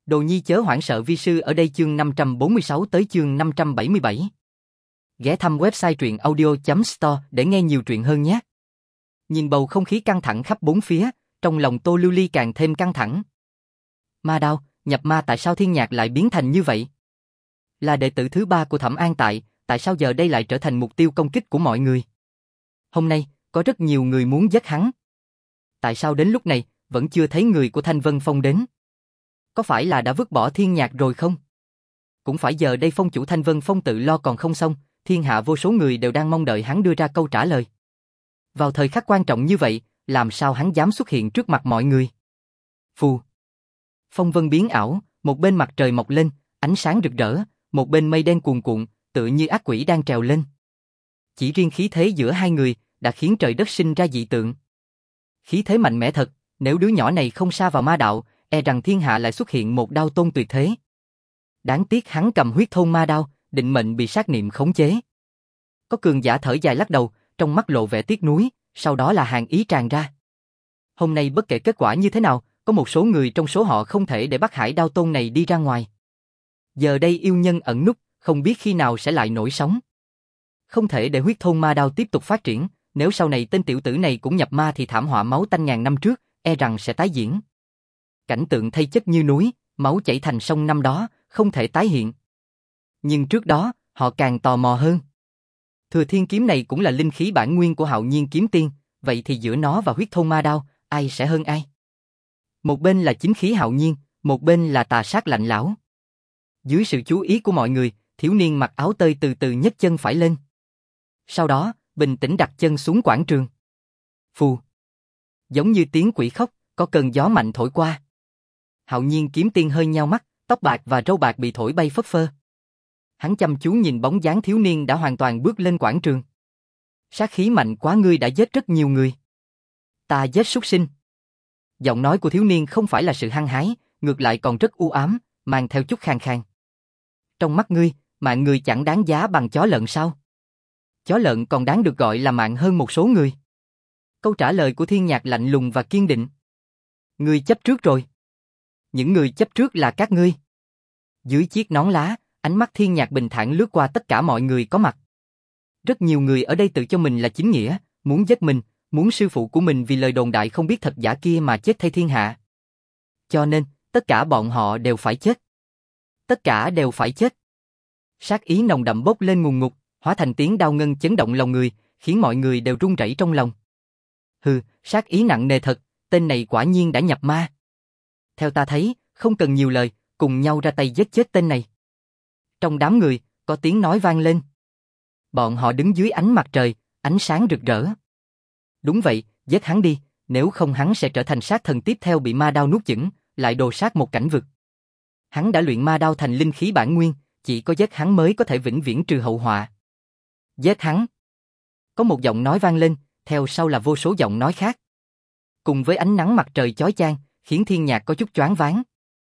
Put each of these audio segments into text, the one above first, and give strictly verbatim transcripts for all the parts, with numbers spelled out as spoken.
Đồ nhi chớ hoảng sợ vi sư ở đây chương năm trăm bốn mươi sáu tới chương năm trăm bảy mươi bảy. Ghé thăm website truyện audio chấm store để nghe nhiều truyện hơn nhé. Nhìn bầu không khí căng thẳng khắp bốn phía, trong lòng Tô Lưu Ly càng thêm căng thẳng. Ma đao, nhập ma tại sao Thiên Nhạc lại biến thành như vậy? Là đệ tử thứ ba của Thẩm An Tại, tại sao giờ đây lại trở thành mục tiêu công kích của mọi người? Hôm nay, có rất nhiều người muốn giết hắn. Tại sao đến lúc này, vẫn chưa thấy người của Thanh Vân Phong đến? Có phải là đã vứt bỏ Thiên Nhạc rồi không? Cũng phải giờ đây phong chủ Thanh Vân Phong tự lo còn không xong, thiên hạ vô số người đều đang mong đợi hắn đưa ra câu trả lời. Vào thời khắc quan trọng như vậy, làm sao hắn dám xuất hiện trước mặt mọi người? Phù. Phong vân biến ảo, một bên mặt trời mọc lên, ánh sáng rực rỡ, một bên mây đen cuồn cuộn, tựa như ác quỷ đang trèo lên. Chỉ riêng khí thế giữa hai người đã khiến trời đất sinh ra dị tượng. Khí thế mạnh mẽ thật, nếu đứa nhỏ này không sa vào ma đạo, e rằng thiên hạ lại xuất hiện một đao tôn tuyệt thế. Đáng tiếc hắn cầm huyết thôn ma đao, định mệnh bị sát niệm khống chế. Có cường giả thở dài lắc đầu, trong mắt lộ vẻ tiếc nuối, sau đó là hàn ý tràn ra. Hôm nay bất kể kết quả như thế nào, có một số người trong số họ không thể để bắt Hải Đao Tôn này đi ra ngoài. Giờ đây yêu nhân ẩn núp, không biết khi nào sẽ lại nổi sóng. Không thể để huyết thôn ma đao tiếp tục phát triển, nếu sau này tên tiểu tử này cũng nhập ma thì thảm họa máu tanh ngàn năm trước, e rằng sẽ tái diễn. Cảnh tượng thây chất như núi, máu chảy thành sông năm đó, không thể tái hiện. Nhưng trước đó, họ càng tò mò hơn. Thừa thiên kiếm này cũng là linh khí bản nguyên của Hạo Nhiên kiếm tiên, vậy thì giữa nó và huyết thôn ma đao, ai sẽ hơn ai? Một bên là chính khí hạo nhiên, một bên là tà sát lạnh lẽo. Dưới sự chú ý của mọi người, thiếu niên mặc áo tơi từ từ nhấc chân phải lên. Sau đó, bình tĩnh đặt chân xuống quảng trường. Phù. Giống như tiếng quỷ khóc, có cơn gió mạnh thổi qua. Hạo Nhiên kiếm tiên hơi nheo mắt, tóc bạc và râu bạc bị thổi bay phất phơ. Hắn chăm chú nhìn bóng dáng thiếu niên đã hoàn toàn bước lên quảng trường. Sát khí mạnh quá, ngươi đã giết rất nhiều người. Ta giết súc sinh. Giọng nói của thiếu niên không phải là sự hăng hái, ngược lại còn rất u ám, mang theo chút khàn khàn. Trong mắt ngươi, mạng người chẳng đáng giá bằng chó lợn sao? Chó lợn còn đáng được gọi là mạng hơn một số người. Câu trả lời của Thiên Nhạc lạnh lùng và kiên định. Ngươi chấp trước rồi. Những người chấp trước là các ngươi. Dưới chiếc nón lá, ánh mắt Thiên Nhạc bình thản lướt qua tất cả mọi người có mặt. Rất nhiều người ở đây tự cho mình là chính nghĩa, muốn giết mình, muốn sư phụ của mình vì lời đồn đại không biết thật giả kia mà chết thay thiên hạ. Cho nên, tất cả bọn họ đều phải chết. Tất cả đều phải chết. Sát ý nồng đậm bốc lên ngùn ngụt, hóa thành tiếng đao ngân chấn động lòng người, khiến mọi người đều run rẩy trong lòng. Hừ, sát ý nặng nề thật, tên này quả nhiên đã nhập ma. Theo ta thấy, không cần nhiều lời, cùng nhau ra tay giết chết tên này. Trong đám người, có tiếng nói vang lên. Bọn họ đứng dưới ánh mặt trời, ánh sáng rực rỡ. Đúng vậy, giết hắn đi, nếu không hắn sẽ trở thành sát thần tiếp theo bị ma đao nuốt chửng, lại đồ sát một cảnh vực. Hắn đã luyện ma đao thành linh khí bản nguyên, chỉ có giết hắn mới có thể vĩnh viễn trừ hậu họa. Giết hắn. Có một giọng nói vang lên, theo sau là vô số giọng nói khác. Cùng với ánh nắng mặt trời chói chang, khiến Thiên Nhạc có chút choáng váng.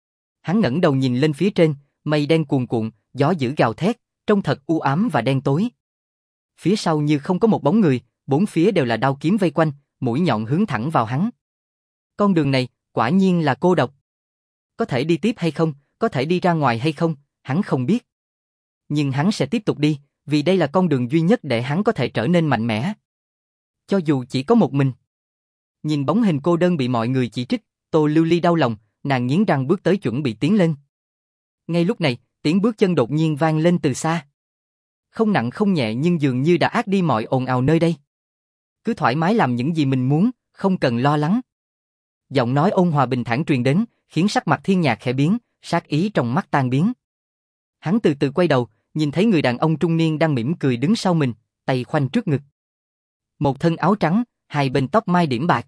Hắn ngẩng đầu nhìn lên phía trên, mây đen cuồn cuộn, gió dữ gào thét, trông thật u ám và đen tối. Phía sau như không có một bóng người, bốn phía đều là đao kiếm vây quanh, mũi nhọn hướng thẳng vào hắn. Con đường này, quả nhiên là cô độc. Có thể đi tiếp hay không, có thể đi ra ngoài hay không, hắn không biết. Nhưng hắn sẽ tiếp tục đi, vì đây là con đường duy nhất để hắn có thể trở nên mạnh mẽ. Cho dù chỉ có một mình. Nhìn bóng hình cô đơn bị mọi người chỉ trích, Tô Lưu Ly đau lòng, nàng nghiến răng bước tới chuẩn bị tiến lên. Ngay lúc này, tiếng bước chân đột nhiên vang lên từ xa. Không nặng không nhẹ nhưng dường như đã át đi mọi ồn ào nơi đây. Cứ thoải mái làm những gì mình muốn, không cần lo lắng. Giọng nói ôn hòa bình thản truyền đến, khiến sắc mặt Thiên Nhạc khẽ biến, sát ý trong mắt tan biến. Hắn từ từ quay đầu, nhìn thấy người đàn ông trung niên đang mỉm cười đứng sau mình, tay khoanh trước ngực. Một thân áo trắng, hai bên tóc mai điểm bạc.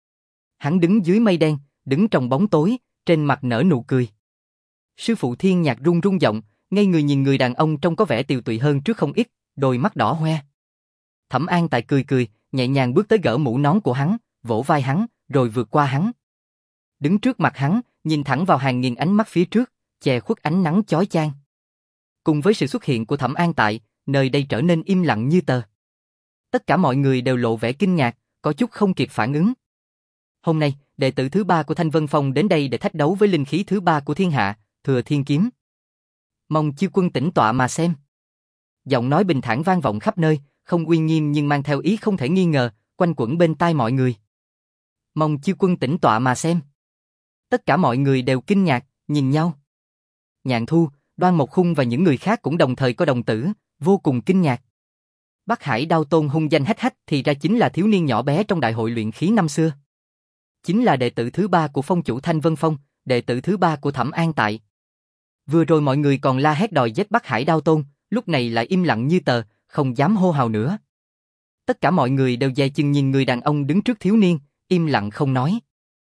Hắn đứng dưới mây đen, đứng trong bóng tối, trên mặt nở nụ cười. Sư phụ Thiên Nhạc run run giọng, ngây người nhìn người đàn ông trông có vẻ tiều tụy hơn trước không ít, đôi mắt đỏ hoe. Thẩm An Tại cười cười, nhẹ nhàng bước tới gỡ mũ nón của hắn, vỗ vai hắn, rồi vượt qua hắn. Đứng trước mặt hắn, nhìn thẳng vào hàng nghìn ánh mắt phía trước, che khuất ánh nắng chói chang. Cùng với sự xuất hiện của Thẩm An Tại, nơi đây trở nên im lặng như tờ. Tất cả mọi người đều lộ vẻ kinh ngạc, có chút không kịp phản ứng. Hôm nay, đệ tử thứ ba của Thanh Vân Phong đến đây để thách đấu với linh khí thứ ba của thiên hạ, Thừa Thiên Kiếm. Mong chư quân tĩnh tọa mà xem. Giọng nói bình thản vang vọng khắp nơi, không uy nghiêm nhưng mang theo ý không thể nghi ngờ, quanh quẩn bên tai mọi người. Mong chư quân tĩnh tọa mà xem. Tất cả mọi người đều kinh ngạc, nhìn nhau. Nhạn Thu, Đoan Mộc Khung và những người khác cũng đồng thời có đồng tử, vô cùng kinh ngạc. Bắc Hải Đao Tôn hung danh hách hách thì ra chính là thiếu niên nhỏ bé trong đại hội luyện khí năm xưa. Chính là đệ tử thứ ba của phong chủ Thanh Vân Phong, đệ tử thứ ba của Thẩm An Tại. Vừa rồi mọi người còn la hét đòi giết Bắc Hải Đao Tôn, lúc này lại im lặng như tờ, không dám hô hào nữa. Tất cả mọi người đều dè chừng nhìn người đàn ông đứng trước thiếu niên, im lặng không nói.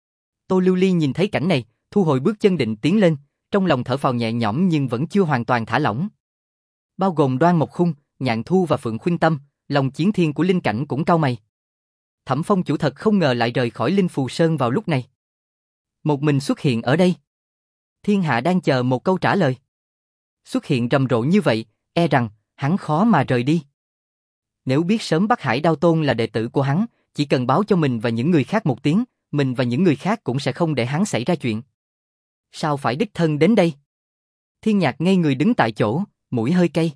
Tô Lưu Ly nhìn thấy cảnh này, thu hồi bước chân định tiến lên, trong lòng thở phào nhẹ nhõm nhưng vẫn chưa hoàn toàn thả lỏng. Bao gồm Đoan Mộc Khung, Nhạn Thu và Phượng Khuynh Tâm, lòng chiến thiên của Linh Cảnh cũng cau mày. Thẩm Phong chủ thật không ngờ lại rời khỏi Linh Phù Sơn vào lúc này. Một mình xuất hiện ở đây. Thiên hạ đang chờ một câu trả lời. Xuất hiện rầm rộ như vậy, e rằng hắn khó mà rời đi. Nếu biết sớm Bắc Hải Đao Tôn là đệ tử của hắn, chỉ cần báo cho mình và những người khác một tiếng, mình và những người khác cũng sẽ không để hắn xảy ra chuyện. Sao phải đích thân đến đây? Thiên Nhạc ngây người đứng tại chỗ, mũi hơi cay.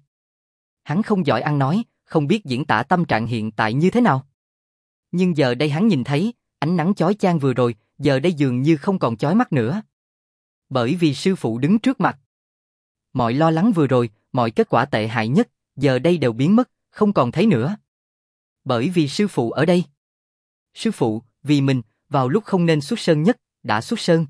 Hắn không giỏi ăn nói, không biết diễn tả tâm trạng hiện tại như thế nào. Nhưng giờ đây hắn nhìn thấy, ánh nắng chói chang vừa rồi, giờ đây dường như không còn chói mắt nữa. Bởi vì sư phụ đứng trước mặt. Mọi lo lắng vừa rồi, mọi kết quả tệ hại nhất, giờ đây đều biến mất, không còn thấy nữa. Bởi vì sư phụ ở đây. Sư phụ, vì mình, vào lúc không nên xuất sơn nhất, đã xuất sơn.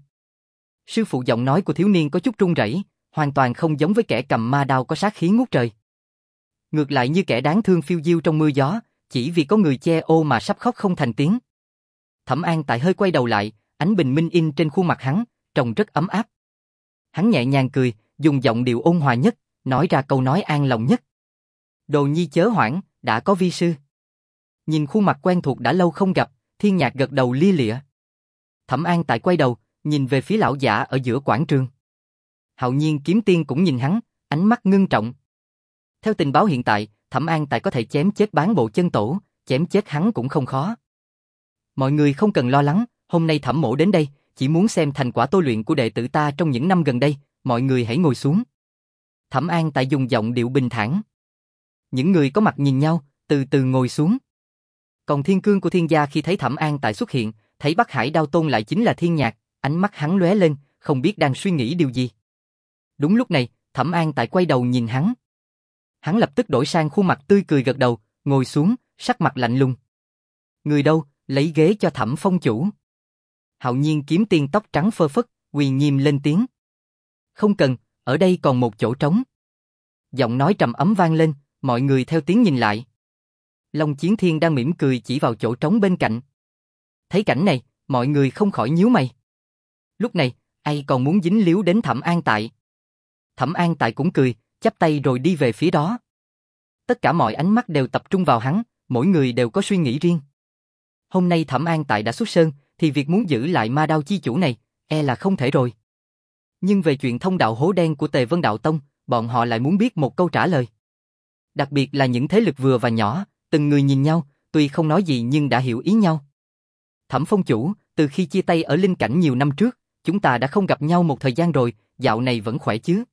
Sư phụ, giọng nói của thiếu niên có chút run rẩy, hoàn toàn không giống với kẻ cầm ma đao có sát khí ngút trời. Ngược lại như kẻ đáng thương phiêu diêu trong mưa gió, chỉ vì có người che ô mà sắp khóc không thành tiếng. Thẩm An Tại hơi quay đầu lại, ánh bình minh in trên khuôn mặt hắn, trông rất ấm áp. Hắn nhẹ nhàng cười, dùng giọng điệu ôn hòa nhất, nói ra câu nói an lòng nhất. Đồ nhi chớ hoảng, đã có vi sư. Nhìn khuôn mặt quen thuộc đã lâu không gặp, Thiên Nhạc gật đầu lia lịa. Thẩm An Tại quay đầu, nhìn về phía lão giả ở giữa quảng trường. Hạo Nhiên Kiếm Tiên cũng nhìn hắn, ánh mắt ngưng trọng. Theo tình báo hiện tại, Thẩm An Tại có thể chém chết Bán Bộ Chân Tổ, chém chết hắn cũng không khó. Mọi người không cần lo lắng, hôm nay Thẩm mỗ đến đây, chỉ muốn xem thành quả tôi luyện của đệ tử ta trong những năm gần đây, mọi người hãy ngồi xuống. Thẩm An Tại dùng giọng điệu bình thản. Những người có mặt nhìn nhau, từ từ ngồi xuống. Còn Thiên Cương của Thiên gia khi thấy Thẩm An Tại xuất hiện, thấy Bắc Hải Đao Tôn lại chính là Thiên Nhạc, ánh mắt hắn lóe lên, không biết đang suy nghĩ điều gì. Đúng lúc này, Thẩm An Tại quay đầu nhìn hắn. Hắn lập tức đổi sang khuôn mặt tươi cười gật đầu, ngồi xuống, sắc mặt lạnh lùng. Người đâu, lấy ghế cho Thẩm Phong chủ. Hạo Nhiên Kiếm Tiên tóc trắng phơ phất, quỳ nghiêm lên tiếng. Không cần, ở đây còn một chỗ trống. Giọng nói trầm ấm vang lên, mọi người theo tiếng nhìn lại. Long Chiến Thiên đang mỉm cười chỉ vào chỗ trống bên cạnh. Thấy cảnh này, mọi người không khỏi nhíu mày. Lúc này, ai còn muốn dính líu đến Thẩm An Tại. Thẩm An Tại cũng cười, chắp tay rồi đi về phía đó. Tất cả mọi ánh mắt đều tập trung vào hắn, mỗi người đều có suy nghĩ riêng. Hôm nay Thẩm An Tại đã xuất sơn, thì việc muốn giữ lại ma đao chi chủ này, e là không thể rồi. Nhưng về chuyện thông đạo hố đen của Tề Vân Đạo Tông, bọn họ lại muốn biết một câu trả lời. Đặc biệt là những thế lực vừa và nhỏ, từng người nhìn nhau, tuy không nói gì nhưng đã hiểu ý nhau. Thẩm Phong chủ, từ khi chia tay ở Linh Cảnh nhiều năm trước, chúng ta đã không gặp nhau một thời gian rồi, dạo này vẫn khỏe chứ?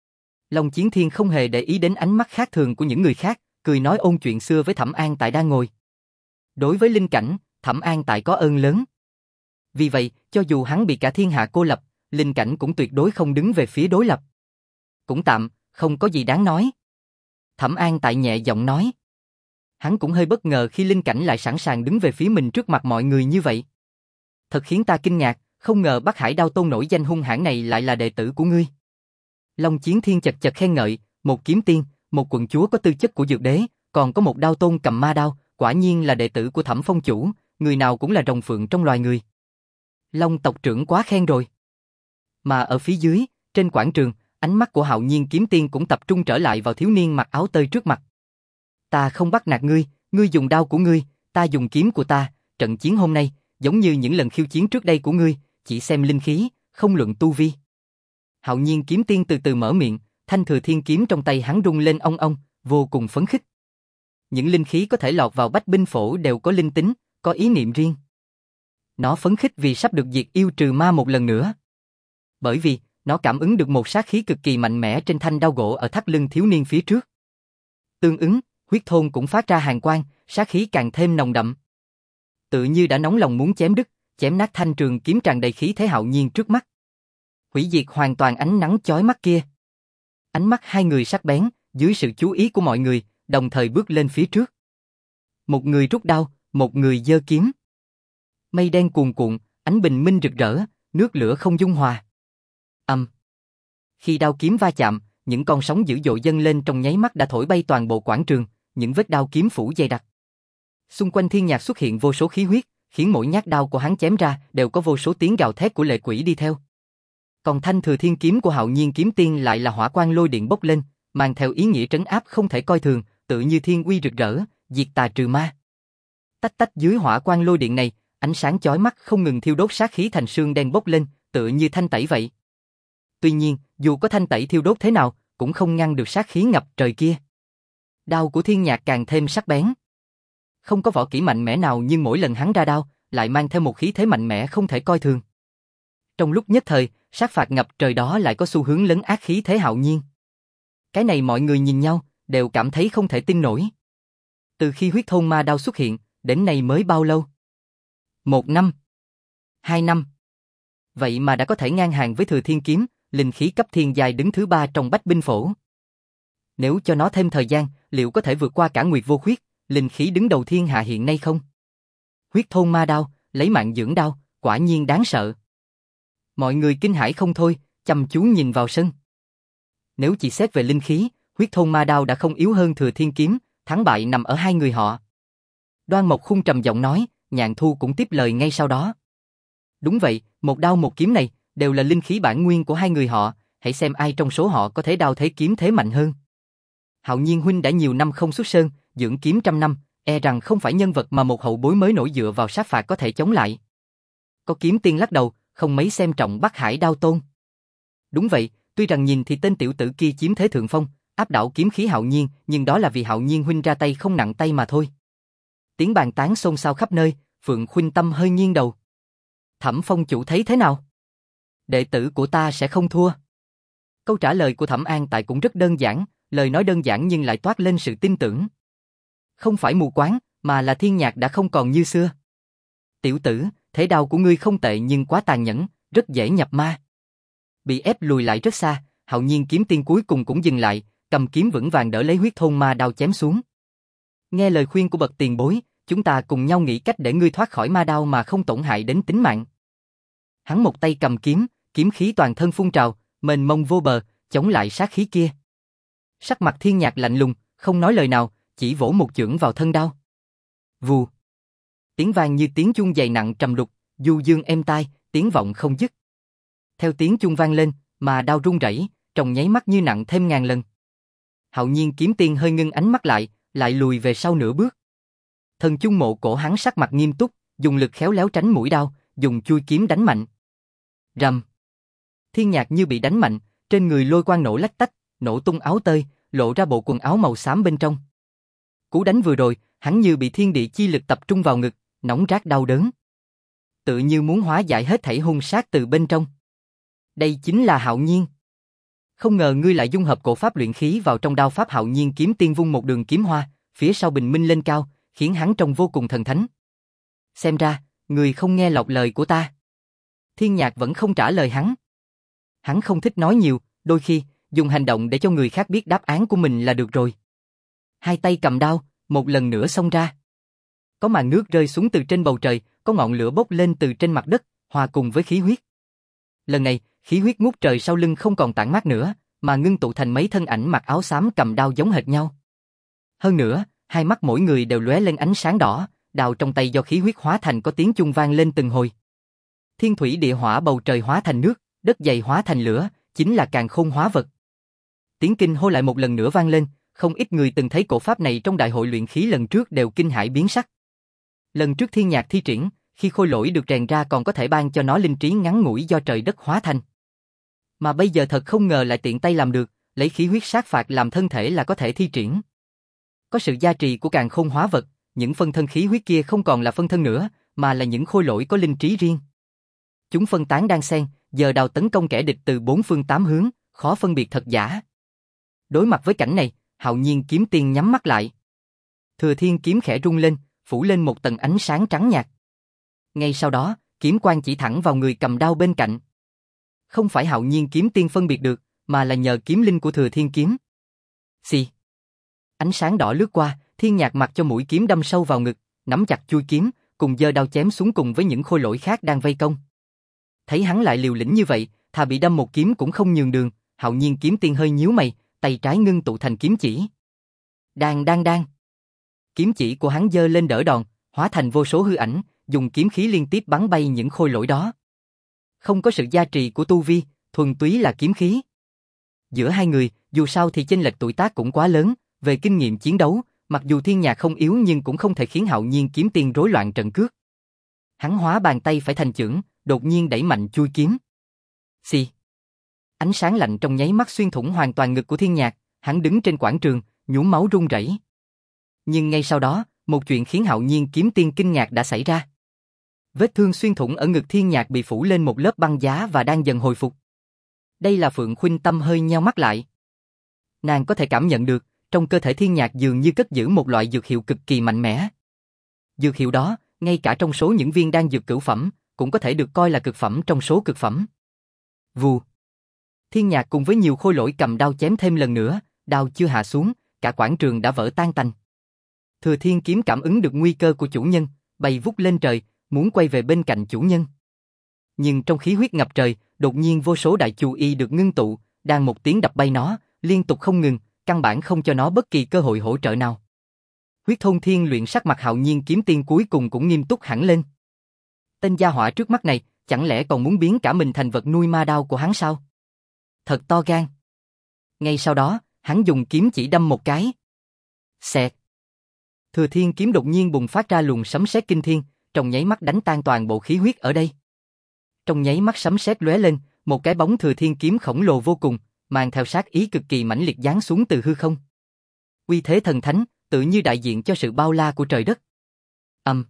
Long Chiến Thiên không hề để ý đến ánh mắt khác thường của những người khác, cười nói ôn chuyện xưa với Thẩm An Tại đang ngồi. Đối với Linh Cảnh, Thẩm An Tại có ơn lớn. Vì vậy, cho dù hắn bị cả thiên hạ cô lập, Linh Cảnh cũng tuyệt đối không đứng về phía đối lập. Cũng tạm, không có gì đáng nói. Thẩm An Tại nhẹ giọng nói. Hắn cũng hơi bất ngờ khi Linh Cảnh lại sẵn sàng đứng về phía mình trước mặt mọi người như vậy. Thật khiến ta kinh ngạc, không ngờ Bắc Hải Đao Tôn nổi danh hung hãn này lại là đệ tử của ngươi. Long Chiến Thiên chật chật khen ngợi, một kiếm tiên, một quận chúa có tư chất của dược đế, còn có một đao tôn cầm ma đao, quả nhiên là đệ tử của Thẩm Phong chủ, người nào cũng là rồng phượng trong loài người. Long tộc trưởng quá khen rồi. Mà ở phía dưới, trên quảng trường, ánh mắt của Hạo Nhiên Kiếm Tiên cũng tập trung trở lại vào thiếu niên mặc áo tơi trước mặt. Ta không bắt nạt ngươi, ngươi dùng đao của ngươi, ta dùng kiếm của ta, trận chiến hôm nay, giống như những lần khiêu chiến trước đây của ngươi, chỉ xem linh khí, không luận tu vi. Hạo Nhiên Kiếm Tiên từ từ mở miệng, thanh thừa thiên kiếm trong tay hắn rung lên ong ong, vô cùng phấn khích. Những linh khí có thể lọt vào bách binh phổ đều có linh tính, có ý niệm riêng. Nó phấn khích vì sắp được diệt yêu trừ ma một lần nữa. Bởi vì, nó cảm ứng được một sát khí cực kỳ mạnh mẽ trên thanh đao gỗ ở thắt lưng thiếu niên phía trước. Tương ứng, huyết thôn cũng phát ra hàn quang, sát khí càng thêm nồng đậm. Tự như đã nóng lòng muốn chém đứt, chém nát thanh trường kiếm tràn đầy khí thế hạo nhiên trước mắt. Hủy diệt hoàn toàn ánh nắng chói mắt kia. Ánh mắt hai người sắc bén, dưới sự chú ý của mọi người, đồng thời bước lên phía trước. Một người rút đao, một người giơ kiếm. Mây đen cuồn cuộn, ánh bình minh rực rỡ, nước lửa không dung hòa. Ầm. Um. Khi đao kiếm va chạm, những con sóng dữ dội dâng lên trong nháy mắt đã thổi bay toàn bộ quảng trường, những vết đao kiếm phủ dày đặc. Xung quanh Thiên Nhạc xuất hiện vô số khí huyết, khiến mỗi nhát đao của hắn chém ra đều có vô số tiếng gào thét của lệ quỷ đi theo. Còn thanh thừa thiên kiếm của Hạo Nhiên kiếm tiên lại là hỏa quang lôi điện bốc lên, mang theo ý nghĩa trấn áp không thể coi thường, tự như thiên uy rực rỡ, diệt tà trừ ma. Tách tách dưới hỏa quang lôi điện này, ánh sáng chói mắt không ngừng thiêu đốt sát khí thành sương đen bốc lên, tự như thanh tẩy vậy. Tuy nhiên, dù có thanh tẩy thiêu đốt thế nào, cũng không ngăn được sát khí ngập trời kia. Đao của Thiên Nhạc càng thêm sắc bén. Không có võ kỹ mạnh mẽ nào nhưng mỗi lần hắn ra đao, lại mang theo một khí thế mạnh mẽ không thể coi thường. Trong lúc nhất thời, sát phạt ngập trời đó lại có xu hướng lấn át khí thế hạo nhiên. Cái này mọi người nhìn nhau, đều cảm thấy không thể tin nổi. Từ khi huyết thôn ma đao xuất hiện, đến nay mới bao lâu? Một năm? Hai năm? Vậy mà đã có thể ngang hàng với thừa thiên kiếm, linh khí cấp thiên giai đứng thứ ba trong bách binh phổ. Nếu cho nó thêm thời gian, liệu có thể vượt qua cả Nguyệt Vô Khuyết, linh khí đứng đầu thiên hạ hiện nay không? Huyết thôn ma đao, lấy mạng dưỡng đao, quả nhiên đáng sợ. Mọi người kinh hãi không thôi, chăm chú nhìn vào sân. Nếu chỉ xét về linh khí, huyết thôn ma đao đã không yếu hơn thừa thiên kiếm, thắng bại nằm ở hai người họ. Đoan Mộc Khung trầm giọng nói, Nhạn Thu cũng tiếp lời ngay sau đó. Đúng vậy, một đao một kiếm này, đều là linh khí bản nguyên của hai người họ, hãy xem ai trong số họ có thể đao thế kiếm thế mạnh hơn. Hạo Nhiên huynh đã nhiều năm không xuất sơn, dưỡng kiếm trăm năm, e rằng không phải nhân vật mà một hậu bối mới nổi dựa vào sát phạt có thể chống lại. Có kiếm tiên lắc đầu, không mấy xem trọng Bắc Hải Đao Tôn. Đúng vậy, tuy rằng nhìn thì tên tiểu tử kia chiếm thế thượng phong, áp đảo kiếm khí Hạo Nhiên, nhưng đó là vì Hạo Nhiên huynh ra tay không nặng tay mà thôi. Tiếng bàn tán xôn xao khắp nơi, Phượng Khuynh Tâm hơi nghiêng đầu. Thẩm Phong chủ thấy thế nào? Đệ tử của ta sẽ không thua. Câu trả lời của Thẩm An Tại cũng rất đơn giản, lời nói đơn giản nhưng lại toát lên sự tin tưởng. Không phải mù quáng, mà là Thiên Nhạc đã không còn như xưa. Tiểu tử, thế đao của ngươi không tệ nhưng quá tàn nhẫn, rất dễ nhập ma. Bị ép lùi lại rất xa, Hạo Nhiên kiếm tiên cuối cùng cũng dừng lại, cầm kiếm vững vàng đỡ lấy huyết thôn ma đao chém xuống. Nghe lời khuyên của bậc tiền bối, chúng ta cùng nhau nghĩ cách để ngươi thoát khỏi ma đao mà không tổn hại đến tính mạng. Hắn một tay cầm kiếm, kiếm khí toàn thân phun trào, mênh mông vô bờ, chống lại sát khí kia. Sắc mặt Thiên Nhạc lạnh lùng, không nói lời nào, chỉ vỗ một chưởng vào thân đao. Vù. Tiếng vang như tiếng chuông dày nặng trầm đục, du dương êm tai, tiếng vọng không dứt. Theo tiếng chuông vang lên, mà đao rung rẩy, trong nháy mắt như nặng thêm ngàn lần. Hạo Nhiên kiếm tiên hơi ngưng ánh mắt lại, lại lùi về sau nửa bước. Thần chung mộ cổ hắn sắc mặt nghiêm túc, dùng lực khéo léo tránh mũi đao, dùng chui kiếm đánh mạnh. Rầm. Thiên Nhạc như bị đánh mạnh, trên người lôi quang nổ lách tách, nổ tung áo tơi, lộ ra bộ quần áo màu xám bên trong. Cú đánh vừa rồi, hắn như bị thiên địa chi lực tập trung vào ngực, nóng rát đau đớn. Tự như muốn hóa giải hết thảy hung sát từ bên trong. Đây chính là Hạo Nhiên. Không ngờ ngươi lại dung hợp cổ pháp luyện khí vào trong đao pháp. Hạo Nhiên kiếm tiên vung một đường kiếm hoa, phía sau bình minh lên cao, khiến hắn trông vô cùng thần thánh. Xem ra, ngươi không nghe lọt lời của ta. Thiên Nhạc vẫn không trả lời hắn. Hắn không thích nói nhiều, đôi khi, dùng hành động để cho người khác biết đáp án của mình là được rồi. Hai tay cầm đao, một lần nữa xông ra. Có màn nước rơi xuống từ trên bầu trời, có ngọn lửa bốc lên từ trên mặt đất, hòa cùng với khí huyết. Lần này, khí huyết ngút trời sau lưng không còn tản mát nữa, mà ngưng tụ thành mấy thân ảnh mặc áo xám cầm đao giống hệt nhau. Hơn nữa, hai mắt mỗi người đều lóe lên ánh sáng đỏ, đao trong tay do khí huyết hóa thành có tiếng chuông vang lên từng hồi. Thiên thủy địa hỏa, bầu trời hóa thành nước, đất dày hóa thành lửa, chính là càn khôn hóa vật. Tiếng kinh hô lại một lần nữa vang lên, không ít người từng thấy cổ pháp này trong đại hội luyện khí lần trước đều kinh hãi biến sắc. Lần trước Thiên Nhạc thi triển, khi khôi lỗi được rèn ra còn có thể ban cho nó linh trí ngắn ngủi do trời đất hóa thành. Mà bây giờ thật không ngờ lại tiện tay làm được, lấy khí huyết sát phạt làm thân thể là có thể thi triển. Có sự gia trì của càn khôn hóa vật, những phân thân khí huyết kia không còn là phân thân nữa, mà là những khôi lỗi có linh trí riêng. Chúng phân tán đan xen, giờ đào tấn công kẻ địch từ bốn phương tám hướng, khó phân biệt thật giả. Đối mặt với cảnh này, Hạo Nhiên kiếm tiên nhắm mắt lại. Thừa Thiên kiếm khẽ rung lên, phủ lên một tầng ánh sáng trắng nhạt. Ngay sau đó, kiếm quang chỉ thẳng vào người cầm đao bên cạnh. Không phải Hạo Nhiên kiếm tiên phân biệt được, mà là nhờ kiếm linh của Thừa Thiên kiếm. Xì. Ánh sáng đỏ lướt qua, Thiên Nhạc mặc cho mũi kiếm đâm sâu vào ngực, nắm chặt chuôi kiếm, cùng giơ đao chém xuống cùng với những khôi lỗi khác đang vây công. Thấy hắn lại liều lĩnh như vậy, thà bị đâm một kiếm cũng không nhường đường, Hạo Nhiên kiếm tiên hơi nhíu mày, tay trái ngưng tụ thành kiếm chỉ. Đang đang đang. Kiếm chỉ của hắn giơ lên đỡ đòn, hóa thành vô số hư ảnh, dùng kiếm khí liên tiếp bắn bay những khôi lỗi đó. Không có sự gia trì của tu vi, thuần túy là kiếm khí. Giữa hai người, dù sao thì chênh lệch tuổi tác cũng quá lớn, về kinh nghiệm chiến đấu, mặc dù Thiên Nhạc không yếu nhưng cũng không thể khiến Hạo Nhiên kiếm tiên rối loạn trận cước. Hắn hóa bàn tay phải thành chưởng, đột nhiên đẩy mạnh chui kiếm. Xì. Ánh sáng lạnh trong nháy mắt xuyên thủng hoàn toàn ngực của Thiên Nhạc, hắn đứng trên quảng trường, nhuốm máu run rẩy. Nhưng ngay sau đó, một chuyện khiến Hạo Nhiên kiếm tiên kinh ngạc đã xảy ra. Vết thương xuyên thủng ở ngực Thiên Nhạc bị phủ lên một lớp băng giá và đang dần hồi phục. Đây là Phượng Khuynh Tâm hơi nheo mắt lại. Nàng có thể cảm nhận được, trong cơ thể Thiên Nhạc dường như cất giữ một loại dược hiệu cực kỳ mạnh mẽ. Dược hiệu đó, ngay cả trong số những viên đan dược cửu phẩm, cũng có thể được coi là cực phẩm trong số cực phẩm. Vù. Thiên Nhạc cùng với nhiều khôi lỗi cầm đao chém thêm lần nữa, đao chưa hạ xuống, cả quảng trường đã vỡ tan tành. Thừa Thiên kiếm cảm ứng được nguy cơ của chủ nhân, bay vút lên trời, muốn quay về bên cạnh chủ nhân. Nhưng trong khí huyết ngập trời, đột nhiên vô số đại chu y được ngưng tụ, đang một tiếng đập bay nó, liên tục không ngừng, căn bản không cho nó bất kỳ cơ hội hỗ trợ nào. Huyết Thôn Thiên luyện sắc mặt Hạo Nhiên kiếm tiên cuối cùng cũng nghiêm túc hẳn lên. Tên gia hỏa trước mắt này, chẳng lẽ còn muốn biến cả mình thành vật nuôi ma đao của hắn sao? Thật to gan. Ngay sau đó, hắn dùng kiếm chỉ đâm một cái. Xẹt. Thừa Thiên kiếm đột nhiên bùng phát ra luồng sấm sét kinh thiên, trong nháy mắt đánh tan toàn bộ khí huyết ở đây. Trong nháy mắt sấm sét lóe lên, một cái bóng Thừa Thiên kiếm khổng lồ vô cùng, mang theo sát ý cực kỳ mãnh liệt giáng xuống từ hư không. Uy thế thần thánh, tự như đại diện cho sự bao la của trời đất. Âm.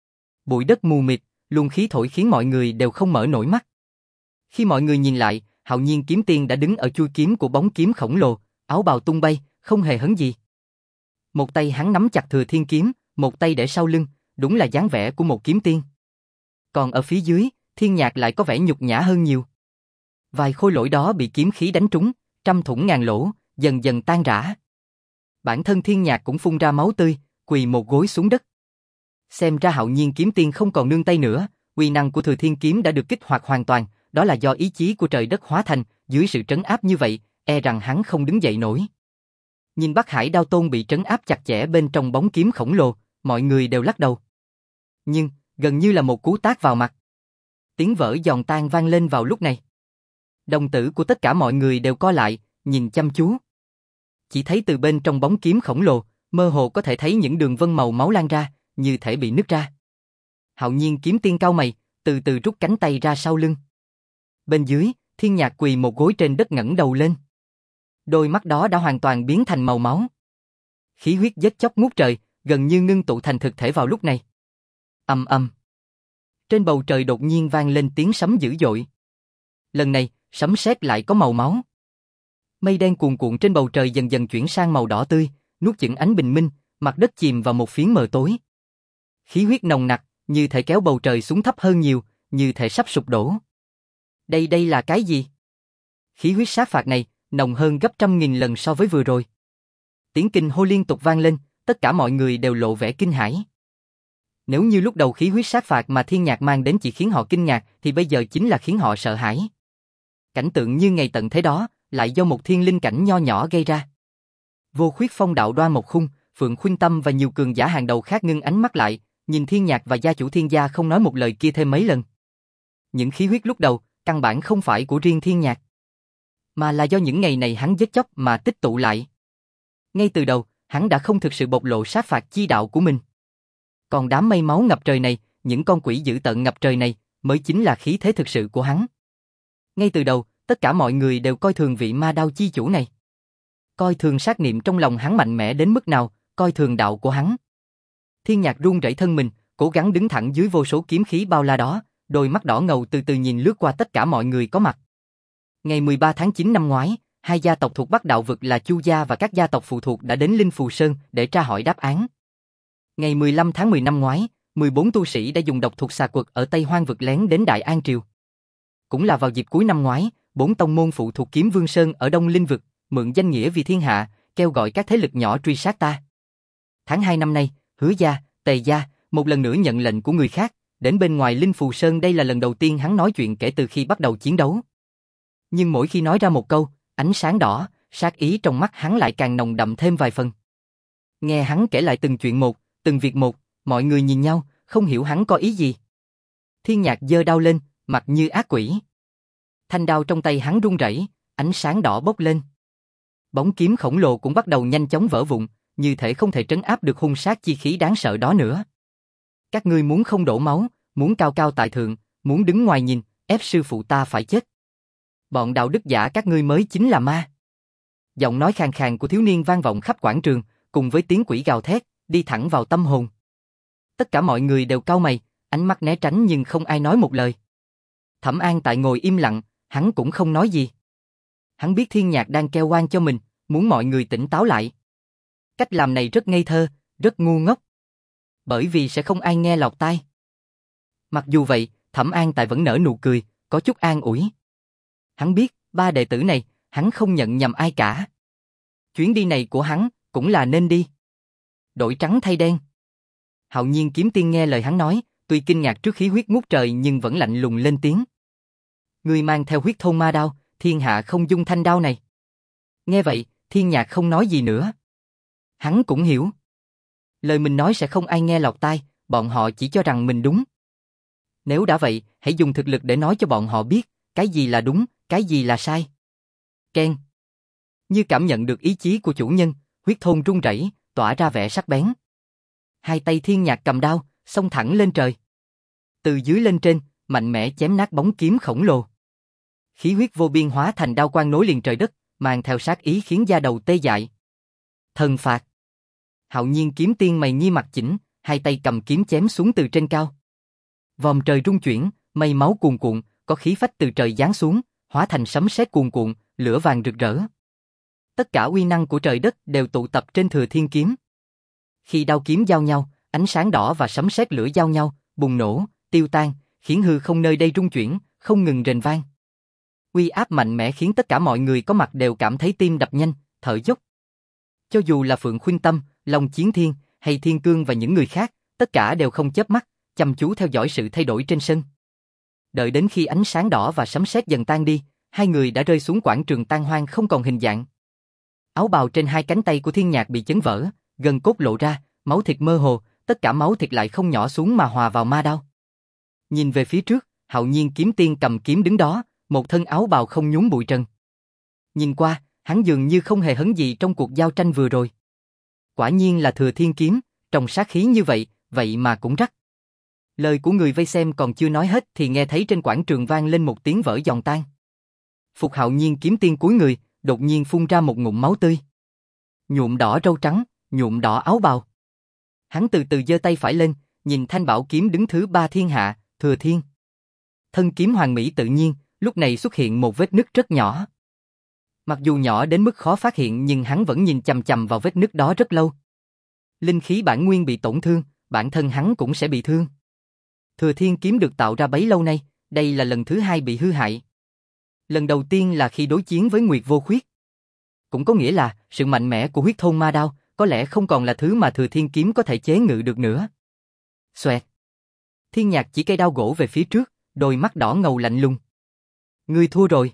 Bụi đất mù mịt, luồng khí thổi khiến mọi người đều không mở nổi mắt. Khi mọi người nhìn lại, Hạo Nhiên kiếm tiên đã đứng ở chuôi kiếm của bóng kiếm khổng lồ, áo bào tung bay, không hề hấn gì. Một tay hắn nắm chặt Thừa Thiên kiếm, một tay để sau lưng, đúng là dáng vẻ của một kiếm tiên. Còn ở phía dưới, Thiên Nhạc lại có vẻ nhục nhã hơn nhiều. Vài khôi lỗi đó bị kiếm khí đánh trúng, trăm thủng ngàn lỗ, dần dần tan rã. Bản thân Thiên Nhạc cũng phun ra máu tươi, quỳ một gối xuống đất. Xem ra Hạo Nhiên kiếm tiên không còn nương tay nữa, uy năng của Thừa Thiên kiếm đã được kích hoạt hoàn toàn, đó là do ý chí của trời đất hóa thành, dưới sự trấn áp như vậy, e rằng hắn không đứng dậy nổi. Nhìn Bắc Hải Đao Tôn bị trấn áp chặt chẽ bên trong bóng kiếm khổng lồ, mọi người đều lắc đầu. Nhưng, gần như là một cú tát vào mặt. Tiếng vỡ giòn tan vang lên vào lúc này. Đồng tử của tất cả mọi người đều co lại, nhìn chăm chú. Chỉ thấy từ bên trong bóng kiếm khổng lồ, mơ hồ có thể thấy những đường vân màu máu lan ra, như thể bị nứt ra. Hạo Nhiên kiếm tiên cau mày, từ từ rút cánh tay ra sau lưng. Bên dưới, Thiên Nhạc quỳ một gối trên đất ngẩng đầu lên. Đôi mắt đó đã hoàn toàn biến thành màu máu. Khí huyết giết chóc ngút trời, gần như ngưng tụ thành thực thể vào lúc này. Ầm ầm. Trên bầu trời đột nhiên vang lên tiếng sấm dữ dội. Lần này, sấm sét lại có màu máu. Mây đen cuồn cuộn trên bầu trời dần dần chuyển sang màu đỏ tươi, nuốt chửng ánh bình minh, mặt đất chìm vào một phiến mờ tối. Khí huyết nồng nặc, như thể kéo bầu trời xuống thấp hơn nhiều, như thể sắp sụp đổ. Đây đây là cái gì? Khí huyết sát phạt này, nồng hơn gấp trăm nghìn lần so với vừa rồi. Tiếng kinh hô liên tục vang lên, tất cả mọi người đều lộ vẻ kinh hãi. Nếu như lúc đầu khí huyết sát phạt mà Thiên Nhạc mang đến chỉ khiến họ kinh ngạc, thì bây giờ chính là khiến họ sợ hãi. Cảnh tượng như ngày tận thế đó, lại do một thiên linh cảnh nho nhỏ gây ra. Vô Khuyết Phong đạo đoan một khung, Phượng Khuynh Tâm và nhiều cường giả hàng đầu khác ngưng ánh mắt lại, nhìn Thiên Nhạc và gia chủ Thiên gia không nói một lời kia thêm mấy lần. Những khí huyết lúc đầu, căn bản không phải của riêng Thiên Nhạc, mà là do những ngày này hắn giết chóc mà tích tụ lại. Ngay từ đầu, hắn đã không thực sự bộc lộ sát phạt chi đạo của mình. Còn đám mây máu ngập trời này, những con quỷ dữ tợn ngập trời này, mới chính là khí thế thực sự của hắn. Ngay từ đầu, tất cả mọi người đều coi thường vị ma đao chi chủ này. Coi thường sát niệm trong lòng hắn mạnh mẽ đến mức nào, coi thường đạo của hắn. Thiên Nhạc run rẩy thân mình, cố gắng đứng thẳng dưới vô số kiếm khí bao la đó, đôi mắt đỏ ngầu từ từ nhìn lướt qua tất cả mọi người có mặt. Ngày mười ba tháng chín năm ngoái, hai gia tộc thuộc Bắc Đạo vực là Chu gia và các gia tộc phụ thuộc đã đến Linh Phù Sơn để tra hỏi đáp án. Ngày mười lăm tháng mười năm ngoái, mười bốn tu sĩ đã dùng độc thuật xà quật ở Tây Hoang vực lén đến Đại An Triều. Cũng là vào dịp cuối năm ngoái, bốn tông môn phụ thuộc Kiếm Vương Sơn ở Đông Linh vực, mượn danh nghĩa vì thiên hạ, kêu gọi các thế lực nhỏ truy sát ta. Tháng hai năm nay, Hứa gia, Tề gia, một lần nữa nhận lệnh của người khác, đến bên ngoài Linh Phù Sơn. Đây là lần đầu tiên hắn nói chuyện kể từ khi bắt đầu chiến đấu. Nhưng mỗi khi nói ra một câu, ánh sáng đỏ, sát ý trong mắt hắn lại càng nồng đậm thêm vài phần. Nghe hắn kể lại từng chuyện một, từng việc một, mọi người nhìn nhau, không hiểu hắn có ý gì. Thiên Nhạc giơ đao lên, mặt như ác quỷ. Thanh đao trong tay hắn run rẩy, ánh sáng đỏ bốc lên. Bóng kiếm khổng lồ cũng bắt đầu nhanh chóng vỡ vụn, như thể không thể trấn áp được hung sát chi khí đáng sợ đó nữa. Các ngươi muốn không đổ máu, muốn cao cao tại thượng, muốn đứng ngoài nhìn, ép sư phụ ta phải chết. Bọn đạo đức giả các ngươi mới chính là ma. Giọng nói khàn khàn của thiếu niên vang vọng khắp quảng trường, cùng với tiếng quỷ gào thét, đi thẳng vào tâm hồn. Tất cả mọi người đều cau mày, ánh mắt né tránh nhưng không ai nói một lời. Thẩm An tại ngồi im lặng, hắn cũng không nói gì. Hắn biết Thiên Nhạc đang kêu oan cho mình, muốn mọi người tỉnh táo lại. Cách làm này rất ngây thơ, rất ngu ngốc. Bởi vì sẽ không ai nghe lọt tai. Mặc dù vậy, Thẩm An tại vẫn nở nụ cười, có chút an ủi. Hắn biết, ba đệ tử này, hắn không nhận nhầm ai cả. Chuyến đi này của hắn, cũng là nên đi. Đổi trắng thay đen. Hạo Nhiên kiếm tiên nghe lời hắn nói, tuy kinh ngạc trước khí huyết ngút trời nhưng vẫn lạnh lùng lên tiếng. Ngươi mang theo huyết thôn ma đao, thiên hạ không dung thanh đao này. Nghe vậy, Thiên Nhạc không nói gì nữa. Hắn cũng hiểu. Lời mình nói sẽ không ai nghe lọt tai, bọn họ chỉ cho rằng mình đúng. Nếu đã vậy, hãy dùng thực lực để nói cho bọn họ biết, cái gì là đúng, cái gì là sai. Ken. Như cảm nhận được ý chí của chủ nhân, huyết thôn rung rẩy, tỏa ra vẻ sắc bén. Hai tay Thiên Nhạc cầm đao, xông thẳng lên trời. Từ dưới lên trên, mạnh mẽ chém nát bóng kiếm khổng lồ. Khí huyết vô biên hóa thành đao quang nối liền trời đất, mang theo sát ý khiến da đầu tê dại. Thần phạt. Hạo Nhiên kiếm tiên mày nhi mặt chỉnh, hai tay cầm kiếm chém xuống từ trên cao. Vòm trời rung chuyển, mây máu cuồn cuộn, có khí phách từ trời giáng xuống, hóa thành sấm sét cuồn cuộn, lửa vàng rực rỡ. Tất cả uy năng của trời đất đều tụ tập trên Thừa Thiên kiếm. Khi đao kiếm giao nhau, ánh sáng đỏ và sấm sét lửa giao nhau, bùng nổ, tiêu tan, khiến hư không nơi đây rung chuyển, không ngừng rền vang. Uy áp mạnh mẽ khiến tất cả mọi người có mặt đều cảm thấy tim đập nhanh, thở dốc. Cho dù là Phượng Khuynh Tâm, Long Chiến Thiên, hay Thiên Cương và những người khác, tất cả đều không chớp mắt, chăm chú theo dõi sự thay đổi trên sân. Đợi đến khi ánh sáng đỏ và sấm sét dần tan đi, hai người đã rơi xuống quảng trường tan hoang không còn hình dạng. Áo bào trên hai cánh tay của Thiên Nhạc bị chấn vỡ, gân cốt lộ ra, máu thịt mơ hồ, tất cả máu thịt lại không nhỏ xuống mà hòa vào ma đao. Nhìn về phía trước, Hạo Nhiên kiếm tiên cầm kiếm đứng đó, một thân áo bào không nhúm bụi trần. Nhìn qua, hắn dường như không hề hấn gì trong cuộc giao tranh vừa rồi. Quả nhiên là Thừa Thiên kiếm, trong sát khí như vậy, vậy mà cũng rắc. Lời của người vây xem còn chưa nói hết thì nghe thấy trên quảng trường vang lên một tiếng vỡ giòn tan. Phục Hạo Nhiên kiếm tiên cúi người, đột nhiên phun ra một ngụm máu tươi. Nhuộm đỏ râu trắng, nhuộm đỏ áo bào. Hắn từ từ giơ tay phải lên, nhìn thanh bảo kiếm đứng thứ ba thiên hạ, Thừa Thiên. Thân kiếm hoàn mỹ tự nhiên, lúc này xuất hiện một vết nứt rất nhỏ. Mặc dù nhỏ đến mức khó phát hiện nhưng hắn vẫn nhìn chằm chằm vào vết nứt đó rất lâu. Linh khí bản nguyên bị tổn thương, bản thân hắn cũng sẽ bị thương. Thừa Thiên kiếm được tạo ra bấy lâu nay, đây là lần thứ hai bị hư hại. Lần đầu tiên là khi đối chiến với Nguyệt Vô Khuyết. Cũng có nghĩa là sự mạnh mẽ của huyết thôn ma đao có lẽ không còn là thứ mà Thừa Thiên kiếm có thể chế ngự được nữa. Xoẹt. Thiên Nhạc chỉ cây đao gỗ về phía trước, đôi mắt đỏ ngầu lạnh lùng. Ngươi thua rồi.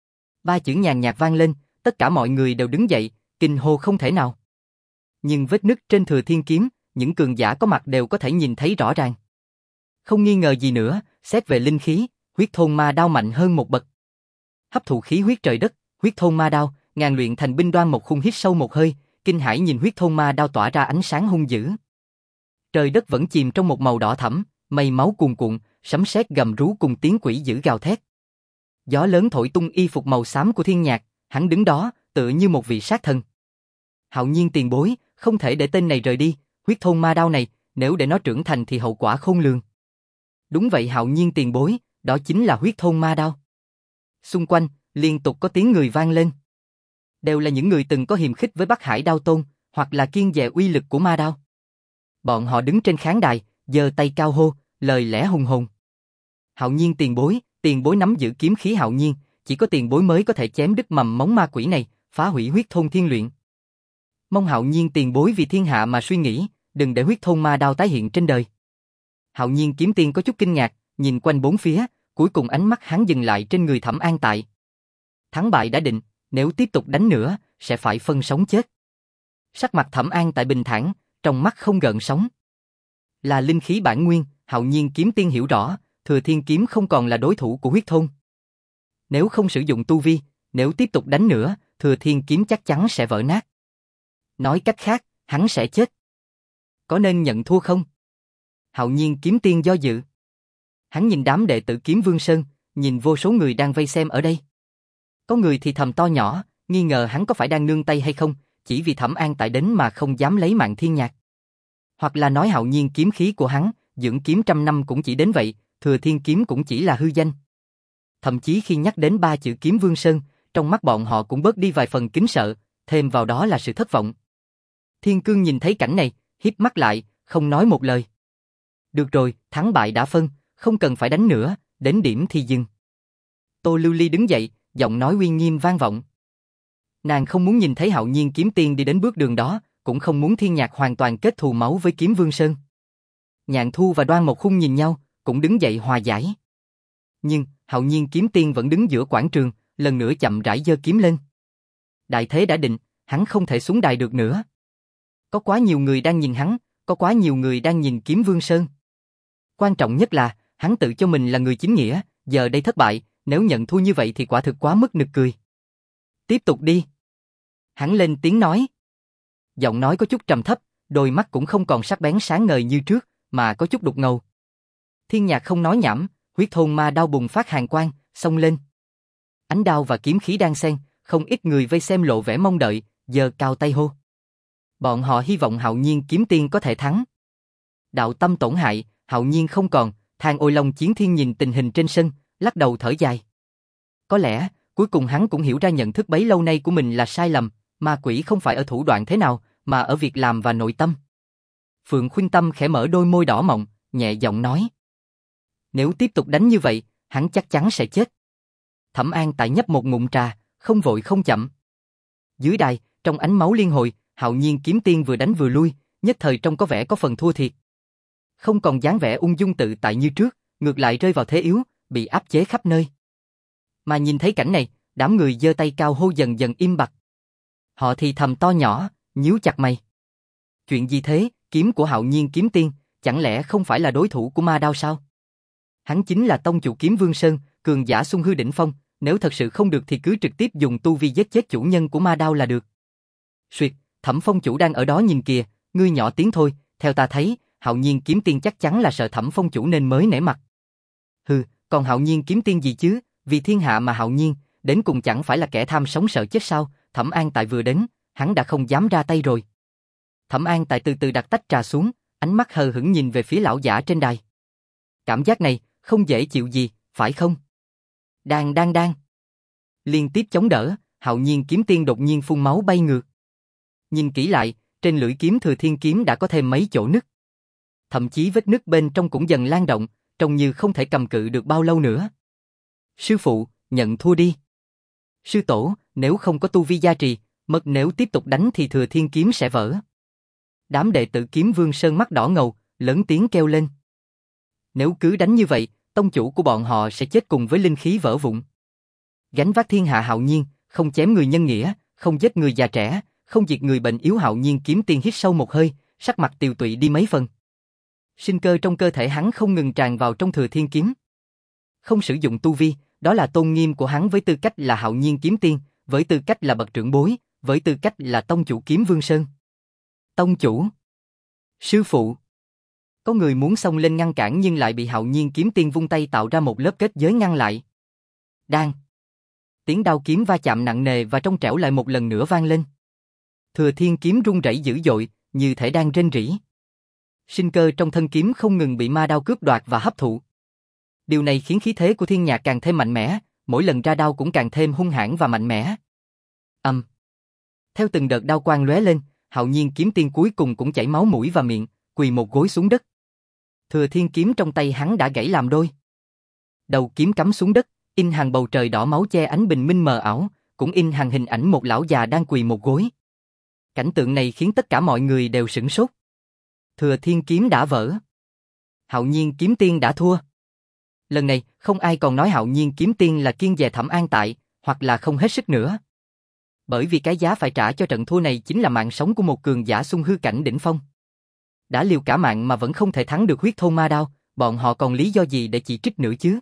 Ba chữ nhàn nhạt vang lên, tất cả mọi người đều đứng dậy, kinh hô không thể nào. Nhưng vết nứt trên Thừa Thiên kiếm, những cường giả có mặt đều có thể nhìn thấy rõ ràng. Không nghi ngờ gì nữa, xét về linh khí, huyết thôn ma đao mạnh hơn một bậc. Hấp thụ khí huyết trời đất, huyết thôn ma đao, ngàn luyện thành binh. Đoan một khung hít sâu một hơi, kinh hãi nhìn huyết thôn ma đao tỏa ra ánh sáng hung dữ. Trời đất vẫn chìm trong một màu đỏ thẫm, mây máu cuồn cuộn, sấm sét gầm rú cùng tiếng quỷ dữ gào thét. Gió lớn thổi tung y phục màu xám của Thiên Nhạc, hắn đứng đó, tựa như một vị sát thần. Hạo Nhiên tiền bối, không thể để tên này rời đi, huyết thôn ma đao này, nếu để nó trưởng thành thì hậu quả khôn lường. Đúng vậy Hạo Nhiên tiền bối, đó chính là huyết thôn ma đao. Xung quanh, liên tục có tiếng người vang lên. Đều là những người từng có hiềm khích với Bắc Hải Đao Tôn, hoặc là kiêng dè uy lực của ma đao. Bọn họ đứng trên khán đài, giơ tay cao hô, lời lẽ hùng hồn. Hạo Nhiên tiền bối, tiền bối nắm giữ kiếm khí Hạo Nhiên, chỉ có tiền bối mới có thể chém đứt mầm móng ma quỷ này, phá hủy huyết thôn thiên luyện. Mong Hạo Nhiên tiền bối vì thiên hạ mà suy nghĩ, đừng để huyết thôn ma đao tái hiện trên đời. Hạo Nhiên kiếm tiên có chút kinh ngạc, nhìn quanh bốn phía, cuối cùng ánh mắt hắn dừng lại trên người Thẩm An Tại. Thắng bại đã định, nếu tiếp tục đánh nữa, sẽ phải phân sống chết. Sắc mặt Thẩm An Tại bình thản, trong mắt không gợn sóng. Là linh khí bản nguyên, Hạo Nhiên kiếm tiên hiểu rõ, Thừa Thiên kiếm không còn là đối thủ của huyết thôn. Nếu không sử dụng tu vi, nếu tiếp tục đánh nữa, Thừa Thiên kiếm chắc chắn sẽ vỡ nát. Nói cách khác, hắn sẽ chết. Có nên nhận thua không? Hạo Nhiên kiếm tiên do dự. Hắn nhìn đám đệ tử Kiếm Vương Sơn, nhìn vô số người đang vây xem ở đây. Có người thì thầm to nhỏ, nghi ngờ hắn có phải đang nương tay hay không, chỉ vì Thẩm An Tại đến mà không dám lấy mạng Thiên Nhạc. Hoặc là nói Hạo Nhiên kiếm khí của hắn, dưỡng kiếm trăm năm cũng chỉ đến vậy, Thừa Thiên kiếm cũng chỉ là hư danh. Thậm chí khi nhắc đến ba chữ Kiếm Vương Sơn, trong mắt bọn họ cũng bớt đi vài phần kính sợ, thêm vào đó là sự thất vọng. Thiên Cương nhìn thấy cảnh này, híp mắt lại, không nói một lời. Được rồi, thắng bại đã phân, không cần phải đánh nữa, đến điểm thì dừng. Tô Lưu Ly đứng dậy, giọng nói uy nghiêm vang vọng. Nàng không muốn nhìn thấy Hạo Nhiên kiếm tiên đi đến bước đường đó, cũng không muốn Thiên Nhạc hoàn toàn kết thù máu với Kiếm Vương Sơn. Nhạn Thu và Đoan Mộc Khung nhìn nhau, cũng đứng dậy hòa giải. Nhưng, Hạo Nhiên kiếm tiên vẫn đứng giữa quảng trường, lần nữa chậm rãi giơ kiếm lên. Đại thế đã định, hắn không thể xuống đài được nữa. Có quá nhiều người đang nhìn hắn, có quá nhiều người đang nhìn Kiếm Vương Sơn. Quan trọng nhất là, hắn tự cho mình là người chính nghĩa, giờ đây thất bại, nếu nhận thua như vậy thì quả thực quá mức nực cười. Tiếp tục đi. Hắn lên tiếng nói. Giọng nói có chút trầm thấp, đôi mắt cũng không còn sắc bén sáng ngời như trước, mà có chút đục ngầu. Thiên Nhạc không nói nhảm, huyết thôn ma đao bùng phát hàn quang, xông lên. Ánh đao và kiếm khí đang xen, không ít người vây xem lộ vẻ mong đợi, giơ cao tay hô. Bọn họ hy vọng Hạo Nhiên kiếm tiên có thể thắng. Đạo tâm tổn hại, Hạo Nhiên không còn, Thang Ôi Long Chiến Thiên nhìn tình hình trên sân, lắc đầu thở dài. Có lẽ, cuối cùng hắn cũng hiểu ra nhận thức bấy lâu nay của mình là sai lầm, ma quỷ không phải ở thủ đoạn thế nào, mà ở việc làm và nội tâm. Phượng Khuynh Tâm khẽ mở đôi môi đỏ mọng, nhẹ giọng nói. Nếu tiếp tục đánh như vậy, hắn chắc chắn sẽ chết. Thẩm An Tại nhấp một ngụm trà, không vội không chậm. Dưới đài, trong ánh máu liên hồi, Hạo Nhiên kiếm tiên vừa đánh vừa lui, nhất thời trông có vẻ có phần thua thiệt. Không còn dáng vẻ ung dung tự tại như trước, ngược lại rơi vào thế yếu, bị áp chế khắp nơi. Mà nhìn thấy cảnh này, đám người giơ tay cao hô dần dần im bặt. Họ thì thầm to nhỏ, nhíu chặt mày. Chuyện gì thế, kiếm của Hạo Nhiên kiếm tiên, chẳng lẽ không phải là đối thủ của ma đao sao? Hắn chính là tông chủ Kiếm Vương Sơn, cường giả xung hư đỉnh phong, nếu thật sự không được thì cứ trực tiếp dùng tu vi giết chết chủ nhân của ma đao là được. Suyệt, Thẩm Phong chủ đang ở đó nhìn kìa, ngươi nhỏ tiếng thôi, theo ta thấy, Hạo Nhiên kiếm tiên chắc chắn là sợ Thẩm Phong chủ nên mới nể mặt. Hừ, còn Hạo Nhiên kiếm tiên gì chứ, vì thiên hạ mà Hạo Nhiên, đến cùng chẳng phải là kẻ tham sống sợ chết sao? Thẩm An Tại vừa đến, hắn đã không dám ra tay rồi. Thẩm An Tại từ từ đặt tách trà xuống, ánh mắt hờ hững nhìn về phía lão giả trên đài. Cảm giác này, không dễ chịu gì, phải không? Đang đang đang. Liên tiếp chống đỡ, Hạo Nhiên kiếm tiên đột nhiên phun máu bay ngược. Nhìn kỹ lại, trên lưỡi kiếm Thừa Thiên kiếm đã có thêm mấy chỗ nứt. Thậm chí vết nứt bên trong cũng dần lan rộng, trông như không thể cầm cự được bao lâu nữa. Sư phụ, nhận thua đi. Sư tổ, nếu không có tu vi gia trì, mất nếu tiếp tục đánh thì Thừa Thiên kiếm sẽ vỡ. Đám đệ tử Kiếm Vương Sơn mắt đỏ ngầu, lớn tiếng kêu lên. Nếu cứ đánh như vậy, tông chủ của bọn họ sẽ chết cùng với linh khí vỡ vụn. Gánh vác thiên hạ Hạo Nhiên, không chém người nhân nghĩa, không giết người già trẻ, không diệt người bệnh yếu. Hạo Nhiên kiếm tiên hít sâu một hơi, sắc mặt tiều tụy đi mấy phần. Sinh cơ trong cơ thể hắn không ngừng tràn vào trong Thừa Thiên kiếm. Không sử dụng tu vi, đó là tôn nghiêm của hắn với tư cách là Hạo Nhiên kiếm tiên, với tư cách là bậc trưởng bối, với tư cách là tông chủ Kiếm Vương Sơn. Tông chủ, sư phụ. Có người muốn xông lên ngăn cản nhưng lại bị Hạo Nhiên kiếm tiên vung tay tạo ra một lớp kết giới ngăn lại. Đang. Tiếng đao kiếm va chạm nặng nề và trong trẻo lại một lần nữa vang lên. Thừa Thiên kiếm rung rẩy dữ dội, như thể đang rên rỉ. Sinh cơ trong thân kiếm không ngừng bị ma đao cướp đoạt và hấp thụ. Điều này khiến khí thế của Thiên Nhạc càng thêm mạnh mẽ, mỗi lần ra đao cũng càng thêm hung hãn và mạnh mẽ. Âm. Um. Theo từng đợt đao quang lóe lên, Hạo Nhiên kiếm tiên cuối cùng cũng chảy máu mũi và miệng, quỳ một gối xuống đất. Thừa Thiên kiếm trong tay hắn đã gãy làm đôi. Đầu kiếm cắm xuống đất, in hàng bầu trời đỏ máu che ánh bình minh mờ ảo, cũng in hàng hình ảnh một lão già đang quỳ một gối. Cảnh tượng này khiến tất cả mọi người đều sửng sốt. Thừa Thiên kiếm đã vỡ. Hạo Nhiên kiếm tiên đã thua. Lần này, không ai còn nói Hạo Nhiên kiếm tiên là kiêng dè Thẩm An Tại, hoặc là không hết sức nữa. Bởi vì cái giá phải trả cho trận thua này chính là mạng sống của một cường giả xung hư cảnh đỉnh phong. Đã liều cả mạng mà vẫn không thể thắng được huyết thôn ma đao, bọn họ còn lý do gì để chỉ trích nữa chứ?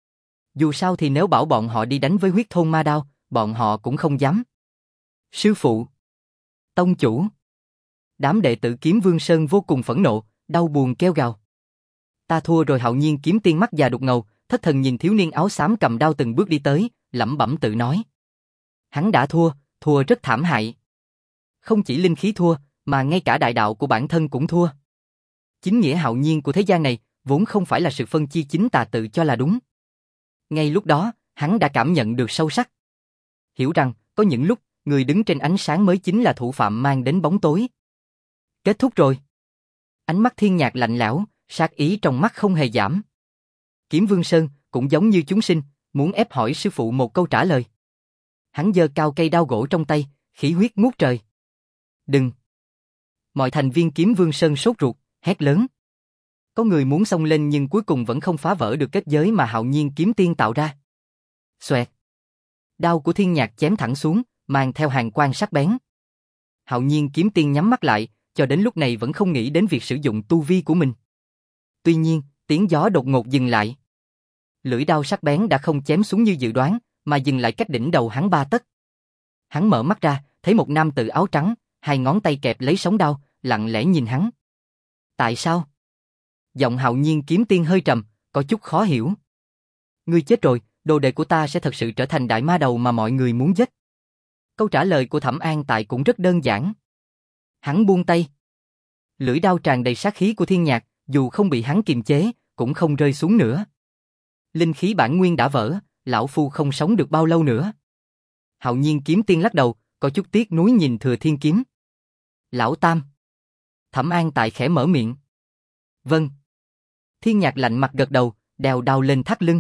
Dù sao thì nếu bảo bọn họ đi đánh với huyết thôn ma đao, bọn họ cũng không dám. Sư phụ, tông chủ, đám đệ tử Kiếm Vương Sơn vô cùng phẫn nộ, đau buồn kêu gào. Ta thua rồi. Hạo Nhiên kiếm tiên mắt già đục ngầu, thất thần nhìn thiếu niên áo xám cầm đao từng bước đi tới, lẩm bẩm tự nói. Hắn đã thua, thua rất thảm hại. Không chỉ linh khí thua, mà ngay cả đại đạo của bản thân cũng thua. Chính nghĩa hạo nhiên của thế gian này, vốn không phải là sự phân chia chính tà tự cho là đúng. Ngay lúc đó, hắn đã cảm nhận được sâu sắc. Hiểu rằng, có những lúc, người đứng trên ánh sáng mới chính là thủ phạm mang đến bóng tối. Kết thúc rồi. Ánh mắt Thiên Nhạc lạnh lẽo, sát ý trong mắt không hề giảm. Kiếm Vương Sơn, cũng giống như chúng sinh, muốn ép hỏi sư phụ một câu trả lời. Hắn giơ cao cây đao gỗ trong tay, khí huyết ngút trời. Đừng! Mọi thành viên Kiếm Vương Sơn sốt ruột, hét lớn. Có người muốn xông lên nhưng cuối cùng vẫn không phá vỡ được kết giới mà Hạo Nhiên kiếm tiên tạo ra. Xoẹt! Đao của Thiên Nhạc chém thẳng xuống, mang theo hàn quang sắc bén. Hạo Nhiên kiếm tiên nhắm mắt lại, cho đến lúc này vẫn không nghĩ đến việc sử dụng tu vi của mình. Tuy nhiên, tiếng gió đột ngột dừng lại. Lưỡi đao sắc bén đã không chém xuống như dự đoán, mà dừng lại cách đỉnh đầu hắn ba tấc. Hắn mở mắt ra, thấy một nam tử áo trắng, hai ngón tay kẹp lấy sóng đao, lặng lẽ nhìn hắn. Tại sao? Giọng Hạo Nhiên kiếm tiên hơi trầm, có chút khó hiểu. Ngươi chết rồi, đồ đệ của ta sẽ thật sự trở thành đại ma đầu mà mọi người muốn giết. Câu trả lời của Thẩm An Tại cũng rất đơn giản. Hắn buông tay. Lưỡi đao tràn đầy sát khí của Thiên Nhạc, dù không bị hắn kiềm chế, cũng không rơi xuống nữa. Linh khí bản nguyên đã vỡ, lão phu không sống được bao lâu nữa. Hạo Nhiên kiếm tiên lắc đầu, có chút tiếc nuối nhìn Thừa Thiên kiếm. Lão Tam. Thẩm An Tại khẽ mở miệng. Vâng. Thiên Nhạc lạnh mặt gật đầu, đèo đao lên thắt lưng.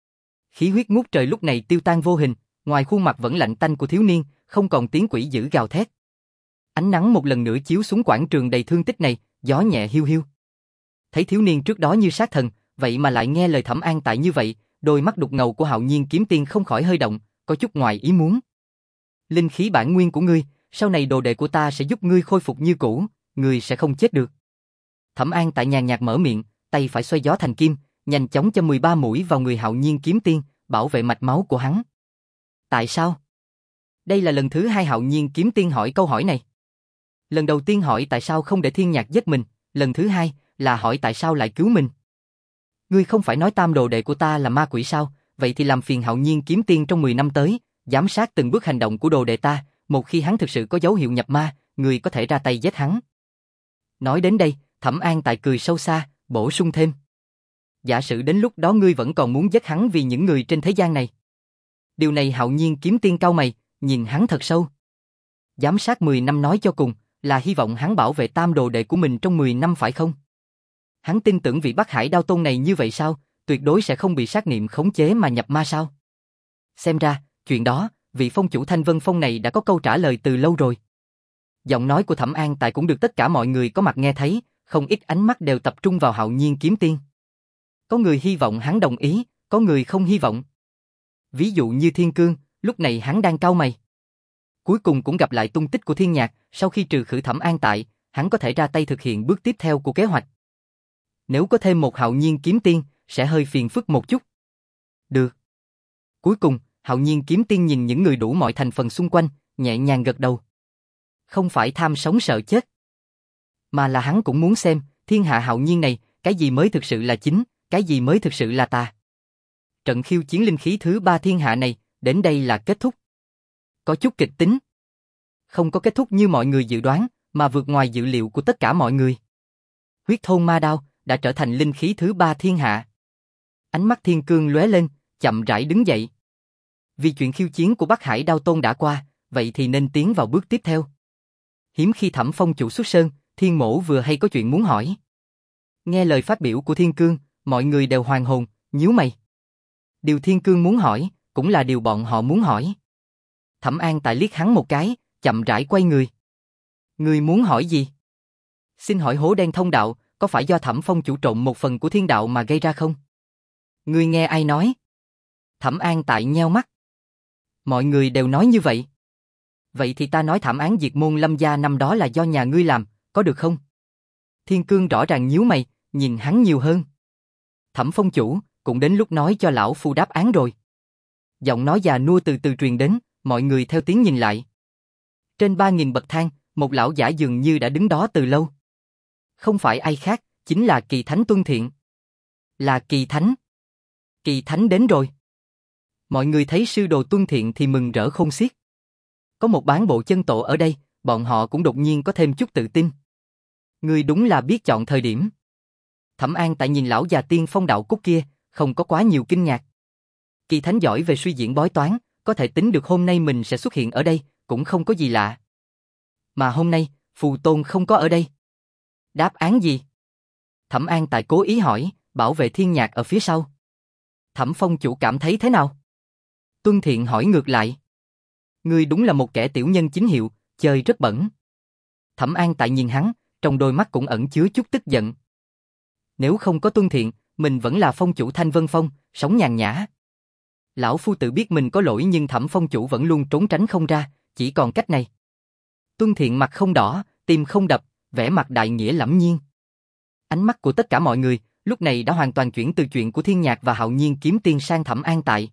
Khí huyết ngút trời lúc này tiêu tan vô hình, ngoài khuôn mặt vẫn lạnh tanh của thiếu niên, không còn tiếng quỷ dữ gào thét. Ánh nắng một lần nữa chiếu xuống quảng trường đầy thương tích này, gió nhẹ hiu hiu. Thấy thiếu niên trước đó như sát thần, vậy mà lại nghe lời Thẩm An Tại như vậy, đôi mắt đục ngầu của Hạo Nhiên kiếm tiên không khỏi hơi động, có chút ngoài ý muốn. Linh khí bản nguyên của ngươi, sau này đồ đệ của ta sẽ giúp ngươi khôi phục như cũ, ngươi sẽ không chết được. Thẩm An Tại nhàn nhạt mở miệng, tay phải xoay gió thành kim, nhanh chóng châm mười ba mũi vào người Hạo Nhiên kiếm tiên, bảo vệ mạch máu của hắn. Tại sao? Đây là lần thứ hai Hạo Nhiên kiếm tiên hỏi câu hỏi này. Lần đầu tiên hỏi tại sao không để Thiên Nhạc giết mình, lần thứ hai là hỏi tại sao lại cứu mình. Ngươi không phải nói tam đồ đệ của ta là ma quỷ sao, vậy thì làm phiền Hạo Nhiên kiếm tiên trong mười năm tới, giám sát từng bước hành động của đồ đệ ta, một khi hắn thực sự có dấu hiệu nhập ma, ngươi có thể ra tay giết hắn. Nói đến đây, Thẩm An Tại cười sâu xa, bổ sung thêm. Giả sử đến lúc đó ngươi vẫn còn muốn giết hắn vì những người trên thế gian này. Điều này Hạo Nhiên kiếm tiên cau mày, nhìn hắn thật sâu. Giám sát mười năm nói cho cùng, là hy vọng hắn bảo vệ tam đồ đệ của mình trong mười năm phải không? Hắn tin tưởng vị Bắc Hải Đao Tôn này như vậy sao, tuyệt đối sẽ không bị sát niệm khống chế mà nhập ma sao? Xem ra, chuyện đó, vị phong chủ Thanh Vân Phong này đã có câu trả lời từ lâu rồi. Giọng nói của Thẩm An Tại cũng được tất cả mọi người có mặt nghe thấy, không ít ánh mắt đều tập trung vào Hạo Nhiên kiếm tiên. Có người hy vọng hắn đồng ý, có người không hy vọng. Ví dụ như Thiên Cương, lúc này hắn đang cau mày. Cuối cùng cũng gặp lại tung tích của Thiên Nhạc, sau khi trừ khử Thẩm An Tại, hắn có thể ra tay thực hiện bước tiếp theo của kế hoạch. Nếu có thêm một Hạo Nhiên kiếm tiên, sẽ hơi phiền phức một chút. Được. Cuối cùng, Hạo Nhiên kiếm tiên nhìn những người đủ mọi thành phần xung quanh, nhẹ nhàng gật đầu. Không phải tham sống sợ chết, mà là hắn cũng muốn xem, thiên hạ Hạo Nhiên này, cái gì mới thực sự là chính, cái gì mới thực sự là tà. Trận khiêu chiến linh khí thứ ba thiên hạ này, đến đây là kết thúc. Có chút kịch tính. Không có kết thúc như mọi người dự đoán, mà vượt ngoài dự liệu của tất cả mọi người. Huyết thôn ma đao đã trở thành linh khí thứ ba thiên hạ. Ánh mắt Thiên Cương lóe lên, chậm rãi đứng dậy. Vì chuyện khiêu chiến của Bắc Hải Đao Tôn đã qua, vậy thì nên tiến vào bước tiếp theo. Hiếm khi Thẩm Phong chủ xuất sơn, Thiên Mỗ vừa hay có chuyện muốn hỏi. Nghe lời phát biểu của Thiên Cương, mọi người đều hoàn hồn, nhíu mày. Điều Thiên Cương muốn hỏi, cũng là điều bọn họ muốn hỏi. Thẩm An Tại liếc hắn một cái, chậm rãi quay người. Người muốn hỏi gì? Xin hỏi hố đen thông đạo, có phải do Thẩm Phong chủ trộn một phần của thiên đạo mà gây ra không? Ngươi nghe ai nói? Thẩm An Tại nheo mắt. Mọi người đều nói như vậy. Vậy thì ta nói thảm án diệt môn Lâm gia năm đó là do nhà ngươi làm, có được không? Thiên Cương rõ ràng nhíu mày, nhìn hắn nhiều hơn. Thẩm Phong chủ, cũng đến lúc nói cho lão phu đáp án rồi. Giọng nói già nua từ từ truyền đến, mọi người theo tiếng nhìn lại. Trên ba nghìn bậc thang, một lão giả dường như đã đứng đó từ lâu. Không phải ai khác, chính là Kỳ Thánh Tuân Thiện. Là Kỳ Thánh. Kỳ Thánh đến rồi. Mọi người thấy sư đồ Tuân Thiện thì mừng rỡ khôn xiết. Có một bán bộ chân tổ ở đây, bọn họ cũng đột nhiên có thêm chút tự tin. Ngươi đúng là biết chọn thời điểm. Thẩm An Tại nhìn lão già tiên phong đạo cốt kia, không có quá nhiều kinh ngạc. Kỳ Thánh giỏi về suy diễn bói toán, có thể tính được hôm nay mình sẽ xuất hiện ở đây, cũng không có gì lạ. Mà hôm nay, Phù Tôn không có ở đây. Đáp án gì? Thẩm An Tại cố ý hỏi, bảo vệ thiên nhạc ở phía sau. Thẩm Phong chủ cảm thấy thế nào? Tuân Thiện hỏi ngược lại. Ngươi đúng là một kẻ tiểu nhân chính hiệu, chơi rất bẩn. Thẩm An Tại nhìn hắn, trong đôi mắt cũng ẩn chứa chút tức giận. Nếu không có Tuân Thiện, mình vẫn là phong chủ Thanh Vân Phong, sống nhàn nhã. Lão phu tự biết mình có lỗi nhưng Thẩm Phong chủ vẫn luôn trốn tránh không ra, chỉ còn cách này. Tuân Thiện mặt không đỏ, tim không đập, vẻ mặt đại nghĩa lẫm nhiên. Ánh mắt của tất cả mọi người lúc này đã hoàn toàn chuyển từ chuyện của Thiên Nhạc và Hạo Nhiên kiếm tiên sang Thẩm An Tại.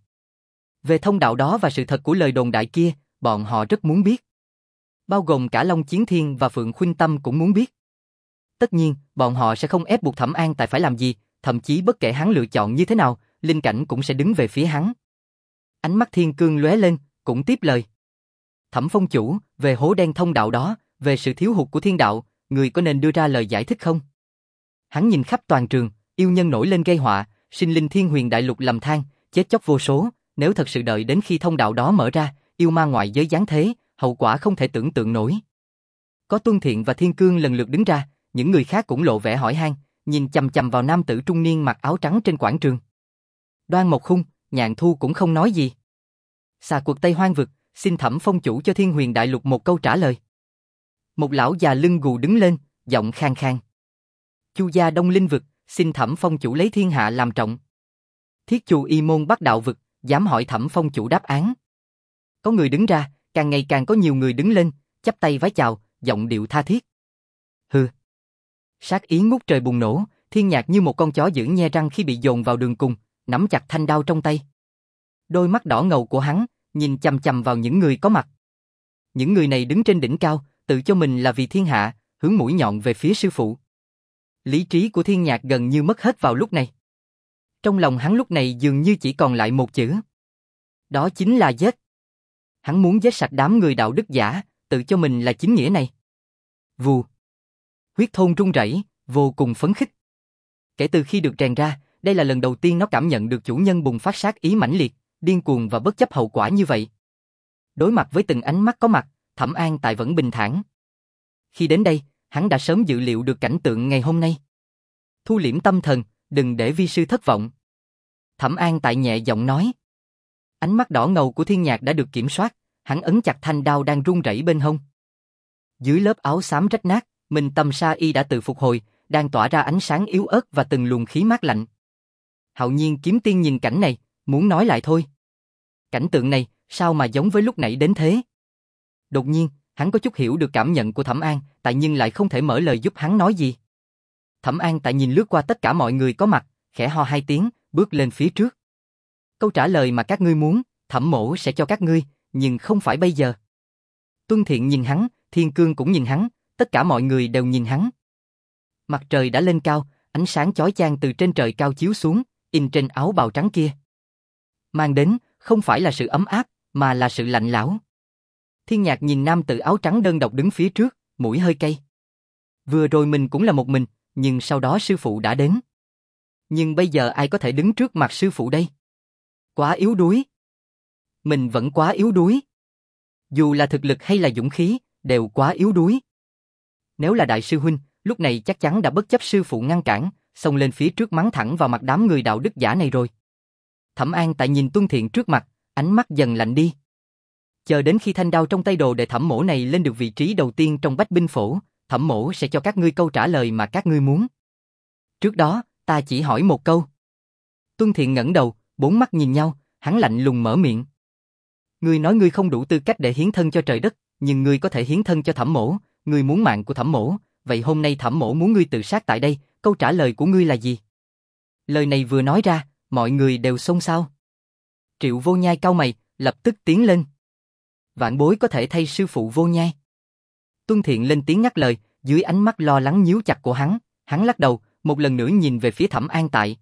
Về thông đạo đó và sự thật của lời đồn đại kia, bọn họ rất muốn biết. Bao gồm cả Long Chiến Thiên và Phượng Khuynh Tâm cũng muốn biết. Tất nhiên, bọn họ sẽ không ép buộc Thẩm An Tại phải làm gì, thậm chí bất kể hắn lựa chọn như thế nào, linh cảnh cũng sẽ đứng về phía hắn. Ánh mắt Thiên Cương lóe lên, cũng tiếp lời. Thẩm Phong chủ, về hố đen thông đạo đó, về sự thiếu hụt của thiên đạo, người có nên đưa ra lời giải thích không? Hắn nhìn khắp toàn trường, yêu nhân nổi lên gây họa, sinh linh thiên huyền đại lục lầm than, chết chóc vô số, nếu thật sự đợi đến khi thông đạo đó mở ra, yêu ma ngoại giới giáng thế, hậu quả không thể tưởng tượng nổi. Có Tuân Thiện và Thiên Cương lần lượt đứng ra, những người khác cũng lộ vẻ hỏi han, nhìn chằm chằm vào nam tử trung niên mặc áo trắng trên quảng trường. Đoan Mộc Khung, Nhạn Thu cũng không nói gì. Xà Quật Tây Hoang Vực, xin Thẩm Phong chủ cho Thiên Huyền Đại Lục một câu trả lời. Một lão già lưng gù đứng lên, giọng khang khang. Chu gia Đông Linh Vực, xin Thẩm Phong chủ lấy thiên hạ làm trọng. Thiết Chu Y Môn Bắc Đạo Vực, dám hỏi Thẩm Phong chủ đáp án. Có người đứng ra, càng ngày càng có nhiều người đứng lên, chắp tay vái chào, giọng điệu tha thiết. Hừ. Sát ý ngút trời bùng nổ, Thiên Nhạc như một con chó dữ nhe răng khi bị dồn vào đường cùng, nắm chặt thanh đao trong tay. Đôi mắt đỏ ngầu của hắn nhìn chằm chằm vào những người có mặt. Những người này đứng trên đỉnh cao, tự cho mình là vì thiên hạ, hướng mũi nhọn về phía sư phụ. Lý trí của Thiên Nhạc gần như mất hết vào lúc này. Trong lòng hắn lúc này dường như chỉ còn lại một chữ. Đó chính là giết. Hắn muốn giết sạch đám người đạo đức giả, tự cho mình là chính nghĩa này. Vù. Huyết thôn rung rẩy, vô cùng phấn khích. Kể từ khi được rèn ra, đây là lần đầu tiên nó cảm nhận được chủ nhân bùng phát sát ý mãnh liệt, điên cuồng và bất chấp hậu quả như vậy. Đối mặt với từng ánh mắt có mặt, Thẩm An Tại vẫn bình thản. Khi đến đây, hắn đã sớm dự liệu được cảnh tượng ngày hôm nay. Thu liễm tâm thần, đừng để vi sư thất vọng. Thẩm An Tại nhẹ giọng nói. Ánh mắt đỏ ngầu của Thiên Nhạc đã được kiểm soát, hắn ấn chặt thanh đao đang run rẩy bên hông. Dưới lớp áo xám rách nát, Minh Tâm Sa Y đã tự phục hồi, đang tỏa ra ánh sáng yếu ớt và từng luồng khí mát lạnh. Hạo Nhiên kiếm tiên nhìn cảnh này, muốn nói lại thôi. Cảnh tượng này, sao mà giống với lúc nãy đến thế? Đột nhiên, hắn có chút hiểu được cảm nhận của Thẩm An, Tại nhưng lại không thể mở lời giúp hắn nói gì. Thẩm An Tại nhìn lướt qua tất cả mọi người có mặt, khẽ ho hai tiếng, bước lên phía trước. Câu trả lời mà các ngươi muốn, Thẩm mỗ sẽ cho các ngươi, nhưng không phải bây giờ. Tuân Thiện nhìn hắn, Thiên Cương cũng nhìn hắn, tất cả mọi người đều nhìn hắn. Mặt trời đã lên cao, ánh sáng chói chang từ trên trời cao chiếu xuống, in trên áo bào trắng kia. Mang đến, không phải là sự ấm áp, mà là sự lạnh lẽo. Thiên Nhạc nhìn nam tử áo trắng đơn độc đứng phía trước, mũi hơi cay. Vừa rồi mình cũng là một mình, nhưng sau đó sư phụ đã đến. Nhưng bây giờ ai có thể đứng trước mặt sư phụ đây? Quá yếu đuối. Mình vẫn quá yếu đuối. Dù là thực lực hay là dũng khí, đều quá yếu đuối. Nếu là đại sư huynh, lúc này chắc chắn đã bất chấp sư phụ ngăn cản, xông lên phía trước mắng thẳng vào mặt đám người đạo đức giả này rồi. Thẩm An tại nhìn Tuân Thiện trước mặt, ánh mắt dần lạnh đi. Chờ đến khi thanh đao trong tay đồ đệ Thẩm Mỗ này lên được vị trí đầu tiên trong bách binh phổ, Thẩm Mỗ sẽ cho các ngươi câu trả lời mà các ngươi muốn. Trước đó, ta chỉ hỏi một câu. Tuân Thiện ngẩng đầu, bốn mắt nhìn nhau, hắn lạnh lùng mở miệng. Ngươi nói ngươi không đủ tư cách để hiến thân cho trời đất, nhưng ngươi có thể hiến thân cho Thẩm Mỗ, ngươi muốn mạng của Thẩm Mỗ, vậy hôm nay Thẩm Mỗ muốn ngươi tự sát tại đây, câu trả lời của ngươi là gì? Lời này vừa nói ra, mọi người đều xôn xao. Triệu Vô Nhai cau mày, lập tức tiến lên. Vạn bối có thể thay sư phụ Vô Nhai. Tuân Thiện lên tiếng ngắt lời, dưới ánh mắt lo lắng nhíu chặt của hắn, hắn lắc đầu, một lần nữa nhìn về phía Thẩm An Tại.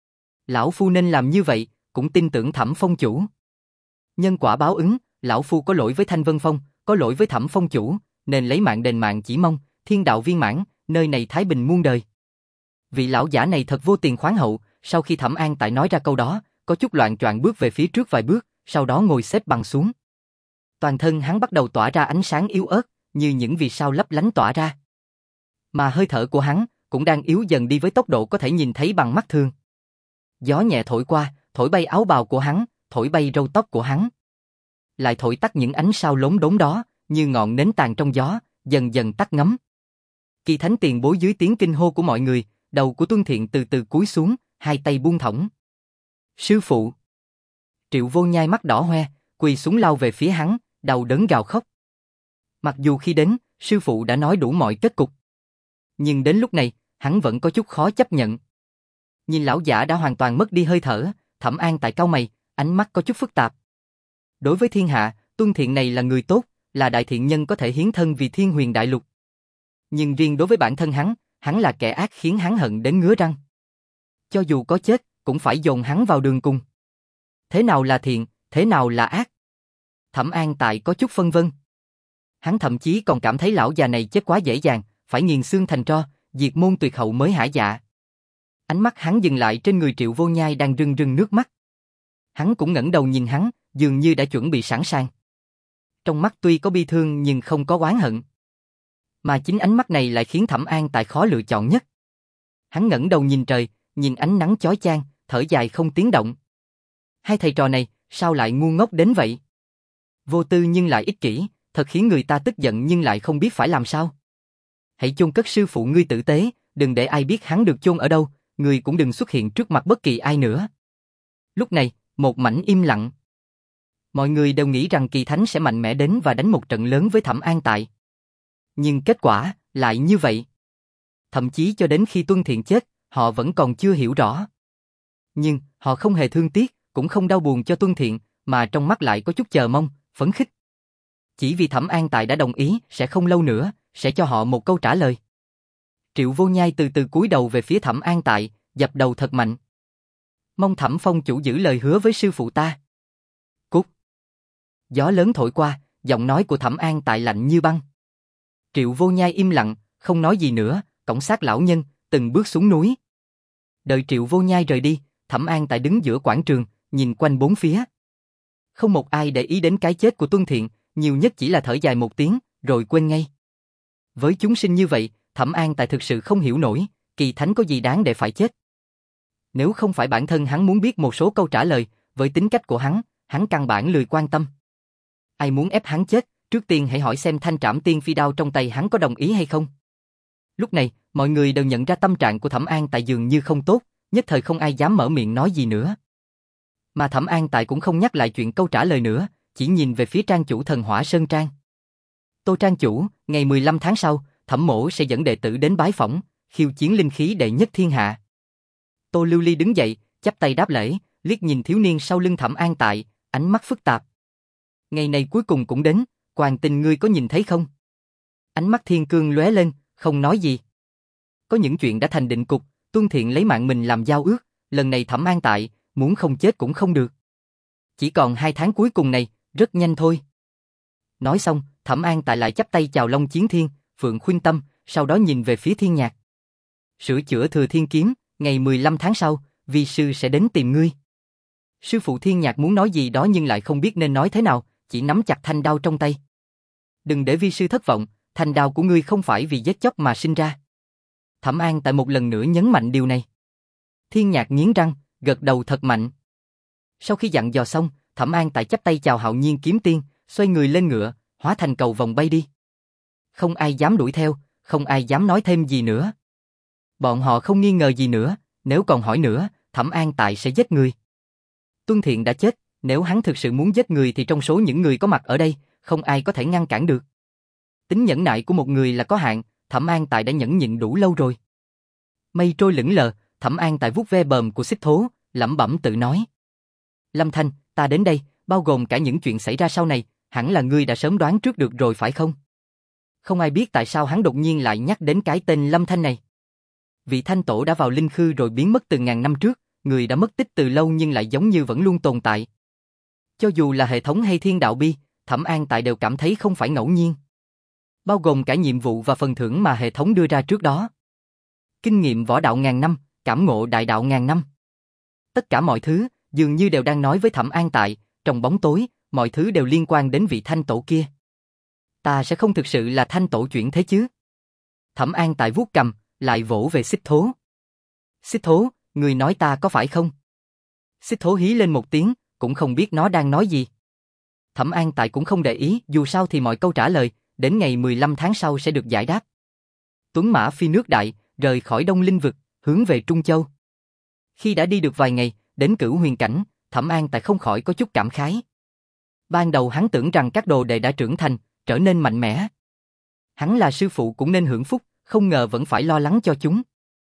Lão phu nên làm như vậy, cũng tin tưởng Thẩm phong chủ. Nhân quả báo ứng, lão phu có lỗi với Thanh Vân Phong, có lỗi với Thẩm phong chủ, nên lấy mạng đền mạng, chỉ mong thiên đạo viên mãn, nơi này thái bình muôn đời. Vị lão giả này thật vô tiền khoáng hậu, sau khi Thẩm An Tại nói ra câu đó, có chút loạn choạng bước về phía trước vài bước, sau đó ngồi xếp bằng xuống. Toàn thân hắn bắt đầu tỏa ra ánh sáng yếu ớt, như những vì sao lấp lánh tỏa ra. Mà hơi thở của hắn cũng đang yếu dần đi với tốc độ có thể nhìn thấy bằng mắt thường. Gió nhẹ thổi qua, thổi bay áo bào của hắn, thổi bay râu tóc của hắn. Lại thổi tắt những ánh sao lốm đốm đó, như ngọn nến tàn trong gió, dần dần tắt ngấm. Kỳ Thánh tiền bối dưới tiếng kinh hô của mọi người, đầu của Tuân Thiện từ từ cúi xuống, hai tay buông thõng. Sư phụ! Triệu Vô Nhai mắt đỏ hoe, quỳ xuống lao về phía hắn, đau đớn gào khóc. Mặc dù khi đến, sư phụ đã nói đủ mọi kết cục. Nhưng đến lúc này, hắn vẫn có chút khó chấp nhận. Nhìn lão giả đã hoàn toàn mất đi hơi thở, Thẩm An Tại cau mày, ánh mắt có chút phức tạp. Đối với thiên hạ, Tuân Thiện này là người tốt, là đại thiện nhân có thể hiến thân vì Thiên Huyền Đại Lục. Nhưng riêng đối với bản thân hắn, hắn là kẻ ác khiến hắn hận đến ngứa răng. Cho dù có chết, cũng phải dồn hắn vào đường cùng. Thế nào là thiện, thế nào là ác? Thẩm An Tại có chút phân vân. Hắn thậm chí còn cảm thấy lão già này chết quá dễ dàng, phải nghiền xương thành tro, diệt môn tuyệt hậu mới hả dạ. Ánh mắt hắn dừng lại trên người Triệu Vô Nhai đang rưng rưng nước mắt. Hắn cũng ngẩng đầu nhìn hắn, dường như đã chuẩn bị sẵn sàng. Trong mắt tuy có bi thương nhưng không có oán hận. Mà chính ánh mắt này lại khiến Thẩm An Tại khó lựa chọn nhất. Hắn ngẩng đầu nhìn trời, nhìn ánh nắng chói chang, thở dài không tiếng động. Hai thầy trò này, sao lại ngu ngốc đến vậy? Vô tư nhưng lại ích kỷ, thật khiến người ta tức giận nhưng lại không biết phải làm sao. Hãy chôn cất sư phụ ngươi tử tế, đừng để ai biết hắn được chôn ở đâu, ngươi cũng đừng xuất hiện trước mặt bất kỳ ai nữa. Lúc này, một mảnh im lặng. Mọi người đều nghĩ rằng Kỳ Thánh sẽ mạnh mẽ đến và đánh một trận lớn với Thẩm An Tại. Nhưng kết quả lại như vậy. Thậm chí cho đến khi Tuân Thiện chết, họ vẫn còn chưa hiểu rõ. Nhưng họ không hề thương tiếc, cũng không đau buồn cho Tuân Thiện, mà trong mắt lại có chút chờ mong, phấn khích. Chỉ vì Thẩm An Tại đã đồng ý, sẽ không lâu nữa, sẽ cho họ một câu trả lời. Triệu Vô Nhai từ từ cúi đầu về phía Thẩm An Tại, dập đầu thật mạnh. Mong Thẩm phong chủ giữ lời hứa với sư phụ ta. Cút. Gió lớn thổi qua, giọng nói của Thẩm An Tại lạnh như băng. Triệu Vô Nhai im lặng, không nói gì nữa, cõng xác lão nhân, từng bước xuống núi. Đợi Triệu Vô Nhai rời đi, Thẩm An Tại đứng giữa quảng trường, nhìn quanh bốn phía. Không một ai để ý đến cái chết của Tuân Thiện, nhiều nhất chỉ là thở dài một tiếng, rồi quên ngay. Với chúng sinh như vậy, Thẩm An Tại thực sự không hiểu nổi, Kỳ Thánh có gì đáng để phải chết. Nếu không phải bản thân hắn muốn biết một số câu trả lời, với tính cách của hắn, hắn căn bản lười quan tâm. Ai muốn ép hắn chết, trước tiên hãy hỏi xem thanh trảm tiên phi đao trong tay hắn có đồng ý hay không. Lúc này, mọi người đều nhận ra tâm trạng của Thẩm An Tại dường như không tốt, nhất thời không ai dám mở miệng nói gì nữa. Mà Thẩm An Tại cũng không nhắc lại chuyện câu trả lời nữa, chỉ nhìn về phía trang chủ Thần Hỏa Sơn Trang. Tô trang chủ, ngày mười lăm tháng sau, Thẩm mỗ sẽ dẫn đệ tử đến bái phỏng, khiêu chiến linh khí đệ nhất thiên hạ. Tô Lưu Ly đứng dậy, chắp tay đáp lễ, liếc nhìn thiếu niên sau lưng Thẩm An Tại, ánh mắt phức tạp. Ngày này cuối cùng cũng đến, Quang Tình ngươi có nhìn thấy không? Ánh mắt Thiên Cương lóe lên, không nói gì. Có những chuyện đã thành định cục, Tuân Thiện lấy mạng mình làm giao ước, lần này Thẩm An Tại, muốn không chết cũng không được. Chỉ còn hai tháng cuối cùng này, rất nhanh thôi. Nói xong, Thẩm An Tại lại chắp tay chào Long Chiến Thiên, Phượng Khuynh Tâm, sau đó nhìn về phía Thiên Nhạc. Sửa chữa Thừa Thiên Kiếm, ngày mười lăm tháng sau, vi sư sẽ đến tìm ngươi. Sư phụ Thiên Nhạc muốn nói gì đó nhưng lại không biết nên nói thế nào, chỉ nắm chặt thanh đao trong tay. Đừng để vi sư thất vọng, thanh đao của ngươi không phải vì giết chóc mà sinh ra. Thẩm An tại một lần nữa nhấn mạnh điều này. Thiên Nhạc nghiến răng, gật đầu thật mạnh. Sau khi dặn dò xong, Thẩm An tại chắp tay chào Hạo Nhiên kiếm tiên, xoay người lên ngựa, hóa thành cầu vòng bay đi. Không ai dám đuổi theo, không ai dám nói thêm gì nữa. Bọn họ không nghi ngờ gì nữa, nếu còn hỏi nữa, Thẩm An tại sẽ giết người. Tuân Thiện đã chết, nếu hắn thực sự muốn giết người thì trong số những người có mặt ở đây, không ai có thể ngăn cản được. Tính nhẫn nại của một người là có hạn, Thẩm An tại đã nhẫn nhịn đủ lâu rồi. Mây trôi lững lờ, Thẩm An tại vuốt ve bờm của xích thố, lẩm bẩm tự nói. Lâm Thanh, ta đến đây, bao gồm cả những chuyện xảy ra sau này, hẳn là ngươi đã sớm đoán trước được rồi phải không? Không ai biết tại sao hắn đột nhiên lại nhắc đến cái tên Lâm Thanh này. Vị Thanh Tổ đã vào linh khư rồi biến mất từ ngàn năm trước, người đã mất tích từ lâu nhưng lại giống như vẫn luôn tồn tại. Cho dù là hệ thống hay thiên đạo bi, Thẩm An tại đều cảm thấy không phải ngẫu nhiên. Bao gồm cả nhiệm vụ và phần thưởng mà hệ thống đưa ra trước đó. Kinh nghiệm võ đạo ngàn năm, cảm ngộ đại đạo ngàn năm. Tất cả mọi thứ, dường như đều đang nói với Thẩm An tại, trong bóng tối, mọi thứ đều liên quan đến vị Thanh Tổ kia. Ta sẽ không thực sự là Thanh Tổ chuyển thế chứ? Thẩm An tại vuốt cầm, lại vỗ về xích thố. Xích thố, người nói ta có phải không? Xích thố hí lên một tiếng, cũng không biết nó đang nói gì. Thẩm An tại cũng không để ý, dù sao thì mọi câu trả lời, đến ngày mười lăm tháng sau sẽ được giải đáp. Tuấn mã phi nước đại, rời khỏi Đông Linh vực, hướng về Trung Châu. Khi đã đi được vài ngày, đến Cửu Huyền cảnh, Thẩm An tại không khỏi có chút cảm khái. Ban đầu hắn tưởng rằng các đồ đệ đã trưởng thành, trở nên mạnh mẽ. Hắn là sư phụ cũng nên hưởng phúc, không ngờ vẫn phải lo lắng cho chúng.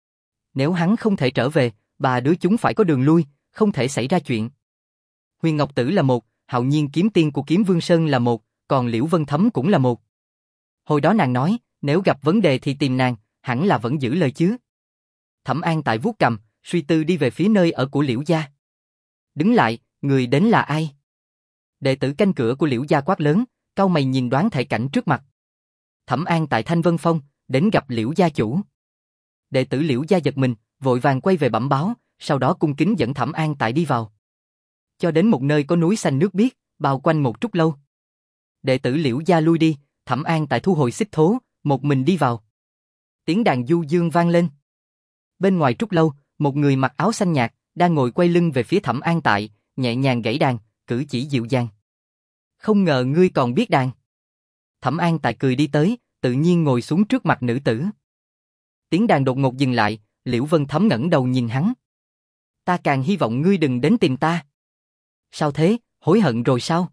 Nếu hắn không thể trở về, bà đứa chúng phải có đường lui, không thể xảy ra chuyện. Huyền Ngọc Tử là một, Hạo Nhiên kiếm tiên của Kiếm Vương Sơn là một, còn Liễu Vân Thấm cũng là một. Hồi đó nàng nói, nếu gặp vấn đề thì tìm nàng, hẳn là vẫn giữ lời chứ. Thẩm An tại vuốt cầm, suy tư đi về phía nơi ở của Liễu gia. Đứng lại, người đến là ai? Đệ tử canh cửa của Liễu gia quát lớn, cau mày nhìn đoán thể cảnh trước mặt. Thẩm An tại Thanh Vân Phong, đến gặp Liễu gia chủ. Đệ tử Liễu gia giật mình, vội vàng quay về bẩm báo, sau đó cung kính dẫn Thẩm An tại đi vào. Cho đến một nơi có núi xanh nước biếc, bao quanh một trúc lâu. Đệ tử Liễu gia lui đi, Thẩm An tại thu hồi xích thố, một mình đi vào. Tiếng đàn du dương vang lên. Bên ngoài trúc lâu, một người mặc áo xanh nhạt, đang ngồi quay lưng về phía Thẩm An tại, nhẹ nhàng gảy đàn, cử chỉ dịu dàng. Không ngờ ngươi còn biết đàn. Thẩm An tại cười đi tới, tự nhiên ngồi xuống trước mặt nữ tử. Tiếng đàn đột ngột dừng lại, Liễu Vân Thấm ngẩng đầu nhìn hắn. Ta càng hy vọng ngươi đừng đến tìm ta. Sao thế, hối hận rồi sao?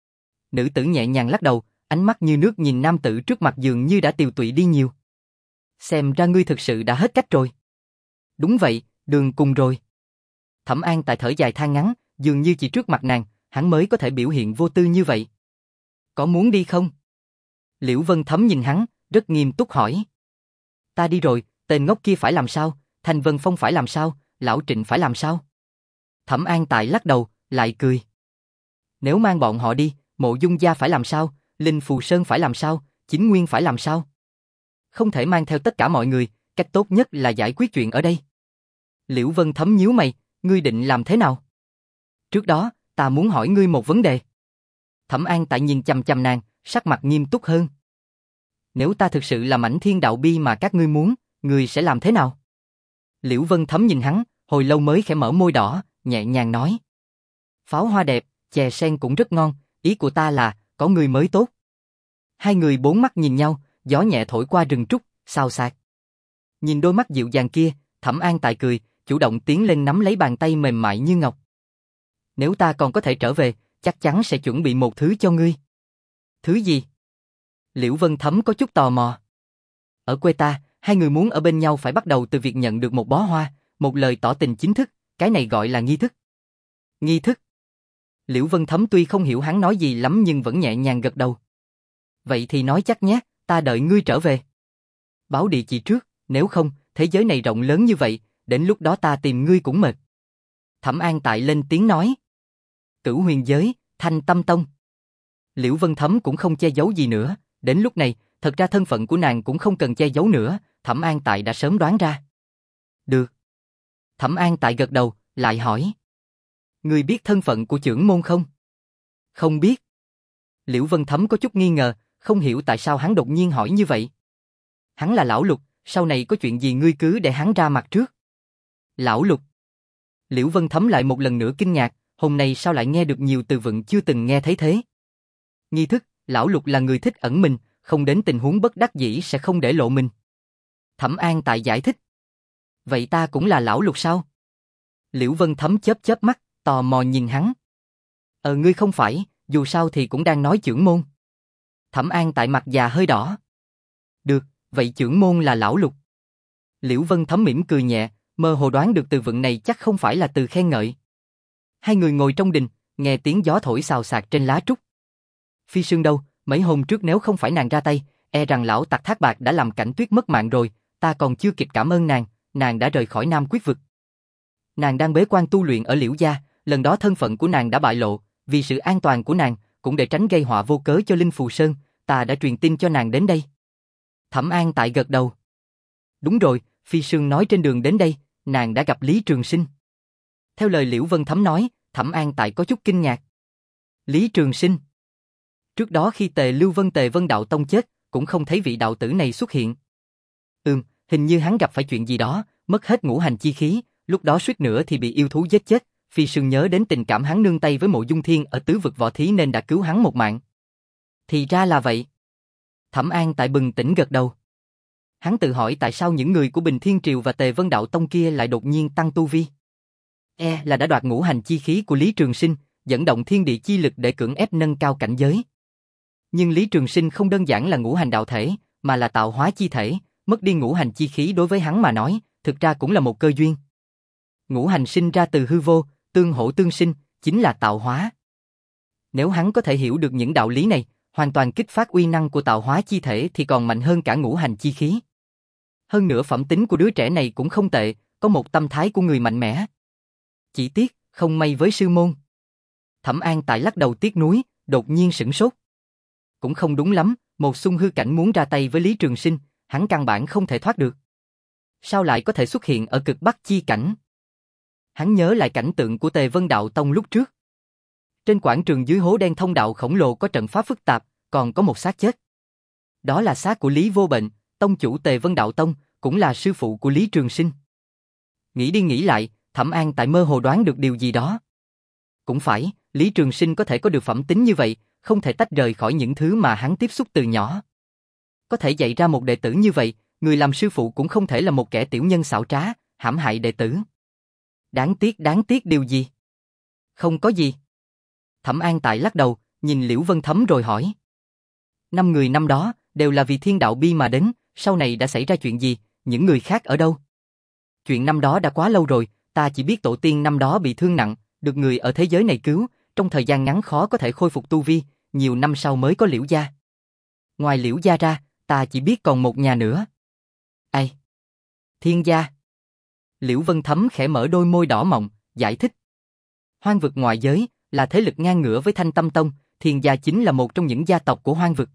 Nữ tử nhẹ nhàng lắc đầu, ánh mắt như nước nhìn nam tử trước mặt dường như đã tiều tụy đi nhiều. Xem ra ngươi thực sự đã hết cách rồi. Đúng vậy, đường cùng rồi. Thẩm An tại thở dài than ngắn, dường như chỉ trước mặt nàng, hắn mới có thể biểu hiện vô tư như vậy. Có muốn đi không? Liễu Vân Thấm nhìn hắn, rất nghiêm túc hỏi. Ta đi rồi, tên ngốc kia phải làm sao? Thanh Vân Phong phải làm sao? Lão Trịnh phải làm sao? Thẩm An tại lắc đầu, lại cười. Nếu mang bọn họ đi, Mộ Dung gia phải làm sao? Linh Phù Sơn phải làm sao? Chính Nguyên phải làm sao? Không thể mang theo tất cả mọi người, cách tốt nhất là giải quyết chuyện ở đây. Liễu Vân Thấm nhíu mày, ngươi định làm thế nào? Trước đó, ta muốn hỏi ngươi một vấn đề. Thẩm An tại nhìn chằm chằm nàng, sắc mặt nghiêm túc hơn. Nếu ta thực sự là mảnh thiên đạo bi mà các ngươi muốn, ngươi sẽ làm thế nào? Liễu Vân Thấm nhìn hắn, hồi lâu mới khẽ mở môi đỏ, nhẹ nhàng nói. Pháo hoa đẹp, chè sen cũng rất ngon, ý của ta là, có ngươi mới tốt. Hai người bốn mắt nhìn nhau, gió nhẹ thổi qua rừng trúc, xao xạc. Nhìn đôi mắt dịu dàng kia, Thẩm An tại cười, chủ động tiến lên nắm lấy bàn tay mềm mại như ngọc. Nếu ta còn có thể trở về, chắc chắn sẽ chuẩn bị một thứ cho ngươi. Thứ gì? Liễu Vân Thấm có chút tò mò. Ở quê ta, hai người muốn ở bên nhau phải bắt đầu từ việc nhận được một bó hoa, một lời tỏ tình chính thức, cái này gọi là nghi thức. Nghi thức? Liễu Vân Thấm tuy không hiểu hắn nói gì lắm nhưng vẫn nhẹ nhàng gật đầu. Vậy thì nói chắc nhé, ta đợi ngươi trở về. Báo địa chỉ trước, nếu không, thế giới này rộng lớn như vậy, đến lúc đó ta tìm ngươi cũng mệt. Thẩm An tại lên tiếng nói. Cửu Huyền giới, Thanh Tâm Tông. Liễu Vân Thấm cũng không che giấu gì nữa, đến lúc này, thật ra thân phận của nàng cũng không cần che giấu nữa, Thẩm An tại đã sớm đoán ra. Được. Thẩm An Tại gật đầu, lại hỏi. Ngươi biết thân phận của chưởng môn không? Không biết. Liễu Vân Thấm có chút nghi ngờ, không hiểu tại sao hắn đột nhiên hỏi như vậy. Hắn là Lão Lục, sau này có chuyện gì ngươi cứ để hắn ra mặt trước. Lão Lục. Liễu Vân Thấm lại một lần nữa kinh ngạc, hôm nay sao lại nghe được nhiều từ vựng chưa từng nghe thấy thế. Nghi thức, Lão Lục là người thích ẩn mình, không đến tình huống bất đắc dĩ sẽ không để lộ mình. Thẩm An Tại giải thích. Vậy ta cũng là Lão Lục sao? Liễu Vân Thấm chớp chớp mắt, tò mò nhìn hắn. Ờ ngươi không phải, dù sao thì cũng đang nói chưởng môn. Thẩm An Tại mặt già hơi đỏ. Được, vậy chưởng môn là Lão Lục. Liễu Vân Thấm mỉm cười nhẹ, mơ hồ đoán được từ vựng này chắc không phải là từ khen ngợi. Hai người ngồi trong đình, nghe tiếng gió thổi xào xạc trên lá trúc. Phi Sương đâu, mấy hôm trước nếu không phải nàng ra tay, e rằng lão tặc Thác Bạc đã làm Cảnh Tuyết mất mạng rồi, ta còn chưa kịp cảm ơn nàng, nàng đã rời khỏi Nam Quyết Vực. Nàng đang bế quan tu luyện ở Liễu gia, lần đó thân phận của nàng đã bại lộ, vì sự an toàn của nàng, cũng để tránh gây họa vô cớ cho Linh Phù Sơn, ta đã truyền tin cho nàng đến đây. Thẩm An Tại gật đầu. Đúng rồi, Phi Sương nói trên đường đến đây, nàng đã gặp Lý Trường Sinh. Theo lời Liễu Vân Thấm nói, Thẩm An Tại có chút kinh ngạc. Lý Trường Sinh. Trước đó khi Tề Lưu Vân Tề Vân Đạo Tông chết, cũng không thấy vị đạo tử này xuất hiện. Ừm, hình như hắn gặp phải chuyện gì đó, mất hết ngũ hành chi khí, lúc đó suýt nữa thì bị yêu thú giết chết. Phi Sương nhớ đến tình cảm hắn nương tay với Mộ Dung Thiên ở tứ vực võ thí nên đã cứu hắn một mạng. Thì ra là vậy. Thẩm An Tại bừng tỉnh gật đầu. Hắn tự hỏi tại sao những người của Bình Thiên Triều và Tề Vân Đạo Tông kia lại đột nhiên tăng tu vi. E là đã đoạt ngũ hành chi khí của Lý Trường Sinh, dẫn động thiên địa chi lực để cưỡng ép nâng cao cảnh giới. Nhưng Lý Trường Sinh không đơn giản là ngũ hành đạo thể, mà là tạo hóa chi thể, mất đi ngũ hành chi khí đối với hắn mà nói, thực ra cũng là một cơ duyên. Ngũ hành sinh ra từ hư vô, tương hỗ tương sinh, chính là tạo hóa. Nếu hắn có thể hiểu được những đạo lý này, hoàn toàn kích phát uy năng của tạo hóa chi thể thì còn mạnh hơn cả ngũ hành chi khí. Hơn nữa phẩm tính của đứa trẻ này cũng không tệ, có một tâm thái của người mạnh mẽ. Chỉ tiếc, không may với sư môn. Thẩm An Tại lắc đầu tiếc nuối, đột nhiên sửng sốt. Cũng không đúng lắm, một xung hư cảnh muốn ra tay với Lý Trường Sinh, hắn căn bản không thể thoát được. Sao lại có thể xuất hiện ở cực Bắc chi cảnh? Hắn nhớ lại cảnh tượng của Tề Vân Đạo Tông lúc trước. Trên quảng trường dưới hố đen thông đạo khổng lồ có trận pháp phức tạp, còn có một xác chết. Đó là xác của Lý Vô Bệnh, tông chủ Tề Vân Đạo Tông, cũng là sư phụ của Lý Trường Sinh. Nghĩ đi nghĩ lại, Thẩm An Tại mơ hồ đoán được điều gì đó. Cũng phải, Lý Trường Sinh có thể có được phẩm tính như vậy, không thể tách rời khỏi những thứ mà hắn tiếp xúc từ nhỏ. Có thể dạy ra một đệ tử như vậy, người làm sư phụ cũng không thể là một kẻ tiểu nhân xảo trá, hãm hại đệ tử. Đáng tiếc đáng tiếc điều gì? Không có gì. Thẩm An Tại lắc đầu, nhìn Liễu Vân Thấm rồi hỏi. Năm người năm đó, đều là vì thiên đạo bi mà đến, sau này đã xảy ra chuyện gì, những người khác ở đâu? Chuyện năm đó đã quá lâu rồi, ta chỉ biết tổ tiên năm đó bị thương nặng, được người ở thế giới này cứu, trong thời gian ngắn khó có thể khôi phục tu vi, nhiều năm sau mới có Liễu gia. Ngoài Liễu gia ra, ta chỉ biết còn một nhà nữa. Ai? Thiên gia. Liễu Vân Thấm khẽ mở đôi môi đỏ mọng, giải thích. Hoang vực ngoại giới, là thế lực ngang ngửa với Thanh Tâm Tông, Thiên gia chính là một trong những gia tộc của hoang vực.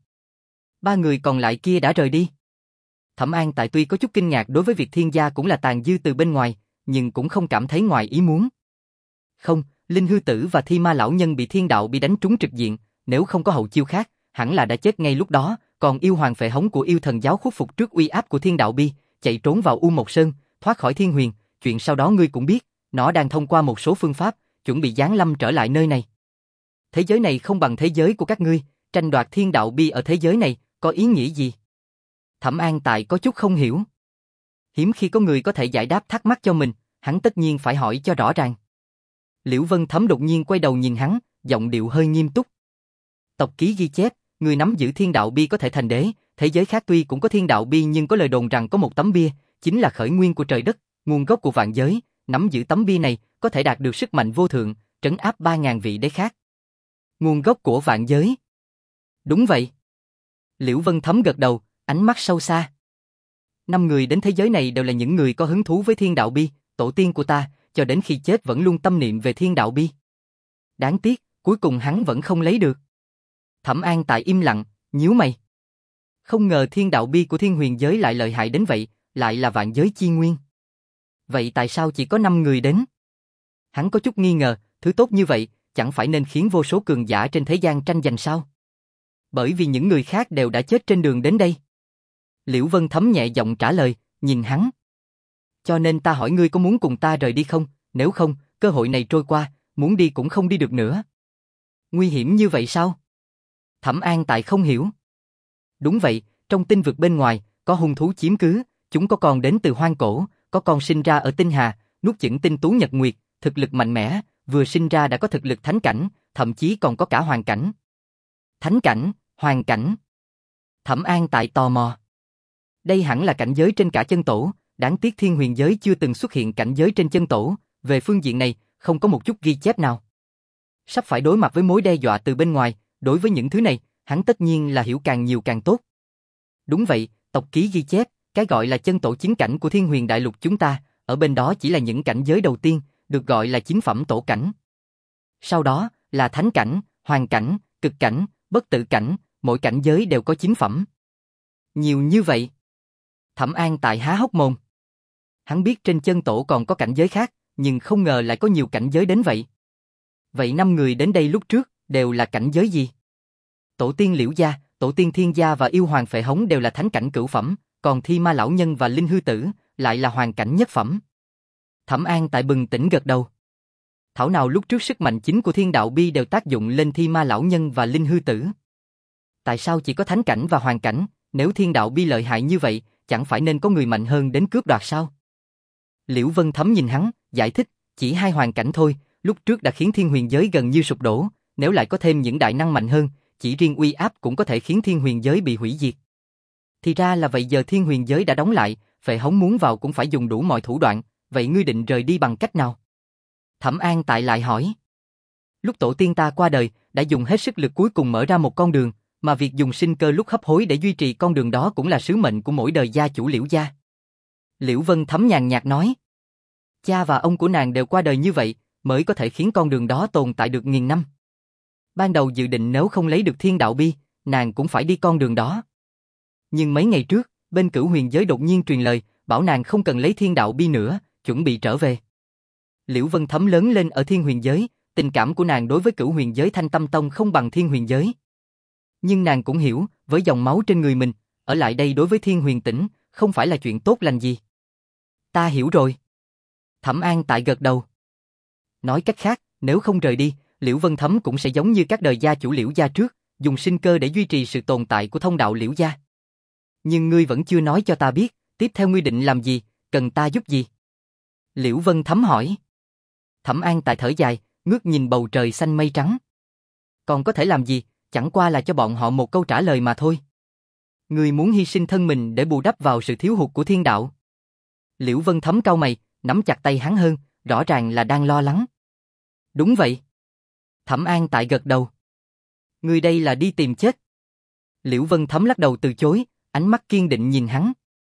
Ba người còn lại kia đã rời đi. Thẩm An Tại tuy có chút kinh ngạc đối với việc Thiên gia cũng là tàn dư từ bên ngoài, nhưng cũng không cảm thấy ngoài ý muốn. Không, Linh Hư Tử và Thi Ma lão nhân bị thiên đạo bị đánh trúng trực diện, nếu không có hậu chiêu khác, hẳn là đã chết ngay lúc đó, còn yêu hoàng phệ hống của yêu thần giáo khuất phục trước uy áp của thiên đạo bi, chạy trốn vào U Mộc Sơn, thoát khỏi thiên huyền, chuyện sau đó ngươi cũng biết, nó đang thông qua một số phương pháp, chuẩn bị giáng lâm trở lại nơi này. Thế giới này không bằng thế giới của các ngươi, tranh đoạt thiên đạo bi ở thế giới này, có ý nghĩa gì? Thẩm An Tại có chút không hiểu. Hiếm khi có người có thể giải đáp thắc mắc cho mình, hắn tất nhiên phải hỏi cho rõ ràng. Liễu Vân Thấm đột nhiên quay đầu nhìn hắn, giọng điệu hơi nghiêm túc. Tộc ký ghi chép, người nắm giữ thiên đạo bi có thể thành đế, thế giới khác tuy cũng có thiên đạo bi nhưng có lời đồn rằng có một tấm bia, chính là khởi nguyên của trời đất, nguồn gốc của vạn giới, nắm giữ tấm bia này có thể đạt được sức mạnh vô thượng, trấn áp ba ngàn vị đế khác. Nguồn gốc của vạn giới. Đúng vậy. Liễu Vân Thấm gật đầu, ánh mắt sâu xa. Năm người đến thế giới này đều là những người có hứng thú với thiên đạo bi, tổ tiên của ta, cho đến khi chết vẫn luôn tâm niệm về thiên đạo bi. Đáng tiếc, cuối cùng hắn vẫn không lấy được. Thẩm An Tại im lặng, nhíu mày. Không ngờ thiên đạo bi của thiên huyền giới lại lợi hại đến vậy, lại là vạn giới chi nguyên. Vậy tại sao chỉ có năm người đến? Hắn có chút nghi ngờ, thứ tốt như vậy, chẳng phải nên khiến vô số cường giả trên thế gian tranh giành sao? Bởi vì những người khác đều đã chết trên đường đến đây. Liễu Vân Thấm nhẹ giọng trả lời, nhìn hắn. Cho nên ta hỏi ngươi có muốn cùng ta rời đi không, nếu không, cơ hội này trôi qua, muốn đi cũng không đi được nữa. Nguy hiểm như vậy sao? Thẩm An Tại không hiểu. Đúng vậy, trong tinh vực bên ngoài, có hung thú chiếm cứ, chúng có con đến từ hoang cổ, có con sinh ra ở tinh hà, nuốt chửng tinh tú nhật nguyệt, thực lực mạnh mẽ, vừa sinh ra đã có thực lực thánh cảnh, thậm chí còn có cả hoàng cảnh. Thánh cảnh, hoàng cảnh. Thẩm An Tại tò mò. Đây hẳn là cảnh giới trên cả chân tổ, đáng tiếc thiên huyền giới chưa từng xuất hiện cảnh giới trên chân tổ, về phương diện này, không có một chút ghi chép nào. Sắp phải đối mặt với mối đe dọa từ bên ngoài, đối với những thứ này, hắn tất nhiên là hiểu càng nhiều càng tốt. Đúng vậy, tộc ký ghi chép, cái gọi là chân tổ chiến cảnh của thiên huyền đại lục chúng ta, ở bên đó chỉ là những cảnh giới đầu tiên, được gọi là chính phẩm tổ cảnh. Sau đó, là thánh cảnh, hoàng cảnh, cực cảnh, bất tử cảnh, mỗi cảnh giới đều có chính phẩm. Nhiều như vậy. Thẩm An Tại há hốc mồm. Hắn biết trên chân tổ còn có cảnh giới khác, nhưng không ngờ lại có nhiều cảnh giới đến vậy. Vậy năm người đến đây lúc trước, đều là cảnh giới gì? Tổ tiên Liễu Gia, Tổ tiên Thiên Gia và Yêu Hoàng Phệ Hống đều là thánh cảnh cửu phẩm, còn Thi Ma Lão Nhân và Linh Hư Tử lại là hoàng cảnh nhất phẩm. Thẩm An Tại bừng tỉnh gật đầu. Thảo nào lúc trước sức mạnh chính của Thiên Đạo Bi đều tác dụng lên Thi Ma Lão Nhân và Linh Hư Tử. Tại sao chỉ có thánh cảnh và hoàng cảnh, nếu Thiên Đạo Bi lợi hại như vậy, chẳng phải nên có người mạnh hơn đến cướp đoạt sao? Liễu Vân Thấm nhìn hắn, giải thích, chỉ hai hoàng cảnh thôi, lúc trước đã khiến thiên huyền giới gần như sụp đổ, nếu lại có thêm những đại năng mạnh hơn, chỉ riêng uy áp cũng có thể khiến thiên huyền giới bị hủy diệt. Thì ra là vậy, giờ thiên huyền giới đã đóng lại, Phệ Hống muốn vào cũng phải dùng đủ mọi thủ đoạn, vậy ngươi định rời đi bằng cách nào? Thẩm An Tại lại hỏi. Lúc tổ tiên ta qua đời, đã dùng hết sức lực cuối cùng mở ra một con đường, mà việc dùng sinh cơ lúc hấp hối để duy trì con đường đó cũng là sứ mệnh của mỗi đời gia chủ Liễu gia. Liễu Vân Thấm nhàn nhạt nói. Cha và ông của nàng đều qua đời như vậy, mới có thể khiến con đường đó tồn tại được nghìn năm. Ban đầu dự định nếu không lấy được Thiên Đạo Bi, nàng cũng phải đi con đường đó. Nhưng mấy ngày trước, bên Cửu Huyền giới đột nhiên truyền lời, bảo nàng không cần lấy Thiên Đạo Bi nữa, chuẩn bị trở về. Liễu Vân Thấm lớn lên ở Thiên Huyền giới, tình cảm của nàng đối với Cửu Huyền giới Thanh Tâm Tông không bằng Thiên Huyền giới. Nhưng nàng cũng hiểu, với dòng máu trên người mình, ở lại đây đối với Thiên Huyền Tỉnh, không phải là chuyện tốt lành gì. Ta hiểu rồi. Thẩm An Tại gật đầu. Nói cách khác, nếu không rời đi, Liễu Vân Thấm cũng sẽ giống như các đời gia chủ Liễu gia trước, dùng sinh cơ để duy trì sự tồn tại của thông đạo Liễu gia. Nhưng ngươi vẫn chưa nói cho ta biết, tiếp theo ngươi định làm gì, cần ta giúp gì? Liễu Vân Thấm hỏi. Thẩm An Tại thở dài, ngước nhìn bầu trời xanh mây trắng. Còn có thể làm gì, chẳng qua là cho bọn họ một câu trả lời mà thôi. Ngươi muốn hy sinh thân mình để bù đắp vào sự thiếu hụt của thiên đạo. Liễu Vân Thấm cau mày, nắm chặt tay hắn hơn, rõ ràng là đang lo lắng. Đúng vậy. Thẩm An Tại gật đầu. Ngươi đây là đi tìm chết. Liễu Vân Thấm lắc đầu từ chối, ánh mắt kiên định nhìn hắn.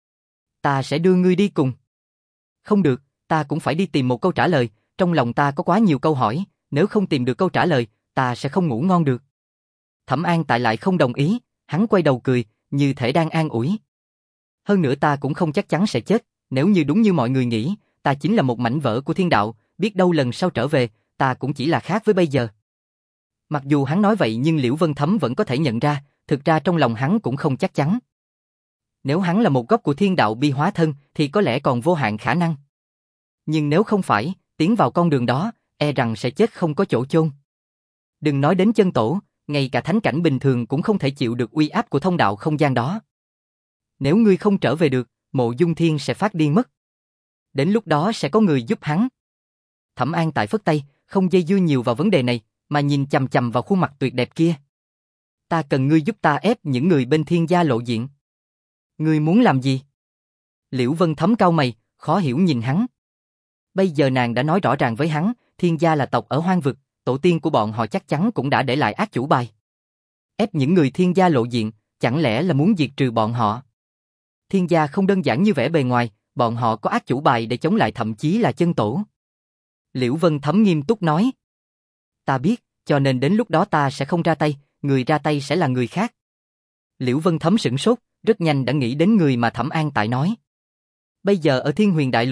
Ta sẽ đưa ngươi đi cùng. Không được, ta cũng phải đi tìm một câu trả lời, trong lòng ta có quá nhiều câu hỏi, nếu không tìm được câu trả lời, ta sẽ không ngủ ngon được. Thẩm An Tại lại không đồng ý, hắn quay đầu cười, như thể đang an ủi. Hơn nữa ta cũng không chắc chắn sẽ chết, nếu như đúng như mọi người nghĩ, ta chính là một mảnh vỡ của thiên đạo, biết đâu lần sau trở về, ta cũng chỉ là khác với bây giờ. Mặc dù hắn nói vậy nhưng Liễu Vân Thấm vẫn có thể nhận ra, thực ra trong lòng hắn cũng không chắc chắn. Nếu hắn là một góc của thiên đạo bi hóa thân thì có lẽ còn vô hạn khả năng. Nhưng nếu không phải, tiến vào con đường đó, e rằng sẽ chết không có chỗ chôn. Đừng nói đến chân tổ, ngay cả thánh cảnh bình thường cũng không thể chịu được uy áp của thông đạo không gian đó. Nếu ngươi không trở về được, Mộ Dung Thiên sẽ phát điên mất. Đến lúc đó sẽ có người giúp hắn. Thẩm An Tại phất tay, không dây dưa nhiều vào vấn đề này, mà nhìn chằm chằm vào khuôn mặt tuyệt đẹp kia. Ta cần ngươi giúp ta ép những người bên Thiên gia lộ diện. Ngươi muốn làm gì? Liễu Vân Thấm cau mày, khó hiểu nhìn hắn. Bây giờ nàng đã nói rõ ràng với hắn, Thiên gia là tộc ở hoang vực, tổ tiên của bọn họ chắc chắn cũng đã để lại ác chủ bài. Ép những người Thiên gia lộ diện, chẳng lẽ là muốn diệt trừ bọn họ? Thiên gia không đơn giản như vẻ bề ngoài, bọn họ có ác chủ bài để chống lại thậm chí là chân tổ. Liễu Vân Thấm nghiêm túc nói. Ta biết, cho nên đến lúc đó ta sẽ không ra tay, người ra tay sẽ là người khác. Liễu Vân Thấm sửng sốt, rất nhanh đã nghĩ đến người mà Thẩm An Tại nói. Bây giờ ở Thiên Huyền Đại Lục,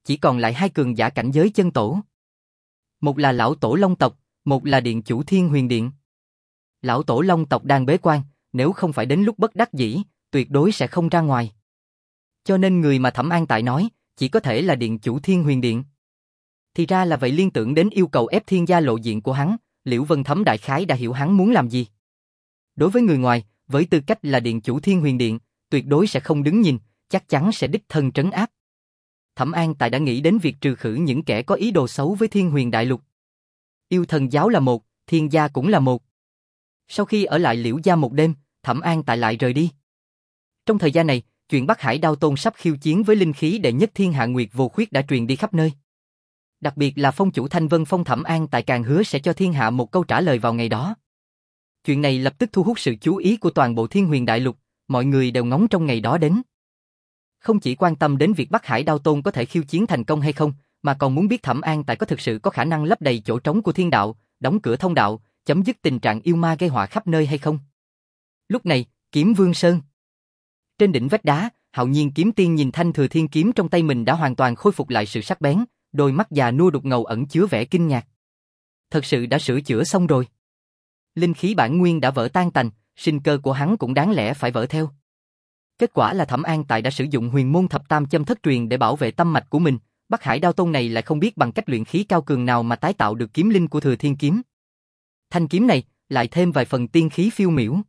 chỉ còn lại hai cường giả cảnh giới chân tổ. Một là lão tổ Long tộc, một là điện chủ Thiên Huyền Điện. Lão tổ Long tộc đang bế quan, nếu không phải đến lúc bất đắc dĩ, tuyệt đối sẽ không ra ngoài. Cho nên người mà Thẩm An Tại nói, chỉ có thể là điện chủ Thiên Huyền Điện. Thì ra là vậy, liên tưởng đến yêu cầu ép Thiên gia lộ diện của hắn, Liễu Vân Thấm đại khái đã hiểu hắn muốn làm gì. Đối với người ngoài, với tư cách là điện chủ Thiên Huyền Điện, tuyệt đối sẽ không đứng nhìn, chắc chắn sẽ đích thân trấn áp. Thẩm An Tại đã nghĩ đến việc trừ khử những kẻ có ý đồ xấu với Thiên Huyền Đại Lục. Yêu Thần giáo là một, Thiên gia cũng là một. Sau khi ở lại Liễu gia một đêm, Thẩm An Tại lại rời đi. Trong thời gian này, chuyện Bắc Hải Đao Tôn sắp khiêu chiến với linh khí đệ nhất thiên hạ Nguyệt Vô Khuyết đã truyền đi khắp nơi. Đặc biệt là phong chủ Thanh Vân Phong Thẩm An Tại càng hứa sẽ cho thiên hạ một câu trả lời vào ngày đó. Chuyện này lập tức thu hút sự chú ý của toàn bộ Thiên Huyền Đại Lục, mọi người đều ngóng trong ngày đó đến. Không chỉ quan tâm đến việc Bắc Hải Đao Tôn có thể khiêu chiến thành công hay không, mà còn muốn biết Thẩm An Tại có thực sự có khả năng lấp đầy chỗ trống của thiên đạo, đóng cửa thông đạo, chấm dứt tình trạng yêu ma gây họa khắp nơi hay không. Lúc này, Kiếm Vương Sơn. Trên đỉnh vách đá, Hạo Nhiên Kiếm Tiên nhìn thanh thừa thiên kiếm trong tay mình đã hoàn toàn khôi phục lại sự sắc bén, đôi mắt già nua đục ngầu ẩn chứa vẻ kinh ngạc. Thật sự đã sửa chữa xong rồi. Linh khí bản nguyên đã vỡ tan tành, sinh cơ của hắn cũng đáng lẽ phải vỡ theo. Kết quả là Thẩm An Tại đã sử dụng huyền môn thập tam châm thất truyền để bảo vệ tâm mạch của mình, Bắc Hải Đao Tôn này lại không biết bằng cách luyện khí cao cường nào mà tái tạo được kiếm linh của thừa thiên kiếm. Thanh kiếm này, lại thêm vài phần tiên khí phiêu miểu.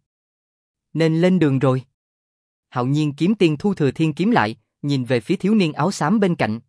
Nên lên đường rồi. Hạo Nhiên Kiếm Tiên thu thừa thiên kiếm lại, nhìn về phía thiếu niên áo xám bên cạnh.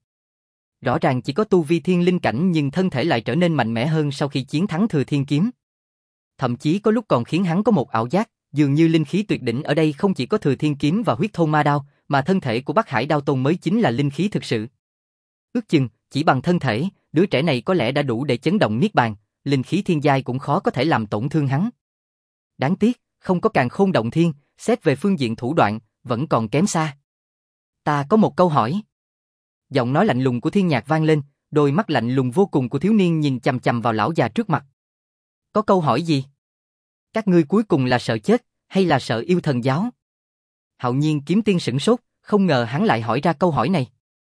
Rõ ràng chỉ có tu vi thiên linh cảnh nhưng thân thể lại trở nên mạnh mẽ hơn sau khi chiến thắng thừa thiên kiếm. Thậm chí có lúc còn khiến hắn có một ảo giác, dường như linh khí tuyệt đỉnh ở đây không chỉ có thừa thiên kiếm và huyết thôn ma đao, mà thân thể của Bắc Hải Đao Tôn mới chính là linh khí thực sự. Ước chừng, chỉ bằng thân thể, đứa trẻ này có lẽ đã đủ để chấn động niết bàn, linh khí thiên giai cũng khó có thể làm tổn thương hắn. Đáng tiếc, không có càn khôn động thiên, xét về phương diện thủ đoạn, vẫn còn kém xa. Ta có một câu hỏi. Giọng nói lạnh lùng của Thiên Nhạc vang lên, đôi mắt lạnh lùng vô cùng của thiếu niên nhìn chằm chằm vào lão già trước mặt. Có câu hỏi gì? Các ngươi cuối cùng là sợ chết, hay là sợ yêu thần giáo? Hạo Nhiên Kiếm Tiên sửng sốt, không ngờ hắn lại hỏi ra câu hỏi này.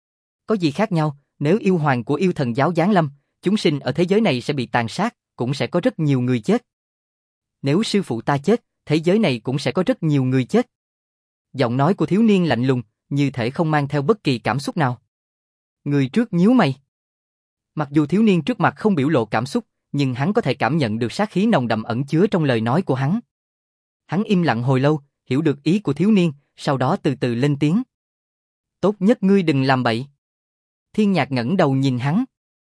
Có gì khác nhau, nếu yêu hoàng của yêu thần giáo giáng lâm, chúng sinh ở thế giới này sẽ bị tàn sát, cũng sẽ có rất nhiều người chết. Nếu sư phụ ta chết, thế giới này cũng sẽ có rất nhiều người chết. Giọng nói của thiếu niên lạnh lùng, như thể không mang theo bất kỳ cảm xúc nào. Người trước nhíu mày. Mặc dù thiếu niên trước mặt không biểu lộ cảm xúc, nhưng hắn có thể cảm nhận được sát khí nồng đậm ẩn chứa trong lời nói của hắn. Hắn im lặng hồi lâu, hiểu được ý của thiếu niên, sau đó từ từ lên tiếng. Tốt nhất ngươi đừng làm bậy. Thiên Nhạc ngẩng đầu nhìn hắn.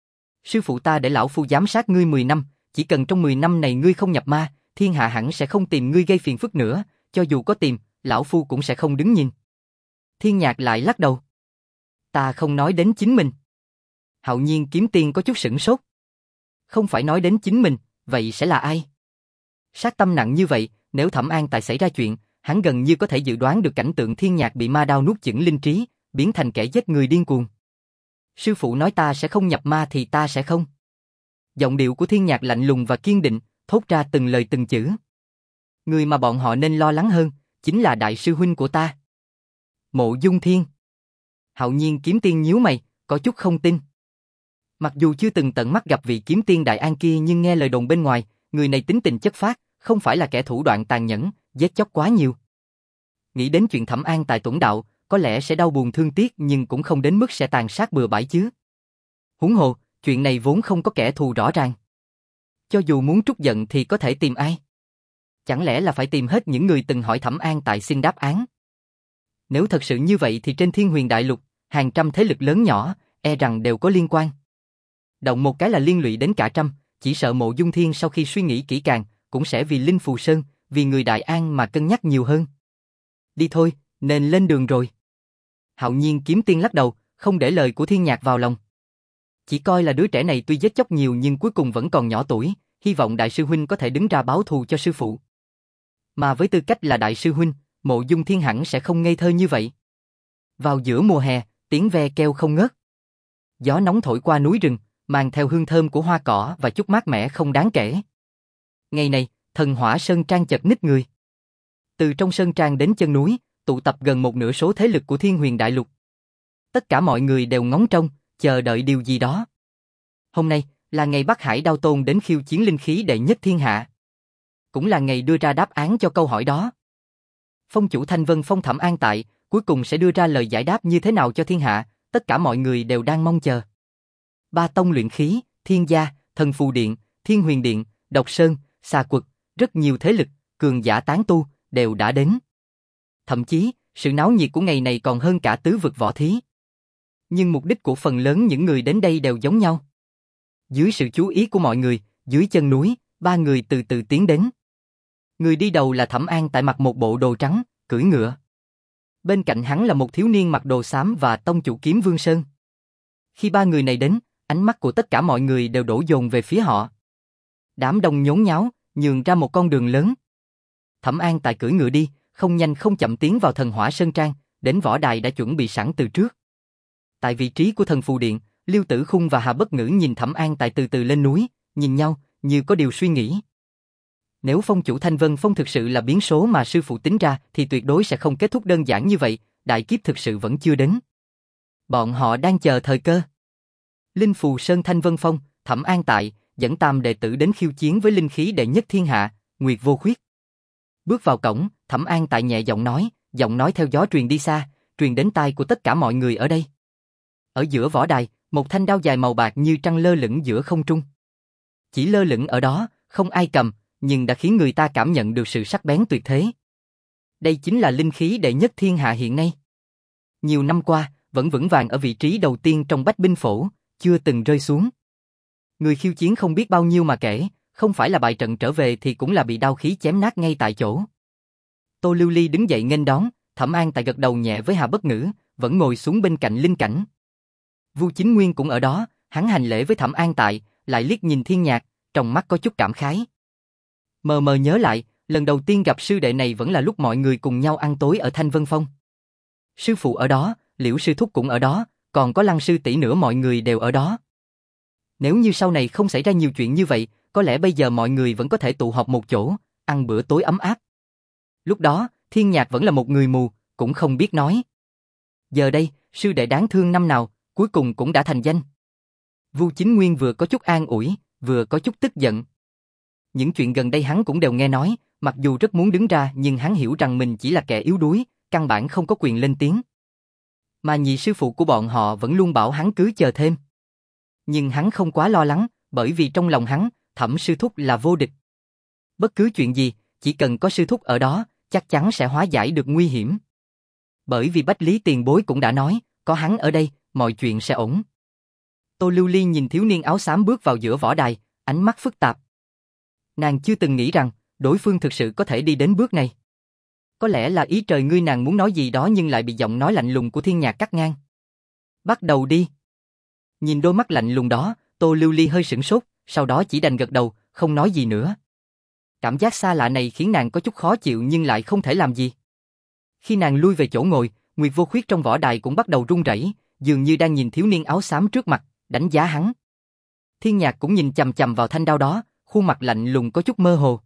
Sư phụ ta để lão phu giám sát ngươi mười năm, chỉ cần trong mười năm này ngươi không nhập ma, thiên hạ hẳn sẽ không tìm ngươi gây phiền phức nữa, cho dù có tìm, lão phu cũng sẽ không đứng nhìn. Thiên Nhạc lại lắc đầu. Ta không nói đến chính mình. Hạo Nhiên Kiếm Tiên có chút sửng sốt. Không phải nói đến chính mình, vậy sẽ là ai? Sát tâm nặng như vậy, nếu Thẩm An Tại xảy ra chuyện, hắn gần như có thể dự đoán được cảnh tượng Thiên Nhạc bị ma đao nuốt chửng linh trí, biến thành kẻ giết người điên cuồng. Sư phụ nói ta sẽ không nhập ma thì ta sẽ không. Giọng điệu của Thiên Nhạc lạnh lùng và kiên định, thốt ra từng lời từng chữ. Người mà bọn họ nên lo lắng hơn, chính là đại sư huynh của ta. Mộ Dung Thiên. Hạo Nhiên Kiếm Tiên nhíu mày, có chút không tin. Mặc dù chưa từng tận mắt gặp vị kiếm tiên Đại An kia nhưng nghe lời đồn bên ngoài, người này tính tình chất phác, không phải là kẻ thủ đoạn tàn nhẫn, giết chóc quá nhiều. Nghĩ đến chuyện Thẩm An Tại tuẫn đạo, có lẽ sẽ đau buồn thương tiếc nhưng cũng không đến mức sẽ tàn sát bừa bãi chứ. Huống hồ, chuyện này vốn không có kẻ thù rõ ràng. Cho dù muốn trút giận thì có thể tìm ai? Chẳng lẽ là phải tìm hết những người từng hỏi Thẩm An Tại xin đáp án? Nếu thật sự như vậy thì trên Thiên Huyền Đại Lục, hàng trăm thế lực lớn nhỏ, e rằng đều có liên quan. Động một cái là liên lụy đến cả trăm, chỉ sợ Mộ Dung Thiên sau khi suy nghĩ kỹ càng, cũng sẽ vì Linh Phù Sơn, vì người Đại An mà cân nhắc nhiều hơn. Đi thôi, nên lên đường rồi. Hạo Nhiên Kiếm Tiên lắc đầu, không để lời của Thiên Nhạc vào lòng. Chỉ coi là đứa trẻ này tuy giết chóc nhiều nhưng cuối cùng vẫn còn nhỏ tuổi, hy vọng đại sư huynh có thể đứng ra báo thù cho sư phụ. Mà với tư cách là đại sư huynh, Mộ Dung Thiên hẳn sẽ không ngây thơ như vậy. Vào giữa mùa hè, tiếng ve kêu không ngớt. Gió nóng thổi qua núi rừng, mang theo hương thơm của hoa cỏ và chút mát mẻ không đáng kể. Ngày này, Thần Hỏa Sơn Trang chật ních người. Từ trong sơn trang đến chân núi, tụ tập gần một nửa số thế lực của Thiên Huyền Đại Lục. Tất cả mọi người đều ngóng trông, chờ đợi điều gì đó. Hôm nay là ngày Bắc Hải Đao Tôn đến khiêu chiến linh khí đệ nhất thiên hạ. Cũng là ngày đưa ra đáp án cho câu hỏi đó. Phong chủ Thanh Vân Phong Thẩm An Tại cuối cùng sẽ đưa ra lời giải đáp như thế nào cho thiên hạ, tất cả mọi người đều đang mong chờ. Ba tông luyện khí, Thiên Gia, Thần Phù Điện, Thiên Huyền Điện, Độc Sơn, Xà Quật, rất nhiều thế lực, cường giả tán tu, đều đã đến. Thậm chí, sự náo nhiệt của ngày này còn hơn cả tứ vực võ thí. Nhưng mục đích của phần lớn những người đến đây đều giống nhau. Dưới sự chú ý của mọi người, dưới chân núi, ba người từ từ tiến đến. Người đi đầu là Thẩm An Tại mặc một bộ đồ trắng, cưỡi ngựa. Bên cạnh hắn là một thiếu niên mặc đồ xám và tông chủ Kiếm Vương Sơn. Khi ba người này đến, ánh mắt của tất cả mọi người đều đổ dồn về phía họ. Đám đông nhốn nháo, nhường ra một con đường lớn. Thẩm An Tại cưỡi ngựa đi, không nhanh không chậm tiến vào Thần Hỏa Sơn Trang, đến võ đài đã chuẩn bị sẵn từ trước. Tại vị trí của Thần Phù Điện, Liêu Tử Khung và Hà Bất Ngữ nhìn Thẩm An Tại từ từ lên núi, nhìn nhau, như có điều suy nghĩ. Nếu phong chủ Thanh Vân Phong thực sự là biến số mà sư phụ tính ra thì tuyệt đối sẽ không kết thúc đơn giản như vậy, đại kiếp thực sự vẫn chưa đến. Bọn họ đang chờ thời cơ. Linh Phù Sơn Thanh Vân Phong, Thẩm An Tại, dẫn tam đệ tử đến khiêu chiến với linh khí đệ nhất thiên hạ, Nguyệt Vô Khuyết. Bước vào cổng, Thẩm An Tại nhẹ giọng nói, giọng nói theo gió truyền đi xa, truyền đến tai của tất cả mọi người ở đây. Ở giữa võ đài, một thanh đao dài màu bạc như trăng lơ lửng giữa không trung. Chỉ lơ lửng ở đó, không ai cầm, nhưng đã khiến người ta cảm nhận được sự sắc bén tuyệt thế. Đây chính là linh khí đệ nhất thiên hạ hiện nay. Nhiều năm qua, vẫn vững vàng ở vị trí đầu tiên trong bách binh phổ, chưa từng rơi xuống. Người khiêu chiến không biết bao nhiêu mà kể, không phải là bại trận trở về thì cũng là bị đao khí chém nát ngay tại chỗ. Tô Lưu Ly đứng dậy nghênh đón, Thẩm An Tại gật đầu nhẹ với Hà Bất Ngữ, vẫn ngồi xuống bên cạnh Linh Cảnh. Vu Chính Nguyên cũng ở đó, hắn hành lễ với Thẩm An Tại, lại liếc nhìn Thiên Nhạc, trong mắt có chút cảm khái. Mờ mờ nhớ lại, lần đầu tiên gặp sư đệ này vẫn là lúc mọi người cùng nhau ăn tối ở Thanh Vân Phong. Sư phụ ở đó, Liễu sư thúc cũng ở đó, còn có Lăng sư tỷ nữa, mọi người đều ở đó. Nếu như sau này không xảy ra nhiều chuyện như vậy, có lẽ bây giờ mọi người vẫn có thể tụ họp một chỗ, ăn bữa tối ấm áp. Lúc đó, Thiên Nhạc vẫn là một người mù, cũng không biết nói. Giờ đây, sư đệ đáng thương năm nào, cuối cùng cũng đã thành danh. Vu Chính Nguyên vừa có chút an ủi, vừa có chút tức giận. Những chuyện gần đây hắn cũng đều nghe nói, mặc dù rất muốn đứng ra nhưng hắn hiểu rằng mình chỉ là kẻ yếu đuối, căn bản không có quyền lên tiếng. Mà nhị sư phụ của bọn họ vẫn luôn bảo hắn cứ chờ thêm. Nhưng hắn không quá lo lắng, bởi vì trong lòng hắn, Thẩm sư thúc là vô địch. Bất cứ chuyện gì, chỉ cần có sư thúc ở đó, chắc chắn sẽ hóa giải được nguy hiểm. Bởi vì Bách Lý tiền bối cũng đã nói, có hắn ở đây, mọi chuyện sẽ ổn. Tô Lưu Ly nhìn thiếu niên áo xám bước vào giữa võ đài, ánh mắt phức tạp. Nàng chưa từng nghĩ rằng, đối phương thực sự có thể đi đến bước này. Có lẽ là ý trời ngươi, nàng muốn nói gì đó nhưng lại bị giọng nói lạnh lùng của Thiên Nhạc cắt ngang. Bắt đầu đi. Nhìn đôi mắt lạnh lùng đó, Tô Lưu Ly hơi sửng sốt, sau đó chỉ đành gật đầu, không nói gì nữa. Cảm giác xa lạ này khiến nàng có chút khó chịu nhưng lại không thể làm gì. Khi nàng lui về chỗ ngồi, Nguyệt Vô Khuyết trong võ đài cũng bắt đầu run rẩy, dường như đang nhìn thiếu niên áo xám trước mặt, đánh giá hắn. Thiên Nhạc cũng nhìn chằm chằm vào thanh đao đó, khuôn mặt lạnh lùng có chút mơ hồ.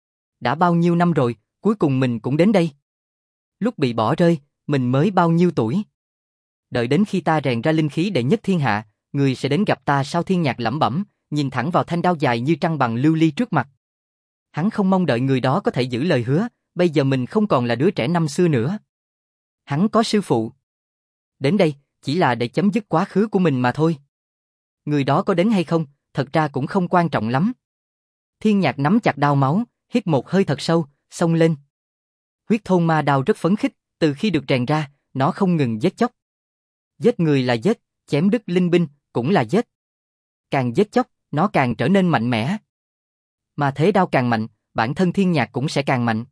Đã bao nhiêu năm rồi, cuối cùng mình cũng đến đây. Lúc bị bỏ rơi, mình mới bao nhiêu tuổi? Đợi đến khi ta rèn ra linh khí đệ nhất thiên hạ, người sẽ đến gặp ta sao? Thiên Nhạc lẩm bẩm, nhìn thẳng vào thanh đao dài như trăng bằng lưu ly trước mặt. Hắn không mong đợi người đó có thể giữ lời hứa, bây giờ mình không còn là đứa trẻ năm xưa nữa. Hắn có sư phụ. Đến đây, chỉ là để chấm dứt quá khứ của mình mà thôi. Người đó có đến hay không, thật ra cũng không quan trọng lắm. Thiên Nhạc nắm chặt đao máu, hít một hơi thật sâu, xông lên. Huyết thôn ma đao rất phấn khích, từ khi được rèn ra, nó không ngừng giết chóc. Giết người là giết, chém đứt linh binh, cũng là giết. Càng giết chóc, nó càng trở nên mạnh mẽ. Mà thế đao càng mạnh, bản thân Thiên Nhạc cũng sẽ càng mạnh.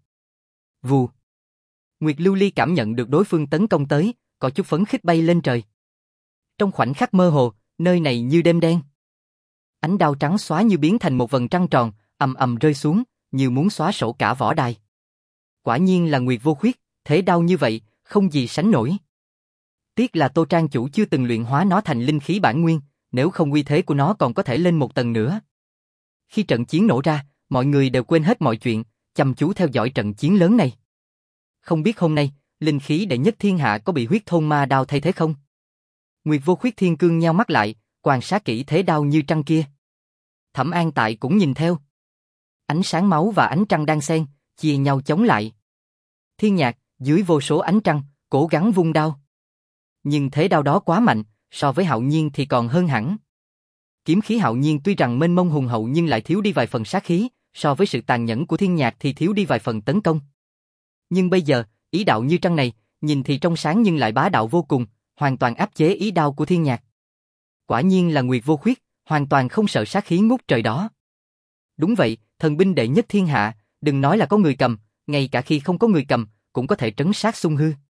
Vù. Nguyệt Lưu Ly cảm nhận được đối phương tấn công tới, có chút phấn khích bay lên trời. Trong khoảnh khắc mơ hồ, nơi này như đêm đen. Ánh đao trắng xóa như biến thành một vầng trăng tròn, ầm ầm rơi xuống, như muốn xóa sổ cả võ đài. Quả nhiên là Nguyệt Vô Khuyết, thế đao như vậy, không gì sánh nổi. Tiếc là Tô Trang chủ chưa từng luyện hóa nó thành linh khí bản nguyên, nếu không uy thế của nó còn có thể lên một tầng nữa. Khi trận chiến nổ ra, mọi người đều quên hết mọi chuyện, chăm chú theo dõi trận chiến lớn này. Không biết hôm nay, linh khí đệ nhất thiên hạ có bị huyết thôn ma đao thay thế không? Nguyệt Vô Khuyết Thiên Cương nheo mắt lại, quan sát kỹ thế đao như trăng kia. Thẩm An Tại cũng nhìn theo. Ánh sáng máu và ánh trăng đang xen, chia nhau chống lại. Thiên Nhạc, dưới vô số ánh trăng, cố gắng vung đao. Nhưng thế đao đó quá mạnh, so với Hạo Nhiên thì còn hơn hẳn. Kiếm khí Hạo Nhiên tuy rằng mênh mông hùng hậu nhưng lại thiếu đi vài phần sát khí, so với sự tàn nhẫn của Thiên Nhạc thì thiếu đi vài phần tấn công. Nhưng bây giờ, ý đạo như trăng này, nhìn thì trong sáng nhưng lại bá đạo vô cùng, hoàn toàn áp chế ý đao của Thiên Nhạc. Quả nhiên là Nguyệt Vô Khuyết, hoàn toàn không sợ sát khí ngút trời đó. Đúng vậy, thần binh đệ nhất thiên hạ, đừng nói là có người cầm, ngay cả khi không có người cầm, cũng có thể trấn sát xung hư.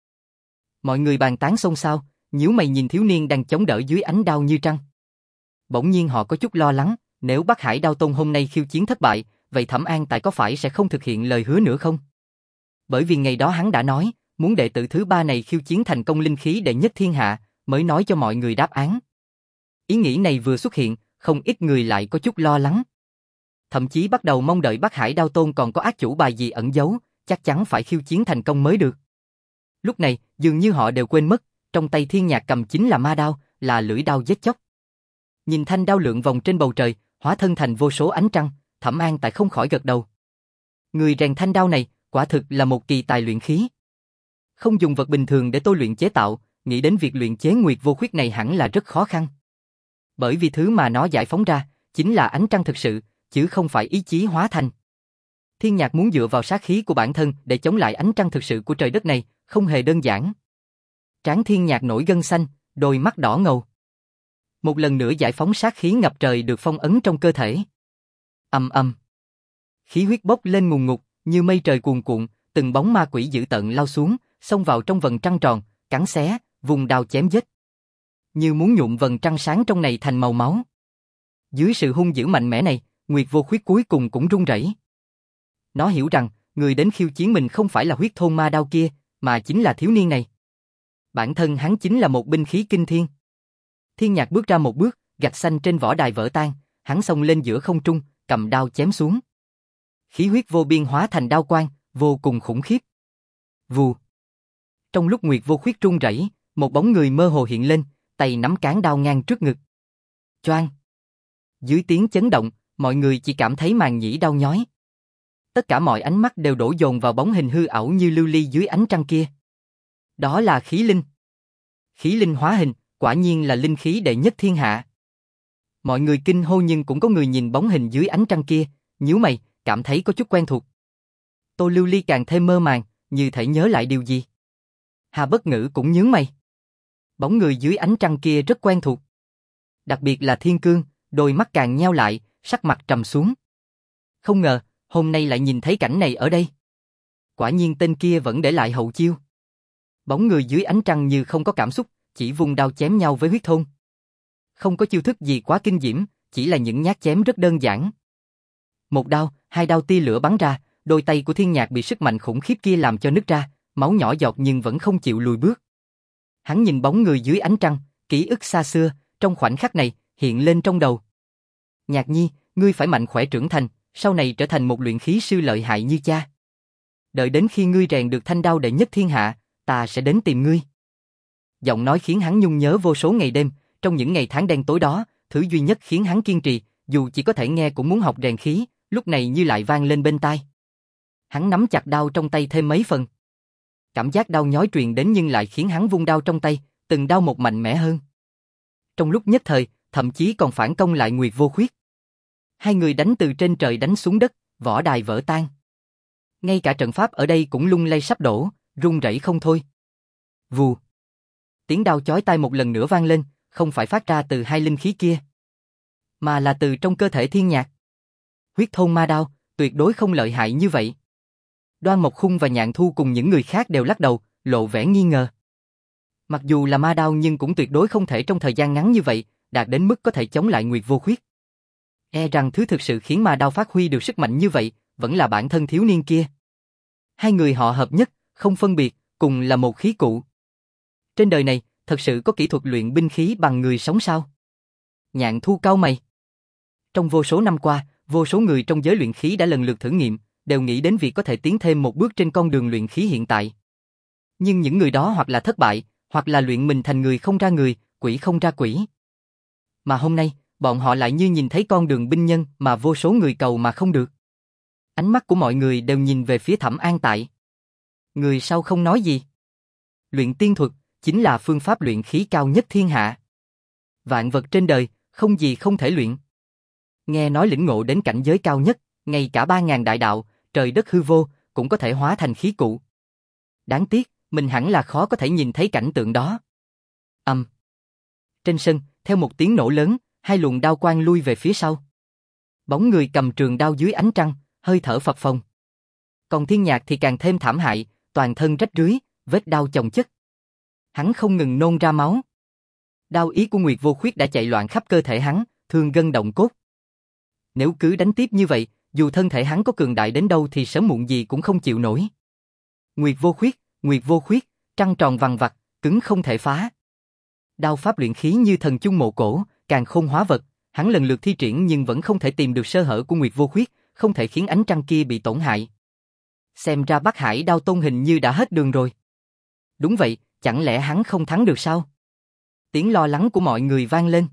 Mọi người bàn tán xôn xao, nhíu mày nhìn thiếu niên đang chống đỡ dưới ánh đao như trăng. Bỗng nhiên họ có chút lo lắng, nếu Bắc Hải Đao Tôn hôm nay khiêu chiến thất bại, vậy Thẩm An Tại có phải sẽ không thực hiện lời hứa nữa không? Bởi vì ngày đó hắn đã nói, muốn đệ tử thứ ba này khiêu chiến thành công linh khí đệ nhất thiên hạ, mới nói cho mọi người đáp án. Ý nghĩ này vừa xuất hiện, không ít người lại có chút lo lắng. Thậm chí bắt đầu mong đợi Bắc Hải Đao Tôn còn có ác chủ bài gì ẩn giấu, chắc chắn phải khiêu chiến thành công mới được. Lúc này, dường như họ đều quên mất, trong tay Thiên Nhạc cầm chính là ma đao, là lưỡi đao giết chóc. Nhìn thanh đao lượn vòng trên bầu trời, hóa thân thành vô số ánh trăng, Thẩm An Tại không khỏi gật đầu. Người rèn thanh đao này, quả thực là một kỳ tài luyện khí. Không dùng vật bình thường để tôi luyện chế tạo, nghĩ đến việc luyện chế Nguyệt Vô Khuyết này hẳn là rất khó khăn. Bởi vì thứ mà nó giải phóng ra, chính là ánh trăng thực sự, chứ không phải ý chí hóa thành. Thiên Nhạc muốn dựa vào sát khí của bản thân để chống lại ánh trăng thực sự của trời đất này, không hề đơn giản. Trán Thiên Nhạc nổi gân xanh, đôi mắt đỏ ngầu. Một lần nữa giải phóng sát khí ngập trời được phong ấn trong cơ thể. Ầm ầm. Khí huyết bốc lên ngùn ngụt, như mây trời cuồn cuộn, từng bóng ma quỷ dữ tợn lao xuống, xông vào trong vầng trăng tròn, cắn xé, vùng đao chém giết. Như muốn nhuộm vầng trăng sáng trong này thành màu máu. Dưới sự hung dữ mạnh mẽ này, Nguyệt Vô Khuyết cuối cùng cũng run rẩy. Nó hiểu rằng, người đến khiêu chiến mình không phải là huyết thôn ma đao kia, mà chính là thiếu niên này. Bản thân hắn chính là một binh khí kinh thiên. Thiên Nhạc bước ra một bước, gạch xanh trên võ đài vỡ tan, hắn xông lên giữa không trung, cầm đao chém xuống. Khí huyết vô biên hóa thành đao quang, vô cùng khủng khiếp. Vù. Trong lúc Nguyệt Vô Khuyết run rẩy, một bóng người mơ hồ hiện lên, tay nắm cán đao ngang trước ngực. Choang. Dưới tiếng chấn động, mọi người chỉ cảm thấy màng nhĩ đau nhói. Tất cả mọi ánh mắt đều đổ dồn vào bóng hình hư ảo như lưu ly dưới ánh trăng kia. Đó là khí linh. Khí linh hóa hình, quả nhiên là linh khí đệ nhất thiên hạ. Mọi người kinh hô nhưng cũng có người nhìn bóng hình dưới ánh trăng kia, nhíu mày, cảm thấy có chút quen thuộc. Tô Lưu Ly càng thêm mơ màng, như thể nhớ lại điều gì. Hà Bất Ngữ cũng nhướng mày. Bóng người dưới ánh trăng kia rất quen thuộc. Đặc biệt là Thiên Cương, đôi mắt càng nheo lại, sắc mặt trầm xuống. Không ngờ, hôm nay lại nhìn thấy cảnh này ở đây. Quả nhiên tên kia vẫn để lại hậu chiêu. Bóng người dưới ánh trăng như không có cảm xúc, chỉ vung đao chém nhau với huyết thôn. Không có chiêu thức gì quá kinh diễm, chỉ là những nhát chém rất đơn giản. Một đao, hai đao tia lửa bắn ra, đôi tay của Thiên Nhạc bị sức mạnh khủng khiếp kia làm cho nứt ra, máu nhỏ giọt nhưng vẫn không chịu lùi bước. Hắn nhìn bóng người dưới ánh trăng, ký ức xa xưa, trong khoảnh khắc này, hiện lên trong đầu. Nhạc Nhi, ngươi phải mạnh khỏe trưởng thành, sau này trở thành một luyện khí sư lợi hại như cha. Đợi đến khi ngươi rèn được thanh đao đệ nhất thiên hạ, ta sẽ đến tìm ngươi. Giọng nói khiến hắn nhung nhớ vô số ngày đêm, trong những ngày tháng đen tối đó, thứ duy nhất khiến hắn kiên trì, dù chỉ có thể nghe cũng muốn học rèn khí, lúc này như lại vang lên bên tai. Hắn nắm chặt đao trong tay thêm mấy phần. Cảm giác đau nhói truyền đến nhưng lại khiến hắn vung đao trong tay, từng đao một mạnh mẽ hơn. Trong lúc nhất thời, thậm chí còn phản công lại Nguyệt Vô Khuyết. Hai người đánh từ trên trời đánh xuống đất, võ đài vỡ tan. Ngay cả trận pháp ở đây cũng lung lay sắp đổ, rung rẩy không thôi. Vù. Tiếng đao chói tai một lần nữa vang lên, không phải phát ra từ hai linh khí kia, mà là từ trong cơ thể Thiên Nhạc. Huyết thôn ma đao, tuyệt đối không lợi hại như vậy. Đoan Mộc Khung và Nhạn Thu cùng những người khác đều lắc đầu, lộ vẻ nghi ngờ. Mặc dù là ma đao nhưng cũng tuyệt đối không thể trong thời gian ngắn như vậy, đạt đến mức có thể chống lại Nguyệt Vô Khuyết. E rằng thứ thực sự khiến ma đao phát huy được sức mạnh như vậy, vẫn là bản thân thiếu niên kia. Hai người họ hợp nhất, không phân biệt, cùng là một khí cụ. Trên đời này, thật sự có kỹ thuật luyện binh khí bằng người sống sao? Nhạn Thu cau mày. Trong vô số năm qua, vô số người trong giới luyện khí đã lần lượt thử nghiệm, đều nghĩ đến việc có thể tiến thêm một bước trên con đường luyện khí hiện tại. Nhưng những người đó hoặc là thất bại, hoặc là luyện mình thành người không ra người, quỷ không ra quỷ. Mà hôm nay, bọn họ lại như nhìn thấy con đường binh nhân mà vô số người cầu mà không được. Ánh mắt của mọi người đều nhìn về phía Thẩm An Tại. Người sau không nói gì. Luyện tiên thuật chính là phương pháp luyện khí cao nhất thiên hạ. Vạn vật trên đời, không gì không thể luyện. Nghe nói lĩnh ngộ đến cảnh giới cao nhất, ngay cả ba ngàn đại đạo, trời đất hư vô, cũng có thể hóa thành khí cụ. Đáng tiếc, mình hẳn là khó có thể nhìn thấy cảnh tượng đó. Ầm. Um. Trên sân, theo một tiếng nổ lớn, hai luồng đao quang lui về phía sau. Bóng người cầm trường đao dưới ánh trăng, hơi thở phập phồng. Còn Thiên Nhạc thì càng thêm thảm hại, toàn thân rách rưới, vết đao chồng chất. Hắn không ngừng nôn ra máu. Đao ý của Nguyệt Vô Khuyết đã chạy loạn khắp cơ thể hắn, thương gân động cốt. Nếu cứ đánh tiếp như vậy, dù thân thể hắn có cường đại đến đâu thì sớm muộn gì cũng không chịu nổi. Nguyệt Vô Khuyết, Nguyệt Vô Khuyết, trăng tròn vằng vặc, cứng không thể phá. Đao pháp luyện khí như thần chung mộ cổ, càng khôn hóa vật, hắn lần lượt thi triển nhưng vẫn không thể tìm được sơ hở của Nguyệt Vô Khuyết, không thể khiến ánh trăng kia bị tổn hại. Xem ra Bắc Hải Đao Tôn hình như đã hết đường rồi. Đúng vậy, chẳng lẽ hắn không thắng được sao? Tiếng lo lắng của mọi người vang lên.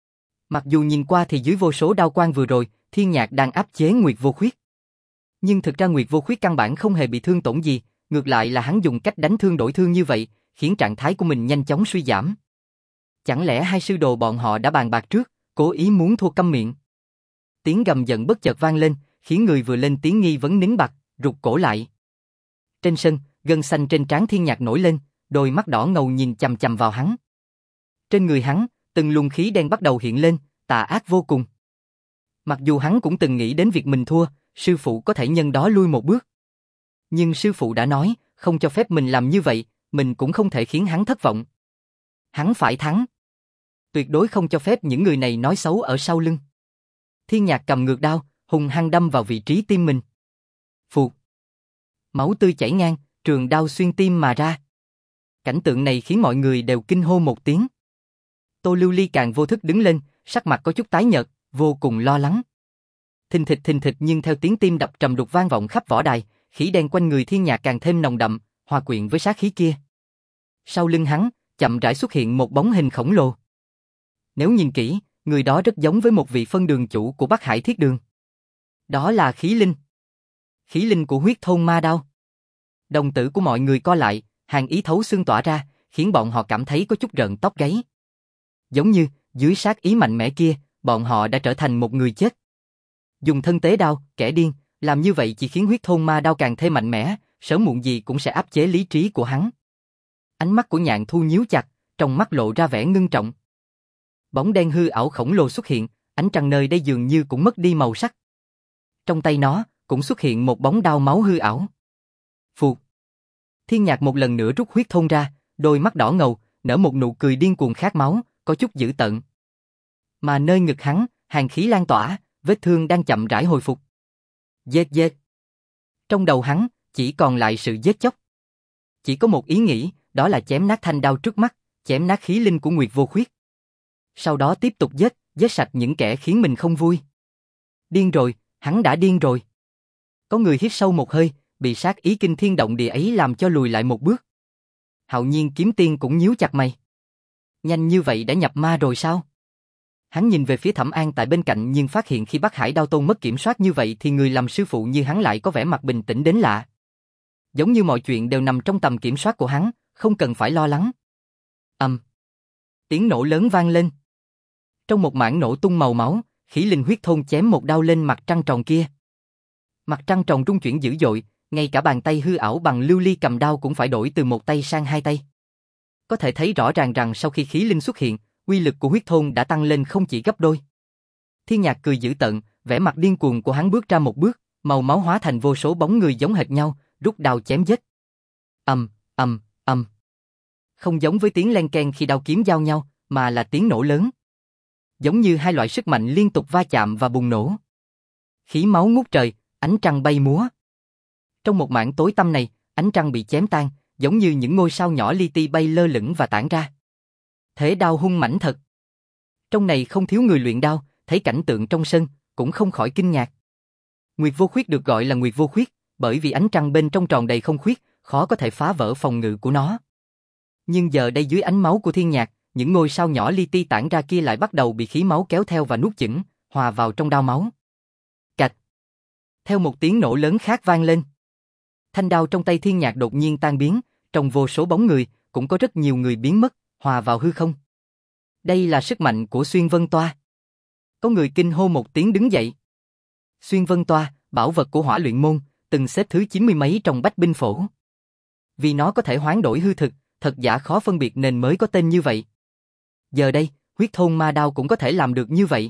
Mặc dù nhìn qua thì dưới vô số đao quang vừa rồi, Thiên Nhạc đang áp chế Nguyệt Vô Khuyết. Nhưng thực ra Nguyệt Vô Khuyết căn bản không hề bị thương tổn gì, ngược lại là hắn dùng cách đánh thương đổi thương như vậy, khiến trạng thái của mình nhanh chóng suy giảm. Chẳng lẽ hai sư đồ bọn họ đã bàn bạc trước, cố ý muốn thua câm miệng? Tiếng gầm giận bất chợt vang lên, khiến người vừa lên tiếng nghi vấn nín bặt, rụt cổ lại. Trên sân, gân xanh trên trán Thiên Nhạc nổi lên, đôi mắt đỏ ngầu nhìn chằm chằm vào hắn. Trên người hắn, từng luồng khí đen bắt đầu hiện lên, tà ác vô cùng. Mặc dù hắn cũng từng nghĩ đến việc mình thua, sư phụ có thể nhân đó lui một bước. Nhưng sư phụ đã nói, không cho phép mình làm như vậy, mình cũng không thể khiến hắn thất vọng. Hắn phải thắng. Tuyệt đối không cho phép những người này nói xấu ở sau lưng. Thiên Nhạc cầm ngược đao, hung hăng đâm vào vị trí tim mình. Phụt. Máu tươi chảy ngang, trường đao xuyên tim mà ra. Cảnh tượng này khiến mọi người đều kinh hô một tiếng. Tô Lưu Ly càng vô thức đứng lên, sắc mặt có chút tái nhợt, vô cùng lo lắng. Thình thịch thình thịch nhưng theo tiếng tim đập trầm đục vang vọng khắp võ đài, khí đen quanh người Thiên Nhạc càng thêm nồng đậm, hòa quyện với sát khí kia. Sau lưng hắn, chậm rãi xuất hiện một bóng hình khổng lồ. Nếu nhìn kỹ, người đó rất giống với một vị phân đường chủ của Bắc Hải Thiết Đường. Đó là Khí Linh. Khí Linh của huyết thôn ma đao. Đồng tử của mọi người co lại, hàn ý thấu xương tỏa ra, khiến bọn họ cảm thấy có chút rợn tóc gáy. Giống như, dưới sát ý mạnh mẽ kia, bọn họ đã trở thành một người chết. Dùng thân tế đao, kẻ điên, làm như vậy chỉ khiến huyết thôn ma đao càng thêm mạnh mẽ, sớm muộn gì cũng sẽ áp chế lý trí của hắn. Ánh mắt của Nhạn Thu nhíu chặt, trong mắt lộ ra vẻ ngưng trọng. Bóng đen hư ảo khổng lồ xuất hiện, ánh trăng nơi đây dường như cũng mất đi màu sắc. Trong tay nó, cũng xuất hiện một bóng đao máu hư ảo. Phụt. Thiên Nhạc một lần nữa rút huyết thôn ra, đôi mắt đỏ ngầu, nở một nụ cười điên cuồng khát máu, có chút dữ tợn. Mà nơi ngực hắn, hàn khí lan tỏa, vết thương đang chậm rãi hồi phục. Giết giết. Trong đầu hắn, chỉ còn lại sự giết chóc. Chỉ có một ý nghĩ, đó là chém nát thanh đao trước mắt, chém nát khí linh của Nguyệt Vô Khuyết. Sau đó tiếp tục giết, giết sạch những kẻ khiến mình không vui. Điên rồi, hắn đã điên rồi. Có người hít sâu một hơi, bị sát ý kinh thiên động địa ấy làm cho lùi lại một bước. Hạo Nhiên Kiếm Tiên cũng nhíu chặt mày. Nhanh như vậy đã nhập ma rồi sao? Hắn nhìn về phía Thẩm An Tại bên cạnh nhưng phát hiện khi Bắc Hải Đao Tôn mất kiểm soát như vậy thì người làm sư phụ như hắn lại có vẻ mặt bình tĩnh đến lạ. Giống như mọi chuyện đều nằm trong tầm kiểm soát của hắn, không cần phải lo lắng. Ầm. Um. Tiếng nổ lớn vang lên. Trong một mảng nổ tung màu máu, Khí Linh huyết thôn chém một đao lên mặt trăng tròn kia. Mặt trăng tròn rung chuyển dữ dội, ngay cả bàn tay hư ảo bằng lưu ly cầm đao cũng phải đổi từ một tay sang hai tay. Có thể thấy rõ ràng rằng sau khi Khí Linh xuất hiện, uy lực của huyết thôn đã tăng lên không chỉ gấp đôi. Thiên Nhạc cười dữ tợn, vẻ mặt điên cuồng của hắn bước ra một bước, màu máu hóa thành vô số bóng người giống hệt nhau, rút đao chém giết. Ầm, ầm, ầm. Không giống với tiếng len keng khi đao kiếm giao nhau, mà là tiếng nổ lớn. Giống như hai loại sức mạnh liên tục va chạm và bùng nổ. Khí máu ngút trời, ánh trăng bay múa. Trong một mảng tối tăm này, ánh trăng bị chém tan, giống như những ngôi sao nhỏ li ti bay lơ lửng và tản ra. Thế đao hung mãnh thật. Trong này không thiếu người luyện đao, thấy cảnh tượng trong sân, cũng không khỏi kinh ngạc. Nguyệt Vô Khuyết được gọi là Nguyệt Vô Khuyết, bởi vì ánh trăng bên trong tròn đầy không khuyết, khó có thể phá vỡ phòng ngự của nó. Nhưng giờ đây dưới ánh máu của Thiên Nhạc, những ngôi sao nhỏ li ti tản ra kia lại bắt đầu bị khí máu kéo theo và nuốt chửng, hòa vào trong đao máu. Cạch. Theo một tiếng nổ lớn khác vang lên. Thanh đao trong tay Thiên Nhạc đột nhiên tan biến, trong vô số bóng người, cũng có rất nhiều người biến mất, hòa vào hư không. Đây là sức mạnh của Xuyên Vân Toa. Có người kinh hô một tiếng đứng dậy. Xuyên Vân Toa, bảo vật của Hỏa Luyện môn, từng xếp thứ chín mươi mấy trong bách binh phổ. Vì nó có thể hoán đổi hư thực, thật giả khó phân biệt nên mới có tên như vậy. Giờ đây, huyết thôn ma đao cũng có thể làm được như vậy.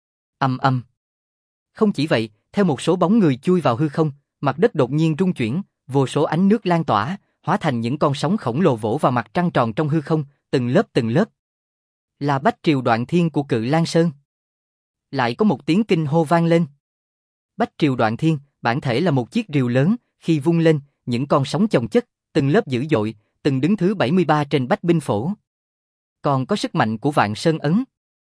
Ầm ầm. Không chỉ vậy, theo một số bóng người chui vào hư không, mặt đất đột nhiên rung chuyển, vô số ánh nước lan tỏa, hóa thành những con sóng khổng lồ vỗ vào mặt trăng tròn trong hư không, từng lớp từng lớp. Là Bách Triều Đoạn Thiên của Cự Lan Sơn. Lại có một tiếng kinh hô vang lên. Bách Triều Đoạn Thiên, bản thể là một chiếc rìu lớn, khi vung lên, những con sóng chồng chất, từng lớp dữ dội, từng đứng thứ bảy mươi ba trên bách binh phổ. Còn có sức mạnh của Vạn Sơn Ấn.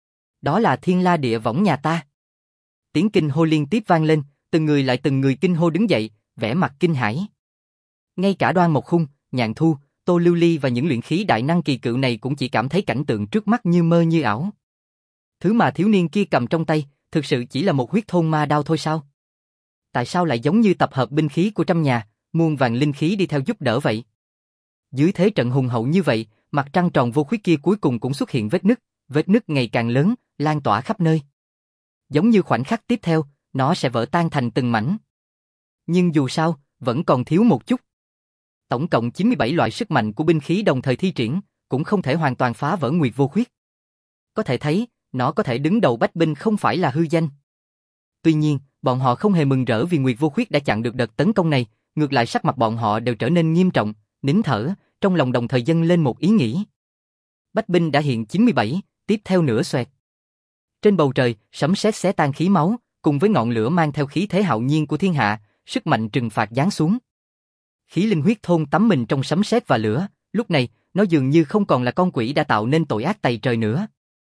Đó là Thiên La Địa Võng nhà ta. Tiếng kinh hô liên tiếp vang lên, từng người lại từng người kinh hô đứng dậy, vẻ mặt kinh hãi. Ngay cả Đoan Mộc Khung, Nhạn Thu, Tô Lưu Ly và những luyện khí đại năng kỳ cựu này cũng chỉ cảm thấy cảnh tượng trước mắt như mơ như ảo. Thứ mà thiếu niên kia cầm trong tay, thực sự chỉ là một huyết thôn ma đao thôi sao? Tại sao lại giống như tập hợp binh khí của trăm nhà, muôn vàng linh khí đi theo giúp đỡ vậy? Dưới thế trận hùng hậu như vậy, mặt trăng tròn vô khuyết kia cuối cùng cũng xuất hiện vết nứt, vết nứt ngày càng lớn, lan tỏa khắp nơi. Giống như khoảnh khắc tiếp theo, nó sẽ vỡ tan thành từng mảnh. Nhưng dù sao, vẫn còn thiếu một chút. Tổng cộng chín mươi bảy loại sức mạnh của binh khí đồng thời thi triển, cũng không thể hoàn toàn phá vỡ Nguyệt Vô Khuyết. Có thể thấy, nó có thể đứng đầu bách binh không phải là hư danh. Tuy nhiên, bọn họ không hề mừng rỡ vì Nguyệt Vô Khuyết đã chặn được đợt tấn công này, ngược lại sắc mặt bọn họ đều trở nên nghiêm trọng, nín thở, trong lòng đồng thời dâng lên một ý nghĩ. Bách binh đã hiện chín mươi bảy, tiếp theo nữa xoẹt. Trên bầu trời, sấm sét xé tan khí máu, cùng với ngọn lửa mang theo khí thế hạo nhiên của thiên hạ, sức mạnh trừng phạt giáng xuống. Khí linh huyết thôn tắm mình trong sấm sét và lửa, lúc này, nó dường như không còn là con quỷ đã tạo nên tội ác tày trời nữa,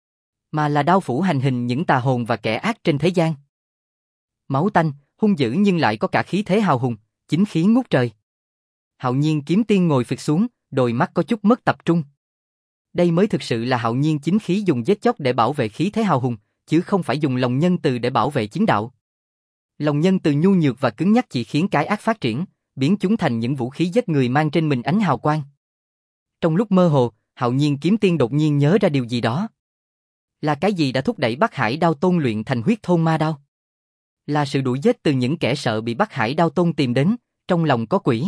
mà là đao phủ hành hình những tà hồn và kẻ ác trên thế gian. Máu tanh, hung dữ nhưng lại có cả khí thế hào hùng, chính khí ngút trời. Hạo Nhiên kiếm tiên ngồi phịch xuống, đôi mắt có chút mất tập trung. Đây mới thực sự là Hạo Nhiên chính khí dùng giết chóc để bảo vệ khí thế hào hùng, chứ không phải dùng lòng nhân từ để bảo vệ chính đạo. Lòng nhân từ nhu nhược và cứng nhắc chỉ khiến cái ác phát triển, biến chúng thành những vũ khí giết người mang trên mình ánh hào quang. Trong lúc mơ hồ, Hạo Nhiên kiếm tiên đột nhiên nhớ ra điều gì đó. Là cái gì đã thúc đẩy Bắc Hải Đao Tôn luyện thành huyết thôn ma đao? Là sự đuổi giết từ những kẻ sợ bị Bắc Hải Đao Tôn tìm đến, trong lòng có quỷ.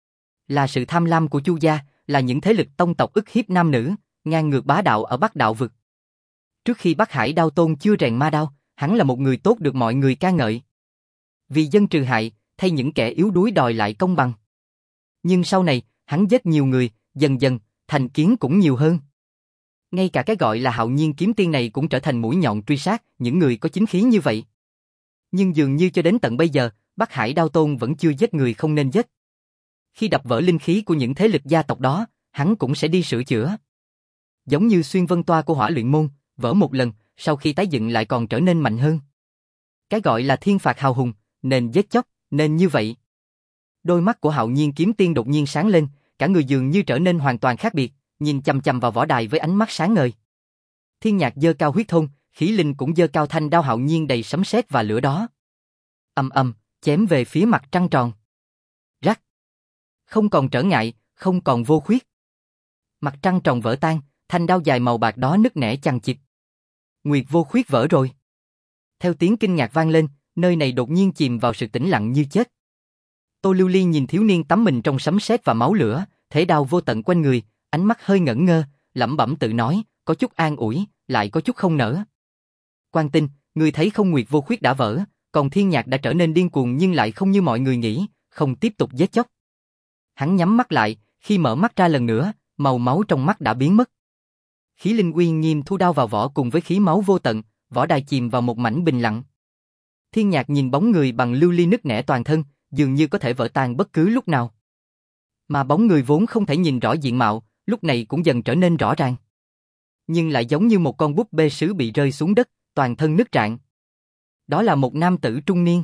Là sự tham lam của Chu gia, là những thế lực tông tộc ức hiếp nam nữ, ngang ngược bá đạo ở Bắc Đạo vực. Trước khi Bắc Hải Đao Tôn chưa rèn ma đao, hắn là một người tốt được mọi người ca ngợi. Vì dân trừ hại, thay những kẻ yếu đuối đòi lại công bằng. Nhưng sau này, hắn giết nhiều người, dần dần, thành kiến cũng nhiều hơn. Ngay cả cái gọi là Hạo Nhiên kiếm tiên này cũng trở thành mũi nhọn truy sát những người có chính khí như vậy. Nhưng dường như cho đến tận bây giờ, Bắc Hải Đao Tôn vẫn chưa giết người không nên giết. Khi đập vỡ linh khí của những thế lực gia tộc đó, hắn cũng sẽ đi sửa chữa. Giống như Xuyên Vân Toa của Hỏa Luyện môn, vỡ một lần, sau khi tái dựng lại còn trở nên mạnh hơn. Cái gọi là thiên phạt hào hùng, nên giết chóc, nên như vậy. Đôi mắt của Hạo Nhiên kiếm tiên đột nhiên sáng lên, cả người dường như trở nên hoàn toàn khác biệt, nhìn chằm chằm vào võ đài với ánh mắt sáng ngời. Thiên Nhạc giơ cao huyết thôn, khí linh cũng giơ cao thanh đao Hạo Nhiên đầy sấm sét và lửa đó. Ầm ầm, chém về phía mặt trăng tròn. Rắc. Không còn trở ngại, không còn vô khuyết. Mặt trăng tròn vỡ tan, thanh đao dài màu bạc đó nứt nẻ chằng chịt. Nguyệt Vô Khuyết vỡ rồi. Theo tiếng kinh ngạc vang lên, nơi này đột nhiên chìm vào sự tĩnh lặng như chết. Tô Lưu Ly nhìn thiếu niên tắm mình trong sấm sét và máu lửa, thể đao vô tận quanh người, ánh mắt hơi ngẩn ngơ, lẩm bẩm tự nói, có chút an ủi, lại có chút không nỡ. Quan Tinh, người thấy không, Nguyệt Vô Khuyết đã vỡ, còn Thiên Nhạc đã trở nên điên cuồng nhưng lại không như mọi người nghĩ, không tiếp tục giết chóc. Hắn nhắm mắt lại, khi mở mắt ra lần nữa, màu máu trong mắt đã biến mất. Khí linh uy nghiêm thu đao vào vỏ cùng với khí máu vô tận, võ đài chìm vào một mảnh bình lặng. Thiên Nhạc nhìn bóng người bằng lưu ly nứt nẻ toàn thân, dường như có thể vỡ tan bất cứ lúc nào. Mà bóng người vốn không thể nhìn rõ diện mạo, lúc này cũng dần trở nên rõ ràng. Nhưng lại giống như một con búp bê sứ bị rơi xuống đất, toàn thân nứt rạn. Đó là một nam tử trung niên.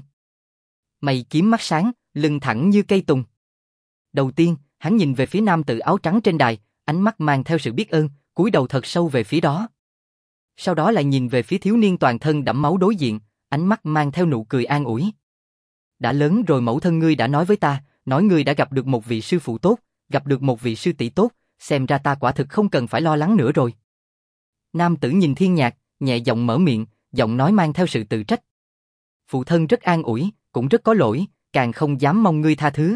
Mày kiếm mắt sáng, lưng thẳng như cây tùng. Đầu tiên, hắn nhìn về phía nam tử áo trắng trên đài, ánh mắt mang theo sự biết ơn, cúi đầu thật sâu về phía đó. Sau đó lại nhìn về phía thiếu niên toàn thân đẫm máu đối diện, ánh mắt mang theo nụ cười an ủi. Đã lớn rồi, mẫu thân ngươi đã nói với ta, nói ngươi đã gặp được một vị sư phụ tốt, gặp được một vị sư tỷ tốt, xem ra ta quả thực không cần phải lo lắng nữa rồi. Nam tử nhìn Thiên Nhạc, nhẹ giọng mở miệng, giọng nói mang theo sự tự trách. Phụ thân rất an ủi, cũng rất có lỗi, càng không dám mong ngươi tha thứ.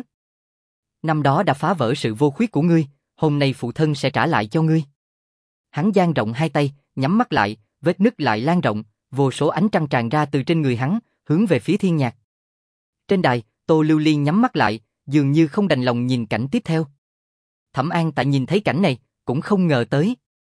Năm đó đã phá vỡ sự vô khuyết của ngươi, hôm nay phụ thân sẽ trả lại cho ngươi. Hắn dang rộng hai tay, nhắm mắt lại, vết nứt lại lan rộng, vô số ánh trăng tràn ra từ trên người hắn, hướng về phía Thiên Nhạc. Trên đài, Tô Lưu Ly nhắm mắt lại, dường như không đành lòng nhìn cảnh tiếp theo. Thẩm An tại nhìn thấy cảnh này, cũng không ngờ tới.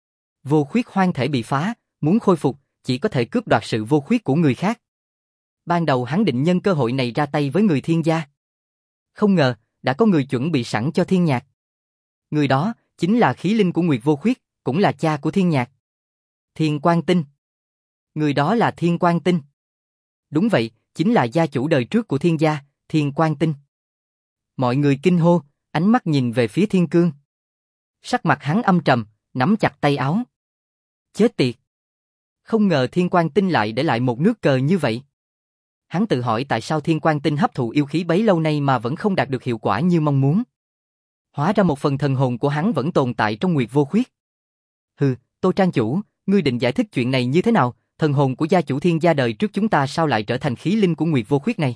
Vô khuyết hoang thể bị phá, muốn khôi phục, chỉ có thể cướp đoạt sự vô khuyết của người khác. Ban đầu hắn định nhân cơ hội này ra tay với người Thiên gia. Không ngờ, đã có người chuẩn bị sẵn cho Thiên Nhạc. Người đó, chính là khí linh của Nguyệt Vô Khuyết, cũng là cha của Thiên Nhạc. Thiên Quang Tinh. Người đó là Thiên Quang Tinh. Đúng vậy, chính là gia chủ đời trước của Thiên gia, Thiên Quang Tinh. Mọi người kinh hô, ánh mắt nhìn về phía Thiên Cương. Sắc mặt hắn âm trầm, nắm chặt tay áo. Chết tiệt! Không ngờ Thiên Quang Tinh lại để lại một nước cờ như vậy. Hắn tự hỏi tại sao Thiên Quang Tinh hấp thụ yêu khí bấy lâu nay mà vẫn không đạt được hiệu quả như mong muốn. Hóa ra một phần thần hồn của hắn vẫn tồn tại trong Nguyệt Vô Khuyết. Hừ, Tô Trang chủ, ngươi định giải thích chuyện này như thế nào? Thần hồn của gia chủ Thiên gia đời trước chúng ta sao lại trở thành khí linh của Nguyệt Vô Khuyết này?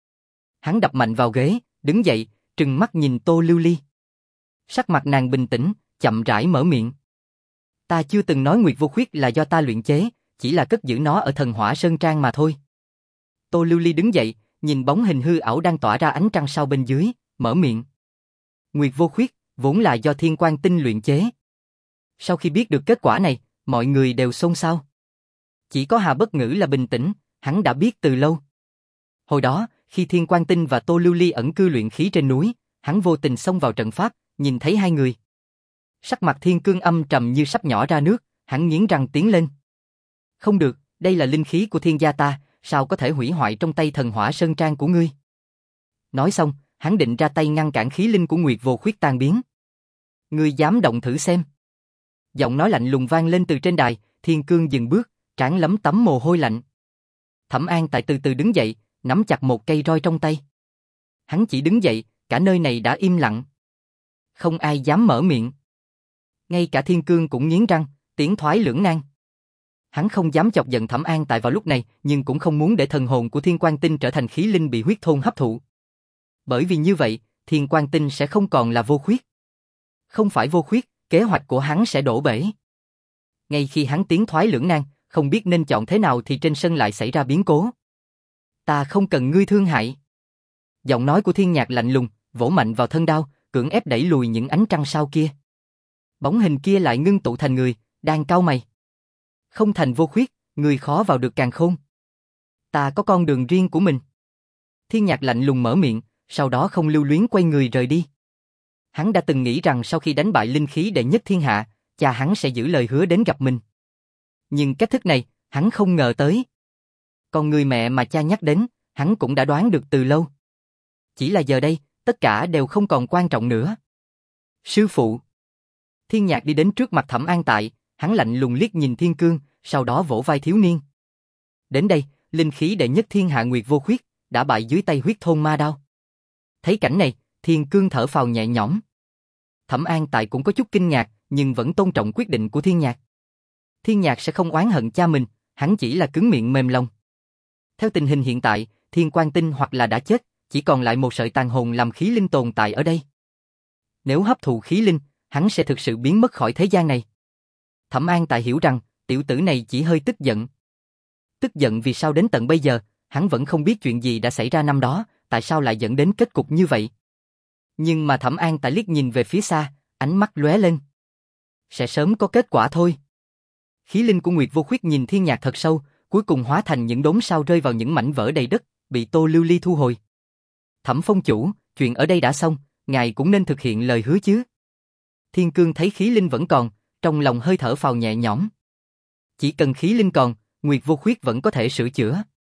Hắn đập mạnh vào ghế, đứng dậy, trừng mắt nhìn Tô Lưu Ly. Sắc mặt nàng bình tĩnh, chậm rãi mở miệng. Ta chưa từng nói Nguyệt Vô Khuyết là do ta luyện chế, chỉ là cất giữ nó ở Thần Hỏa Sơn Trang mà thôi. Tô Lưu Ly đứng dậy, nhìn bóng hình hư ảo đang tỏa ra ánh trăng sao bên dưới, mở miệng. Nguyệt Vô Khuyết, vốn là do Thiên Quang Tinh luyện chế. Sau khi biết được kết quả này, mọi người đều xôn xao. Chỉ có Hà Bất Ngữ là bình tĩnh, hắn đã biết từ lâu. Hồi đó, khi Thiên Quang Tinh và Tô Lưu Ly ẩn cư luyện khí trên núi, hắn vô tình xông vào trận pháp, nhìn thấy hai người. Sắc mặt Thiên Cương âm trầm như sắp nhỏ ra nước, hắn nghiến răng tiến lên. Không được, đây là linh khí của Thiên gia ta, sao có thể hủy hoại trong tay Thần Hỏa Sơn Trang của ngươi? Nói xong, hắn định ra tay ngăn cản khí linh của Nguyệt Vô Khuyết tan biến. Ngươi dám động thử xem. Giọng nói lạnh lùng vang lên từ trên đài, Thiên Cương dừng bước, trán lấm tấm mồ hôi lạnh. Thẩm An tại từ từ đứng dậy, nắm chặt một cây roi trong tay. Hắn chỉ đứng dậy, cả nơi này đã im lặng. Không ai dám mở miệng. Ngay cả Thiên Cương cũng nghiến răng, tiến thoái lưỡng nan. Hắn không dám chọc giận Thẩm An tại vào lúc này, nhưng cũng không muốn để thần hồn của Thiên Quang Tinh trở thành khí linh bị huyết thôn hấp thụ. Bởi vì như vậy, Thiên Quang Tinh sẽ không còn là vô khuyết. Không phải vô khuyết, kế hoạch của hắn sẽ đổ bể. Ngay khi hắn tiến thoái lưỡng nan, không biết nên chọn thế nào thì trên sân lại xảy ra biến cố. Ta không cần ngươi thương hại. Giọng nói của Thiên Nhạc lạnh lùng, vỗ mạnh vào thân đao, cưỡng ép đẩy lùi những ánh trăng sao kia. Bóng hình kia lại ngưng tụ thành người, đang cau mày. Không thành vô khuyết, người khó vào được càn khôn. Ta có con đường riêng của mình. Thiên Nhạc lạnh lùng mở miệng, sau đó không lưu luyến quay người rời đi. Hắn đã từng nghĩ rằng sau khi đánh bại linh khí đệ nhất thiên hạ, cha hắn sẽ giữ lời hứa đến gặp mình. Nhưng cách thức này, hắn không ngờ tới. Còn người mẹ mà cha nhắc đến, hắn cũng đã đoán được từ lâu. Chỉ là giờ đây, tất cả đều không còn quan trọng nữa. Sư phụ. Thiên Nhạc đi đến trước mặt Thẩm An tại, hắn lạnh lùng liếc nhìn Thiên Cương, sau đó vỗ vai thiếu niên. Đến đây, linh khí đệ nhất thiên hạ Nguyệt Vô Khuyết, đã bại dưới tay huyết thôn ma đao. Thấy cảnh này, Thiên Cương thở phào nhẹ nhõm. Thẩm An tại cũng có chút kinh ngạc, nhưng vẫn tôn trọng quyết định của Thiên Nhạc. Thiên Nhạc sẽ không oán hận cha mình, hắn chỉ là cứng miệng mềm lòng. Theo tình hình hiện tại, Thiên Quang Tinh hoặc là đã chết, chỉ còn lại một sợi tàn hồn làm khí linh tồn tại ở đây. Nếu hấp thụ khí linh, hắn sẽ thực sự biến mất khỏi thế gian này. Thẩm An tại hiểu rằng, tiểu tử này chỉ hơi tức giận. Tức giận vì sao đến tận bây giờ, hắn vẫn không biết chuyện gì đã xảy ra năm đó, tại sao lại dẫn đến kết cục như vậy. Nhưng mà Thẩm An tại liếc nhìn về phía xa, ánh mắt lóe lên. Sẽ sớm có kết quả thôi. Khí linh của Nguyệt Vô Khuyết nhìn Thiên Nhạc thật sâu, cuối cùng hóa thành những đốm sao rơi vào những mảnh vỡ đầy đất, bị Tô Lưu Ly thu hồi. Thẩm phong chủ, chuyện ở đây đã xong, ngài cũng nên thực hiện lời hứa chứ. Thiên Cương thấy khí linh vẫn còn, trong lòng hơi thở phào nhẹ nhõm. Chỉ cần khí linh còn, Nguyệt Vô Khuyết vẫn có thể sửa chữa.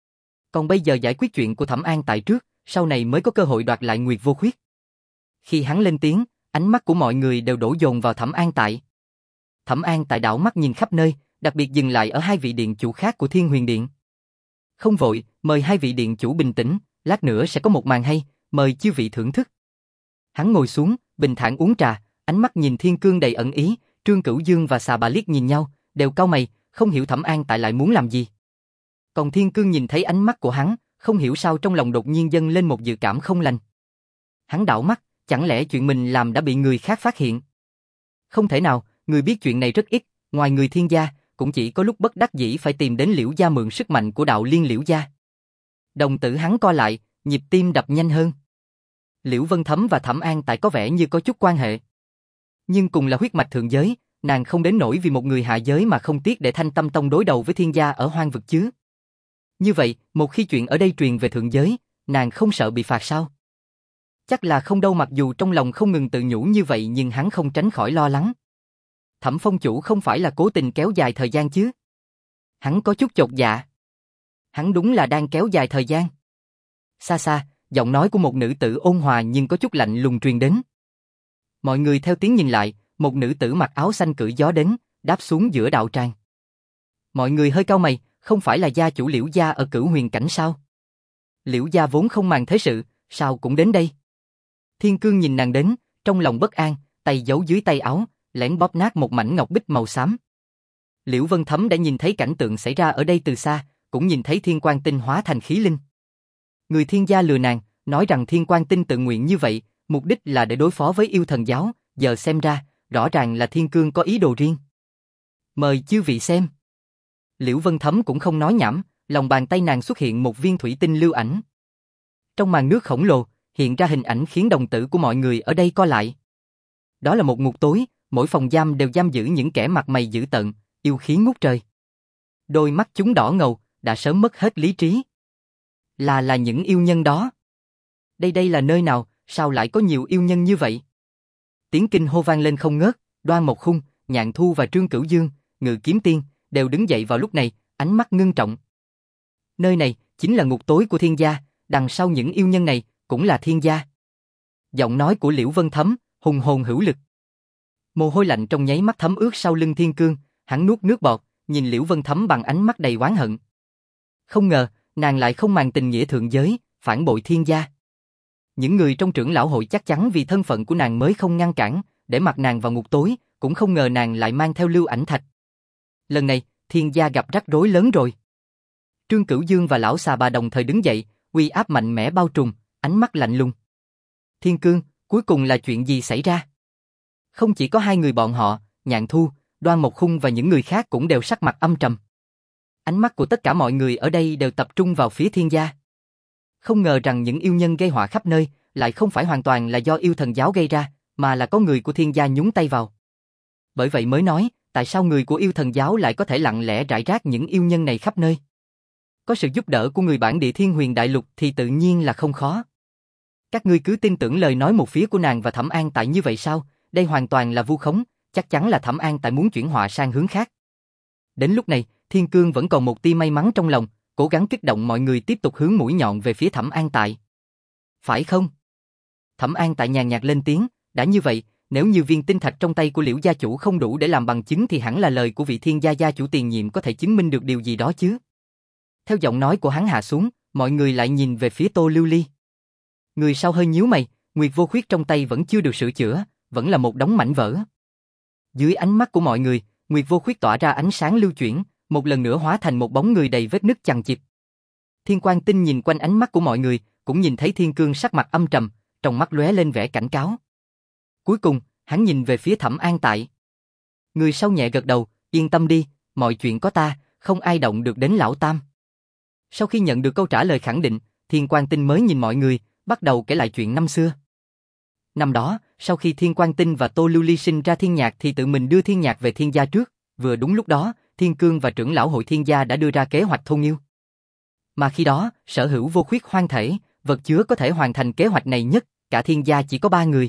Còn bây giờ giải quyết chuyện của Thẩm An tại trước, sau này mới có cơ hội đoạt lại Nguyệt Vô Khuyết. Khi hắn lên tiếng, ánh mắt của mọi người đều đổ dồn vào Thẩm An tại. Thẩm An tại đảo mắt nhìn khắp nơi, đặc biệt dừng lại ở hai vị điện chủ khác của Thiên Huyền Điện. Không vội, mời hai vị điện chủ bình tĩnh, lát nữa sẽ có một màn hay, mời chư vị thưởng thức. Hắn ngồi xuống, bình thản uống trà, ánh mắt nhìn Thiên Cương đầy ẩn ý, Trương Cửu Dương và Xà Bà liếc nhìn nhau, đều cau mày, không hiểu Thẩm An tại lại muốn làm gì. Còn Thiên Cương nhìn thấy ánh mắt của hắn, không hiểu sao trong lòng đột nhiên dâng lên một dự cảm không lành. Hắn đảo mắt, chẳng lẽ chuyện mình làm đã bị người khác phát hiện? Không thể nào, người biết chuyện này rất ít, ngoài người Thiên gia, cũng chỉ có lúc bất đắc dĩ phải tìm đến Liễu gia mượn sức mạnh của đạo liên Liễu gia. Đồng tử hắn co lại, nhịp tim đập nhanh hơn. Liễu Vân Thấm và Thẩm An tại có vẻ như có chút quan hệ. Nhưng cùng là huyết mạch thượng giới, nàng không đến nỗi vì một người hạ giới mà không tiếc để Thanh Tâm Tông đối đầu với Thiên gia ở hoang vực chứ. Như vậy, một khi chuyện ở đây truyền về thượng giới, nàng không sợ bị phạt sao? Chắc là không đâu, mặc dù trong lòng không ngừng tự nhủ như vậy nhưng hắn không tránh khỏi lo lắng. Thẩm Phong chủ không phải là cố tình kéo dài thời gian chứ? Hắn có chút chột dạ. Hắn đúng là đang kéo dài thời gian. Xa xa, giọng nói của một nữ tử ôn hòa nhưng có chút lạnh lùng truyền đến. Mọi người theo tiếng nhìn lại, một nữ tử mặc áo xanh cưỡi gió đến, đáp xuống giữa đạo tràng. Mọi người hơi cau mày, không phải là gia chủ Liễu gia ở Cửu Huyền cảnh sao? Liễu gia vốn không màng thế sự, sao cũng đến đây? Thiên Cương nhìn nàng đến, trong lòng bất an, tay giấu dưới tay áo, lén bóp nát một mảnh ngọc bích màu xám. Liễu Vân Thấm đã nhìn thấy cảnh tượng xảy ra ở đây từ xa, cũng nhìn thấy Thiên Quang Tinh hóa thành khí linh. Người Thiên gia lừa nàng, nói rằng Thiên Quang Tinh tự nguyện như vậy, mục đích là để đối phó với yêu thần giáo, giờ xem ra, rõ ràng là Thiên Cương có ý đồ riêng. Mời chư vị xem. Liễu Vân Thấm cũng không nói nhảm, lòng bàn tay nàng xuất hiện một viên thủy tinh lưu ảnh. Trong màn nước khổng lồ, hiện ra hình ảnh khiến đồng tử của mọi người ở đây co lại. Đó là một ngục tối, mỗi phòng giam đều giam giữ những kẻ mặt mày dữ tợn, yêu khí ngút trời. Đôi mắt chúng đỏ ngầu, đã sớm mất hết lý trí. Là là những yêu nhân đó. Đây đây là nơi nào, sao lại có nhiều yêu nhân như vậy? Tiếng kinh hô vang lên không ngớt, Đoan Mộc Khung, Nhạn Thu và Trương Cửu Dương, Ngự Kiếm Tiên, đều đứng dậy vào lúc này, ánh mắt ngưng trọng. Nơi này, chính là ngục tối của Thiên gia, đằng sau những yêu nhân này, cũng là Thiên gia. Giọng nói của Liễu Vân Thấm, hùng hồn hữu lực. Mồ hôi lạnh trong nháy mắt thấm ướt sau lưng Thiên Cương, hắn nuốt nước bọt, nhìn Liễu Vân Thấm bằng ánh mắt đầy oán hận. Không ngờ, nàng lại không màng tình nghĩa thượng giới, phản bội Thiên gia. Những người trong trưởng lão hội chắc chắn vì thân phận của nàng mới không ngăn cản, để mặc nàng vào ngục tối, cũng không ngờ nàng lại mang theo lưu ảnh thạch. Lần này, Thiên gia gặp rắc rối lớn rồi. Trương Cửu Dương và lão Xà Bà đồng thời đứng dậy, uy áp mạnh mẽ bao trùm, ánh mắt lạnh lùng. Thiên Cương, cuối cùng là chuyện gì xảy ra? Không chỉ có hai người bọn họ, Nhạn Thu, Đoan Mộc Khung và những người khác cũng đều sắc mặt âm trầm. Ánh mắt của tất cả mọi người ở đây đều tập trung vào phía Thiên gia. Không ngờ rằng những yêu nhân gây họa khắp nơi, lại không phải hoàn toàn là do yêu thần giáo gây ra, mà là có người của Thiên gia nhúng tay vào. Bởi vậy mới nói, tại sao người của yêu thần giáo lại có thể lặng lẽ rải rác những yêu nhân này khắp nơi? Có sự giúp đỡ của người bản địa Thiên Huyền Đại Lục thì tự nhiên là không khó. Các ngươi cứ tin tưởng lời nói một phía của nàng và Thẩm An tại như vậy sao? Đây hoàn toàn là vu khống, chắc chắn là Thẩm An tại muốn chuyển họa sang hướng khác. Đến lúc này, Thiên Cương vẫn còn một tia may mắn trong lòng, cố gắng kích động mọi người tiếp tục hướng mũi nhọn về phía Thẩm An tại. Phải không? Thẩm An tại nhàn nhạt lên tiếng, đã như vậy, nếu như viên tinh thạch trong tay của Liễu gia chủ không đủ để làm bằng chứng thì hẳn là lời của vị Thiên gia gia chủ tiền nhiệm có thể chứng minh được điều gì đó chứ. Theo giọng nói của hắn hạ xuống, mọi người lại nhìn về phía Tô Lưu Ly. Người sau hơi nhíu mày, Nguyệt Vô Khuyết trong tay vẫn chưa được sửa chữa, vẫn là một đống mảnh vỡ. Dưới ánh mắt của mọi người, Nguyệt Vô Khuyết tỏa ra ánh sáng lưu chuyển, một lần nữa hóa thành một bóng người đầy vết nứt chằng chịt. Thiên Quang Tinh nhìn quanh ánh mắt của mọi người, cũng nhìn thấy Thiên Cương sắc mặt âm trầm, trong mắt lóe lên vẻ cảnh cáo. Cuối cùng, hắn nhìn về phía Thẩm An tại. Người sau nhẹ gật đầu, yên tâm đi, mọi chuyện có ta, không ai động được đến lão tam. Sau khi nhận được câu trả lời khẳng định, Thiên Quang Tinh mới nhìn mọi người, bắt đầu kể lại chuyện năm xưa. Năm đó, sau khi Thiên Quang Tinh và Tô Lưu Ly sinh ra Thiên Nhạc thì tự mình đưa Thiên Nhạc về Thiên gia trước, vừa đúng lúc đó, Thiên Cương và trưởng lão hội Thiên gia đã đưa ra kế hoạch thôn yêu. Mà khi đó, sở hữu vô khuyết hoang thể, vật chứa có thể hoàn thành kế hoạch này nhất, cả Thiên gia chỉ có ba người.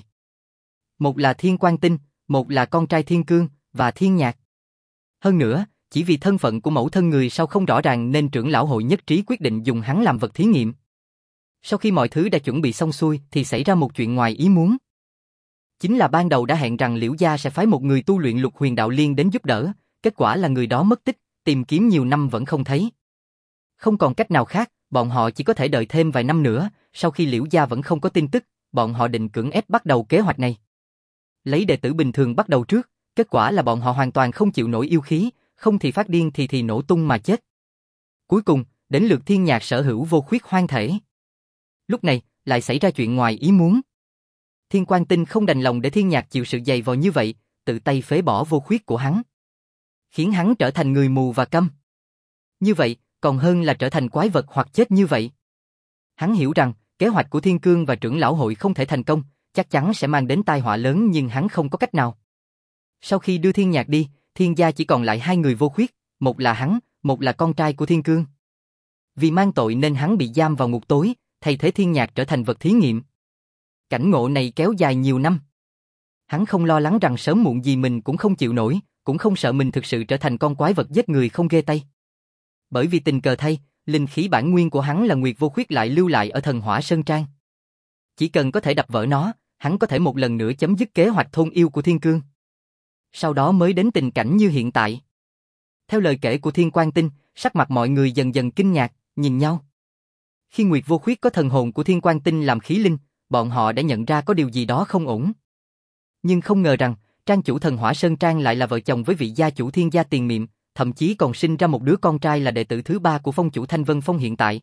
Một là Thiên Quang Tinh, một là con trai Thiên Cương, và Thiên Nhạc. Hơn nữa, chỉ vì thân phận của mẫu thân người sau không rõ ràng nên trưởng lão hội nhất trí quyết định dùng hắn làm vật thí nghiệm. Sau khi mọi thứ đã chuẩn bị xong xuôi thì xảy ra một chuyện ngoài ý muốn. Chính là ban đầu đã hẹn rằng Liễu gia sẽ phái một người tu luyện Lục Huyền Đạo Liên đến giúp đỡ, kết quả là người đó mất tích, tìm kiếm nhiều năm vẫn không thấy. Không còn cách nào khác, bọn họ chỉ có thể đợi thêm vài năm nữa, sau khi Liễu gia vẫn không có tin tức, bọn họ định cưỡng ép bắt đầu kế hoạch này. Lấy đệ tử bình thường bắt đầu trước, kết quả là bọn họ hoàn toàn không chịu nổi yêu khí, không thì phát điên thì thì nổ tung mà chết. Cuối cùng, đến lượt Thiên Nhạc sở hữu vô khuyết hoang thể. Lúc này, lại xảy ra chuyện ngoài ý muốn. Thiên Quang Tinh không đành lòng để Thiên Nhạc chịu sự dày vò như vậy, tự tay phế bỏ vô khuyết của hắn. Khiến hắn trở thành người mù và câm. Như vậy, còn hơn là trở thành quái vật hoặc chết như vậy. Hắn hiểu rằng, kế hoạch của Thiên Cương và trưởng lão hội không thể thành công, chắc chắn sẽ mang đến tai họa lớn nhưng hắn không có cách nào. Sau khi đưa Thiên Nhạc đi, Thiên gia chỉ còn lại hai người vô khuyết, một là hắn, một là con trai của Thiên Cương. Vì mang tội nên hắn bị giam vào ngục tối, thay thế Thiên Nhạc trở thành vật thí nghiệm. Cảnh ngộ này kéo dài nhiều năm. Hắn không lo lắng rằng sớm muộn gì mình cũng không chịu nổi, cũng không sợ mình thực sự trở thành con quái vật giết người không ghê tay. Bởi vì tình cờ thay, linh khí bản nguyên của hắn là Nguyệt Vô Khuyết lại lưu lại ở Thần Hỏa Sơn Trang. Chỉ cần có thể đập vỡ nó, hắn có thể một lần nữa chấm dứt kế hoạch thôn yêu của Thiên Cương. Sau đó mới đến tình cảnh như hiện tại. Theo lời kể của Thiên Quang Tinh, sắc mặt mọi người dần dần kinh ngạc, nhìn nhau. Khi Nguyệt Vô Khuyết có thần hồn của Thiên Quang Tinh làm khí linh, bọn họ đã nhận ra có điều gì đó không ổn. Nhưng không ngờ rằng, trang chủ Thần Hỏa Sơn Trang lại là vợ chồng với vị gia chủ Thiên gia Tiền Miện, thậm chí còn sinh ra một đứa con trai là đệ tử thứ ba của phong chủ Thanh Vân Phong hiện tại.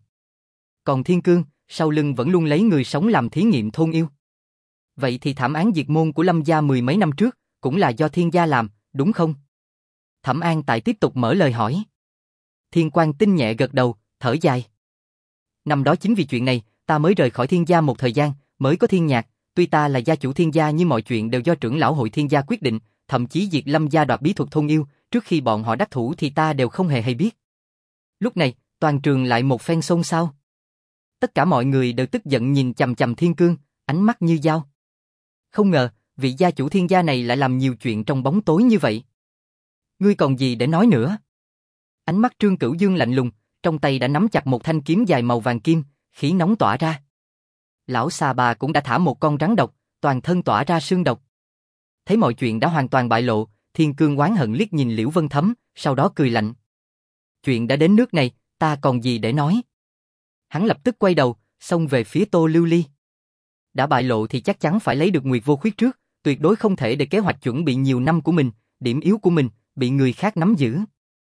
Còn Thiên Cương, sau lưng vẫn luôn lấy người sống làm thí nghiệm thôn yêu. Vậy thì thảm án diệt môn của Lâm gia mười mấy năm trước, cũng là do Thiên gia làm, đúng không? Thẩm An Tại tiếp tục mở lời hỏi. Thiên Quang Tinh nhẹ gật đầu, thở dài. Năm đó chính vì chuyện này, ta mới rời khỏi Thiên gia một thời gian, mới có Thiên Nhạc, tuy ta là gia chủ Thiên gia nhưng mọi chuyện đều do trưởng lão hội Thiên gia quyết định, thậm chí diệt Lâm gia đoạt bí thuật thôn yêu, trước khi bọn họ đắc thủ thì ta đều không hề hay biết. Lúc này, toàn trường lại một phen xôn xao. Tất cả mọi người đều tức giận nhìn chằm chằm Thiên Cương, ánh mắt như dao. Không ngờ, vị gia chủ Thiên gia này lại làm nhiều chuyện trong bóng tối như vậy. Ngươi còn gì để nói nữa? Ánh mắt Trương Cửu Dương lạnh lùng, trong tay đã nắm chặt một thanh kiếm dài màu vàng kim, khí nóng tỏa ra. Lão xà bà cũng đã thả một con rắn độc, toàn thân tỏa ra sương độc. Thấy mọi chuyện đã hoàn toàn bại lộ, Thiên Cương oán hận liếc nhìn Liễu Vân Thấm, sau đó cười lạnh. Chuyện đã đến nước này, ta còn gì để nói? Hắn lập tức quay đầu, xông về phía Tô Lưu Ly. Đã bại lộ thì chắc chắn phải lấy được Nguyệt Vô Khuyết trước, tuyệt đối không thể để kế hoạch chuẩn bị nhiều năm của mình, điểm yếu của mình, bị người khác nắm giữ.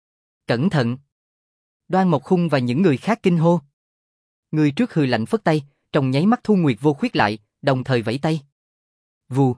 Cẩn thận! Đoan Mộc Khung và những người khác kinh hô. Người trước hừ lạnh phất tay, trong nháy mắt thu Nguyệt Vô Khuyết lại, đồng thời vẫy tay. Vù!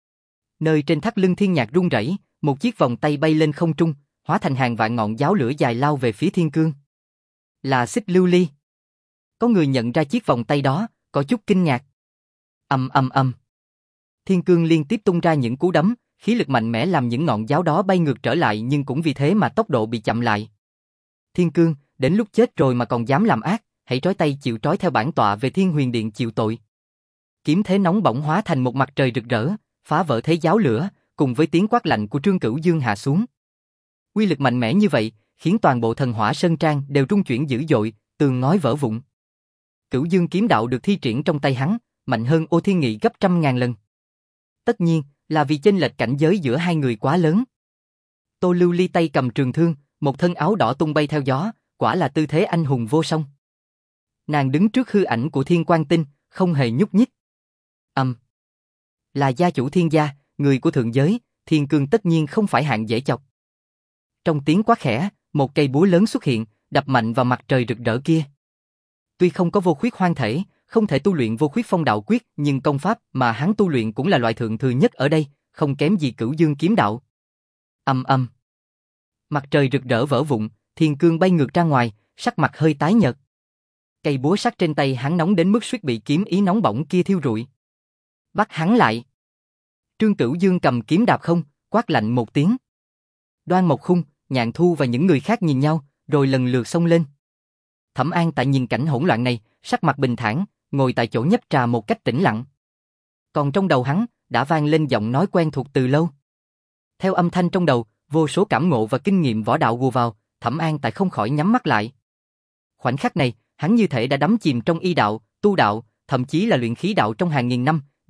Nơi trên thắt lưng Thiên Nhạc rung rẩy, một chiếc vòng tay bay lên không trung, hóa thành hàng vạn ngọn giáo lửa dài lao về phía Thiên Cương. Là Xích Lưu Ly. Có người nhận ra chiếc vòng tay đó, có chút kinh ngạc. Ầm ầm ầm. Thiên Cương liên tiếp tung ra những cú đấm, khí lực mạnh mẽ làm những ngọn giáo đó bay ngược trở lại nhưng cũng vì thế mà tốc độ bị chậm lại. Thiên Cương, đến lúc chết rồi mà còn dám làm ác, hãy trói tay chịu trói theo bản tọa về Thiên Huyền Điện chịu tội. Kiếm thế nóng bỏng hóa thành một mặt trời rực rỡ, phá vỡ thế giáo lửa, cùng với tiếng quát lạnh của Trương Cửu Dương hạ xuống. Uy lực mạnh mẽ như vậy, khiến toàn bộ Thần Hỏa Sơn Trang đều rung chuyển dữ dội, tường ngói vỡ vụn. Cửu Dương kiếm đạo được thi triển trong tay hắn, mạnh hơn Ô Thiên Nghị gấp trăm ngàn lần. Tất nhiên, là vì chênh lệch cảnh giới giữa hai người quá lớn. Tô Lưu Ly tay cầm trường thương, một thân áo đỏ tung bay theo gió, quả là tư thế anh hùng vô song. Nàng đứng trước hư ảnh của Thiên Quang Tinh, không hề nhúc nhích. Ầm. Um. Là gia chủ Thiên gia, người của thượng giới, Thiên Cương tất nhiên không phải hạng dễ chọc. Trong tiếng quát khẽ, một cây búa lớn xuất hiện, đập mạnh vào mặt trời rực rỡ kia. Tuy không có vô khuyết hoang thể, không thể tu luyện vô khuyết phong đạo quyết, nhưng công pháp mà hắn tu luyện cũng là loại thượng thừa nhất ở đây, không kém gì Cửu Dương kiếm đạo. Ầm ầm. Mặt trời rực rỡ vỡ vụn, Thiên Cương bay ngược ra ngoài, sắc mặt hơi tái nhợt. Cây búa sắt trên tay hắn nóng đến mức suýt bị kiếm ý nóng bỏng kia thiêu rụi. Bắt hắn lại. Trương Cửu Dương cầm kiếm đạp không, quát lạnh một tiếng. Đoan Mộc Khung, Nhạn Thu và những người khác nhìn nhau, rồi lần lượt xông lên. Thẩm An Tại nhìn cảnh hỗn loạn này, sắc mặt bình thản, ngồi tại chỗ nhấp trà một cách tĩnh lặng. Còn trong đầu hắn, đã vang lên giọng nói quen thuộc từ lâu. Theo âm thanh trong đầu, vô số cảm ngộ và kinh nghiệm võ đạo ùa vào, Thẩm An Tại không khỏi nhắm mắt lại. Khoảnh khắc này, hắn như thể đã đắm chìm trong y đạo, tu đạo, thậm chí là luyện khí đạo trong hàng nghìn năm,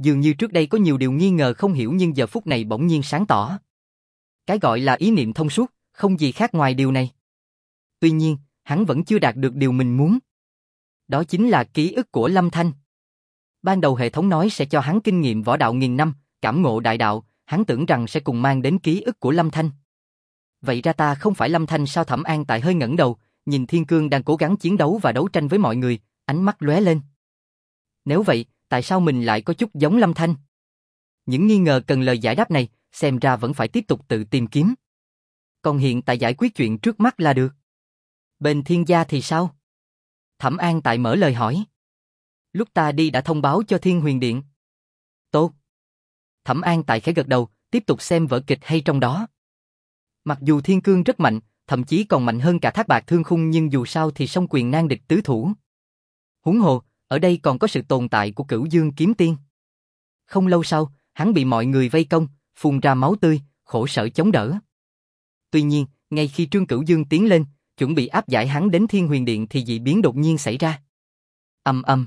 Dường như trước đây có nhiều điều nghi ngờ không hiểu nhưng giờ phút này bỗng nhiên sáng tỏ. Cái gọi là ý niệm thông suốt, không gì khác ngoài điều này. Tuy nhiên, hắn vẫn chưa đạt được điều mình muốn. Đó chính là ký ức của Lâm Thanh. Ban đầu hệ thống nói sẽ cho hắn kinh nghiệm võ đạo nghìn năm, cảm ngộ đại đạo, hắn tưởng rằng sẽ cùng mang đến ký ức của Lâm Thanh. Vậy ra ta không phải Lâm Thanh sao? Thẩm An Tại hơi ngẩng đầu, nhìn Thiên Cương đang cố gắng chiến đấu và đấu tranh với mọi người, ánh mắt lóe lên. Nếu vậy, tại sao mình lại có chút giống Lâm Thanh? Những nghi ngờ cần lời giải đáp này, xem ra vẫn phải tiếp tục tự tìm kiếm. Còn hiện tại giải quyết chuyện trước mắt là được. Bên Thiên gia thì sao? Thẩm An Tại mở lời hỏi. Lúc ta đi đã thông báo cho Thiên Huyền Điện. Tốt. Thẩm An Tại khẽ gật đầu, tiếp tục xem vở kịch hay trong đó. Mặc dù Thiên Cương rất mạnh, thậm chí còn mạnh hơn cả Thác Bạt Thương Khung nhưng dù sao thì song quyền nan địch tứ thủ. Huống hồ, ở đây còn có sự tồn tại của Cửu Dương Kiếm Tiên. Không lâu sau, hắn bị mọi người vây công, phun ra máu tươi, khổ sở chống đỡ. Tuy nhiên, ngay khi Trương Cửu Dương tiến lên, chuẩn bị áp giải hắn đến Thiên Huyền Điện thì dị biến đột nhiên xảy ra. Ầm ầm.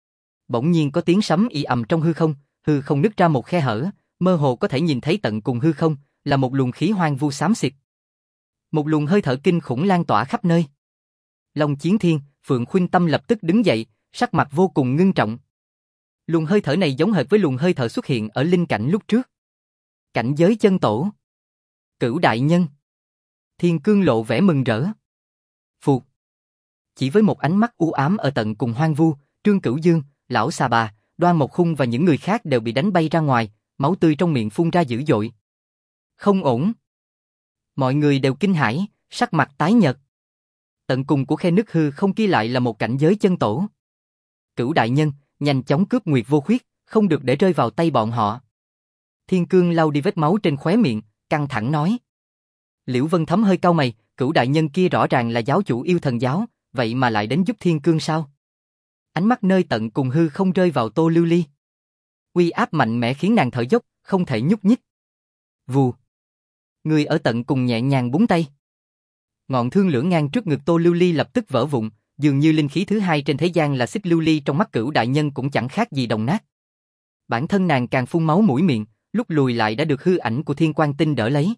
Bỗng nhiên có tiếng sấm ì ầm trong hư không, hư không nứt ra một khe hở, mơ hồ có thể nhìn thấy tận cùng hư không, là một luồng khí hoang vu xám xịt. Một luồng hơi thở kinh khủng lan tỏa khắp nơi. Long Chiến Thiên, Phượng Khuynh Tâm lập tức đứng dậy, sắc mặt vô cùng ngưng trọng. Luồng hơi thở này giống hệt với luồng hơi thở xuất hiện ở linh cảnh lúc trước. Cảnh giới chân tổ. Cửu đại nhân. Thiên Cương lộ vẻ mừng rỡ. Phụt. Chỉ với một ánh mắt u ám ở tận cùng hoang vu, Trương Cửu Dương, Lão Xà Bà, Đoan Mộc Khung và những người khác đều bị đánh bay ra ngoài, máu tươi trong miệng phun ra dữ dội. Không ổn. Mọi người đều kinh hãi, sắc mặt tái nhợt. Tận cùng của khe nứt hư không kia lại là một cảnh giới chân tổ. Cửu đại nhân, nhanh chóng cướp Nguyệt Vô Khuyết, không được để rơi vào tay bọn họ. Thiên Cương lau đi vết máu trên khóe miệng, căng thẳng nói. Liễu Vân Thấm hơi cau mày, Cửu đại nhân kia rõ ràng là giáo chủ yêu thần giáo, vậy mà lại đến giúp Thiên Cương sao? Ánh mắt nơi tận cùng hư không rơi vào Tô Lưu Ly. Uy áp mạnh mẽ khiến nàng thở dốc, không thể nhúc nhích. Vù. Người ở tận cùng nhẹ nhàng búng tay. Ngọn thương lửa ngang trước ngực Tô Lưu Ly lập tức vỡ vụn, dường như linh khí thứ hai trên thế gian là xích lưu ly trong mắt Cửu đại nhân cũng chẳng khác gì đồng nát. Bản thân nàng càng phun máu mũi miệng, lúc lùi lại đã được hư ảnh của Thiên Quang Tinh đỡ lấy.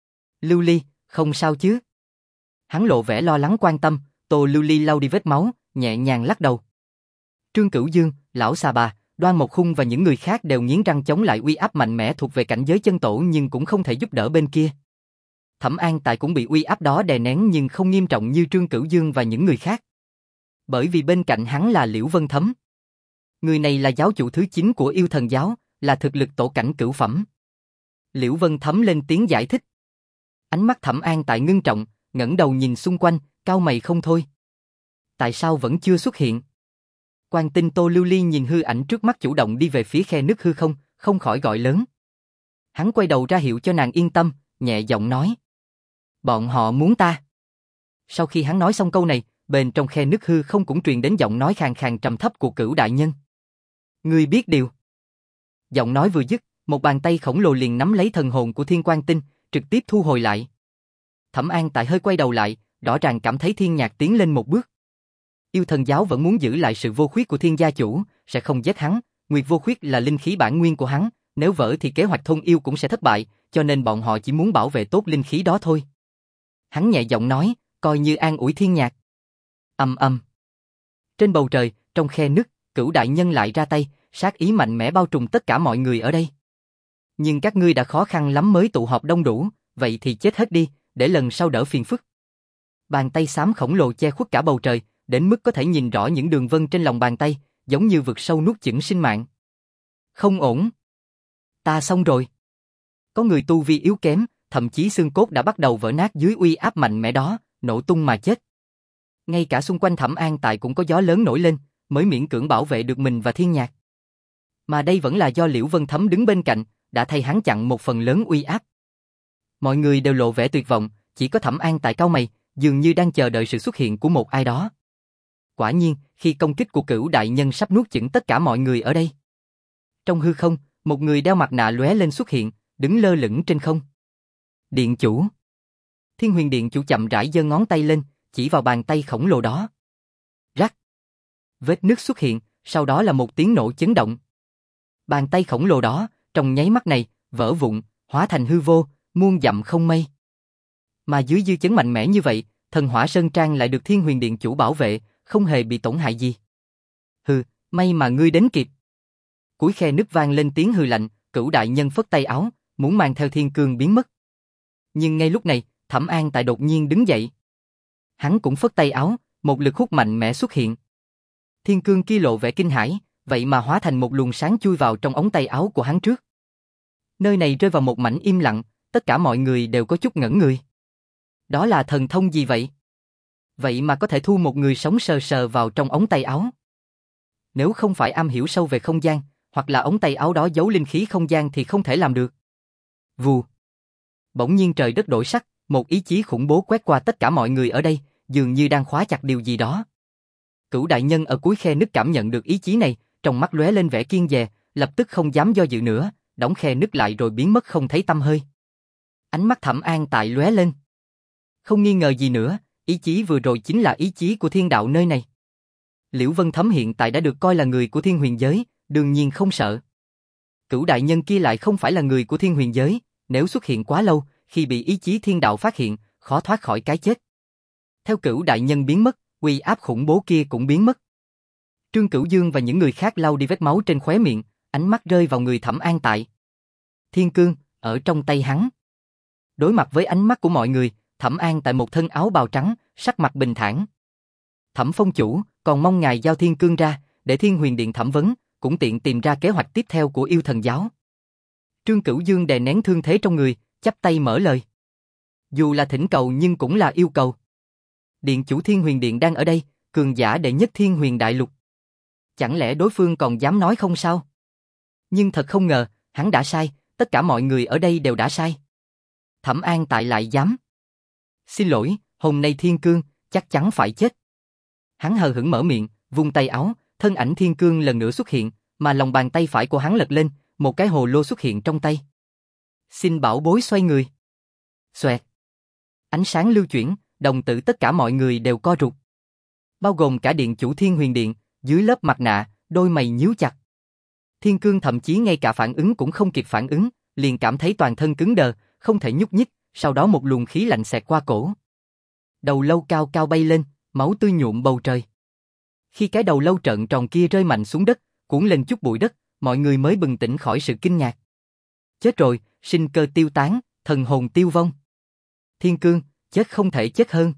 Lưu Ly, không sao chứ? Hắn lộ vẻ lo lắng quan tâm, Tô Lưu Ly lau đi vết máu, nhẹ nhàng lắc đầu. Trương Cửu Dương, Lão Xà Bà, Đoan Mộc Khung và những người khác đều nghiến răng chống lại uy áp mạnh mẽ thuộc về cảnh giới chân tổ nhưng cũng không thể giúp đỡ bên kia. Thẩm An Tại cũng bị uy áp đó đè nén nhưng không nghiêm trọng như Trương Cửu Dương và những người khác. Bởi vì bên cạnh hắn là Liễu Vân Thấm. Người này là giáo chủ thứ chín của yêu thần giáo, là thực lực tổ cảnh cửu phẩm. Liễu Vân Thấm lên tiếng giải thích. Ánh mắt Thẩm An Tại ngưng trọng, ngẩng đầu nhìn xung quanh, cau mày không thôi. Tại sao vẫn chưa xuất hiện? Quan Tinh Tô Lưu Ly nhìn hư ảnh trước mắt chủ động đi về phía khe nứt hư không, không khỏi gọi lớn. Hắn quay đầu ra hiệu cho nàng yên tâm, nhẹ giọng nói. Bọn họ muốn ta. Sau khi hắn nói xong câu này, bên trong khe nứt hư không cũng truyền đến giọng nói khàn khàn trầm thấp của Cửu đại nhân. Ngươi biết điều. Giọng nói vừa dứt, một bàn tay khổng lồ liền nắm lấy thần hồn của Thiên Quang Tinh, trực tiếp thu hồi lại. Thẩm An Tại hơi quay đầu lại, rõ ràng cảm thấy Thiên Nhạc tiến lên một bước. Yêu thần giáo vẫn muốn giữ lại sự vô khuyết của Thiên gia chủ, sẽ không giết hắn, Nguyệt Vô Khuyết là linh khí bản nguyên của hắn, nếu vỡ thì kế hoạch thôn yêu cũng sẽ thất bại, cho nên bọn họ chỉ muốn bảo vệ tốt linh khí đó thôi. Hắn nhẹ giọng nói, coi như an ủi Thiên Nhạc. Ầm ầm. Trên bầu trời, trong khe nứt, Cửu đại nhân lại ra tay, sát ý mạnh mẽ bao trùm tất cả mọi người ở đây. Nhưng các ngươi đã khó khăn lắm mới tụ họp đông đủ, vậy thì chết hết đi, để lần sau đỡ phiền phức. Bàn tay xám khổng lồ che khuất cả bầu trời, đến mức có thể nhìn rõ những đường vân trên lòng bàn tay, giống như vực sâu nuốt chửng sinh mạng. Không ổn. Ta xong rồi. Có người tu vi yếu kém, thậm chí xương cốt đã bắt đầu vỡ nát dưới uy áp mạnh mẽ đó, nổ tung mà chết. Ngay cả xung quanh Thẩm An Tại cũng có gió lớn nổi lên, mới miễn cưỡng bảo vệ được mình và Thiên Nhạc. Mà đây vẫn là do Liễu Vân Thấm đứng bên cạnh, đã thay hắn chặn một phần lớn uy áp. Mọi người đều lộ vẻ tuyệt vọng, chỉ có Thẩm An Tại cau mày, dường như đang chờ đợi sự xuất hiện của một ai đó. Quả nhiên, khi công kích của Cửu đại nhân sắp nuốt chửng tất cả mọi người ở đây. Trong hư không, một người đeo mặt nạ lóe lên xuất hiện, đứng lơ lửng trên không. Điện chủ. Thiên Huyền Điện chủ chậm rãi giơ ngón tay lên, chỉ vào bàn tay khổng lồ đó. Rắc. Vết nứt xuất hiện, sau đó là một tiếng nổ chấn động. Bàn tay khổng lồ đó, trong nháy mắt này, vỡ vụn, hóa thành hư vô, muôn dặm không mây. Mà dưới dư chấn mạnh mẽ như vậy, thần hỏa sơn trang lại được Thiên Huyền Điện chủ bảo vệ, không hề bị tổn hại gì. Hừ, may mà ngươi đến kịp. Cuối khe nứt vang lên tiếng hừ lạnh, Cửu đại nhân phất tay áo, muốn mang theo thiên cương biến mất. Nhưng ngay lúc này, Thẩm An Tại đột nhiên đứng dậy. Hắn cũng phất tay áo, một lực hút mạnh mẽ xuất hiện. Thiên cương kia lộ vẻ kinh hãi, vậy mà hóa thành một luồng sáng chui vào trong ống tay áo của hắn trước. Nơi này rơi vào một mảnh im lặng, tất cả mọi người đều có chút ngẩn người. Đó là thần thông gì vậy? Vậy mà có thể thu một người sống sờ sờ vào trong ống tay áo. Nếu không phải am hiểu sâu về không gian, hoặc là ống tay áo đó giấu linh khí không gian thì không thể làm được. Vù. Bỗng nhiên trời đất đổi sắc, một ý chí khủng bố quét qua tất cả mọi người ở đây, dường như đang khóa chặt điều gì đó. Cửu đại nhân ở cuối khe nứt cảm nhận được ý chí này, trong mắt lóe lên vẻ kiêng dè, lập tức không dám do dự nữa, đóng khe nứt lại rồi biến mất không thấy tăm hơi. Ánh mắt Thẩm An Tại lóe lên. Không nghi ngờ gì nữa, ý chí vừa rồi chính là ý chí của thiên đạo nơi này. Liễu Vân Thấm hiện tại đã được coi là người của thiên huyền giới, đương nhiên không sợ. Cửu đại nhân kia lại không phải là người của thiên huyền giới, nếu xuất hiện quá lâu, khi bị ý chí thiên đạo phát hiện, khó thoát khỏi cái chết. Theo Cửu đại nhân biến mất, uy áp khủng bố kia cũng biến mất. Trương Cửu Dương và những người khác lau đi vết máu trên khóe miệng, ánh mắt rơi vào người Thẩm An Tại. Thiên cương, ở trong tay hắn. Đối mặt với ánh mắt của mọi người, Thẩm An Tại một thân áo bào trắng, sắc mặt bình thản. Thẩm phong chủ, còn mong ngài giao thiên cương ra, để Thiên Huyền Điện thẩm vấn, cũng tiện tìm ra kế hoạch tiếp theo của yêu thần giáo. Trương Cửu Dương đè nén thương thế trong người, chắp tay mở lời. Dù là thỉnh cầu nhưng cũng là yêu cầu. Điện chủ Thiên Huyền Điện đang ở đây, cường giả đệ nhất Thiên Huyền Đại Lục. Chẳng lẽ đối phương còn dám nói không sao? Nhưng thật không ngờ, hắn đã sai, tất cả mọi người ở đây đều đã sai. Thẩm An Tại lại dám. Xin lỗi, hôm nay thiên cương, chắc chắn phải chết. Hắn hờ hững mở miệng, vung tay áo, thân ảnh thiên cương lần nữa xuất hiện, mà lòng bàn tay phải của hắn lật lên, một cái hồ lô xuất hiện trong tay. Xin bảo bối xoay người. Xoẹt. Ánh sáng lưu chuyển, đồng tử tất cả mọi người đều co rụt. Bao gồm cả điện chủ Thiên Huyền Điện, dưới lớp mặt nạ, đôi mày nhíu chặt. Thiên cương thậm chí ngay cả phản ứng cũng không kịp phản ứng, liền cảm thấy toàn thân cứng đờ, không thể nhúc nhích, sau đó một luồng khí lạnh xẹt qua cổ. Đầu lâu cao cao bay lên, máu tươi nhuộm bầu trời. Khi cái đầu lâu trợn tròn kia rơi mạnh xuống đất, cuốn lên chút bụi đất, mọi người mới bừng tỉnh khỏi sự kinh ngạc. Chết rồi, sinh cơ tiêu tán, thần hồn tiêu vong. Thiên cương, chết không thể chết hơn.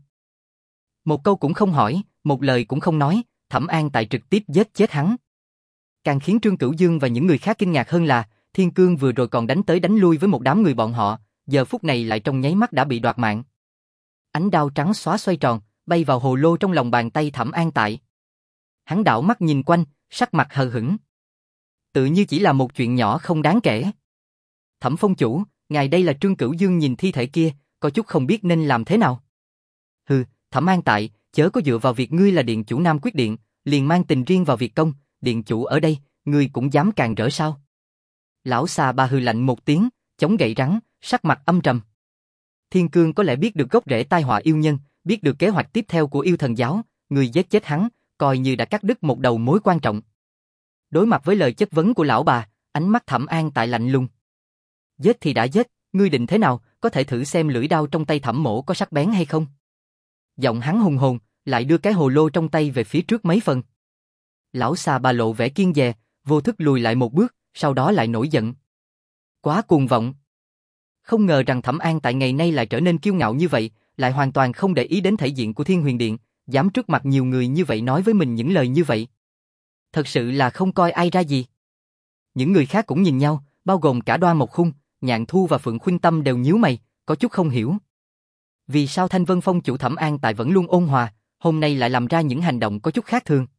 Một câu cũng không hỏi, một lời cũng không nói, Thẩm An Tại trực tiếp giết chết hắn. Càng khiến Trương Cửu Dương và những người khác kinh ngạc hơn là, Thiên cương vừa rồi còn đánh tới đánh lui với một đám người bọn họ, giờ phút này lại trong nháy mắt đã bị đoạt mạng. Ánh đao trắng xóa xoay tròn, bay vào hồ lô trong lòng bàn tay Thẩm An Tại. Hắn đảo mắt nhìn quanh, sắc mặt hờ hững. Tự như chỉ là một chuyện nhỏ không đáng kể. Thẩm phong chủ, ngài đây là Trương Cửu Dương nhìn thi thể kia, có chút không biết nên làm thế nào. Hừ, Thẩm An Tại, chớ có dựa vào việc ngươi là điện chủ Nam Quyết Điện, liền mang tình riêng vào việc công, điện chủ ở đây, ngươi cũng dám càng rỡ sao? Lão xà bà hừ lạnh một tiếng, chống gậy rắn, sắc mặt âm trầm. Thiên cương có lẽ biết được gốc rễ tai họa yêu nhân, biết được kế hoạch tiếp theo của yêu thần giáo, người giết chết hắn, coi như đã cắt đứt một đầu mối quan trọng. Đối mặt với lời chất vấn của lão bà, ánh mắt Thẩm An Tại lạnh lùng. Giết thì đã giết, ngươi định thế nào, có thể thử xem lưỡi đao trong tay Thẩm mỗ có sắc bén hay không? Giọng hắn hùng hồn, lại đưa cái hồ lô trong tay về phía trước mấy phần. Lão xà bà lộ vẻ kiên dè, vô thức lùi lại một bước, sau đó lại nổi giận. Quá cuồng vọng. Không ngờ rằng Thẩm An Tại ngày nay lại trở nên kiêu ngạo như vậy, lại hoàn toàn không để ý đến thể diện của Thiên Huyền Điện, dám trước mặt nhiều người như vậy nói với mình những lời như vậy. Thật sự là không coi ai ra gì. Những người khác cũng nhìn nhau, bao gồm cả Đoan Mộc Khung, Nhạn Thu và Phượng Khuynh Tâm đều nhíu mày, có chút không hiểu. Vì sao Thanh Vân Phong chủ Thẩm An Tại vẫn luôn ôn hòa, hôm nay lại làm ra những hành động có chút khác thường.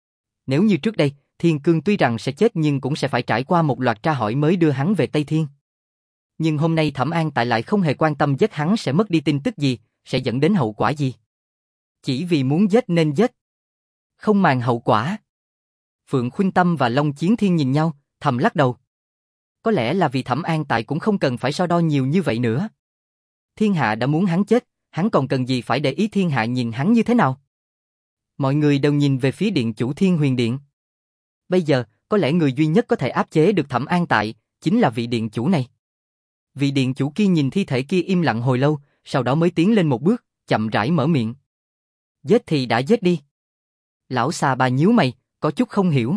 Nếu như trước đây, Thiên Cương tuy rằng sẽ chết nhưng cũng sẽ phải trải qua một loạt tra hỏi mới đưa hắn về Tây Thiên. Nhưng hôm nay Thẩm An Tại lại không hề quan tâm giết hắn sẽ mất đi tin tức gì, sẽ dẫn đến hậu quả gì. Chỉ vì muốn giết nên giết. Không màng hậu quả. Phượng Khuynh Tâm và Long Chiến Thiên nhìn nhau, thầm lắc đầu. Có lẽ là vì Thẩm An Tại cũng không cần phải so đo nhiều như vậy nữa. Thiên hạ đã muốn hắn chết, hắn còn cần gì phải để ý thiên hạ nhìn hắn như thế nào. Mọi người đều nhìn về phía điện chủ Thiên Huyền Điện. Bây giờ, có lẽ người duy nhất có thể áp chế được Thẩm An Tại, chính là vị điện chủ này. Vị điện chủ kia nhìn thi thể kia im lặng hồi lâu, sau đó mới tiến lên một bước, chậm rãi mở miệng. Giết thì đã giết đi. Lão xà bà nhíu mày, có chút không hiểu.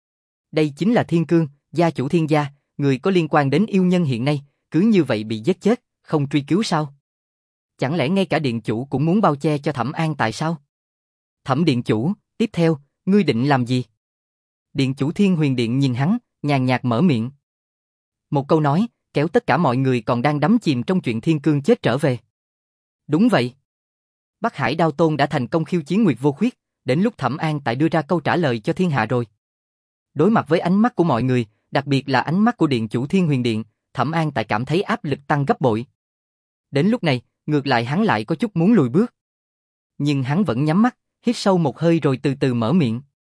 Đây chính là Thiên Cương, gia chủ Thiên gia, người có liên quan đến yêu nhân hiện nay, cứ như vậy bị giết chết, không truy cứu sao? Chẳng lẽ ngay cả điện chủ cũng muốn bao che cho Thẩm An Tại sao? Thẩm điện chủ, tiếp theo, ngươi định làm gì? Điện chủ Thiên Huyền Điện nhìn hắn, nhàn nhạt mở miệng. Một câu nói, kéo tất cả mọi người còn đang đắm chìm trong chuyện Thiên Cương chết trở về. Đúng vậy. Bắc Hải Đao Tôn đã thành công khiêu chiến Nguyệt Vô Khuyết, đến lúc Thẩm An Tại đưa ra câu trả lời cho thiên hạ rồi. Đối mặt với ánh mắt của mọi người, đặc biệt là ánh mắt của điện chủ Thiên Huyền Điện, Thẩm An Tại cảm thấy áp lực tăng gấp bội. Đến lúc này, ngược lại hắn lại có chút muốn lùi bước. Nhưng hắn vẫn nhắm mắt, hít sâu một hơi rồi từ từ mở miệng.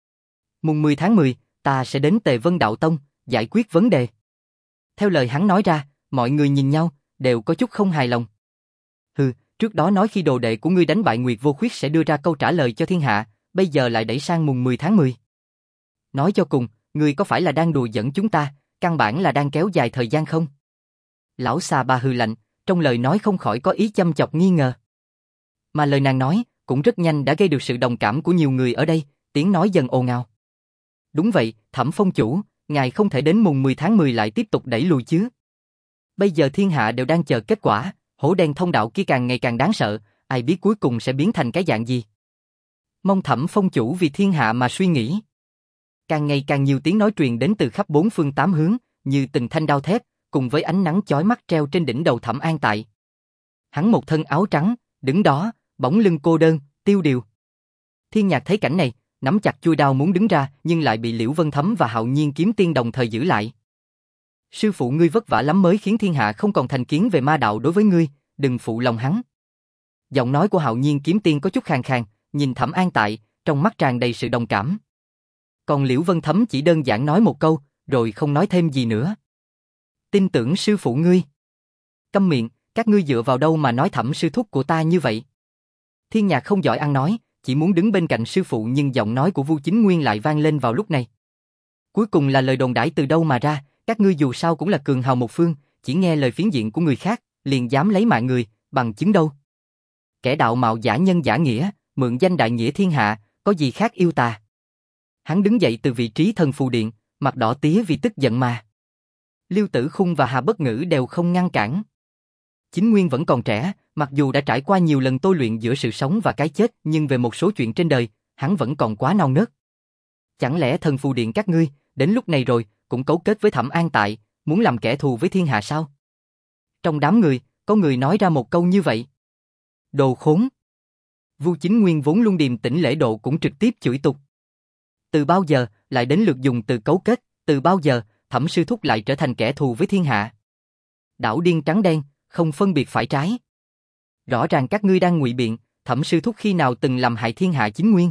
Mùng mười tháng mười, ta sẽ đến Tề Vân Đạo Tông, giải quyết vấn đề. Theo lời hắn nói ra, mọi người nhìn nhau, đều có chút không hài lòng. Hừ, trước đó nói khi đồ đệ của ngươi đánh bại Nguyệt Vô Khuyết sẽ đưa ra câu trả lời cho thiên hạ, bây giờ lại đẩy sang mùng mười tháng mười. Nói cho cùng, ngươi có phải là đang đùa giỡn chúng ta, căn bản là đang kéo dài thời gian không? Lão xà bà hừ lạnh, trong lời nói không khỏi có ý châm chọc nghi ngờ. Mà lời nàng nói, cũng rất nhanh đã gây được sự đồng cảm của nhiều người ở đây, tiếng nói dần ồn ào. Đúng vậy, Thẩm Phong chủ, ngài không thể đến mùng mười tháng mười lại tiếp tục đẩy lùi chứ. Bây giờ thiên hạ đều đang chờ kết quả, hổ đen thông đạo kia càng ngày càng đáng sợ, ai biết cuối cùng sẽ biến thành cái dạng gì. Mong Thẩm Phong chủ vì thiên hạ mà suy nghĩ. Càng ngày càng nhiều tiếng nói truyền đến từ khắp bốn phương tám hướng, như từng thanh đao thép, cùng với ánh nắng chói mắt treo trên đỉnh đầu Thẩm An Tại. Hắn một thân áo trắng, đứng đó, bóng lưng cô đơn, tiêu điều. Thiên Nhạc thấy cảnh này, nắm chặt chuôi đao muốn đứng ra, nhưng lại bị Liễu Vân Thấm và Hạo Nhiên Kiếm Tiên đồng thời giữ lại. Sư phụ ngươi vất vả lắm mới khiến thiên hạ không còn thành kiến về ma đạo đối với ngươi, đừng phụ lòng hắn. Giọng nói của Hạo Nhiên Kiếm Tiên có chút khàn khàn, nhìn Thẩm An Tại, trong mắt tràn đầy sự đồng cảm. Còn Liễu Vân Thấm chỉ đơn giản nói một câu, rồi không nói thêm gì nữa. Tin tưởng sư phụ ngươi. Câm miệng, các ngươi dựa vào đâu mà nói Thẩm sư thúc của ta như vậy? Thiên Nhạc không giỏi ăn nói, chỉ muốn đứng bên cạnh sư phụ, nhưng giọng nói của Vu Chính Nguyên lại vang lên vào lúc này. Cuối cùng là lời đồn đãi từ đâu mà ra, các ngươi dù sao cũng là cường hào một phương, chỉ nghe lời phiến diện của người khác, liền dám lấy mạng người, bằng chứng đâu? Kẻ đạo mạo giả nhân giả nghĩa, mượn danh đại nghĩa thiên hạ, có gì khác yêu tà? Hắn đứng dậy từ vị trí thần phù điện, mặt đỏ tía vì tức giận mà. Liêu Tử Khung và Hà Bất Ngữ đều không ngăn cản. Chính Nguyên vẫn còn trẻ, mặc dù đã trải qua nhiều lần tôi luyện giữa sự sống và cái chết, nhưng về một số chuyện trên đời, hắn vẫn còn quá non nớt. Chẳng lẽ thần phù điện các ngươi, đến lúc này rồi, cũng cấu kết với Thẩm An Tại, muốn làm kẻ thù với thiên hạ sao? Trong đám người, có người nói ra một câu như vậy. Đồ khốn! Vu Chính Nguyên vốn luôn điềm tĩnh lễ độ cũng trực tiếp chửi tục. Từ bao giờ, lại đến lượt dùng từ cấu kết, từ bao giờ, Thẩm sư thúc lại trở thành kẻ thù với thiên hạ? Đảo điên trắng đen, không phân biệt phải trái. Rõ ràng các ngươi đang ngụy biện, Thẩm sư thúc khi nào từng làm hại thiên hạ Chính Nguyên?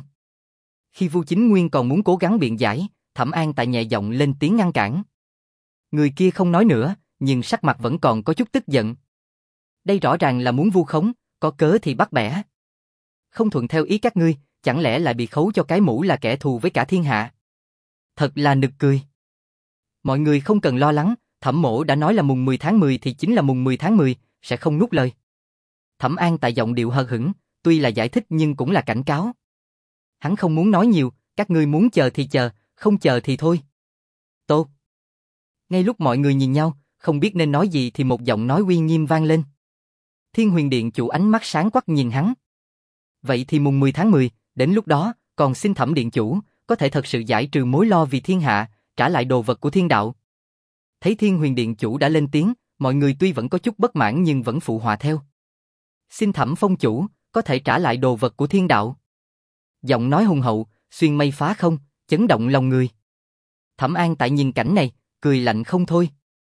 Khi Vu Chính Nguyên còn muốn cố gắng biện giải, Thẩm An Tại nhẹ giọng lên tiếng ngăn cản. Người kia không nói nữa, nhưng sắc mặt vẫn còn có chút tức giận. Đây rõ ràng là muốn vu khống, có cớ thì bắt bẻ. Không thuận theo ý các ngươi, chẳng lẽ lại bị khấu cho cái mũ là kẻ thù với cả thiên hạ? Thật là nực cười. Mọi người không cần lo lắng, Thẩm mỗ đã nói là mùng mười tháng mười thì chính là mùng mười tháng mười, sẽ không nuốt lời. Thẩm An Tại giọng điệu hờ hững, tuy là giải thích nhưng cũng là cảnh cáo. Hắn không muốn nói nhiều, các ngươi muốn chờ thì chờ, không chờ thì thôi. Tốt. Ngay lúc mọi người nhìn nhau, không biết nên nói gì thì một giọng nói uy nghiêm vang lên. Thiên Huyền Điện chủ ánh mắt sáng quắc nhìn hắn. Vậy thì mùng mười tháng mười, đến lúc đó, còn xin Thẩm điện chủ, có thể thật sự giải trừ mối lo vì thiên hạ, trả lại đồ vật của thiên đạo. Thấy Thiên Huyền Điện chủ đã lên tiếng, mọi người tuy vẫn có chút bất mãn nhưng vẫn phụ họa theo. Xin Thẩm Phong chủ, có thể trả lại đồ vật của thiên đạo. Giọng nói hùng hậu, xuyên mây phá không, chấn động lòng người. Thẩm An Tại nhìn cảnh này, cười lạnh không thôi.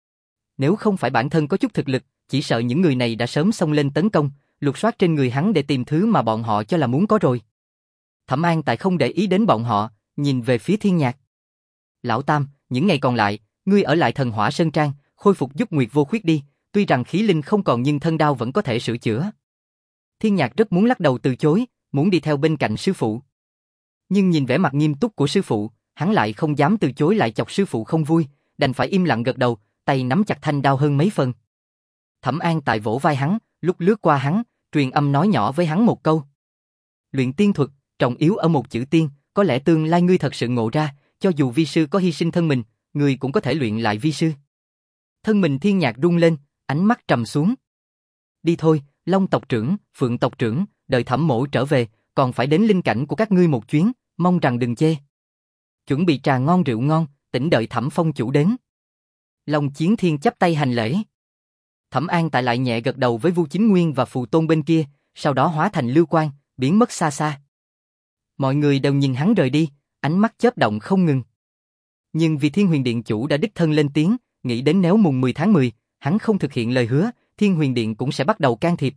Nếu không phải bản thân có chút thực lực, chỉ sợ những người này đã sớm xông lên tấn công, lục soát trên người hắn để tìm thứ mà bọn họ cho là muốn có rồi. Thẩm An Tại không để ý đến bọn họ, nhìn về phía Thiên Nhạc. Lão Tam, những ngày còn lại, ngươi ở lại Thần Hỏa Sơn Trang, khôi phục giúp Nguyệt Vô Khuyết đi, tuy rằng khí linh không còn nhưng thân đao vẫn có thể sửa chữa. Thiên Nhạc rất muốn lắc đầu từ chối, muốn đi theo bên cạnh sư phụ. Nhưng nhìn vẻ mặt nghiêm túc của sư phụ, hắn lại không dám từ chối lại chọc sư phụ không vui, đành phải im lặng gật đầu, tay nắm chặt thanh đao hơn mấy phần. Thẩm An Tại vỗ vai hắn, lúc lướt qua hắn, truyền âm nói nhỏ với hắn một câu. Luyện tiên thuật, trọng yếu ở một chữ tiên, có lẽ tương lai ngươi thật sự ngộ ra, cho dù vi sư có hy sinh thân mình, ngươi cũng có thể luyện lại vi sư. Thân mình Thiên Nhạc rung lên, ánh mắt trầm xuống. Đi thôi, Long tộc trưởng, Phượng tộc trưởng, đợi Thẩm mỗ trở về, còn phải đến linh cảnh của các ngươi một chuyến, mong rằng đừng chê. Chuẩn bị trà ngon rượu ngon, tỉnh đợi Thẩm phong chủ đến. Long Chiến Thiên chắp tay hành lễ. Thẩm An Tại lại nhẹ gật đầu với Vu Chính Nguyên và Phù Tôn bên kia, sau đó hóa thành lưu quang, biến mất xa xa. Mọi người đều nhìn hắn rời đi, ánh mắt chớp động không ngừng. Nhưng vì Thiên Huyền Điện chủ đã đích thân lên tiếng, nghĩ đến nếu mùng mười tháng mười, hắn không thực hiện lời hứa, Thiên Huyền Điện cũng sẽ bắt đầu can thiệp.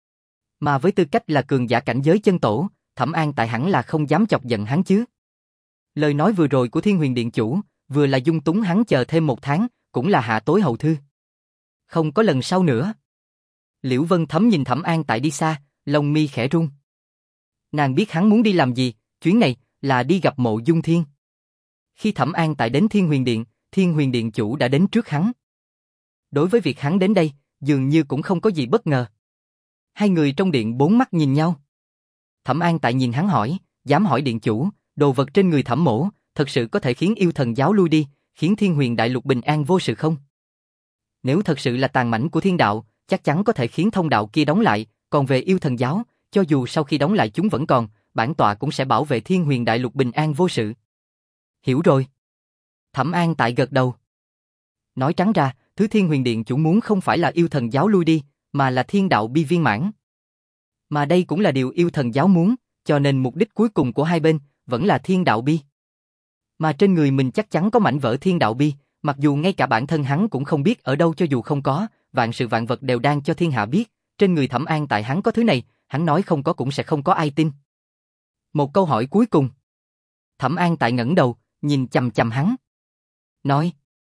Mà với tư cách là cường giả cảnh giới chân tổ, Thẩm An Tại hẳn là không dám chọc giận hắn chứ. Lời nói vừa rồi của Thiên Huyền Điện chủ, vừa là dung túng hắn chờ thêm một tháng, cũng là hạ tối hậu thư. Không có lần sau nữa. Liễu Vân Thấm nhìn Thẩm An Tại đi xa, lông mi khẽ run. Nàng biết hắn muốn đi làm gì, chuyến này là đi gặp Mộ Dung Thiên. Khi Thẩm An Tại đến Thiên Huyền Điện, Thiên Huyền Điện chủ đã đến trước hắn. Đối với việc hắn đến đây, dường như cũng không có gì bất ngờ. Hai người trong điện bốn mắt nhìn nhau. Thẩm An Tại nhìn hắn hỏi, dám hỏi điện chủ, đồ vật trên người Thẩm mỗ, thật sự có thể khiến yêu thần giáo lui đi, khiến Thiên Huyền Đại Lục bình an vô sự không? Nếu thật sự là tàn mảnh của thiên đạo, chắc chắn có thể khiến thông đạo kia đóng lại, còn về yêu thần giáo, cho dù sau khi đóng lại chúng vẫn còn, bản tọa cũng sẽ bảo vệ Thiên Huyền Đại Lục bình an vô sự. Hiểu rồi. Thẩm An Tại gật đầu. Nói trắng ra, thứ Thiên Huyền Điện chủ muốn không phải là yêu thần giáo lui đi, mà là thiên đạo bi viên mãn. Mà đây cũng là điều yêu thần giáo muốn, cho nên mục đích cuối cùng của hai bên vẫn là thiên đạo bi. Mà trên người mình chắc chắn có mảnh vỡ thiên đạo bi, mặc dù ngay cả bản thân hắn cũng không biết ở đâu, cho dù không có, vạn sự vạn vật đều đang cho thiên hạ biết, trên người Thẩm An Tại hắn có thứ này, hắn nói không có cũng sẽ không có ai tin. Một câu hỏi cuối cùng. Thẩm An Tại ngẩng đầu, nhìn chằm chằm hắn. Nói,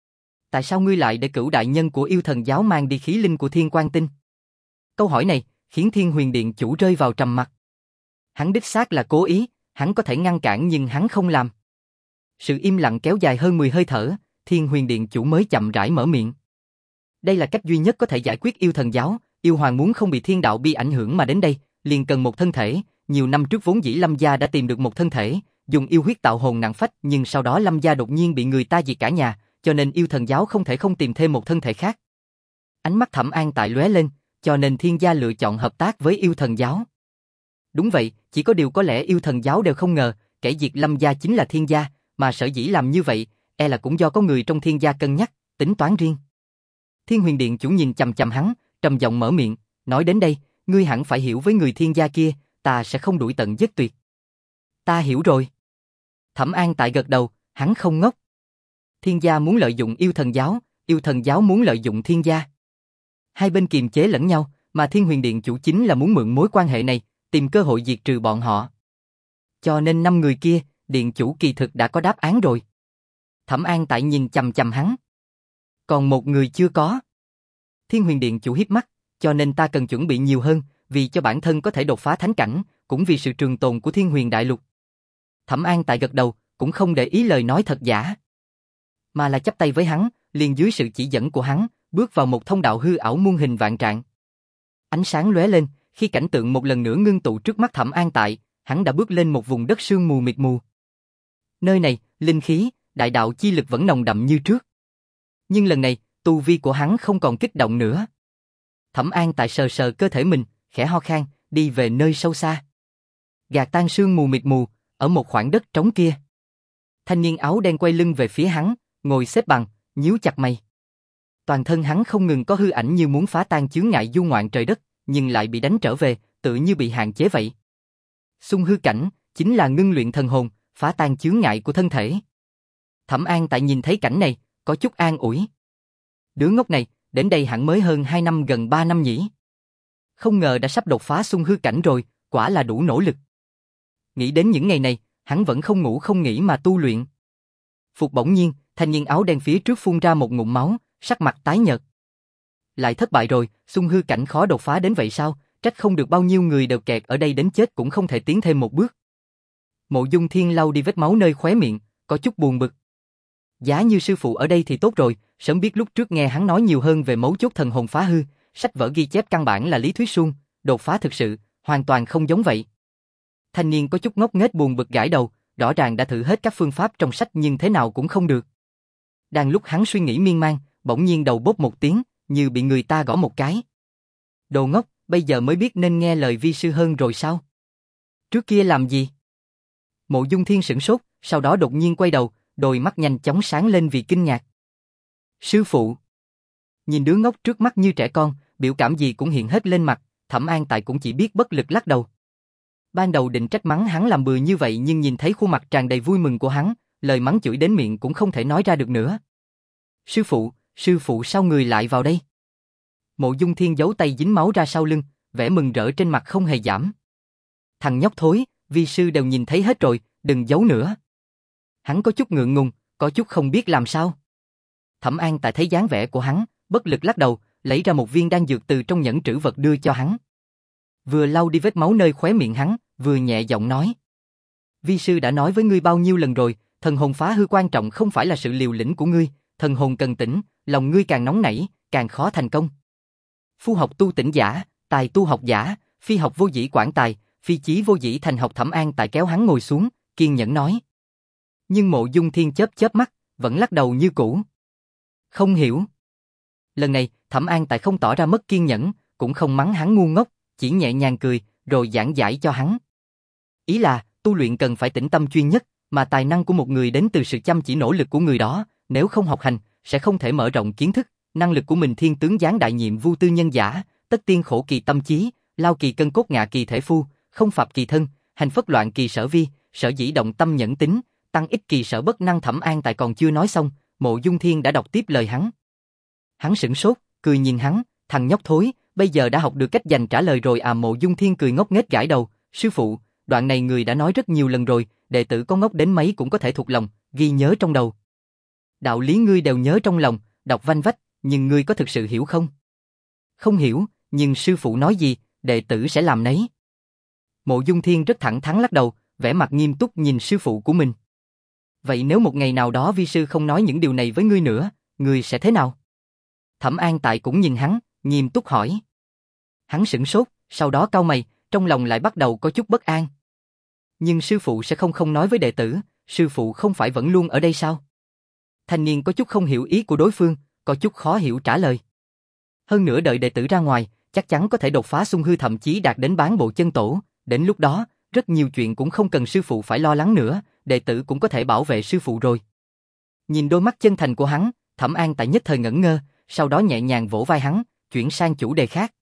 tại sao ngươi lại để cửu đại nhân của yêu thần giáo mang đi khí linh của Thiên Quang Tinh? Câu hỏi này khiến Thiên Huyền Điện chủ rơi vào trầm mặc. Hắn đích xác là cố ý, hắn có thể ngăn cản nhưng hắn không làm. Sự im lặng kéo dài hơn mười hơi thở, Thiên Huyền Điện chủ mới chậm rãi mở miệng. Đây là cách duy nhất có thể giải quyết yêu thần giáo, yêu hoàng muốn không bị thiên đạo bi ảnh hưởng mà đến đây, liền cần một thân thể, nhiều năm trước vốn dĩ Lâm gia đã tìm được một thân thể, dùng yêu huyết tạo hồn nặng phách, nhưng sau đó Lâm gia đột nhiên bị người ta diệt cả nhà, cho nên yêu thần giáo không thể không tìm thêm một thân thể khác. Ánh mắt Thẩm An Tại lóe lên, cho nên thiên gia lựa chọn hợp tác với yêu thần giáo. Đúng vậy, chỉ có điều có lẽ yêu thần giáo đều không ngờ, kẻ diệt Lâm gia chính là thiên gia, mà sở dĩ làm như vậy, e là cũng do có người trong thiên gia cân nhắc, tính toán riêng. Thiên Huyền Điện chủ nhìn chằm chằm hắn, trầm giọng mở miệng, nói đến đây, ngươi hẳn phải hiểu với người thiên gia kia, ta sẽ không đuổi tận giết tuyệt. Ta hiểu rồi. Thẩm An Tại gật đầu, hắn không ngốc. Thiên gia muốn lợi dụng yêu thần giáo, yêu thần giáo muốn lợi dụng thiên gia. Hai bên kiềm chế lẫn nhau, mà Thiên Huyền Điện chủ chính là muốn mượn mối quan hệ này, tìm cơ hội diệt trừ bọn họ. Cho nên năm người kia, điện chủ kỳ thực đã có đáp án rồi. Thẩm An Tại nhìn chằm chằm hắn. Còn một người chưa có. Thiên Huyền Điện chủ hiếp mắt, cho nên ta cần chuẩn bị nhiều hơn, vì cho bản thân có thể đột phá thánh cảnh, cũng vì sự trường tồn của Thiên Huyền Đại Lục. Thẩm An Tại gật đầu, cũng không để ý lời nói thật giả, mà là chắp tay với hắn, liền dưới sự chỉ dẫn của hắn, bước vào một thông đạo hư ảo muôn hình vạn trạng. Ánh sáng lóe lên, khi cảnh tượng một lần nữa ngưng tụ trước mắt Thẩm An Tại, hắn đã bước lên một vùng đất sương mù mịt mù. Nơi này, linh khí, đại đạo chi lực vẫn nồng đậm như trước. Nhưng lần này, tu vi của hắn không còn kích động nữa. Thẩm An Tại sờ sờ cơ thể mình, khẽ ho khan, đi về nơi sâu xa. Gạt tan sương mù mịt mù, ở một khoảng đất trống kia. Thanh niên áo đen quay lưng về phía hắn, ngồi xếp bằng, nhíu chặt mày. Toàn thân hắn không ngừng có hư ảnh như muốn phá tan chướng ngại du ngoạn trời đất, nhưng lại bị đánh trở về, tự như bị hạn chế vậy. Xung hư cảnh, chính là ngưng luyện thần hồn, phá tan chướng ngại của thân thể. Thẩm An Tại nhìn thấy cảnh này, có chút an ủi. Đứa ngốc này, đến đây hẳn mới hơn hai năm gần ba năm nhỉ. Không ngờ đã sắp đột phá xung hư cảnh rồi, quả là đủ nỗ lực. Nghĩ đến những ngày này, hắn vẫn không ngủ không nghỉ mà tu luyện. Phục bỗng nhiên, thanh niên áo đen phía trước phun ra một ngụm máu, sắc mặt tái nhợt. Lại thất bại rồi, xung hư cảnh khó đột phá đến vậy sao, trách không được bao nhiêu người đều kẹt ở đây đến chết cũng không thể tiến thêm một bước. Mộ Dung Thiên lau đi vết máu nơi khóe miệng, có chút buồn bực. Giá như sư phụ ở đây thì tốt rồi, sớm biết lúc trước nghe hắn nói nhiều hơn về mấu chốt thần hồn phá hư, sách vở ghi chép căn bản là lý thuyết suông, đột phá thực sự, hoàn toàn không giống vậy. Thanh niên có chút ngốc nghếch buồn bực gãi đầu, rõ ràng đã thử hết các phương pháp trong sách nhưng thế nào cũng không được. Đang lúc hắn suy nghĩ miên man, bỗng nhiên đầu bốp một tiếng, như bị người ta gõ một cái. Đồ ngốc, bây giờ mới biết nên nghe lời vi sư hơn rồi sao? Trước kia làm gì? Mộ Dung Thiên sửng sốt, sau đó đột nhiên quay đầu, đôi mắt nhanh chóng sáng lên vì kinh ngạc. Sư phụ! Nhìn đứa ngốc trước mắt như trẻ con, biểu cảm gì cũng hiện hết lên mặt, Thẩm An Tại cũng chỉ biết bất lực lắc đầu. Ban đầu định trách mắng hắn làm bừa như vậy nhưng nhìn thấy khuôn mặt tràn đầy vui mừng của hắn, lời mắng chửi đến miệng cũng không thể nói ra được nữa. Sư phụ, sư phụ sao người lại vào đây? Mộ Dung Thiên giấu tay dính máu ra sau lưng, vẻ mừng rỡ trên mặt không hề giảm. Thằng nhóc thối, vi sư đều nhìn thấy hết rồi, đừng giấu nữa. Hắn có chút ngượng ngùng, có chút không biết làm sao. Thẩm An Tại thấy dáng vẻ của hắn, bất lực lắc đầu, lấy ra một viên đan dược từ trong nhẫn trữ vật đưa cho hắn. Vừa lau đi vết máu nơi khóe miệng hắn, vừa nhẹ giọng nói. Vi sư đã nói với ngươi bao nhiêu lần rồi, thần hồn phá hư quan trọng không phải là sự liều lĩnh của ngươi, thần hồn cần tĩnh, lòng ngươi càng nóng nảy, càng khó thành công. Phu học tu tĩnh giả, tài tu học giả, phi học vô dĩ quản tài, phi chí vô dĩ thành học. Thẩm An Tại kéo hắn ngồi xuống, kiên nhẫn nói. Nhưng Mộ Dung Thiên chớp chớp mắt, vẫn lắc đầu như cũ. Không hiểu. Lần này, Thẩm An Tại không tỏ ra mất kiên nhẫn, cũng không mắng hắn ngu ngốc, chỉ nhẹ nhàng cười, rồi giảng giải cho hắn. Ý là, tu luyện cần phải tĩnh tâm chuyên nhất, mà tài năng của một người đến từ sự chăm chỉ nỗ lực của người đó, nếu không học hành, sẽ không thể mở rộng kiến thức, năng lực của mình thiên tướng giáng đại nhiệm vu tư nhân giả, tất tiên khổ kỳ tâm trí, lao kỳ cân cốt ngạ kỳ thể phu, không phạp kỳ thân, hành phất loạn kỳ sở vi, sở dĩ động tâm nhẫn tính, tăng ích kỳ sở bất năng. Thẩm An Tại còn chưa nói xong, Mộ Dung Thiên đã đọc tiếp lời hắn. Hắn sửng sốt, cười nhìn hắn, thằng nhóc thối, bây giờ đã học được cách dành trả lời rồi à? Mộ Dung Thiên cười ngốc nghếch gãi đầu, sư phụ, đoạn này người đã nói rất nhiều lần rồi, đệ tử có ngốc đến mấy cũng có thể thuộc lòng, ghi nhớ trong đầu. Đạo lý ngươi đều nhớ trong lòng, đọc vanh vách, nhưng ngươi có thực sự hiểu không? Không hiểu, nhưng sư phụ nói gì, đệ tử sẽ làm nấy. Mộ Dung Thiên rất thẳng thắn lắc đầu, vẻ mặt nghiêm túc nhìn sư phụ của mình. Vậy nếu một ngày nào đó vi sư không nói những điều này với ngươi nữa, ngươi sẽ thế nào? Thẩm An Tại cũng nhìn hắn, nghiêm túc hỏi. Hắn sửng sốt, sau đó cau mày, trong lòng lại bắt đầu có chút bất an. Nhưng sư phụ sẽ không không nói với đệ tử, sư phụ không phải vẫn luôn ở đây sao? Thanh niên có chút không hiểu ý của đối phương, có chút khó hiểu trả lời. Hơn nữa đợi đệ tử ra ngoài, chắc chắn có thể đột phá xung hư, thậm chí đạt đến bán bộ chân tổ, đến lúc đó, rất nhiều chuyện cũng không cần sư phụ phải lo lắng nữa, đệ tử cũng có thể bảo vệ sư phụ rồi. Nhìn đôi mắt chân thành của hắn, Thẩm An Tại nhất thời ngẩn ngơ, sau đó nhẹ nhàng vỗ vai hắn, chuyển sang chủ đề khác.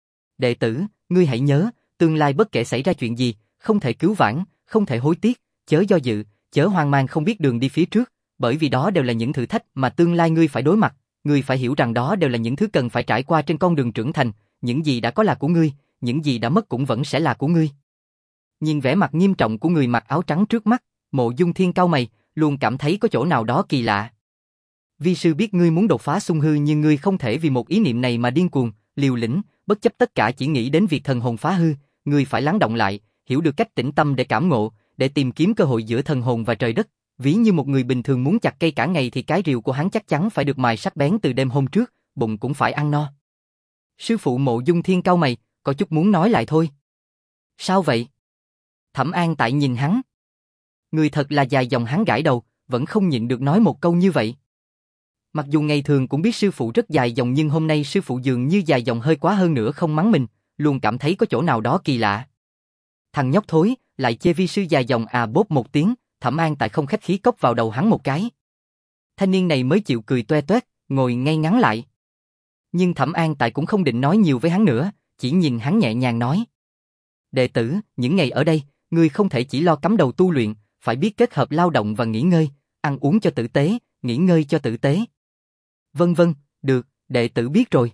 Đệ tử, ngươi hãy nhớ, tương lai bất kể xảy ra chuyện gì, không thể cứu vãn, không thể hối tiếc, chớ do dự, chớ hoang mang không biết đường đi phía trước, bởi vì đó đều là những thử thách mà tương lai ngươi phải đối mặt, ngươi phải hiểu rằng đó đều là những thứ cần phải trải qua trên con đường trưởng thành, những gì đã có là của ngươi, những gì đã mất cũng vẫn sẽ là của ngươi. Nhìn vẻ mặt nghiêm trọng của người mặc áo trắng trước mắt, Mộ Dung Thiên cau mày, luôn cảm thấy có chỗ nào đó kỳ lạ. Vi sư biết ngươi muốn đột phá xung hư nhưng ngươi không thể vì một ý niệm này mà điên cuồng, liều lĩnh, bất chấp tất cả chỉ nghĩ đến việc thần hồn phá hư, ngươi phải lắng động lại, hiểu được cách tĩnh tâm để cảm ngộ, để tìm kiếm cơ hội giữa thần hồn và trời đất. Ví như một người bình thường muốn chặt cây cả ngày thì cái rìu của hắn chắc chắn phải được mài sắc bén từ đêm hôm trước, bụng cũng phải ăn no. Sư phụ Mộ Dung Thiên cau mày, có chút muốn nói lại thôi. Sao vậy? Thẩm An Tại nhìn hắn. Người thật là dài dòng, hắn gãi đầu, vẫn không nhịn được nói một câu như vậy. Mặc dù ngày thường cũng biết sư phụ rất dài dòng nhưng hôm nay sư phụ dường như dài dòng hơi quá, hơn nữa không mắng mình, luôn cảm thấy có chỗ nào đó kỳ lạ. Thằng nhóc thối, lại chê vi sư dài dòng à? Bốp một tiếng, Thẩm An Tại không khách khí cốc vào đầu hắn một cái. Thanh niên này mới chịu cười toe toét, ngồi ngay ngắn lại. Nhưng Thẩm An Tại cũng không định nói nhiều với hắn nữa, chỉ nhìn hắn nhẹ nhàng nói. Đệ tử, những ngày ở đây, ngươi không thể chỉ lo cắm đầu tu luyện, phải biết kết hợp lao động và nghỉ ngơi, ăn uống cho tử tế, nghỉ ngơi cho tử tế. Vân vân, được, đệ tử biết rồi.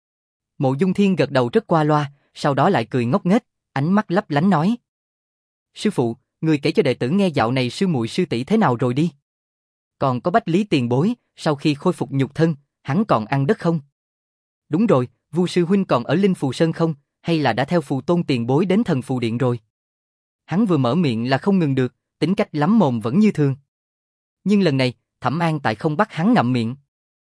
Mộ Dung Thiên gật đầu rất qua loa, sau đó lại cười ngốc nghếch, ánh mắt lấp lánh nói. Sư phụ, người kể cho đệ tử nghe dạo này sư muội sư tỷ thế nào rồi đi. Còn có Bách Lý tiền bối, sau khi khôi phục nhục thân, hắn còn ăn đất không? Đúng rồi, Vu sư huynh còn ở Linh Phù Sơn không, hay là đã theo Phù Tôn tiền bối đến Thần Phù Điện rồi? Hắn vừa mở miệng là không ngừng được, tính cách lắm mồm vẫn như thường. Nhưng lần này, Thẩm An Tại không bắt hắn ngậm miệng,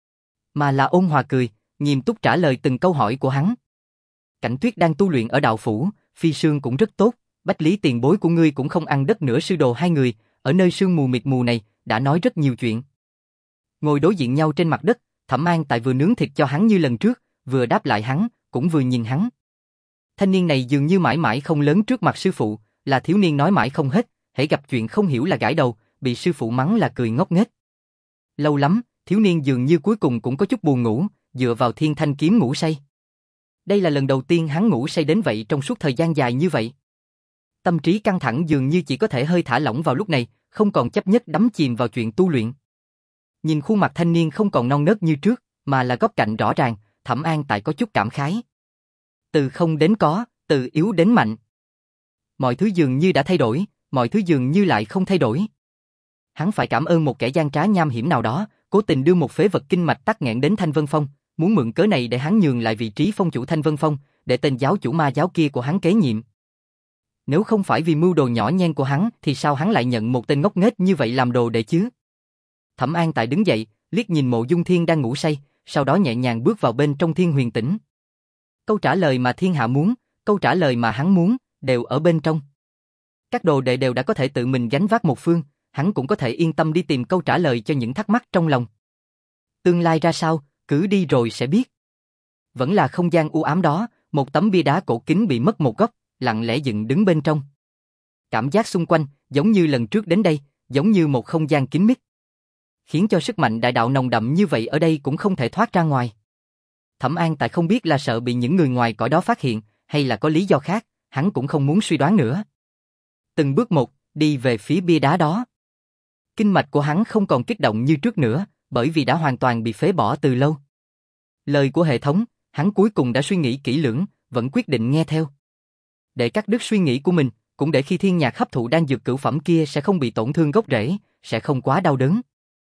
mà là ôn hòa cười, nghiêm túc trả lời từng câu hỏi của hắn. Cảnh Tuyết đang tu luyện ở đạo phủ, phi sương cũng rất tốt, Bách Lý tiền bối của ngươi cũng không ăn đất nữa, sư đồ hai người, ở nơi sương mù mịt mù này, đã nói rất nhiều chuyện. Ngồi đối diện nhau trên mặt đất, Thẩm An Tại vừa nướng thịt cho hắn như lần trước, vừa đáp lại hắn, cũng vừa nhìn hắn. Thanh niên này dường như mãi mãi không lớn trước mặt sư phụ, là thiếu niên nói mãi không hết, hễ gặp chuyện không hiểu là gãi đầu, bị sư phụ mắng là cười ngốc nghếch. Lâu lắm, thiếu niên dường như cuối cùng cũng có chút buồn ngủ, dựa vào thiên thanh kiếm ngủ say. Đây là lần đầu tiên hắn ngủ say đến vậy trong suốt thời gian dài như vậy. Tâm trí căng thẳng dường như chỉ có thể hơi thả lỏng vào lúc này, không còn chấp nhất đắm chìm vào chuyện tu luyện. Nhìn khuôn mặt thanh niên không còn non nớt như trước, mà là góc cạnh rõ ràng, Thẩm An Tại có chút cảm khái. Từ không đến có, từ yếu đến mạnh. Mọi thứ dường như đã thay đổi, mọi thứ dường như lại không thay đổi. Hắn phải cảm ơn một kẻ gian trá nham hiểm nào đó, cố tình đưa một phế vật kinh mạch tắc nghẽn đến Thanh Vân Phong, muốn mượn cớ này để hắn nhường lại vị trí phong chủ Thanh Vân Phong, để tên giáo chủ ma giáo kia của hắn kế nhiệm. Nếu không phải vì mưu đồ nhỏ nhen của hắn, thì sao hắn lại nhận một tên ngốc nghếch như vậy làm đồ đệ chứ? Thẩm An Tại đứng dậy, liếc nhìn Mộ Dung Thiên đang ngủ say, sau đó nhẹ nhàng bước vào bên trong Thiên Huyền Tỉnh. Câu trả lời mà thiên hạ muốn, câu trả lời mà hắn muốn, đều ở bên trong. Các đồ đệ đều đã có thể tự mình gánh vác một phương, hắn cũng có thể yên tâm đi tìm câu trả lời cho những thắc mắc trong lòng. Tương lai ra sao, cứ đi rồi sẽ biết. Vẫn là không gian u ám đó, một tấm bia đá cổ kính bị mất một góc, lặng lẽ dựng đứng bên trong. Cảm giác xung quanh, giống như lần trước đến đây, giống như một không gian kín mít. Khiến cho sức mạnh đại đạo nồng đậm như vậy ở đây cũng không thể thoát ra ngoài. Thẩm An Tại không biết là sợ bị những người ngoài cõi đó phát hiện, hay là có lý do khác, hắn cũng không muốn suy đoán nữa. Từng bước một, đi về phía bia đá đó. Kinh mạch của hắn không còn kích động như trước nữa, bởi vì đã hoàn toàn bị phế bỏ từ lâu. Lời của hệ thống, hắn cuối cùng đã suy nghĩ kỹ lưỡng, vẫn quyết định nghe theo. Để cắt đứt suy nghĩ của mình, cũng để khi thiên nhạc hấp thụ đan dược cửu phẩm kia sẽ không bị tổn thương gốc rễ, sẽ không quá đau đớn.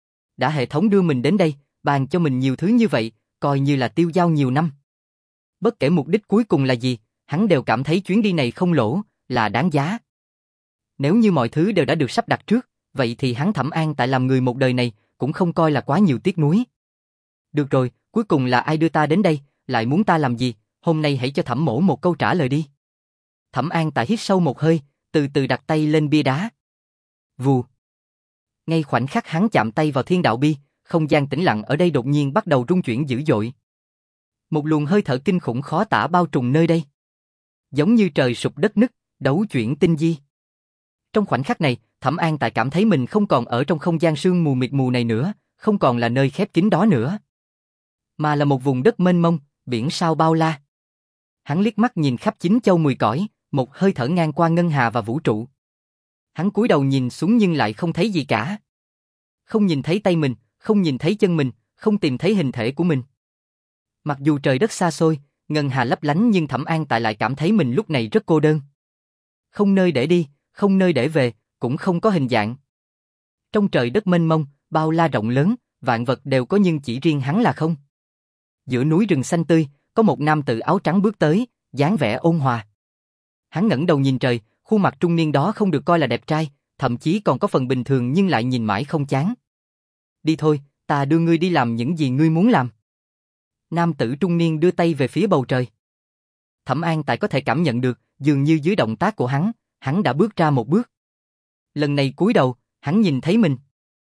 Đã hệ thống đưa mình đến đây, ban cho mình nhiều thứ như vậy, coi như là tiêu dao nhiều năm. Bất kể mục đích cuối cùng là gì, hắn đều cảm thấy chuyến đi này không lỗ, là đáng giá. Nếu như mọi thứ đều đã được sắp đặt trước, vậy thì hắn Thẩm An Tại làm người một đời này, cũng không coi là quá nhiều tiếc nuối. Được rồi, cuối cùng là ai đưa ta đến đây, lại muốn ta làm gì, hôm nay hãy cho Thẩm mỗ một câu trả lời đi. Thẩm An Tại hít sâu một hơi, từ từ đặt tay lên bia đá. Vù. Ngay khoảnh khắc hắn chạm tay vào thiên đạo bi, không gian tĩnh lặng ở đây đột nhiên bắt đầu rung chuyển dữ dội. Một luồng hơi thở kinh khủng khó tả bao trùm nơi đây. Giống như trời sụp đất nứt, đấu chuyển tinh di. Trong khoảnh khắc này, Thẩm An Tại cảm thấy mình không còn ở trong không gian sương mù mịt mù này nữa, không còn là nơi khép kín đó nữa. Mà là một vùng đất mênh mông, biển sao bao la. Hắn liếc mắt nhìn khắp chín châu mười cõi, một hơi thở ngang qua ngân hà và vũ trụ. Hắn cúi đầu nhìn xuống nhưng lại không thấy gì cả. Không nhìn thấy tay mình, không nhìn thấy chân mình, không tìm thấy hình thể của mình. Mặc dù trời đất xa xôi, ngân hà lấp lánh nhưng Thẩm An Tại lại cảm thấy mình lúc này rất cô đơn. Không nơi để đi, không nơi để về, cũng không có hình dạng. Trong trời đất mênh mông, bao la rộng lớn, vạn vật đều có nhưng chỉ riêng hắn là không. Giữa núi rừng xanh tươi, có một nam tử áo trắng bước tới, dáng vẻ ôn hòa. Hắn ngẩng đầu nhìn trời, khuôn mặt trung niên đó không được coi là đẹp trai, thậm chí còn có phần bình thường nhưng lại nhìn mãi không chán. Đi thôi, ta đưa ngươi đi làm những gì ngươi muốn làm. Nam tử trung niên đưa tay về phía bầu trời. Thẩm An Tại có thể cảm nhận được, dường như dưới động tác của hắn, hắn đã bước ra một bước. Lần này cúi đầu, hắn nhìn thấy mình.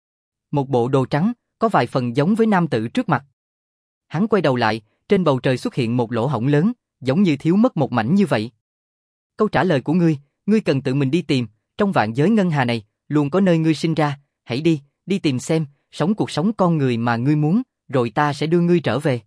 Một bộ đồ trắng, có vài phần giống với nam tử trước mặt. Hắn quay đầu lại, trên bầu trời xuất hiện một lỗ hổng lớn, giống như thiếu mất một mảnh như vậy. Câu trả lời của ngươi, ngươi cần tự mình đi tìm, trong vạn giới ngân hà này, luôn có nơi ngươi sinh ra, hãy đi, đi tìm xem, sống cuộc sống con người mà ngươi muốn, rồi ta sẽ đưa ngươi trở về.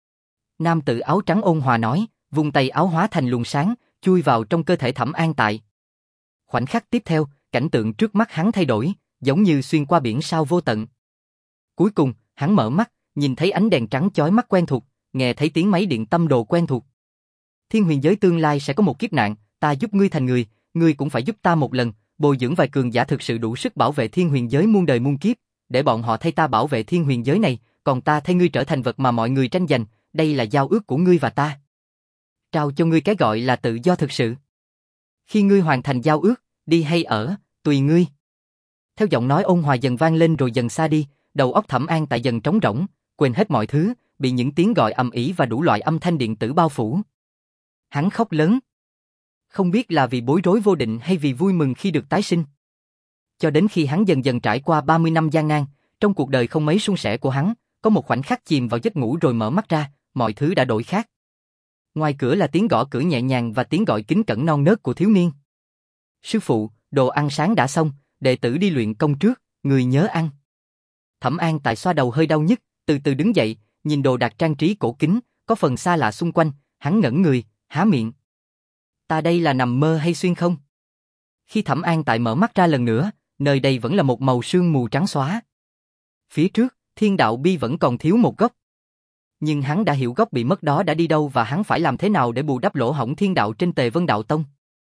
Nam tử áo trắng ôn hòa nói, vung tay áo hóa thành luồng sáng, chui vào trong cơ thể Thẩm An Tại. Khoảnh khắc tiếp theo, cảnh tượng trước mắt hắn thay đổi, giống như xuyên qua biển sao vô tận. Cuối cùng, hắn mở mắt, nhìn thấy ánh đèn trắng chói mắt quen thuộc, nghe thấy tiếng máy điện tâm đồ quen thuộc. Thiên huyền giới tương lai sẽ có một kiếp nạn, ta giúp ngươi thành người, ngươi cũng phải giúp ta một lần, bồi dưỡng vài cường giả thực sự đủ sức bảo vệ thiên huyền giới muôn đời muôn kiếp, để bọn họ thay ta bảo vệ thiên huyền giới này, còn ta thay ngươi trở thành vật mà mọi người tranh giành, đây là giao ước của ngươi và ta. Trao cho ngươi cái gọi là tự do thực sự. Khi ngươi hoàn thành giao ước, đi hay ở, tùy ngươi. Theo giọng nói ôn hòa dần vang lên rồi dần xa đi, đầu óc Thẩm An Tại dần trống rỗng, quên hết mọi thứ, bị những tiếng gọi ầm ĩ và đủ loại âm thanh điện tử bao phủ. Hắn khóc lớn. Không biết là vì bối rối vô định hay vì vui mừng khi được tái sinh. Cho đến khi hắn dần dần trải qua ba mươi năm gian nan, trong cuộc đời không mấy suôn sẻ của hắn, có một khoảnh khắc chìm vào giấc ngủ rồi mở mắt ra, mọi thứ đã đổi khác. Ngoài cửa là tiếng gõ cửa nhẹ nhàng và tiếng gọi kính cẩn non nớt của thiếu niên. Sư phụ, đồ ăn sáng đã xong, đệ tử đi luyện công trước, người nhớ ăn. Thẩm An Tại xoa đầu hơi đau nhức, từ từ đứng dậy, nhìn đồ đạc trang trí cổ kính, có phần xa lạ xung quanh, hắn ngẩn người, há miệng. Ta đây là nằm mơ hay xuyên không? Khi Thẩm An Tại mở mắt ra lần nữa, nơi đây vẫn là một màu sương mù trắng xóa. Phía trước, thiên đạo bi vẫn còn thiếu một góc. Nhưng hắn đã hiểu góc bị mất đó đã đi đâu và hắn phải làm thế nào để bù đắp lỗ hổng thiên đạo trên Tề Vân Đạo Tông.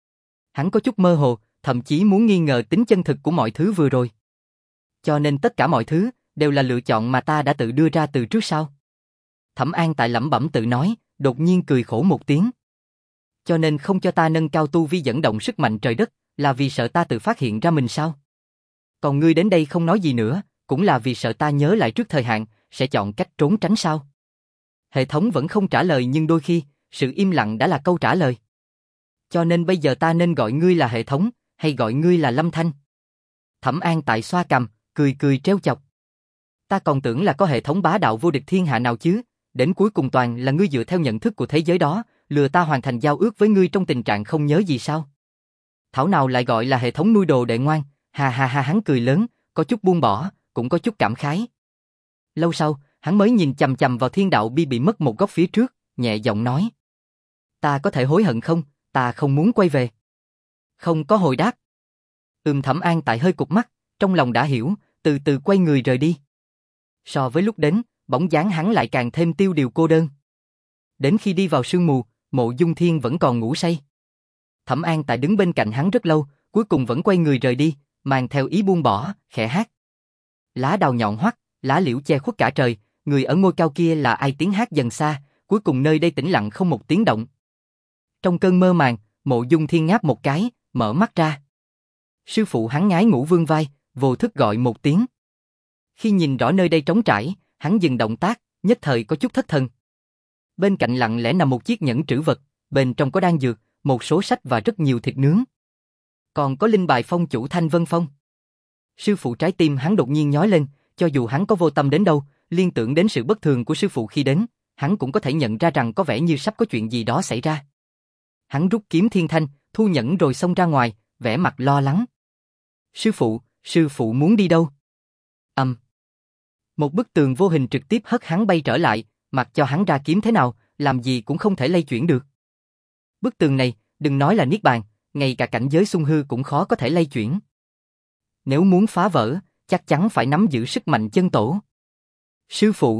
Hắn có chút mơ hồ, thậm chí muốn nghi ngờ tính chân thực của mọi thứ vừa rồi. Cho nên tất cả mọi thứ đều là lựa chọn mà ta đã tự đưa ra từ trước sao? Thẩm An Tại lẩm bẩm tự nói, đột nhiên cười khổ một tiếng. Cho nên không cho ta nâng cao tu vi dẫn động sức mạnh trời đất, là vì sợ ta tự phát hiện ra mình sao? Còn ngươi đến đây không nói gì nữa, cũng là vì sợ ta nhớ lại trước thời hạn, sẽ chọn cách trốn tránh sao? Hệ thống vẫn không trả lời nhưng đôi khi, sự im lặng đã là câu trả lời. Cho nên bây giờ ta nên gọi ngươi là hệ thống, hay gọi ngươi là Lâm Thanh? Thẩm An Tại xoa cằm, cười cười trêu chọc. Ta còn tưởng là có hệ thống bá đạo vô địch thiên hạ nào chứ, đến cuối cùng toàn là ngươi dựa theo nhận thức của thế giới đó, lừa ta hoàn thành giao ước với ngươi trong tình trạng không nhớ gì sao? Thảo nào lại gọi là hệ thống nuôi đồ đệ ngoan, ha ha ha hắn cười lớn, có chút buông bỏ, cũng có chút cảm khái. Lâu sau, hắn mới nhìn chằm chằm vào thiên đạo bi bị mất một góc phía trước, nhẹ giọng nói. Ta có thể hối hận không, ta không muốn quay về. Không có hồi đáp. Ừm Thẩm An Tại hơi cụp mắt, trong lòng đã hiểu, từ từ quay người rời đi. So với lúc đến, bóng dáng hắn lại càng thêm tiêu điều cô đơn. Đến khi đi vào sương mù, Mộ Dung Thiên vẫn còn ngủ say. Thẩm An Tại đứng bên cạnh hắn rất lâu, cuối cùng vẫn quay người rời đi, mang theo ý buông bỏ, khẽ hát. Lá đào nhọn hoắt, lá liễu che khuất cả trời, người ở ngôi cao kia là ai tiếng hát dần xa, cuối cùng nơi đây tĩnh lặng không một tiếng động. Trong cơn mơ màng, Mộ Dung Thiên ngáp một cái, mở mắt ra. Sư phụ hắn ngái ngủ vương vai, vô thức gọi một tiếng. Khi nhìn rõ nơi đây trống trải, hắn dừng động tác, nhất thời có chút thất thần. Bên cạnh lặng lẽ nằm một chiếc nhẫn trữ vật, bên trong có đan dược, một số sách và rất nhiều thịt nướng. Còn có linh bài phong chủ Thanh Vân Phong. Sư phụ trái tim hắn đột nhiên nhói lên, cho dù hắn có vô tâm đến đâu, liên tưởng đến sự bất thường của sư phụ khi đến, hắn cũng có thể nhận ra rằng có vẻ như sắp có chuyện gì đó xảy ra. Hắn rút kiếm thiên thanh, thu nhẫn rồi xông ra ngoài, vẻ mặt lo lắng. Sư phụ, sư phụ muốn đi đâu? Ầm. Um. Một bức tường vô hình trực tiếp hất hắn bay trở lại, mặc cho hắn ra kiếm thế nào, làm gì cũng không thể lay chuyển được. Bức tường này, đừng nói là niết bàn, ngay cả cảnh giới xung hư cũng khó có thể lay chuyển. Nếu muốn phá vỡ, chắc chắn phải nắm giữ sức mạnh chân tổ. Sư phụ.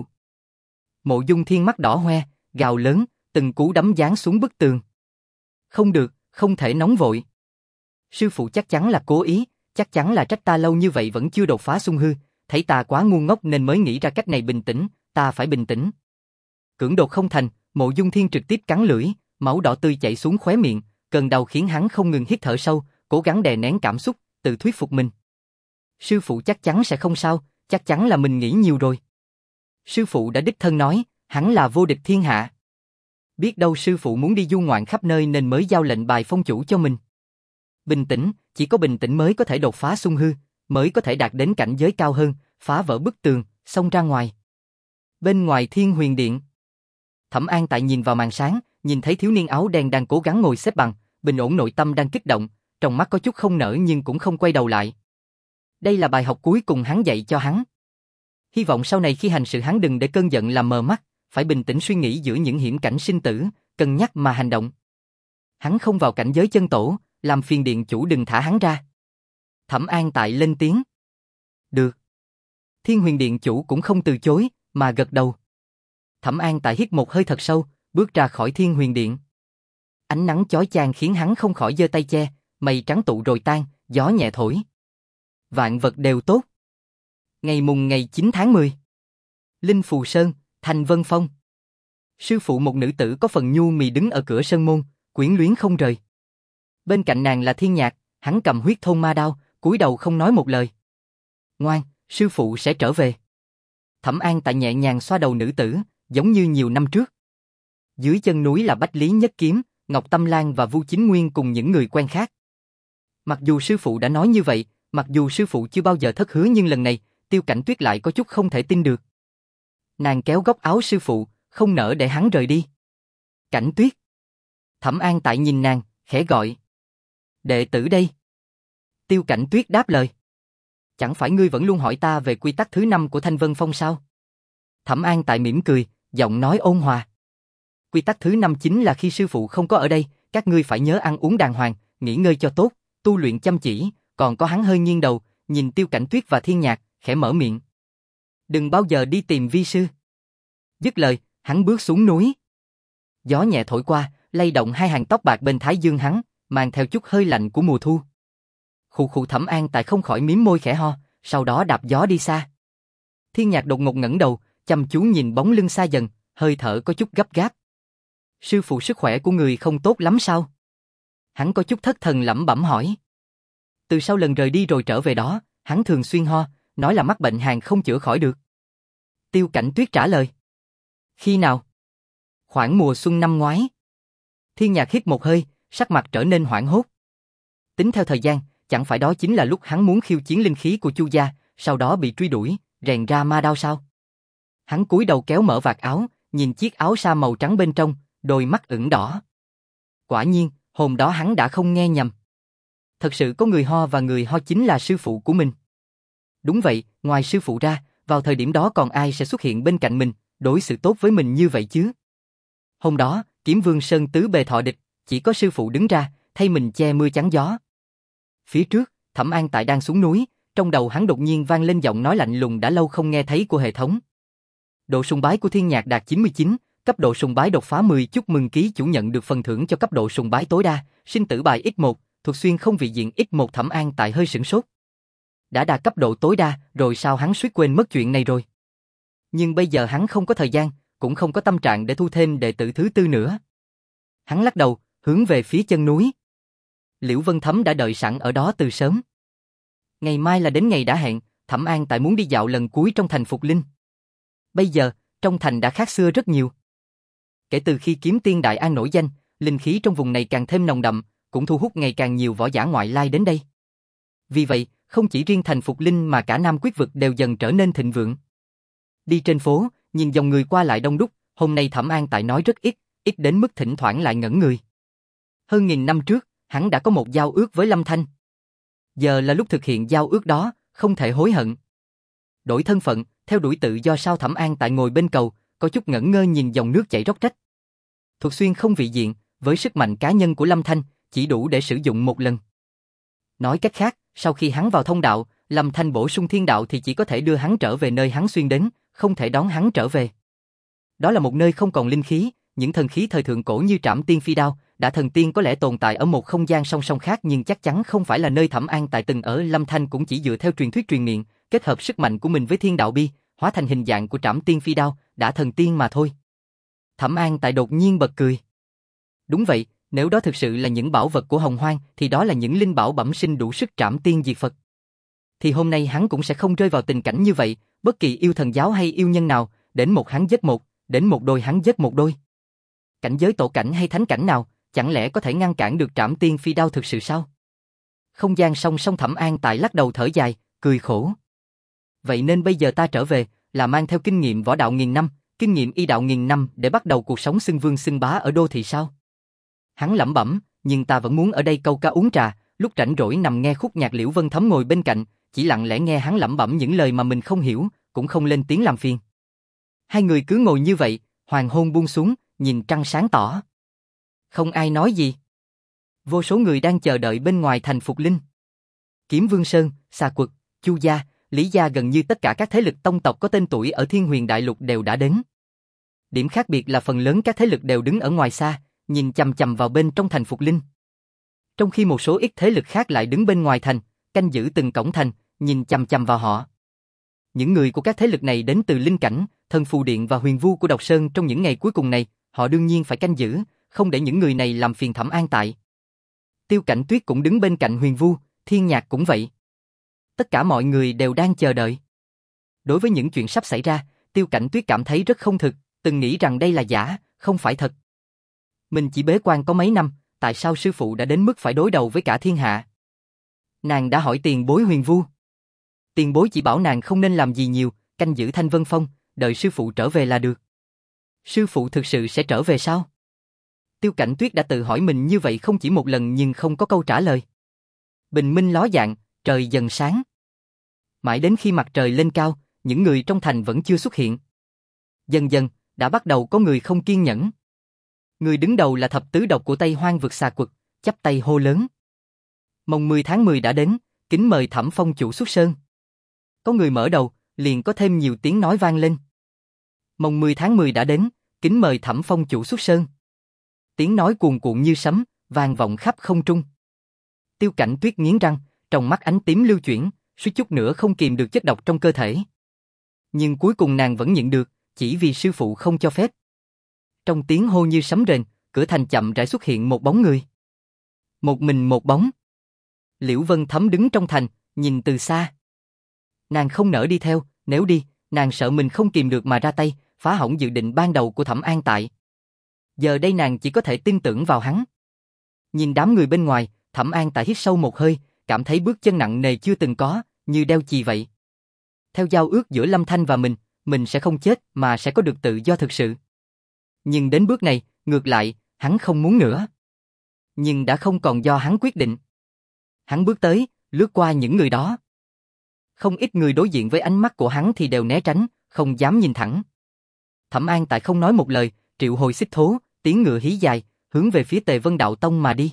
Mộ Dung Thiên mắt đỏ hoe, gào lớn, từng cú đấm giáng xuống bức tường. Không được, không thể nóng vội. Sư phụ chắc chắn là cố ý, chắc chắn là trách ta lâu như vậy vẫn chưa đột phá xung hư, thấy ta quá ngu ngốc nên mới nghĩ ra cách này bình tĩnh, ta phải bình tĩnh. Cưỡng đột không thành, Mộ Dung Thiên trực tiếp cắn lưỡi, máu đỏ tươi chảy xuống khóe miệng, cơn đau khiến hắn không ngừng hít thở sâu, cố gắng đè nén cảm xúc, tự thuyết phục mình. Sư phụ chắc chắn sẽ không sao, chắc chắn là mình nghĩ nhiều rồi. Sư phụ đã đích thân nói, hắn là vô địch thiên hạ. Biết đâu sư phụ muốn đi du ngoạn khắp nơi nên mới giao lệnh bài phong chủ cho mình. Bình tĩnh, chỉ có bình tĩnh mới có thể đột phá xung hư, mới có thể đạt đến cảnh giới cao hơn, phá vỡ bức tường, xông ra ngoài. Bên ngoài Thiên Huyền Điện, Thẩm An Tại nhìn vào màn sáng, nhìn thấy thiếu niên áo đen đang cố gắng ngồi xếp bằng, bình ổn nội tâm đang kích động, trong mắt có chút không nở nhưng cũng không quay đầu lại. Đây là bài học cuối cùng hắn dạy cho hắn. Hy vọng sau này khi hành sự hắn đừng để cơn giận làm mờ mắt, phải bình tĩnh suy nghĩ giữa những hiểm cảnh sinh tử, cân nhắc mà hành động. Hắn không vào cảnh giới chân tổ, làm phiền điện chủ đừng thả hắn ra. Thẩm An Tại lên tiếng. Được. Thiên Huyền Điện chủ cũng không từ chối, mà gật đầu. Thẩm An Tại hít một hơi thật sâu, bước ra khỏi Thiên Huyền Điện. Ánh nắng chói chang khiến hắn không khỏi giơ tay che, mây trắng tụ rồi tan, gió nhẹ thổi. Vạn vật đều tốt. Ngày mùng ngày chín tháng mười. Linh Phù Sơn, Thanh Vân Phong. Sư phụ một nữ tử có phần nhu mì đứng ở cửa sơn môn, quyến luyến không rời. Bên cạnh nàng là Thiên Nhạc, hắn cầm huyết thôn ma đao, cúi đầu không nói một lời. Ngoan, sư phụ sẽ trở về. Thẩm An Tại nhẹ nhàng xoa đầu nữ tử, giống như nhiều năm trước. Dưới chân núi là Bách Lý Nhất Kiếm, Ngọc Tâm Lan và Vu Chính Nguyên cùng những người quen khác. Mặc dù sư phụ đã nói như vậy, mặc dù sư phụ chưa bao giờ thất hứa nhưng lần này, Tiêu Cảnh Tuyết lại có chút không thể tin được. Nàng kéo góc áo sư phụ, không nỡ để hắn rời đi. Cảnh Tuyết. Thẩm An Tại nhìn nàng, khẽ gọi. Đệ tử đây. Tiêu Cảnh Tuyết đáp lời. Chẳng phải ngươi vẫn luôn hỏi ta về quy tắc thứ năm của Thanh Vân Phong sao? Thẩm An Tại mỉm cười, giọng nói ôn hòa. Quy tắc thứ năm chính là khi sư phụ không có ở đây, các ngươi phải nhớ ăn uống đàng hoàng, nghỉ ngơi cho tốt, tu luyện chăm chỉ, còn có hắn hơi nghiêng đầu, nhìn Tiêu Cảnh Tuyết và Thiên Nhạc, khẽ mở miệng. Đừng bao giờ đi tìm vi sư. Dứt lời, hắn bước xuống núi. Gió nhẹ thổi qua, lay động hai hàng tóc bạc bên thái dương hắn, mang theo chút hơi lạnh của mùa thu. Khụ khụ Thẩm An Tại không khỏi mím môi khẽ ho, sau đó đạp gió đi xa. Thiên Nhạc đột ngột ngẩng đầu, chăm chú nhìn bóng lưng xa dần, hơi thở có chút gấp gáp. Sư phụ sức khỏe của người không tốt lắm sao? Hắn có chút thất thần lẩm bẩm hỏi. Từ sau lần rời đi rồi trở về đó, hắn thường xuyên ho, nói là mắc bệnh hàn không chữa khỏi được. Tiêu Cảnh Tuyết trả lời. Khi nào? Khoảng mùa xuân năm ngoái. Thiên Nhạc hít một hơi, sắc mặt trở nên hoảng hốt. Tính theo thời gian, chẳng phải đó chính là lúc hắn muốn khiêu chiến linh khí của Chu gia, sau đó bị truy đuổi, rèn ra ma đao sao? Hắn cúi đầu kéo mở vạt áo, nhìn chiếc áo sa màu trắng bên trong, đôi mắt ửng đỏ. Quả nhiên, hôm đó hắn đã không nghe nhầm. Thật sự có người ho và người ho chính là sư phụ của mình. Đúng vậy, ngoài sư phụ ra, vào thời điểm đó còn ai sẽ xuất hiện bên cạnh mình, đối xử tốt với mình như vậy chứ? Hôm đó, Kiếm Vương Sơn tứ bề thọ địch, chỉ có sư phụ đứng ra, thay mình che mưa chắn gió. Phía trước, Thẩm An Tại đang xuống núi, trong đầu hắn đột nhiên vang lên giọng nói lạnh lùng đã lâu không nghe thấy của hệ thống. Độ sùng bái của Thiên Nhạc đạt chín mươi chín, cấp độ sùng bái đột phá mười, chúc mừng ký chủ nhận được phần thưởng cho cấp độ sùng bái tối đa, sinh tử bài x một, thuộc xuyên không vị diện x một. Thẩm An Tại hơi sửng sốt. Đã đạt cấp độ tối đa, rồi sao hắn suýt quên mất chuyện này rồi. Nhưng bây giờ hắn không có thời gian, cũng không có tâm trạng để thu thêm đệ tử thứ tư nữa. Hắn lắc đầu, hướng về phía chân núi. Liễu Vân Thấm đã đợi sẵn ở đó từ sớm. Ngày mai là đến ngày đã hẹn, Thẩm An Tại muốn đi dạo lần cuối trong thành Phục Linh. Bây giờ, trong thành đã khác xưa rất nhiều. Kể từ khi Kiếm Tiên Đại An nổi danh, linh khí trong vùng này càng thêm nồng đậm, cũng thu hút ngày càng nhiều võ giả ngoại lai đến đây. Vì vậy, không chỉ riêng thành Phục Linh mà cả Nam Quyết vực đều dần trở nên thịnh vượng. Đi trên phố, nhìn dòng người qua lại đông đúc, hôm nay Thẩm An Tại nói rất ít, ít đến mức thỉnh thoảng lại ngẩn người. Hơn nghìn năm trước, hắn đã có một giao ước với Lâm Thanh. Giờ là lúc thực hiện giao ước đó, không thể hối hận. Đổi thân phận, theo đuổi tự do sao? Thẩm An Tại ngồi bên cầu, có chút ngẩn ngơ nhìn dòng nước chảy róc rách. Thuộc xuyên không vị diện, với sức mạnh cá nhân của Lâm Thanh, chỉ đủ để sử dụng một lần. Nói cách khác, sau khi hắn vào thông đạo, Lâm Thanh bổ sung thiên đạo thì chỉ có thể đưa hắn trở về nơi hắn xuyên đến, không thể đón hắn trở về. Đó là một nơi không còn linh khí, những thần khí thời thượng cổ như Trảm Tiên Phi Đao, đã thần tiên có lẽ tồn tại ở một không gian song song khác nhưng chắc chắn không phải là nơi Thẩm An Tại từng ở. Lâm Thanh cũng chỉ dựa theo truyền thuyết truyền miệng, kết hợp sức mạnh của mình với thiên đạo bi, hóa thành hình dạng của Trảm Tiên Phi Đao, đã thần tiên mà thôi. Thẩm An Tại đột nhiên bật cười. Đúng vậy, nếu đó thực sự là những bảo vật của Hồng Hoang thì đó là những linh bảo bẩm sinh đủ sức trảm tiên diệt Phật. Thì hôm nay hắn cũng sẽ không rơi vào tình cảnh như vậy, bất kỳ yêu thần giáo hay yêu nhân nào, đến một hắn giết một, đến một đôi hắn giết một đôi. Cảnh giới tổ cảnh hay thánh cảnh nào, chẳng lẽ có thể ngăn cản được Trảm Tiên Phi Đao thực sự sao? Không gian song song. Thẩm An Tại lắc đầu thở dài, cười khổ. Vậy nên bây giờ ta trở về, là mang theo kinh nghiệm võ đạo nghìn năm, kinh nghiệm y đạo nghìn năm để bắt đầu cuộc sống xưng vương xưng bá ở đô thị sao? Hắn lẩm bẩm, nhưng ta vẫn muốn ở đây câu cá uống trà, lúc rảnh rỗi nằm nghe khúc nhạc. Liễu Vân Thấm ngồi bên cạnh, chỉ lặng lẽ nghe hắn lẩm bẩm những lời mà mình không hiểu, cũng không lên tiếng làm phiền. Hai người cứ ngồi như vậy, hoàng hôn buông xuống, nhìn trăng sáng tỏ. Không ai nói gì. Vô số người đang chờ đợi bên ngoài thành Phục Linh. Kiếm Vương Sơn, Xà Quật, Chu gia, Lý gia, gần như tất cả các thế lực tông tộc có tên tuổi ở Thiên Huyền Đại Lục đều đã đến. Điểm khác biệt là phần lớn các thế lực đều đứng ở ngoài xa, nhìn chằm chằm vào bên trong thành Phục Linh. Trong khi một số ít thế lực khác lại đứng bên ngoài thành, canh giữ từng cổng thành, nhìn chằm chằm vào họ. Những người của các thế lực này đến từ Linh Cảnh, Thần Phù Điện và Huyền Vu của Độc Sơn. Trong những ngày cuối cùng này, họ đương nhiên phải canh giữ, không để những người này làm phiền Thẩm An Tại. Tiêu Cảnh Tuyết cũng đứng bên cạnh Huyền Vu, Thiên Nhạc cũng vậy. Tất cả mọi người đều đang chờ đợi. Đối với những chuyện sắp xảy ra, Tiêu Cảnh Tuyết cảm thấy rất không thực, từng nghĩ rằng đây là giả, không phải thật. Mình chỉ bế quan có mấy năm, tại sao sư phụ đã đến mức phải đối đầu với cả thiên hạ? Nàng đã hỏi tiền bối Huyền Vu. Tiền bối chỉ bảo nàng không nên làm gì nhiều, canh giữ Thanh Vân Phong, đợi sư phụ trở về là được. Sư phụ thực sự sẽ trở về sao? Tiêu Cảnh Tuyết đã tự hỏi mình như vậy không chỉ một lần nhưng không có câu trả lời. Bình minh ló dạng, trời dần sáng. Mãi đến khi mặt trời lên cao, những người trong thành vẫn chưa xuất hiện. Dần dần, đã bắt đầu có người không kiên nhẫn. Người đứng đầu là thập tứ độc của Tây Hoang vực Xà Quật, chắp tay hô lớn. Mồng mười tháng mười đã đến, kính mời Thẩm Phong chủ xuất sơn. Có người mở đầu, liền có thêm nhiều tiếng nói vang lên. Mồng mười tháng mười đã đến, kính mời Thẩm Phong chủ xuất sơn. Tiếng nói cuồn cuộn như sấm, vang vọng khắp không trung. Tiêu Cảnh Tuyết nghiến răng, trong mắt ánh tím lưu chuyển, suýt chút nữa không kìm được chất độc trong cơ thể. Nhưng cuối cùng nàng vẫn nhịn được, chỉ vì sư phụ không cho phép. Trong tiếng hô như sấm rền, cửa thành chậm rãi xuất hiện một bóng người. Một mình một bóng. Liễu Vân Thấm đứng trong thành, nhìn từ xa. Nàng không nỡ đi theo, nếu đi, nàng sợ mình không kìm được mà ra tay, phá hỏng dự định ban đầu của Thẩm An Tại. Giờ đây nàng chỉ có thể tin tưởng vào hắn. Nhìn đám người bên ngoài, Thẩm An Tại hít sâu một hơi, cảm thấy bước chân nặng nề chưa từng có, như đeo chì vậy. Theo giao ước giữa Lâm Thanh và mình, mình sẽ không chết mà sẽ có được tự do thực sự. Nhưng đến bước này, ngược lại, hắn không muốn nữa. Nhưng đã không còn do hắn quyết định. Hắn bước tới, lướt qua những người đó. Không ít người đối diện với ánh mắt của hắn thì đều né tránh, không dám nhìn thẳng. Thẩm An Tại không nói một lời, triệu hồi xích thố, tiếng ngựa hí dài, hướng về phía Tề Vân Đạo Tông mà đi.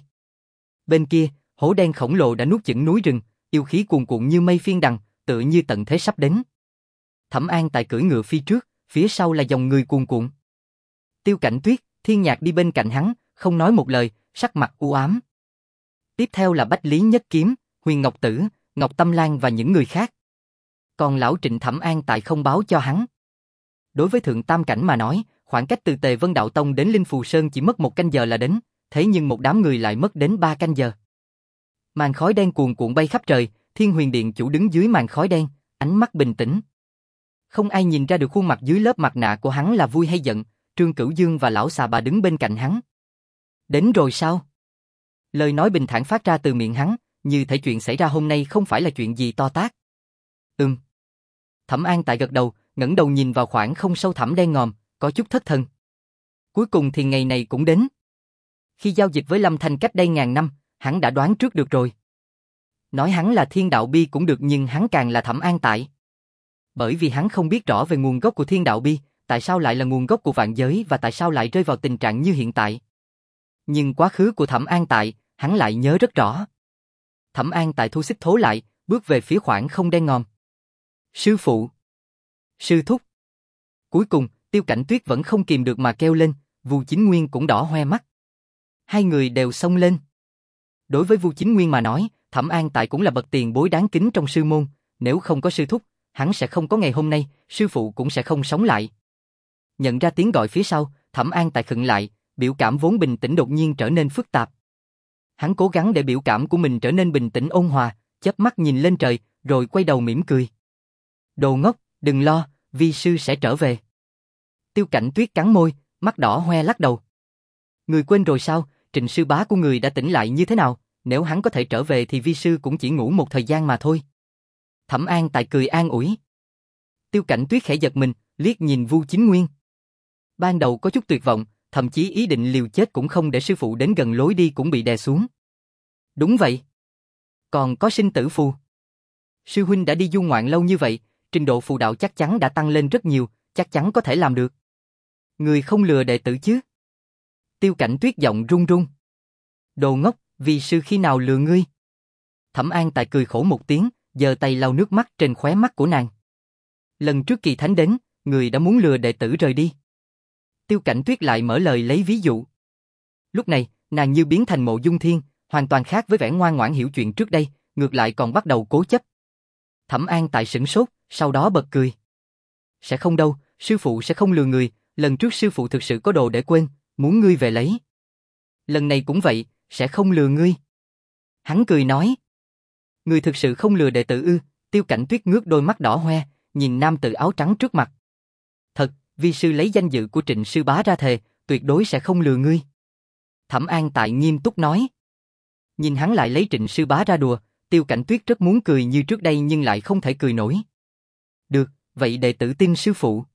Bên kia, hổ đen khổng lồ đã nuốt chửng núi rừng, yêu khí cuồn cuộn như mây phiên đằng, tựa như tận thế sắp đến. Thẩm An Tại cưỡi ngựa phía trước, phía sau là dòng người cuồn cuộn. Tiêu Cảnh Tuyết, Thiên Nhạc đi bên cạnh hắn, không nói một lời, sắc mặt u ám. Tiếp theo là Bách Lý Nhất Kiếm, Huyền Ngọc Tử, Ngọc Tâm Lan và những người khác. Còn lão Trịnh Thẩm An Tại không báo cho hắn. Đối với Thượng Tam Cảnh mà nói, khoảng cách từ Tề Vân Đạo Tông đến Linh Phù Sơn chỉ mất một canh giờ là đến, thế nhưng một đám người lại mất đến ba canh giờ. Màn khói đen cuồn cuộn bay khắp trời, Thiên Huyền Điện chủ đứng dưới màn khói đen, ánh mắt bình tĩnh. Không ai nhìn ra được khuôn mặt dưới lớp mặt nạ của hắn là vui hay giận, Trương Cửu Dương và lão xà bà đứng bên cạnh hắn. Đến rồi sao? Lời nói bình thản phát ra từ miệng hắn, như thể chuyện xảy ra hôm nay không phải là chuyện gì to tát. Ừm. Thẩm An Tại gật đầu, ngẩng đầu nhìn vào khoảng không sâu thẳm đen ngòm, có chút thất thần. Cuối cùng thì ngày này cũng đến. Khi giao dịch với Lâm Thanh cách đây ngàn năm, hắn đã đoán trước được rồi. Nói hắn là Thiên Đạo Bi cũng được nhưng hắn càng là Thẩm An Tại. Bởi vì hắn không biết rõ về nguồn gốc của Thiên Đạo Bi, tại sao lại là nguồn gốc của vạn giới và tại sao lại rơi vào tình trạng như hiện tại. Nhưng quá khứ của Thẩm An Tại, hắn lại nhớ rất rõ. Thẩm An Tại thu xích thố lại, bước về phía khoảng không đen ngòm. Sư phụ. Sư thúc. Cuối cùng, Tiêu Cảnh Tuyết vẫn không kìm được mà kêu lên, Vu Chính Nguyên cũng đỏ hoe mắt. Hai người đều xông lên. Đối với Vu Chính Nguyên mà nói, Thẩm An Tại cũng là bậc tiền bối đáng kính trong sư môn, nếu không có sư thúc, hắn sẽ không có ngày hôm nay, sư phụ cũng sẽ không sống lại. Nhận ra tiếng gọi phía sau, Thẩm An Tại khựng lại, biểu cảm vốn bình tĩnh đột nhiên trở nên phức tạp. Hắn cố gắng để biểu cảm của mình trở nên bình tĩnh ôn hòa, chớp mắt nhìn lên trời, rồi quay đầu mỉm cười. Đồ ngốc, đừng lo, vi sư sẽ trở về. Tiêu Cảnh Tuyết cắn môi, mắt đỏ hoe lắc đầu. Người quên rồi sao, Trịnh sư bá của người đã tỉnh lại như thế nào, nếu hắn có thể trở về thì vi sư cũng chỉ ngủ một thời gian mà thôi. Thẩm An Tại cười an ủi. Tiêu Cảnh Tuyết khẽ giật mình, liếc nhìn Vu Chính Nguyên. Ban đầu có chút tuyệt vọng, thậm chí ý định liều chết cũng không để sư phụ đến gần lối đi cũng bị đè xuống. Đúng vậy. Còn có sinh tử phù. Sư huynh đã đi du ngoạn lâu như vậy, trình độ phù đạo chắc chắn đã tăng lên rất nhiều, chắc chắn có thể làm được. Người không lừa đệ tử chứ? Tiêu Cảnh Tuyết giọng run run. Đồ ngốc, vì sư khi nào lừa ngươi? Thẩm An Tại cười khổ một tiếng, giơ tay lau nước mắt trên khóe mắt của nàng. Lần trước kỳ thánh đến, người đã muốn lừa đệ tử rời đi. Tiêu Cảnh Tuyết lại mở lời lấy ví dụ. Lúc này, nàng như biến thành Mộ Dung Thiên, hoàn toàn khác với vẻ ngoan ngoãn hiểu chuyện trước đây, ngược lại còn bắt đầu cố chấp. Thẩm An Tại sửng sốt, sau đó bật cười. Sẽ không đâu, sư phụ sẽ không lừa người, lần trước sư phụ thực sự có đồ để quên, muốn ngươi về lấy. Lần này cũng vậy, sẽ không lừa ngươi. Hắn cười nói. Ngươi thực sự không lừa đệ tử ư, Tiêu Cảnh Tuyết ngước đôi mắt đỏ hoe, nhìn nam tử áo trắng trước mặt. Thật, vi sư lấy danh dự của Trịnh sư bá ra thề, tuyệt đối sẽ không lừa ngươi. Thẩm An Tại nghiêm túc nói. Nhìn hắn lại lấy Trịnh sư bá ra đùa, Tiêu Cảnh Tuyết rất muốn cười như trước đây nhưng lại không thể cười nổi. Được, vậy đệ tử tin sư phụ.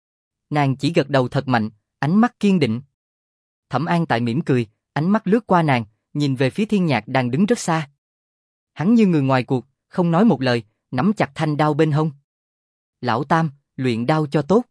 Nàng chỉ gật đầu thật mạnh, ánh mắt kiên định. Thẩm An Tại mỉm cười, ánh mắt lướt qua nàng, nhìn về phía Thiên Nhạc đang đứng rất xa. Hắn như người ngoài cuộc, không nói một lời, nắm chặt thanh đao bên hông. Lão Tam, luyện đao cho tốt.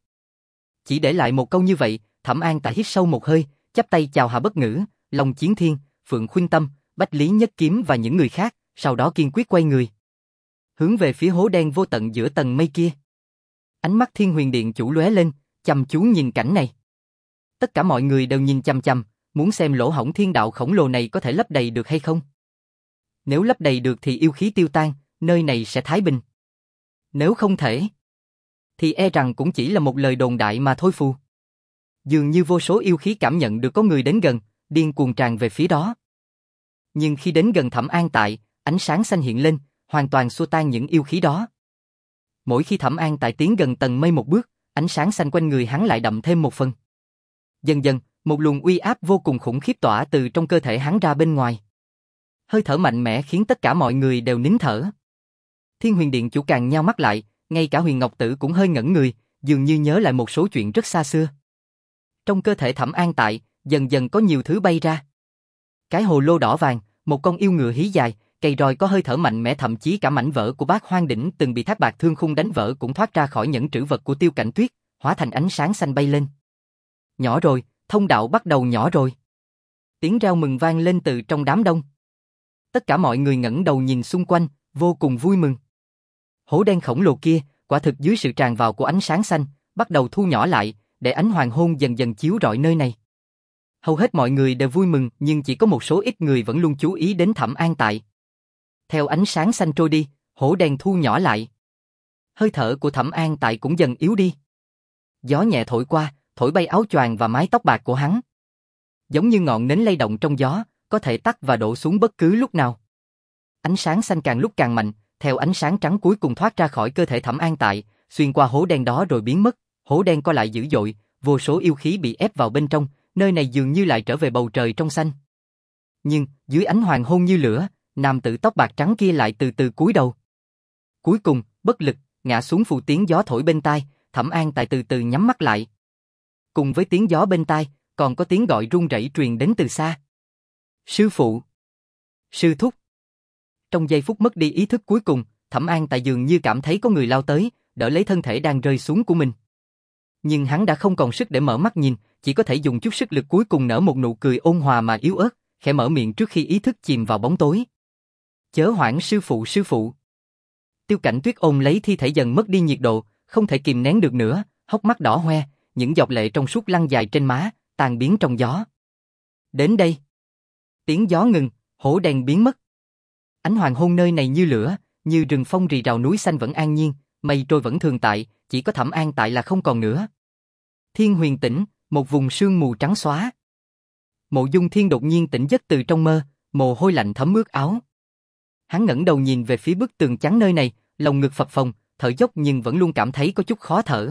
Chỉ để lại một câu như vậy, Thẩm An Tại hít sâu một hơi, chắp tay chào Hạ Bất Ngữ, Long Chiến Thiên, Phượng Khuynh Tâm, Bách Lý Nhất Kiếm và những người khác, sau đó kiên quyết quay người. Hướng về phía hố đen vô tận giữa tầng mây kia. Ánh mắt Thiên Huyền Điện chủ lóe lên, chăm chú nhìn cảnh này. Tất cả mọi người đều nhìn chăm chăm, muốn xem lỗ hổng thiên đạo khổng lồ này có thể lấp đầy được hay không. Nếu lấp đầy được thì yêu khí tiêu tan, nơi này sẽ thái bình. Nếu không thể, thì e rằng cũng chỉ là một lời đồn đại mà thôi phù. Dường như vô số yêu khí cảm nhận được có người đến gần, điên cuồng tràn về phía đó. Nhưng khi đến gần Thẩm An Tại, ánh sáng xanh hiện lên, hoàn toàn xua tan những yêu khí đó. Mỗi khi Thẩm An Tại tiến gần tầng mây một bước, ánh sáng xanh quanh người hắn lại đậm thêm một phần. Dần dần, một luồng uy áp vô cùng khủng khiếp tỏa từ trong cơ thể hắn ra bên ngoài. Hơi thở mạnh mẽ khiến tất cả mọi người đều nín thở. Thiên Huyền Điện chủ càng nhao mắt lại, ngay cả Huyền Ngọc Tử cũng hơi ngẩn người, dường như nhớ lại một số chuyện rất xa xưa. Trong cơ thể Thẩm An Tại, dần dần có nhiều thứ bay ra. Cái hồ lô đỏ vàng, một con yêu ngựa hí dài, cây roi có hơi thở mạnh mẽ, thậm chí cả mảnh vỡ của Bát Hoang đỉnh từng bị Thác Bạc Thương Khung đánh vỡ cũng thoát ra khỏi nhẫn trữ vật của Tiêu Cảnh Tuyết, hóa thành ánh sáng xanh bay lên. Nhỏ rồi, thông đạo bắt đầu nhỏ rồi. Tiếng reo mừng vang lên từ trong đám đông. Tất cả mọi người ngẩng đầu nhìn xung quanh, vô cùng vui mừng. Hố đen khổng lồ kia, quả thực dưới sự tràn vào của ánh sáng xanh, bắt đầu thu nhỏ lại, để ánh hoàng hôn dần dần chiếu rọi nơi này. Hầu hết mọi người đều vui mừng, nhưng chỉ có một số ít người vẫn luôn chú ý đến Thẩm An Tại. Theo ánh sáng xanh trôi đi, hố đen thu nhỏ lại. Hơi thở của Thẩm An Tại cũng dần yếu đi. Gió nhẹ thổi qua, thổi bay áo choàng và mái tóc bạc của hắn. Giống như ngọn nến lay động trong gió, có thể tắt và đổ xuống bất cứ lúc nào. Ánh sáng xanh càng lúc càng mạnh, theo ánh sáng trắng cuối cùng thoát ra khỏi cơ thể Thẩm An Tại, xuyên qua hố đen đó rồi biến mất. Hố đen co lại dữ dội, vô số yêu khí bị ép vào bên trong, nơi này dường như lại trở về bầu trời trong xanh. Nhưng, dưới ánh hoàng hôn như lửa, nam tử tóc bạc trắng kia lại từ từ cúi đầu. Cuối cùng, bất lực, ngã xuống phù, tiếng gió thổi bên tai, Thẩm An Tại từ từ nhắm mắt lại. Cùng với tiếng gió bên tai, còn có tiếng gọi run rẩy truyền đến từ xa. Sư phụ! Sư thúc! Trong giây phút mất đi ý thức cuối cùng, Thẩm An Tại dường như cảm thấy có người lao tới, đỡ lấy thân thể đang rơi xuống của mình. Nhưng hắn đã không còn sức để mở mắt nhìn, chỉ có thể dùng chút sức lực cuối cùng nở một nụ cười ôn hòa mà yếu ớt, khẽ mở miệng trước khi ý thức chìm vào bóng tối. Chớ hoảng sư phụ, sư phụ. Tiêu Cảnh Tuyết ôm lấy thi thể dần mất đi nhiệt độ, không thể kìm nén được nữa, hốc mắt đỏ hoe, những giọt lệ trong suốt lăn dài trên má, tan biến trong gió. Đến đây. Tiếng gió ngừng, hố đen biến mất. Ánh hoàng hôn nơi này như lửa, như rừng phong rì rào, núi xanh vẫn an nhiên, mây trôi vẫn thường tại, chỉ có Thẩm An Tại là không còn nữa. Thiên Huyền Tỉnh, một vùng sương mù trắng xóa. Mộ Dung Thiên đột nhiên tỉnh giấc từ trong mơ, mồ hôi lạnh thấm ướt áo. Hắn ngẩng đầu nhìn về phía bức tường trắng nơi này, lòng ngực phập phồng, thở dốc nhưng vẫn luôn cảm thấy có chút khó thở.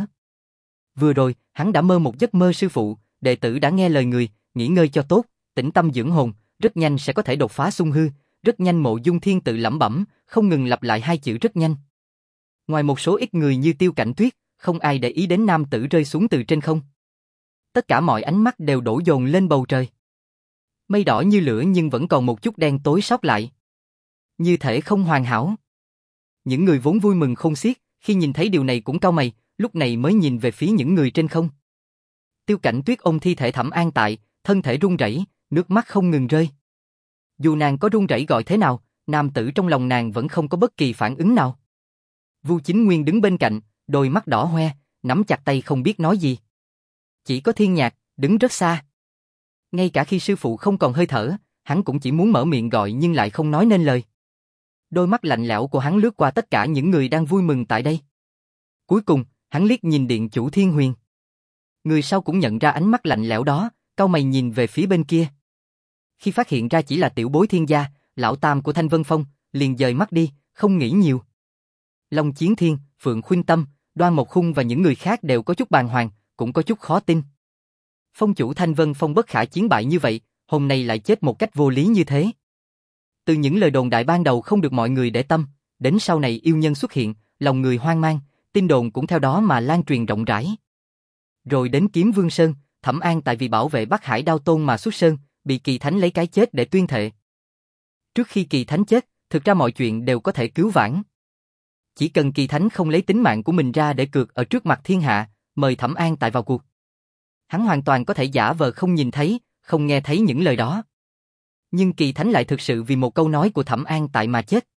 Vừa rồi, hắn đã mơ một giấc mơ sư phụ, đệ tử đã nghe lời người, nghỉ ngơi cho tốt, tĩnh tâm dưỡng hồn, rất nhanh sẽ có thể đột phá xung hư. Rất nhanh. Mộ Dung Thiên tự lẩm bẩm, không ngừng lặp lại hai chữ rất nhanh. Ngoài một số ít người như Tiêu Cảnh Tuyết, không ai để ý đến nam tử rơi xuống từ trên không. Tất cả mọi ánh mắt đều đổ dồn lên bầu trời. Mây đỏ như lửa nhưng vẫn còn một chút đen tối sót lại. Như thể không hoàn hảo. Những người vốn vui mừng khôn xiết, khi nhìn thấy điều này cũng cau mày, lúc này mới nhìn về phía những người trên không. Tiêu Cảnh Tuyết ôm thi thể Thẩm An Tại, thân thể run rẩy, nước mắt không ngừng rơi. Dù nàng có run rẩy gọi thế nào, nam tử trong lòng nàng vẫn không có bất kỳ phản ứng nào. Vu Chính Nguyên đứng bên cạnh, đôi mắt đỏ hoe, nắm chặt tay không biết nói gì. Chỉ có Thiên Nhạc, đứng rất xa. Ngay cả khi sư phụ không còn hơi thở, hắn cũng chỉ muốn mở miệng gọi nhưng lại không nói nên lời. Đôi mắt lạnh lẽo của hắn lướt qua tất cả những người đang vui mừng tại đây. Cuối cùng, hắn liếc nhìn điện chủ Thiên Huyền. Người sau cũng nhận ra ánh mắt lạnh lẽo đó, cau mày nhìn về phía bên kia. Khi phát hiện ra chỉ là tiểu bối Thiên gia, lão tam của Thanh Vân Phong, liền dời mắt đi, không nghĩ nhiều. Long Chiến Thiên, Phượng Khuynh Tâm, Đoan Mộc Khung và những người khác đều có chút bàng hoàng, cũng có chút khó tin. Phong chủ Thanh Vân Phong bất khả chiến bại như vậy, hôm nay lại chết một cách vô lý như thế. Từ những lời đồn đại ban đầu không được mọi người để tâm, đến sau này yêu nhân xuất hiện, lòng người hoang mang, tin đồn cũng theo đó mà lan truyền rộng rãi. Rồi đến Kiếm Vương Sơn, Thẩm An tại vì bảo vệ Bắc Hải Đao Tôn mà xuất sơn, bị Kỳ Thánh lấy cái chết để tuyên thệ. Trước khi Kỳ Thánh chết, thực ra mọi chuyện đều có thể cứu vãn. Chỉ cần Kỳ Thánh không lấy tính mạng của mình ra để cược ở trước mặt thiên hạ, mời Thẩm An tại vào cuộc. Hắn hoàn toàn có thể giả vờ không nhìn thấy, không nghe thấy những lời đó. Nhưng Kỳ Thánh lại thực sự vì một câu nói của Thẩm An tại mà chết.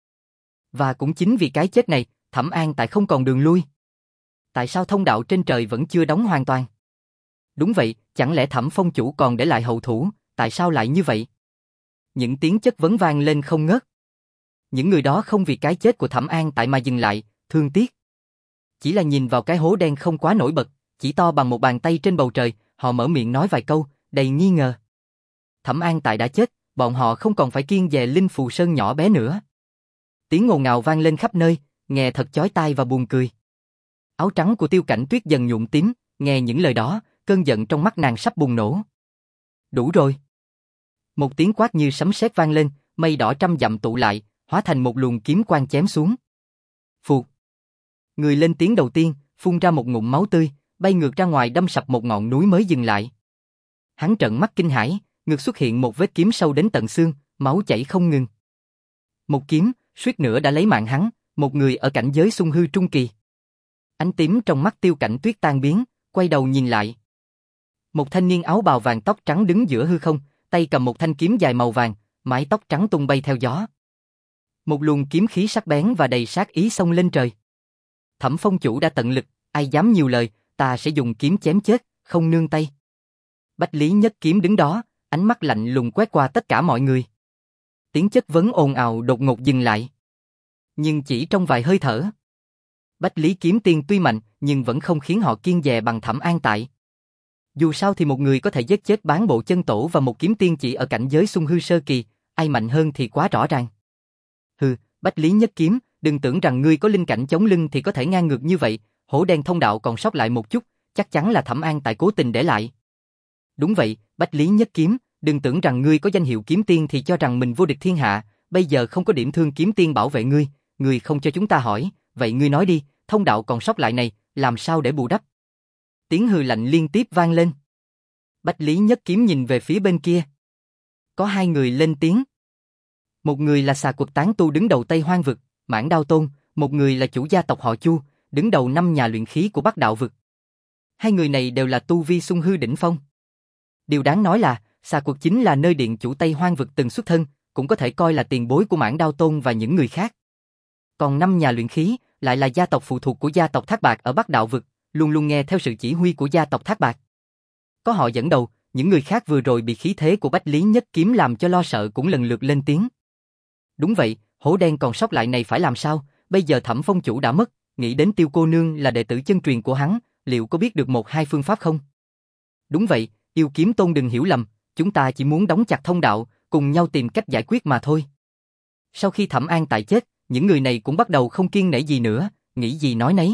Và cũng chính vì cái chết này, Thẩm An tại không còn đường lui. Tại sao thông đạo trên trời vẫn chưa đóng hoàn toàn? Đúng vậy, chẳng lẽ Thẩm Phong chủ còn để lại hậu thủ, tại sao lại như vậy? Những tiếng chất vấn vang lên không ngớt. Những người đó không vì cái chết của Thẩm An tại mà dừng lại, thương tiếc. Chỉ là nhìn vào cái hố đen không quá nổi bật, chỉ to bằng một bàn tay trên bầu trời, họ mở miệng nói vài câu, đầy nghi ngờ. Thẩm An tại đã chết, bọn họ không còn phải kiêng dè Linh Phù Sơn nhỏ bé nữa. Tiếng ồn ào vang lên khắp nơi, nghe thật chói tai và buồn cười. Áo trắng của Tiêu Cảnh Tuyết dần nhuộm tím, nghe những lời đó, cơn giận trong mắt nàng sắp bùng nổ. Đủ rồi. Một tiếng quát như sấm sét vang lên, mây đỏ trăm dặm tụ lại, hóa thành một luồng kiếm quang chém xuống. Phụt. Người lên tiếng đầu tiên, phun ra một ngụm máu tươi, bay ngược ra ngoài đâm sập một ngọn núi mới dừng lại. Hắn trợn mắt kinh hãi, ngực xuất hiện một vết kiếm sâu đến tận xương, máu chảy không ngừng. Một kiếm, suýt nữa đã lấy mạng hắn, một người ở cảnh giới xung hư trung kỳ. Ánh tím trong mắt Tiêu Cảnh Tuyết tan biến, quay đầu nhìn lại. Một thanh niên áo bào vàng tóc trắng đứng giữa hư không, tay cầm một thanh kiếm dài màu vàng, mái tóc trắng tung bay theo gió. Một luồng kiếm khí sắc bén và đầy sát ý xông lên trời. Thẩm Phong chủ đã tận lực, ai dám nhiều lời, ta sẽ dùng kiếm chém chết, không nương tay. Bách Lý Nhất Kiếm đứng đó, ánh mắt lạnh lùng quét qua tất cả mọi người. Tiếng chất vấn ồn ào đột ngột dừng lại. Nhưng chỉ trong vài hơi thở. Bách Lý Kiếm Tiên tuy mạnh, nhưng vẫn không khiến họ kiêng dè bằng Thẩm An tại. Dù sao thì một người có thể giết chết bán bộ chân tổ và một kiếm tiên chỉ ở cảnh giới xung hư sơ kỳ, ai mạnh hơn thì quá rõ ràng. Hừ, Bách Lý Nhất Kiếm, đừng tưởng rằng ngươi có linh cảnh chống lưng thì có thể ngang ngược như vậy, hổ đen thông đạo còn sót lại một chút, chắc chắn là Thẩm An tại cố tình để lại. Đúng vậy, Bách Lý Nhất Kiếm, đừng tưởng rằng ngươi có danh hiệu kiếm tiên thì cho rằng mình vô địch thiên hạ, bây giờ không có điểm thương kiếm tiên bảo vệ ngươi, ngươi không cho chúng ta hỏi, vậy ngươi nói đi, thông đạo còn sót lại này, làm sao để bù đắp? Tiếng hừ lạnh liên tiếp vang lên. Bách Lý Nhất Kiếm nhìn về phía bên kia. Có hai người lên tiếng. Một người là Xà Quật Tán Tu đứng đầu Tây Hoang vực, Mãn Đao Tôn, một người là chủ gia tộc họ Chu, đứng đầu năm nhà luyện khí của Bắc Đạo vực. Hai người này đều là tu vi xung hư đỉnh phong. Điều đáng nói là, Xà Quật chính là nơi điện chủ Tây Hoang vực từng xuất thân, cũng có thể coi là tiền bối của Mãn Đao Tôn và những người khác. Còn năm nhà luyện khí lại là gia tộc phụ thuộc của gia tộc Thác Bạc ở Bắc Đạo vực, luôn luôn nghe theo sự chỉ huy của gia tộc Thác Bạc. Có họ dẫn đầu, những người khác vừa rồi bị khí thế của Bách Lý Nhất Kiếm làm cho lo sợ cũng lần lượt lên tiếng. Đúng vậy, hổ đen còn sót lại này phải làm sao? Bây giờ Thẩm Phong chủ đã mất, nghĩ đến Tiêu cô nương là đệ tử chân truyền của hắn, liệu có biết được một hai phương pháp không? Đúng vậy, Yêu Kiếm Tôn đừng hiểu lầm, chúng ta chỉ muốn đóng chặt thông đạo, cùng nhau tìm cách giải quyết mà thôi. Sau khi Thẩm An tại chết, những người này cũng bắt đầu không kiêng nể gì nữa, nghĩ gì nói nấy.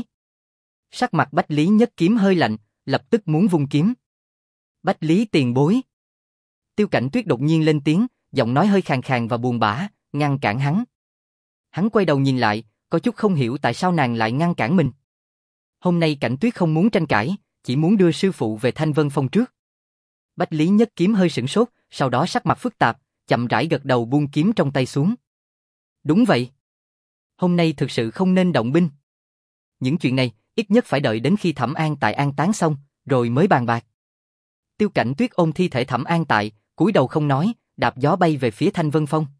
Sắc mặt Bách Lý Nhất Kiếm hơi lạnh, lập tức muốn vung kiếm. Bách Lý tiền bối. Tiêu Cảnh Tuyết đột nhiên lên tiếng, giọng nói hơi khàn khàn và buồn bã, ngăn cản hắn. Hắn quay đầu nhìn lại, có chút không hiểu tại sao nàng lại ngăn cản mình. Hôm nay Cảnh Tuyết không muốn tranh cãi, chỉ muốn đưa sư phụ về Thanh Vân Phong trước. Bách Lý Nhất Kiếm hơi sửng sốt, sau đó sắc mặt phức tạp, chậm rãi gật đầu buông kiếm trong tay xuống. Đúng vậy. Hôm nay thực sự không nên động binh. Những chuyện này, ít nhất phải đợi đến khi Thẩm An tại an táng xong, rồi mới bàn bạc. Tiêu Cảnh Tuyết ôm thi thể Thẩm An tại, cúi đầu không nói, đạp gió bay về phía Thanh Vân Phong.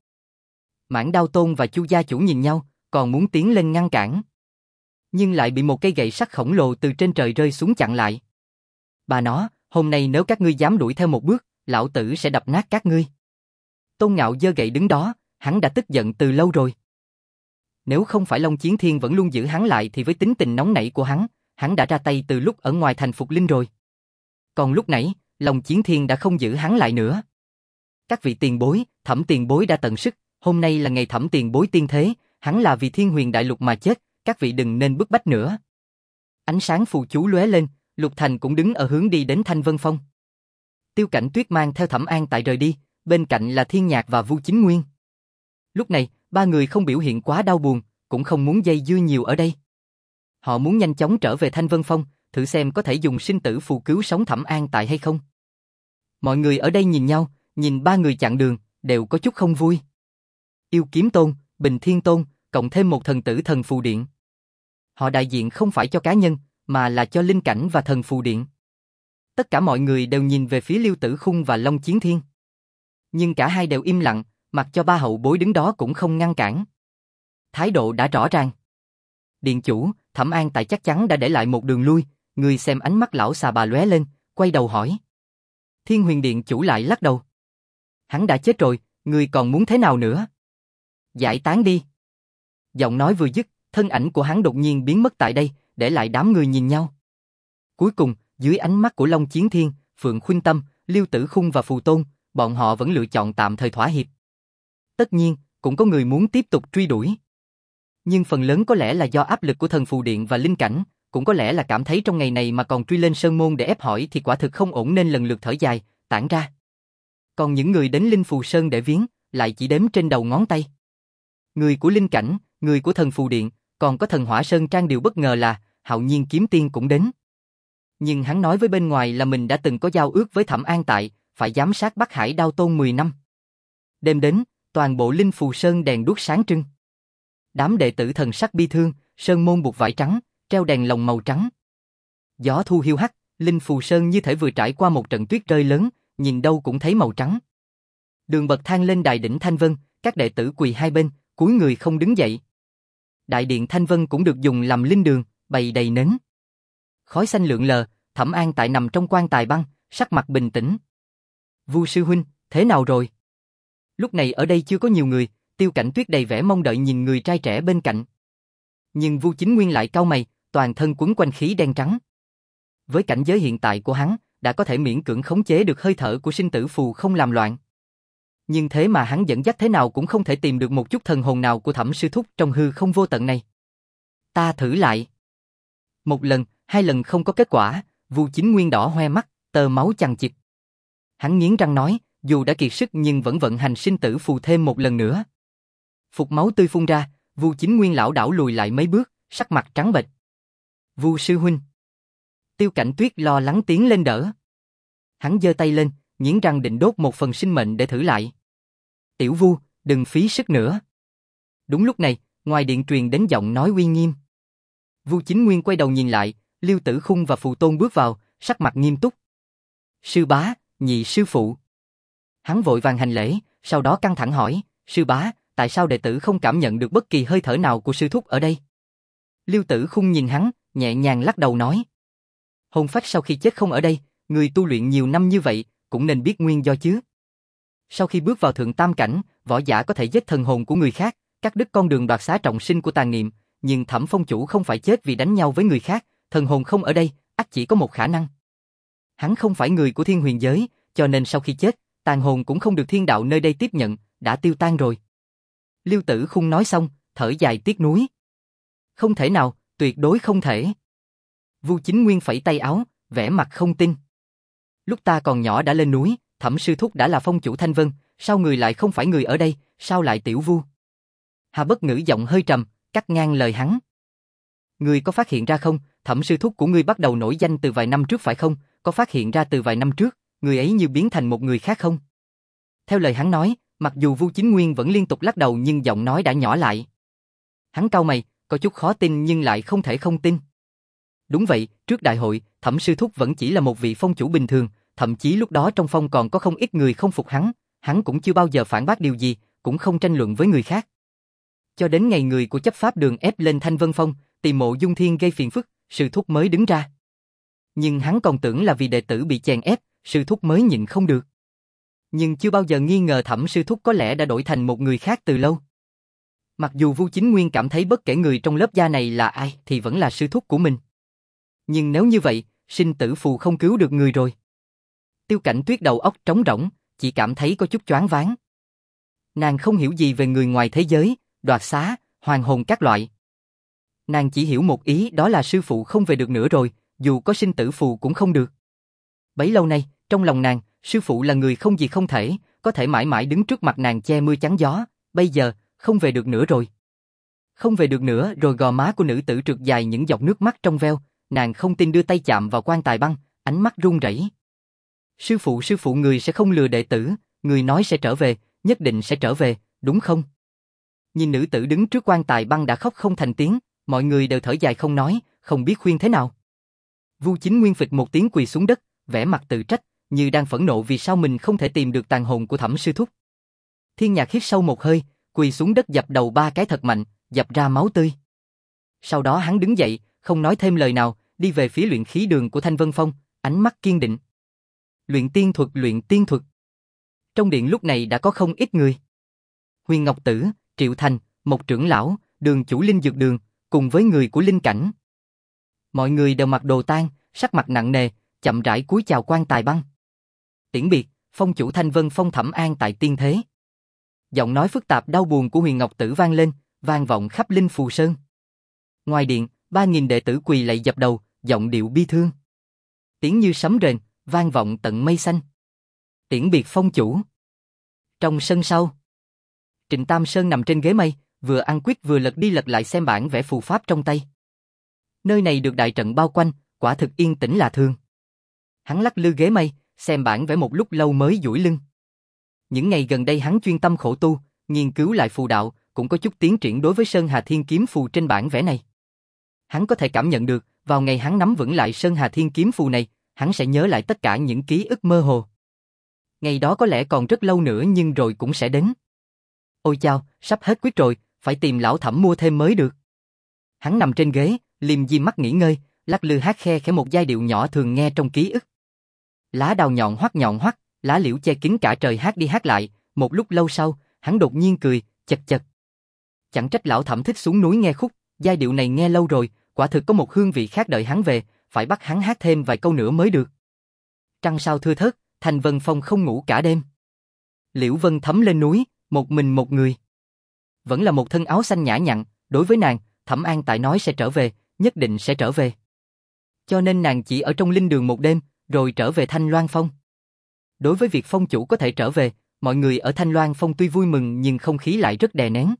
Mãn Đao Tôn và Chu gia chủ nhìn nhau, còn muốn tiến lên ngăn cản. Nhưng lại bị một cây gậy sắt khổng lồ từ trên trời rơi xuống chặn lại. Bà nó, hôm nay nếu các ngươi dám đuổi theo một bước, lão tử sẽ đập nát các ngươi. Tôn Ngạo giơ gậy đứng đó, hắn đã tức giận từ lâu rồi. Nếu không phải Long Chiến Thiên vẫn luôn giữ hắn lại thì với tính tình nóng nảy của hắn, hắn đã ra tay từ lúc ở ngoài thành Phục Linh rồi. Còn lúc nãy, Long Chiến Thiên đã không giữ hắn lại nữa. Các vị tiền bối, Thẩm tiền bối đã tận sức, hôm nay là ngày Thẩm tiền bối tiên thế, hắn là vì Thiên Huyền Đại Lục mà chết, các vị đừng nên bức bách nữa. Ánh sáng phù chú lóe lên, Lục Thành cũng đứng ở hướng đi đến Thanh Vân Phong. Tiêu Cảnh Tuyết mang theo Thẩm An Tại rời đi, bên cạnh là Thiên Nhạc và Vu Chính Nguyên. Lúc này, ba người không biểu hiện quá đau buồn, cũng không muốn dây dưa nhiều ở đây. Họ muốn nhanh chóng trở về Thanh Vân Phong, thử xem có thể dùng sinh tử phù cứu sống Thẩm An Tại hay không. Mọi người ở đây nhìn nhau, nhìn ba người chặn đường, đều có chút không vui. Yêu Kiếm Tôn, Bình Thiên Tôn, cộng thêm một thần tử thần phù điện. Họ đại diện không phải cho cá nhân, mà là cho linh cảnh và thần phù điện. Tất cả mọi người đều nhìn về phía Liêu Tử Khung và Long Chiến Thiên. Nhưng cả hai đều im lặng, mặc cho ba hậu bối đứng đó cũng không ngăn cản. Thái độ đã rõ ràng. Điện chủ, Thẩm An Tại chắc chắn đã để lại một đường lui, người xem ánh mắt lão xà bà lóe lên, quay đầu hỏi. Thiên Huyền Điện chủ lại lắc đầu. Hắn đã chết rồi, người còn muốn thế nào nữa? Giải tán đi. Giọng nói vừa dứt, thân ảnh của hắn đột nhiên biến mất tại đây, để lại đám người nhìn nhau. Cuối cùng, dưới ánh mắt của Long Chiến Thiên, Phượng Khuynh Tâm, Liêu Tử Khung và Phù Tôn, bọn họ vẫn lựa chọn tạm thời thỏa hiệp. Tất nhiên, cũng có người muốn tiếp tục truy đuổi. Nhưng phần lớn có lẽ là do áp lực của thần phù điện và linh cảnh, cũng có lẽ là cảm thấy trong ngày này mà còn truy lên sơn môn để ép hỏi thì quả thực không ổn nên lần lượt thở dài, tản ra. Còn những người đến Linh Phù Sơn để viếng, lại chỉ đếm trên đầu ngón tay. Người của linh cảnh, người của thần phù điện, còn có thần Hỏa Sơn Trang, điều bất ngờ là Hạo Nhiên Kiếm Tiên cũng đến. Nhưng hắn nói với bên ngoài là mình đã từng có giao ước với Thẩm An Tại, phải giám sát Bắc Hải Đao Tôn mười năm. Đêm đến, toàn bộ Linh Phù Sơn đèn đuốc sáng trưng. Đám đệ tử thần sắc bi thương, sơn môn buộc vải trắng, treo đèn lồng màu trắng. Gió thu hiu hắt, Linh Phù Sơn như thể vừa trải qua một trận tuyết rơi lớn, nhìn đâu cũng thấy màu trắng. Đường bậc thang lên đài đỉnh Thanh Vân, các đệ tử quỳ hai bên, cúi người không đứng dậy. Đại điện Thanh Vân cũng được dùng làm linh đường, bày đầy nến. Khói xanh lượn lờ, Thẩm An Tại nằm trong quan tài băng, sắc mặt bình tĩnh. Vu sư huynh, thế nào rồi? Lúc này ở đây chưa có nhiều người, Tiêu Cảnh Tuyết đầy vẻ mong đợi nhìn người trai trẻ bên cạnh. Nhưng Vu Chính Nguyên lại cau mày, toàn thân quấn quanh khí đen trắng. Với cảnh giới hiện tại của hắn, đã có thể miễn cưỡng khống chế được hơi thở của sinh tử phù không làm loạn. Nhưng thế mà hắn dẫn dắt thế nào cũng không thể tìm được một chút thần hồn nào của Thẩm sư thúc trong hư không vô tận này. Ta thử lại. Một lần, hai lần không có kết quả, Vu Chính Nguyên đỏ hoe mắt, tơ máu chằng chịt. Hắn nghiến răng nói, dù đã kiệt sức nhưng vẫn vận hành sinh tử phù thêm một lần nữa. Phục máu tươi phun ra, Vu Chính Nguyên lảo đảo lùi lại mấy bước, sắc mặt trắng bệch. Vu sư huynh. Tiêu Cảnh Tuyết lo lắng tiến lên đỡ. Hắn giơ tay lên, nghiến răng định đốt một phần sinh mệnh để thử lại. Tiểu Vu, đừng phí sức nữa. Đúng lúc này, ngoài điện truyền đến giọng nói uy nghiêm. Vu Chính Nguyên quay đầu nhìn lại, Liêu Tử Khung và Phù Tôn bước vào, sắc mặt nghiêm túc. Sư bá, nhị sư phụ. Hắn vội vàng hành lễ, sau đó căng thẳng hỏi, sư bá, tại sao đệ tử không cảm nhận được bất kỳ hơi thở nào của sư thúc ở đây? Liêu Tử Khung nhìn hắn, nhẹ nhàng lắc đầu nói. Hồn phách sau khi chết không ở đây, người tu luyện nhiều năm như vậy, cũng nên biết nguyên do chứ. Sau khi bước vào thượng tam cảnh, võ giả có thể giết thần hồn của người khác, cắt đứt con đường đoạt xá trọng sinh của tàn niệm, nhưng Thẩm phong chủ không phải chết vì đánh nhau với người khác, thần hồn không ở đây, ắt chỉ có một khả năng. Hắn không phải người của thiên huyền giới, cho nên sau khi chết, tàn hồn cũng không được thiên đạo nơi đây tiếp nhận, đã tiêu tan rồi. Liêu Tử Khung nói xong, thở dài tiếc nuối. Không thể nào, tuyệt đối không thể. Vu Chính Nguyên phẩy tay áo, vẻ mặt không tin. Lúc ta còn nhỏ đã lên núi, Thẩm sư thúc đã là phong chủ Thanh Vân, sao người lại không phải người ở đây, sao lại tiểu Vu? Hà Bất Ngữ giọng hơi trầm, cắt ngang lời hắn. Ngươi có phát hiện ra không, Thẩm sư thúc của ngươi bắt đầu nổi danh từ vài năm trước phải không? Có phát hiện ra từ vài năm trước, người ấy như biến thành một người khác không? Theo lời hắn nói, mặc dù Vu Chính Nguyên vẫn liên tục lắc đầu nhưng giọng nói đã nhỏ lại. Hắn cau mày, có chút khó tin nhưng lại không thể không tin. Đúng vậy, trước đại hội, Thẩm sư thúc vẫn chỉ là một vị phong chủ bình thường, thậm chí lúc đó trong phong còn có không ít người không phục hắn, hắn cũng chưa bao giờ phản bác điều gì, cũng không tranh luận với người khác. Cho đến ngày người của chấp pháp đường ép lên Thanh Vân Phong, tìm Mộ Dung Thiên gây phiền phức, sư thúc mới đứng ra. Nhưng hắn còn tưởng là vì đệ tử bị chèn ép, sư thúc mới nhịn không được. Nhưng chưa bao giờ nghi ngờ Thẩm sư thúc có lẽ đã đổi thành một người khác từ lâu. Mặc dù Vu Chính Nguyên cảm thấy bất kể người trong lớp gia này là ai thì vẫn là sư thúc của mình. Nhưng nếu như vậy, sinh tử phù không cứu được người rồi. Tiêu Cảnh Tuyết đầu óc trống rỗng, chỉ cảm thấy có chút choáng váng. Nàng không hiểu gì về người ngoài thế giới, đoạt xá, hoàn hồn các loại. Nàng chỉ hiểu một ý, đó là sư phụ không về được nữa rồi, dù có sinh tử phù cũng không được. Bấy lâu nay, trong lòng nàng, sư phụ là người không gì không thể, có thể mãi mãi đứng trước mặt nàng che mưa chắn gió, bây giờ, không về được nữa rồi. Không về được nữa rồi. Gò má của nữ tử trượt dài những giọt nước mắt trong veo, nàng không tin đưa tay chạm vào quan tài băng, ánh mắt run rẩy. Sư phụ, sư phụ, người sẽ không lừa đệ tử, người nói sẽ trở về, nhất định sẽ trở về, đúng không? Nhìn nữ tử đứng trước quan tài băng đã khóc không thành tiếng, mọi người đều thở dài không nói, không biết khuyên thế nào. Vu Chính Nguyên phịch một tiếng quỳ xuống đất, vẻ mặt tự trách, như đang phẫn nộ vì sao mình không thể tìm được tàn hồn của Thẩm sư thúc. Thiên Nhạc hít sâu một hơi, quỳ xuống đất dập đầu ba cái thật mạnh, dập ra máu tươi. Sau đó hắn đứng dậy, không nói thêm lời nào, đi về phía luyện khí đường của Thanh Vân Phong, ánh mắt kiên định. Luyện tiên thuật, luyện tiên thuật. Trong điện lúc này đã có không ít người. Huyền Ngọc Tử, Triệu Thành, Mộc trưởng lão, Đường chủ Linh Dược Đường, cùng với người của Linh Cảnh. Mọi người đều mặc đồ tang, sắc mặt nặng nề, chậm rãi cúi chào quan tài băng. Tiễn biệt, Phong chủ Thanh Vân Phong Thẩm An tại tiên thế. Giọng nói phức tạp đau buồn của Huyền Ngọc Tử vang lên, vang vọng khắp Linh Phù Sơn. Ngoài điện, ba nghìn đệ tử quỳ lạy dập đầu, giọng điệu bi thương. Tiếng như sấm rền, vang vọng tận mây xanh. Tiễn biệt Phong chủ. Trong sân sau, Trịnh Tam Sơn nằm trên ghế mây, vừa ăn quýt vừa lật đi lật lại xem bản vẽ phù pháp trong tay. Nơi này được đại trận bao quanh, quả thực yên tĩnh lạ thường. Hắn lắc lư ghế mây, xem bản vẽ một lúc lâu mới duỗi lưng. Những ngày gần đây hắn chuyên tâm khổ tu, nghiên cứu lại phù đạo, cũng có chút tiến triển đối với Sơn Hà Thiên Kiếm Phù trên bản vẽ này. Hắn có thể cảm nhận được, vào ngày hắn nắm vững lại Sơn Hà Thiên Kiếm Phù này, hắn sẽ nhớ lại tất cả những ký ức mơ hồ. Ngày đó có lẽ còn rất lâu nữa nhưng rồi cũng sẽ đến. Ôi chao, sắp hết quyết rồi, phải tìm lão Thẩm mua thêm mới được. Hắn nằm trên ghế, liềm diêm mắt nghỉ ngơi, lắc lư hát khe khẽ một giai điệu nhỏ thường nghe trong ký ức. Lá đào nhọn hoắt nhọn hoắt, lá liễu che kín cả trời hát đi hát lại, một lúc lâu sau, hắn đột nhiên cười, chật chật. Chẳng trách lão Thẩm thích xuống núi nghe khúc, giai điệu này nghe lâu rồi, quả thực có một hương vị khác đợi hắn về, phải bắt hắn hát thêm vài câu nữa mới được. Trăng sao thưa thớt, Thanh Vân Phong không ngủ cả đêm. Liễu Vân Thấm lên núi, một mình một người. Vẫn là một thân áo xanh nhã nhặn, đối với nàng, Thẩm An Tại nói sẽ trở về, nhất định sẽ trở về. Cho nên nàng chỉ ở trong linh đường một đêm, rồi trở về Thanh Loan Phong. Đối với việc Phong chủ có thể trở về, mọi người ở Thanh Loan Phong tuy vui mừng nhưng không khí lại rất đè nén.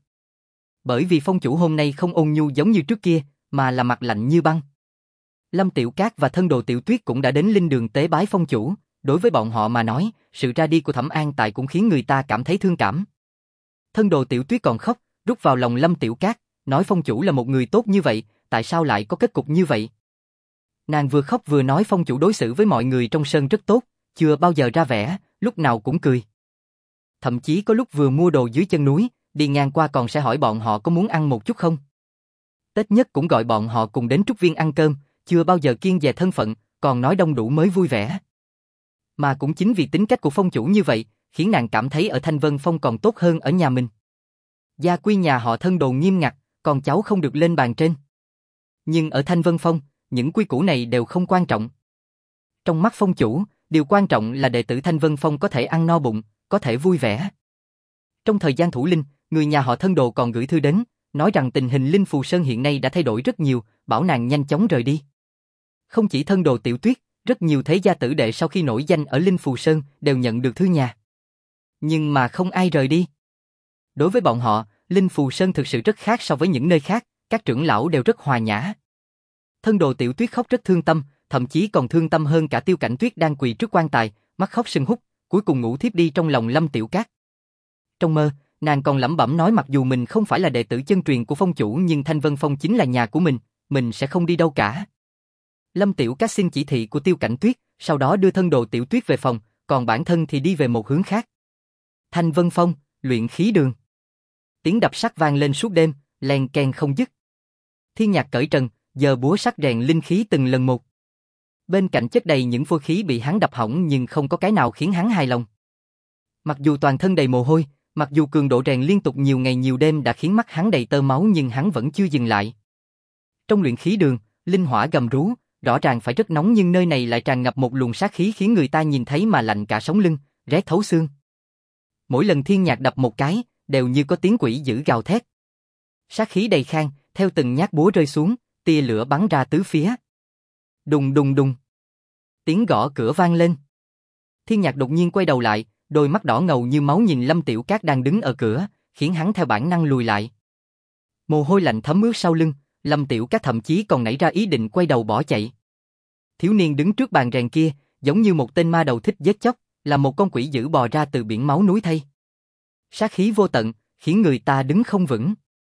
Bởi vì Phong chủ hôm nay không ôn nhu giống như trước kia, mà là mặt lạnh như băng. Lâm Tiểu Cát và thân đồ Tiểu Tuyết cũng đã đến linh đường tế bái Phong chủ, đối với bọn họ mà nói, sự ra đi của Thẩm An Tại cũng khiến người ta cảm thấy thương cảm. Thân đồ Tiểu Tuyết còn khóc, rút vào lòng Lâm Tiểu Cát, nói Phong chủ là một người tốt như vậy, tại sao lại có kết cục như vậy? Nàng vừa khóc vừa nói Phong chủ đối xử với mọi người trong sơn rất tốt, chưa bao giờ ra vẻ, lúc nào cũng cười. Thậm chí có lúc vừa mua đồ dưới chân núi, đi ngang qua còn sẽ hỏi bọn họ có muốn ăn một chút không. Tết nhất cũng gọi bọn họ cùng đến Trúc Viên ăn cơm, chưa bao giờ kiêng dè thân phận, còn nói đông đủ mới vui vẻ. Mà cũng chính vì tính cách của Phong chủ như vậy, khiến nàng cảm thấy ở Thanh Vân Phong còn tốt hơn ở nhà mình. Gia quy nhà họ Thân đồ nghiêm ngặt, con cháu không được lên bàn trên. Nhưng ở Thanh Vân Phong, những quy củ này đều không quan trọng. Trong mắt Phong chủ, điều quan trọng là đệ tử Thanh Vân Phong có thể ăn no bụng, có thể vui vẻ. Trong thời gian thủ linh, người nhà họ Thân đồ còn gửi thư đến, nói rằng tình hình Linh Phù Sơn hiện nay đã thay đổi rất nhiều, bảo nàng nhanh chóng rời đi. Không chỉ Thân đồ Tiểu Tuyết, rất nhiều thế gia tử đệ sau khi nổi danh ở Linh Phù Sơn đều nhận được thư nhà. Nhưng mà không ai rời đi. Đối với bọn họ, Linh Phù Sơn thực sự rất khác so với những nơi khác, các trưởng lão đều rất hòa nhã. Thân đồ Tiểu Tuyết khóc rất thương tâm, thậm chí còn thương tâm hơn cả Tiêu Cảnh Tuyết đang quỳ trước quan tài, mắt khóc sưng húp, cuối cùng ngủ thiếp đi trong lòng Lâm Tiểu Cát. Trong mơ, nàng còn lẩm bẩm nói mặc dù mình không phải là đệ tử chân truyền của Phong chủ nhưng Thanh Vân Phong chính là nhà của mình, mình sẽ không đi đâu cả. Lâm Tiểu Cát xin chỉ thị của Tiêu Cảnh Tuyết, sau đó đưa thân đồ Tiểu Tuyết về phòng, còn bản thân thì đi về một hướng khác. Thanh Vân Phong, luyện khí đường. Tiếng đập sắt vang lên suốt đêm, len keng không dứt. Thiên Nhạc cởi trần, giờ búa sắt rèn linh khí từng lần một. Bên cạnh chất đầy những phôi khí bị hắn đập hỏng nhưng không có cái nào khiến hắn hài lòng. Mặc dù toàn thân đầy mồ hôi, mặc dù cường độ rèn liên tục nhiều ngày nhiều đêm đã khiến mắt hắn đầy tơ máu nhưng hắn vẫn chưa dừng lại. Trong luyện khí đường, linh hỏa gầm rú, rõ ràng phải rất nóng nhưng nơi này lại tràn ngập một luồng sát khí khiến người ta nhìn thấy mà lạnh cả sống lưng, rét thấu xương. Mỗi lần Thiên Nhạc đập một cái, đều như có tiếng quỷ dữ gào thét. Sát khí đầy khan, theo từng nhát búa rơi xuống, tia lửa bắn ra tứ phía. Đùng đùng đùng. Tiếng gõ cửa vang lên. Thiên Nhạc đột nhiên quay đầu lại, đôi mắt đỏ ngầu như máu nhìn Lâm Tiểu Cát đang đứng ở cửa, khiến hắn theo bản năng lùi lại. Mồ hôi lạnh thấm ướt sau lưng, Lâm Tiểu Cát thậm chí còn nảy ra ý định quay đầu bỏ chạy. Thiếu niên đứng trước bàn rèn kia, giống như một tên ma đầu thích giết chóc, là một con quỷ dữ bò ra từ biển máu núi thây. Sát khí vô tận, khiến người ta đứng không vững.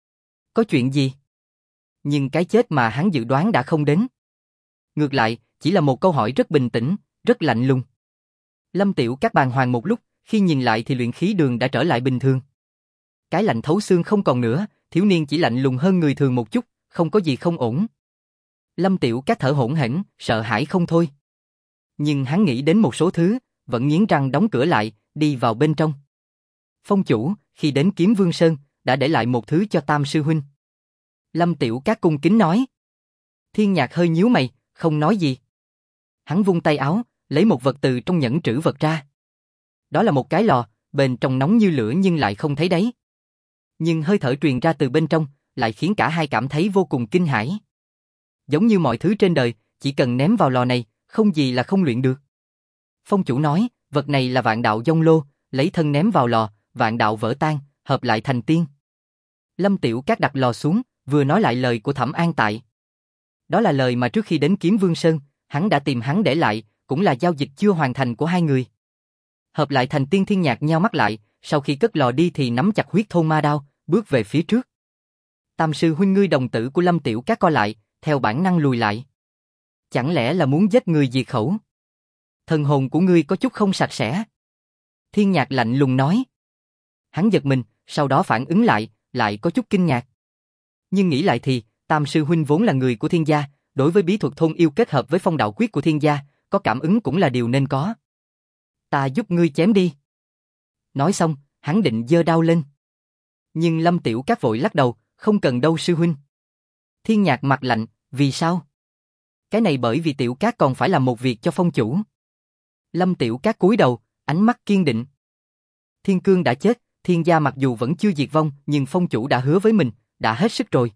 Có chuyện gì? Nhưng cái chết mà hắn dự đoán đã không đến. Ngược lại, chỉ là một câu hỏi rất bình tĩnh, rất lạnh lùng. Lâm Tiểu Cát bàng hoàng một lúc, khi nhìn lại thì luyện khí đường đã trở lại bình thường. Cái lạnh thấu xương không còn nữa, thiếu niên chỉ lạnh lùng hơn người thường một chút, không có gì không ổn. Lâm Tiểu Cát thở hổn hển, sợ hãi không thôi. Nhưng hắn nghĩ đến một số thứ, vẫn nghiến răng đóng cửa lại, đi vào bên trong. Phong chủ, khi đến Kiếm Vương Sơn, đã để lại một thứ cho Tam sư huynh. Lâm Tiểu Cát cung kính nói. Thiên Nhạc hơi nhíu mày, không nói gì. Hắn vung tay áo, lấy một vật từ trong nhẫn trữ vật ra. Đó là một cái lò, bên trong nóng như lửa nhưng lại không thấy đáy. Nhưng hơi thở truyền ra từ bên trong, lại khiến cả hai cảm thấy vô cùng kinh hãi. Giống như mọi thứ trên đời, chỉ cần ném vào lò này, không gì là không luyện được. Phong chủ nói, vật này là vạn đạo dông lô, lấy thân ném vào lò, vạn đạo vỡ tan, hợp lại thành tiên. Lâm Tiểu Cát đặt lò xuống, vừa nói lại lời của Thẩm An Tại. Đó là lời mà trước khi đến Kiếm Vương Sơn, hắn đã tìm hắn để lại, cũng là giao dịch chưa hoàn thành của hai người. Hợp lại thành tiên. Thiên Nhạc nheo mắt lại, sau khi cất lò đi thì nắm chặt huyết thôn ma đao, bước về phía trước. Tam sư huynh, ngươi đồng tử của Lâm Tiểu Cát co lại, theo bản năng lùi lại. Chẳng lẽ là muốn giết người diệt khẩu? Thần hồn của ngươi có chút không sạch sẽ. Thiên Nhạc lạnh lùng nói. Hắn giật mình, sau đó phản ứng lại, lại có chút kinh ngạc. Nhưng nghĩ lại thì, Tam sư huynh vốn là người của Thiên gia, đối với bí thuật thôn yêu kết hợp với phong đạo quyết của Thiên gia, có cảm ứng cũng là điều nên có. Ta giúp ngươi chém đi. Nói xong, hắn định giơ đao lên. Nhưng Lâm Tiểu Cát vội lắc đầu, không cần đâu sư huynh. Thiên Nhạc mặt lạnh, vì sao? Cái này bởi vì Tiểu Cát còn phải làm một việc cho phong chủ. Lâm Tiểu Cát cúi đầu, ánh mắt kiên định. Thiên Cương đã chết, Thiên gia mặc dù vẫn chưa diệt vong, nhưng phong chủ đã hứa với mình, đã hết sức rồi.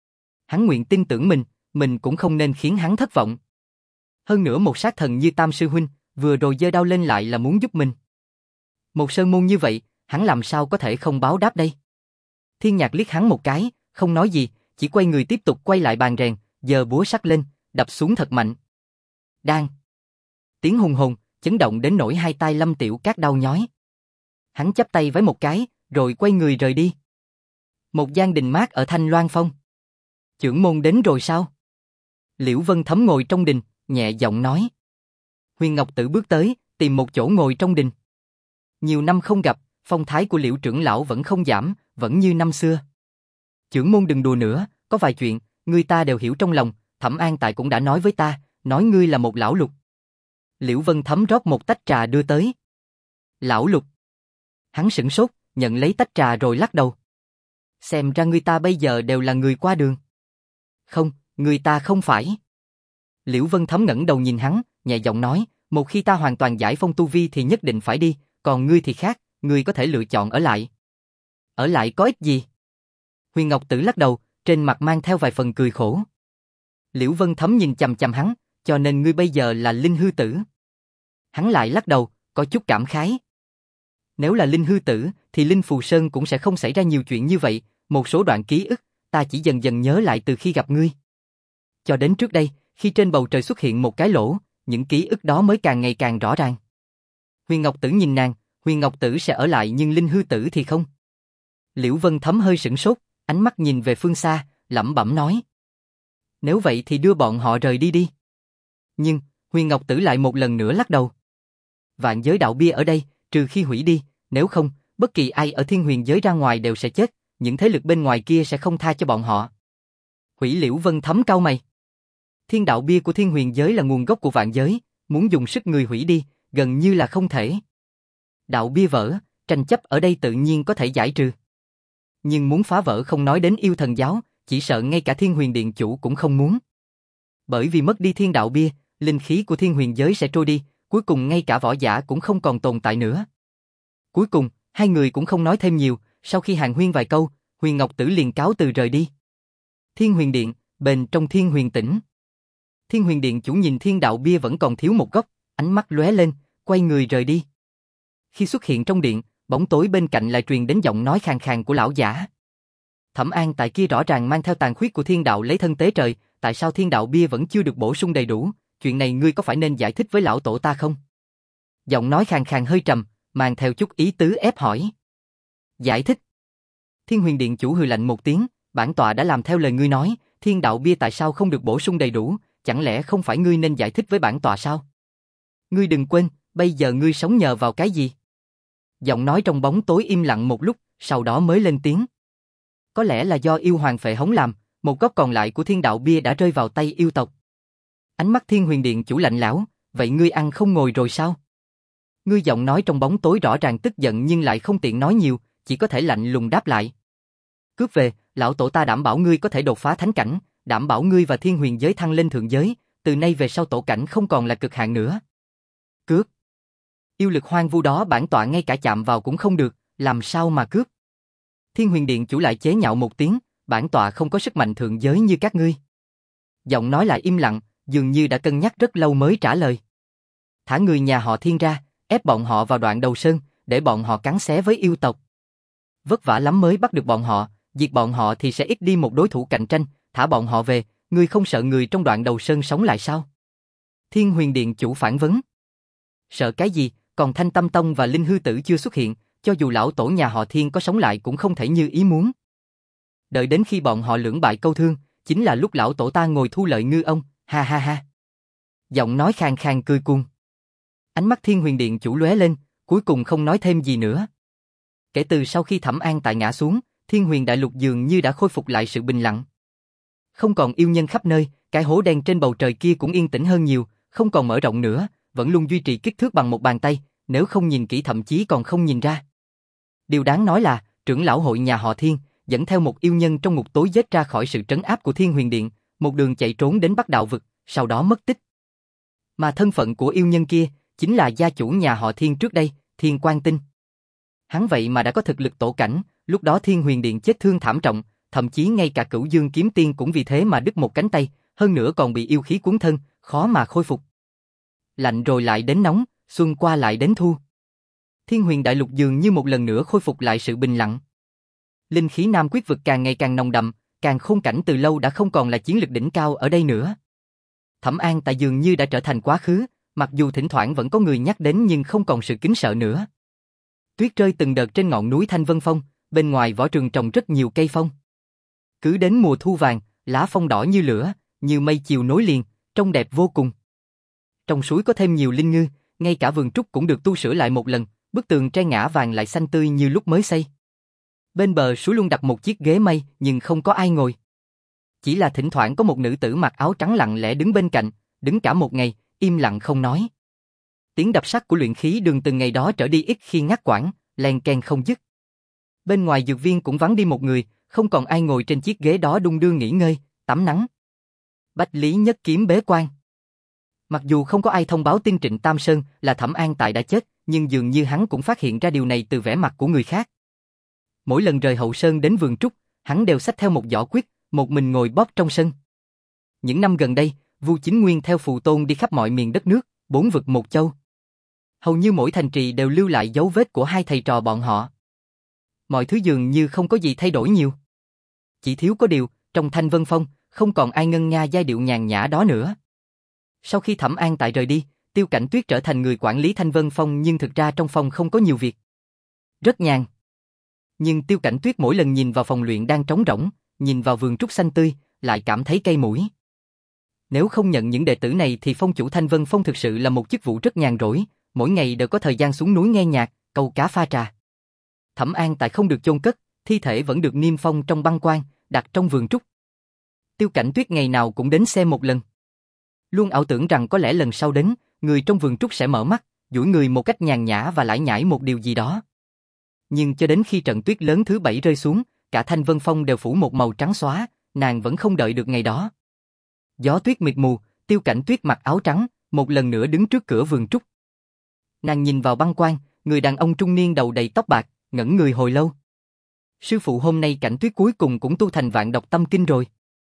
Hắn nguyện tin tưởng mình, mình cũng không nên khiến hắn thất vọng. Hơn nữa một sát thần như Tam sư huynh, vừa rồi giơ đao lên lại là muốn giúp mình. Một sơn môn như vậy, hắn làm sao có thể không báo đáp đây? Thiên Nhạc liếc hắn một cái, không nói gì, chỉ quay người tiếp tục quay lại bàn rèn, giơ búa sắt lên, đập xuống thật mạnh. Đang. Tiếng hùng hồn, chấn động đến nỗi hai tay Lâm Tiểu Cát đau nhói. Hắn chắp tay với một cái, rồi quay người rời đi. Một gian đình mát ở Thanh Loan Phong. Chưởng môn đến rồi sao? Liễu Vân Thấm ngồi trong đình, nhẹ giọng nói. Huyền Ngọc Tử bước tới, tìm một chỗ ngồi trong đình. Nhiều năm không gặp, phong thái của Liễu trưởng lão vẫn không giảm, vẫn như năm xưa. Chưởng môn đừng đùa nữa, có vài chuyện, người ta đều hiểu trong lòng, Thẩm An Tại cũng đã nói với ta, nói ngươi là một lão lục. Liễu Vân Thấm rót một tách trà đưa tới. Lão lục. Hắn sửng sốt, nhận lấy tách trà rồi lắc đầu. Xem ra người ta bây giờ đều là người qua đường. Không, người ta không phải. Liễu Vân Thấm ngẩng đầu nhìn hắn, nhẹ giọng nói, một khi ta hoàn toàn giải phong tu vi thì nhất định phải đi, còn ngươi thì khác, ngươi có thể lựa chọn ở lại. Ở lại có ích gì? Huyền Ngọc Tử lắc đầu, trên mặt mang theo vài phần cười khổ. Liễu Vân Thấm nhìn chằm chằm hắn, cho nên ngươi bây giờ là linh hư tử. Hắn lại lắc đầu, có chút cảm khái. Nếu là linh hư tử, thì Linh Phù Sơn cũng sẽ không xảy ra nhiều chuyện như vậy, một số đoạn ký ức, ta chỉ dần dần nhớ lại từ khi gặp ngươi. Cho đến trước đây, khi trên bầu trời xuất hiện một cái lỗ, những ký ức đó mới càng ngày càng rõ ràng. Huyền Ngọc Tử nhìn nàng, Huyền Ngọc Tử sẽ ở lại nhưng linh hư tử thì không. Liễu Vân Thấm hơi sửng sốt, ánh mắt nhìn về phương xa, lẩm bẩm nói. Nếu vậy thì đưa bọn họ rời đi đi. Nhưng, Huyền Ngọc Tử lại một lần nữa lắc đầu. Vạn giới đạo bia ở đây, trừ khi hủy đi, nếu không, bất kỳ ai ở thiên huyền giới ra ngoài đều sẽ chết, những thế lực bên ngoài kia sẽ không tha cho bọn họ. Hủy. Liễu Vân Thấm cau mày. Thiên đạo bia của thiên huyền giới là nguồn gốc của vạn giới, muốn dùng sức người hủy đi, gần như là không thể. Đạo bia vỡ, tranh chấp ở đây tự nhiên có thể giải trừ. Nhưng muốn phá vỡ không nói đến yêu thần giáo, chỉ sợ ngay cả thiên huyền điện chủ cũng không muốn. Bởi vì mất đi thiên đạo bia, linh khí của thiên huyền giới sẽ trôi đi, cuối cùng ngay cả võ giả cũng không còn tồn tại nữa. Cuối cùng, hai người cũng không nói thêm nhiều, sau khi hàn huyên vài câu, Huyền Ngọc Tử liền cáo từ rời đi. Thiên Huyền Điện, bên trong Thiên Huyền Tỉnh. Thiên Huyền Điện chủ nhìn thiên đạo bia vẫn còn thiếu một góc, ánh mắt lóe lên, quay người rời đi. Khi xuất hiện trong điện, bóng tối bên cạnh lại truyền đến giọng nói khàn khàn của lão giả. Thẩm An tại kia rõ ràng mang theo tàn khuyết của thiên đạo lấy thân tế trời, tại sao thiên đạo bia vẫn chưa được bổ sung đầy đủ, chuyện này ngươi có phải nên giải thích với lão tổ ta không? Giọng nói khàn khàn hơi trầm, mang theo chút ý tứ ép hỏi. Giải thích? Thiên Huyền Điện chủ hừ lạnh một tiếng, bản tọa đã làm theo lời ngươi nói, thiên đạo bia tại sao không được bổ sung đầy đủ, chẳng lẽ không phải ngươi nên giải thích với bản tọa sao? Ngươi đừng quên, bây giờ ngươi sống nhờ vào cái gì? Giọng nói trong bóng tối im lặng một lúc, sau đó mới lên tiếng. Có lẽ là do yêu hoàng phệ hống làm, một góc còn lại của thiên đạo bia đã rơi vào tay yêu tộc. Ánh mắt Thiên Huyền Điện chủ lạnh lẽo, vậy ngươi ăn không ngồi rồi sao? Ngươi giọng nói trong bóng tối rõ ràng tức giận nhưng lại không tiện nói nhiều, chỉ có thể lạnh lùng đáp lại. Cướp về, lão tổ ta đảm bảo ngươi có thể đột phá thánh cảnh, đảm bảo ngươi và thiên huyền giới thăng lên thượng giới, từ nay về sau tổ cảnh không còn là cực hạn nữa. Cướp? Yêu lực hoang vu đó bản tọa ngay cả chạm vào cũng không được, làm sao mà cướp? Thiên Huyền Điện chủ lại chế nhạo một tiếng, bản tọa không có sức mạnh thượng giới như các ngươi. Giọng nói lại im lặng, dường như đã cân nhắc rất lâu mới trả lời. Thả người nhà họ Thiên ra, ép bọn họ vào đoạn đầu sơn, để bọn họ cắn xé với yêu tộc. Vất vả lắm mới bắt được bọn họ, diệt bọn họ thì sẽ ít đi một đối thủ cạnh tranh, thả bọn họ về, ngươi không sợ người trong đoạn đầu sơn sống lại sao? Thiên Huyền Điện chủ phản vấn. Sợ cái gì, còn Thanh Tâm Tông và Linh Hư Tử chưa xuất hiện, cho dù lão tổ nhà họ Thiên có sống lại cũng không thể như ý muốn. Đợi đến khi bọn họ lưỡng bại câu thương, chính là lúc lão tổ ta ngồi thu lợi ngư ông, ha ha ha. Giọng nói khàn khàn cười cuồng. Ánh mắt Thiên Huyền Điện chủ lóe lên, cuối cùng không nói thêm gì nữa. Kể từ sau khi Thẩm An tại ngã xuống, Thiên Huyền Đại Lục dường như đã khôi phục lại sự bình lặng. Không còn yêu nhân khắp nơi, cái hố đen trên bầu trời kia cũng yên tĩnh hơn nhiều, không còn mở rộng nữa, vẫn luôn duy trì kích thước bằng một bàn tay, nếu không nhìn kỹ thậm chí còn không nhìn ra. Điều đáng nói là, trưởng lão hội nhà họ Thiên, dẫn theo một yêu nhân trong ngục tối giết ra khỏi sự trấn áp của Thiên Huyền Điện, một đường chạy trốn đến Bắc Đạo Vực, sau đó mất tích. Mà thân phận của yêu nhân kia, chính là gia chủ nhà họ Thiên trước đây, Thiên Quang Tinh. Hắn vậy mà đã có thực lực tổ cảnh, lúc đó Thiên Huyền Điện chết thương thảm trọng, thậm chí ngay cả Cửu Dương Kiếm Tiên cũng vì thế mà đứt một cánh tay, hơn nữa còn bị yêu khí cuốn thân, khó mà khôi phục. Lạnh rồi lại đến nóng, xuân qua lại đến thu. Thiên Huyền Đại Lục dường như một lần nữa khôi phục lại sự bình lặng. Linh khí Nam Quyết Vực càng ngày càng nồng đậm, càng khôn cảnh từ lâu đã không còn là chiến lực đỉnh cao ở đây nữa. Thẩm An tại dường như đã trở thành quá khứ, mặc dù thỉnh thoảng vẫn có người nhắc đến nhưng không còn sự kính sợ nữa. Tuyết rơi từng đợt trên ngọn núi Thanh Vân Phong, bên ngoài võ trường trồng rất nhiều cây phong. Cứ đến mùa thu vàng, lá phong đỏ như lửa, như mây chiều nối liền, trông đẹp vô cùng. Trong suối có thêm nhiều linh ngư, ngay cả vườn trúc cũng được tu sửa lại một lần, bức tường tre ngã vàng lại xanh tươi như lúc mới xây. Bên bờ suối luôn đặt một chiếc ghế mây nhưng không có ai ngồi. Chỉ là thỉnh thoảng có một nữ tử mặc áo trắng lặng lẽ đứng bên cạnh, đứng cả một ngày, im lặng không nói. Tiếng đập sắt của luyện khí đường từ ngày đó trở đi ít khi ngắt quãng, len keng không dứt. Bên ngoài dược viên cũng vắng đi một người, không còn ai ngồi trên chiếc ghế đó đung đưa nghỉ ngơi, tắm nắng. Bách Lý Nhất Kiếm bế quan. Mặc dù không có ai thông báo tin Trịnh Tam Sơn là Thẩm An tại đã chết, nhưng dường như hắn cũng phát hiện ra điều này từ vẻ mặt của người khác. Mỗi lần rời hậu sơn đến vườn trúc, hắn đều xách theo một giỏ quyết, một mình ngồi bóp trong sân. Những năm gần đây, Vu Chính Nguyên theo Phù Tôn đi khắp mọi miền đất nước, bốn vực một châu. Hầu như mỗi thành trì đều lưu lại dấu vết của hai thầy trò bọn họ. Mọi thứ dường như không có gì thay đổi nhiều. Chỉ thiếu có điều, trong Thanh Vân Phong, không còn ai ngân nga giai điệu nhàn nhã đó nữa. Sau khi Thẩm An tại rời đi, Tiêu Cảnh Tuyết trở thành người quản lý Thanh Vân Phong nhưng thực ra trong phòng không có nhiều việc. Rất nhàn. Nhưng Tiêu Cảnh Tuyết mỗi lần nhìn vào phòng luyện đang trống rỗng, nhìn vào vườn trúc xanh tươi, lại cảm thấy cay mũi. Nếu không nhận những đệ tử này thì phong chủ Thanh Vân Phong thực sự là một chức vụ rất nhàn rỗi, mỗi ngày đều có thời gian xuống núi nghe nhạc, câu cá pha trà. Thẩm An tại không được chôn cất, thi thể vẫn được niêm phong trong băng quan, đặt trong vườn trúc. Tiêu Cảnh Tuyết ngày nào cũng đến xem một lần. Luôn ảo tưởng rằng có lẽ lần sau đến, người trong vườn trúc sẽ mở mắt, duỗi người một cách nhàn nhã và lải nhải một điều gì đó. Nhưng cho đến khi trận tuyết lớn thứ bảy rơi xuống, cả Thanh Vân Phong đều phủ một màu trắng xóa, nàng vẫn không đợi được ngày đó. Gió tuyết mịt mù, Tiêu Cảnh Tuyết mặc áo trắng, một lần nữa đứng trước cửa vườn trúc. Nàng nhìn vào băng quan, người đàn ông trung niên đầu đầy tóc bạc, ngẩn người hồi lâu. Sư phụ hôm nay Cảnh Tuyết cuối cùng cũng tu thành Vạn Độc Tâm Kinh rồi.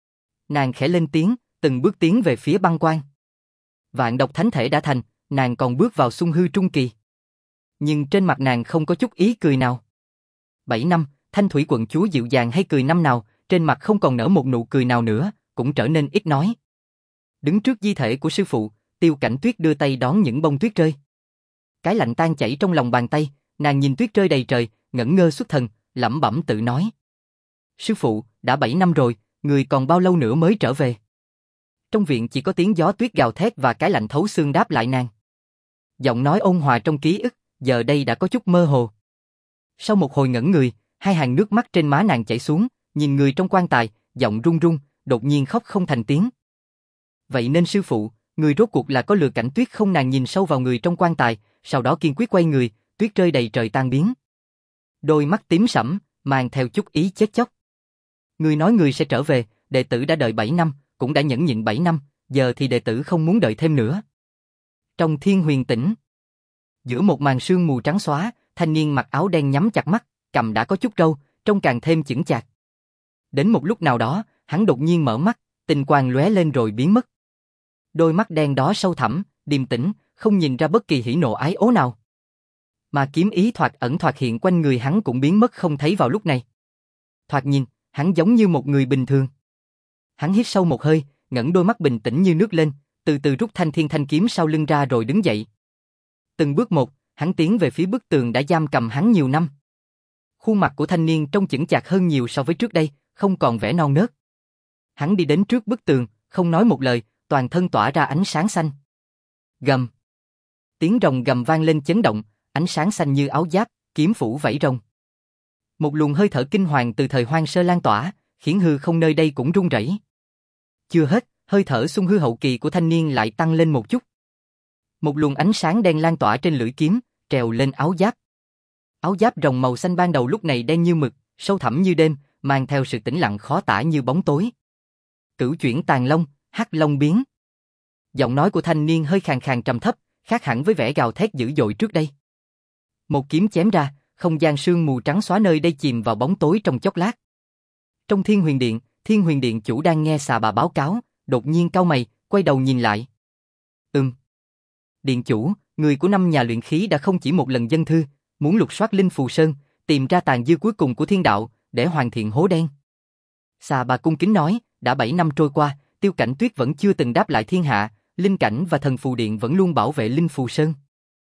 nàng khẽ lên tiếng, từng bước tiến về phía băng quan. Vạn độc thánh thể đã thành, nàng còn bước vào xung hư trung kỳ. Nhưng trên mặt nàng không có chút ý cười nào. Bảy năm, Thanh Thủy quận chúa dịu dàng hay cười năm nào, trên mặt không còn nở một nụ cười nào nữa, cũng trở nên ít nói. Đứng trước di thể của sư phụ, Tiêu Cảnh Tuyết đưa tay đón những bông tuyết rơi. Cái lạnh tan chảy trong lòng bàn tay, nàng nhìn tuyết rơi đầy trời, ngẩn ngơ xuất thần, lẩm bẩm tự nói. Sư phụ, đã bảy năm rồi, người còn bao lâu nữa mới trở về? Trong viện chỉ có tiếng gió tuyết gào thét và cái lạnh thấu xương đáp lại nàng. Giọng nói ôn hòa trong ký ức, giờ đây đã có chút mơ hồ. Sau một hồi ngẩn người, hai hàng nước mắt trên má nàng chảy xuống, nhìn người trong quan tài, giọng run run, đột nhiên khóc không thành tiếng. Vậy nên sư phụ, người rốt cuộc là có lừa Cảnh Tuyết không? Nàng nhìn sâu vào người trong quan tài, sau đó kiên quyết quay người, tuyết rơi đầy trời tan biến. Đôi mắt tím sẫm, mang theo chút ý chết chóc. Người nói người sẽ trở về, đệ tử đã đợi bảy năm, cũng đã nhẫn nhịn bảy năm, giờ thì đệ tử không muốn đợi thêm nữa. Trong Thiên Huyền Tỉnh, giữa một màn sương mù trắng xóa, thanh niên mặc áo đen nhắm chặt mắt, cằm đã có chút râu, trông càng thêm chững chạc. Đến một lúc nào đó, hắn đột nhiên mở mắt, tinh quang lóe lên rồi biến mất. Đôi mắt đen đó sâu thẳm, điềm tĩnh, không nhìn ra bất kỳ hỉ nộ ái ố nào. Mà kiếm ý thoạt ẩn thoạt hiện quanh người hắn cũng biến mất không thấy vào lúc này. Thoạt nhìn, hắn giống như một người bình thường. Hắn hít sâu một hơi, ngẩng đôi mắt bình tĩnh như nước lên, từ từ rút thanh thiên thanh kiếm sau lưng ra rồi đứng dậy. Từng bước một, hắn tiến về phía bức tường đã giam cầm hắn nhiều năm. Khuôn mặt của thanh niên trông chững chạc hơn nhiều so với trước đây, không còn vẻ non nớt. Hắn đi đến trước bức tường, không nói một lời, toàn thân tỏa ra ánh sáng xanh. Gầm. Tiếng rồng gầm vang lên chấn động, ánh sáng xanh như áo giáp, kiếm phủ vẫy rồng. Một luồng hơi thở kinh hoàng từ thời hoang sơ lan tỏa, khiến hư không nơi đây cũng rung rẩy. Chưa hết, hơi thở xung hư hậu kỳ của thanh niên lại tăng lên một chút. Một luồng ánh sáng đen lan tỏa trên lưỡi kiếm, trèo lên áo giáp. Áo giáp rồng màu xanh ban đầu lúc này đen như mực, sâu thẳm như đêm, mang theo sự tĩnh lặng khó tả như bóng tối. Cửu chuyển tàn long, hắc long biến. Giọng nói của thanh niên hơi khàn khàn trầm thấp, khác hẳn với vẻ gào thét dữ dội trước đây. Một kiếm chém ra, không gian sương mù trắng xóa nơi đây chìm vào bóng tối trong chốc lát. Trong Thiên Huyền Điện, Thiên Huyền Điện chủ đang nghe xà bà báo cáo, đột nhiên cau mày, quay đầu nhìn lại. Ừm. Điện chủ, người của năm nhà luyện khí đã không chỉ một lần dâng thư, muốn lục soát Linh Phù Sơn, tìm ra tàn dư cuối cùng của thiên đạo, để hoàn thiện hố đen. Xà bà cung kính nói, đã bảy năm trôi qua, Tiêu Cảnh Tuyết vẫn chưa từng đáp lại thiên hạ, Linh Cảnh và Thần Phù Điện vẫn luôn bảo vệ Linh Phù Sơn.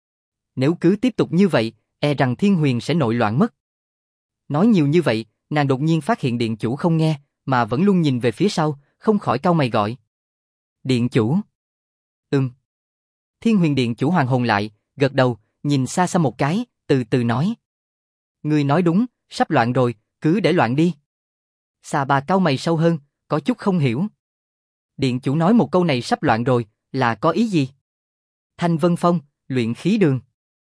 Nếu cứ tiếp tục như vậy, e rằng Thiên Huyền sẽ nội loạn mất. Nói nhiều như vậy, nàng đột nhiên phát hiện điện chủ không nghe, mà vẫn luôn nhìn về phía sau, không khỏi cau mày gọi. Điện chủ. Ừm. Thiên Huyền Điện chủ hoàn hồn lại, gật đầu, nhìn xa xa một cái, từ từ nói. Ngươi nói đúng, sắp loạn rồi, cứ để loạn đi. Xà bà cau mày sâu hơn, có chút không hiểu. Điện chủ nói một câu này sắp loạn rồi, là có ý gì? Thanh Vân Phong, luyện khí đường.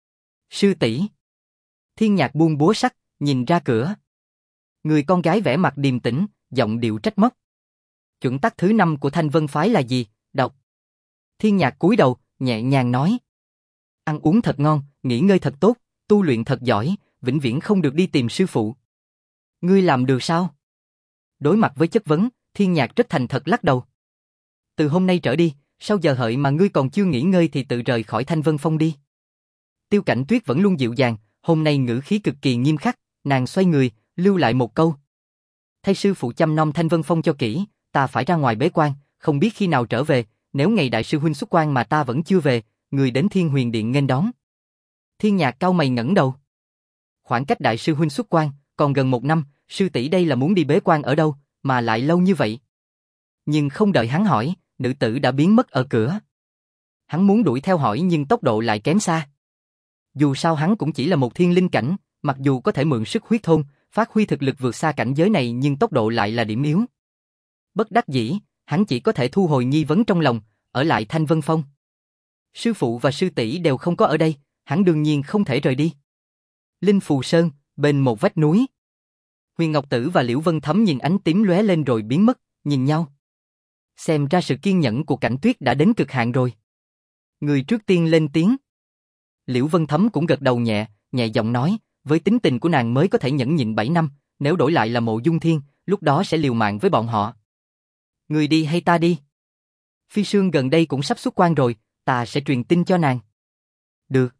Sư tỷ. Thiên Nhạc buông búa sắt, nhìn ra cửa. Người con gái vẻ mặt điềm tĩnh, giọng điệu trách móc. Chuẩn tắc thứ năm của Thanh Vân phái là gì? Đọc. Thiên Nhạc cúi đầu, nhẹ nhàng nói. Ăn uống thật ngon, nghỉ ngơi thật tốt, tu luyện thật giỏi, vĩnh viễn không được đi tìm sư phụ. Ngươi làm được sao? Đối mặt với chất vấn, Thiên Nhạc rất thành thật lắc đầu. Từ hôm nay trở đi, sau giờ hợi mà ngươi còn chưa nghỉ ngơi thì tự rời khỏi Thanh Vân Phong đi. Tiêu Cảnh Tuyết vẫn luôn dịu dàng, hôm nay ngữ khí cực kỳ nghiêm khắc, nàng xoay người, lưu lại một câu. Thay sư phụ chăm nom Thanh Vân Phong cho kỹ, ta phải ra ngoài bế quan, không biết khi nào trở về, nếu ngày đại sư huynh xuất quan mà ta vẫn chưa về, người đến Thiên Huyền Điện nghênh đón. Thiên Nhạc cau mày ngẩng đầu. Khoảng cách đại sư huynh xuất quan, còn gần một năm, sư tỷ đây là muốn đi bế quan ở đâu, mà lại lâu như vậy? Nhưng không đợi hắn hỏi, nữ tử đã biến mất ở cửa. Hắn muốn đuổi theo hỏi nhưng tốc độ lại kém xa. Dù sao hắn cũng chỉ là một thiên linh cảnh, mặc dù có thể mượn sức huyết thôn, phát huy thực lực vượt xa cảnh giới này nhưng tốc độ lại là điểm yếu. Bất đắc dĩ, hắn chỉ có thể thu hồi nghi vấn trong lòng, ở lại Thanh Vân Phong. Sư phụ và sư tỷ đều không có ở đây, hắn đương nhiên không thể rời đi. Linh Phù Sơn, bên một vách núi. Huyền Ngọc Tử và Liễu Vân Thấm nhìn ánh tím lóe lên rồi biến mất, nhìn nhau. Xem ra sự kiên nhẫn của Cảnh Tuyết đã đến cực hạn rồi. Người trước tiên lên tiếng. Liễu Vân Thấm cũng gật đầu nhẹ, nhẹ giọng nói, với tính tình của nàng mới có thể nhẫn nhịn bảy năm, nếu đổi lại là Mộ Dung Thiên, lúc đó sẽ liều mạng với bọn họ. Người đi hay ta đi? Phi Sương gần đây cũng sắp xuất quan rồi, ta sẽ truyền tin cho nàng. Được.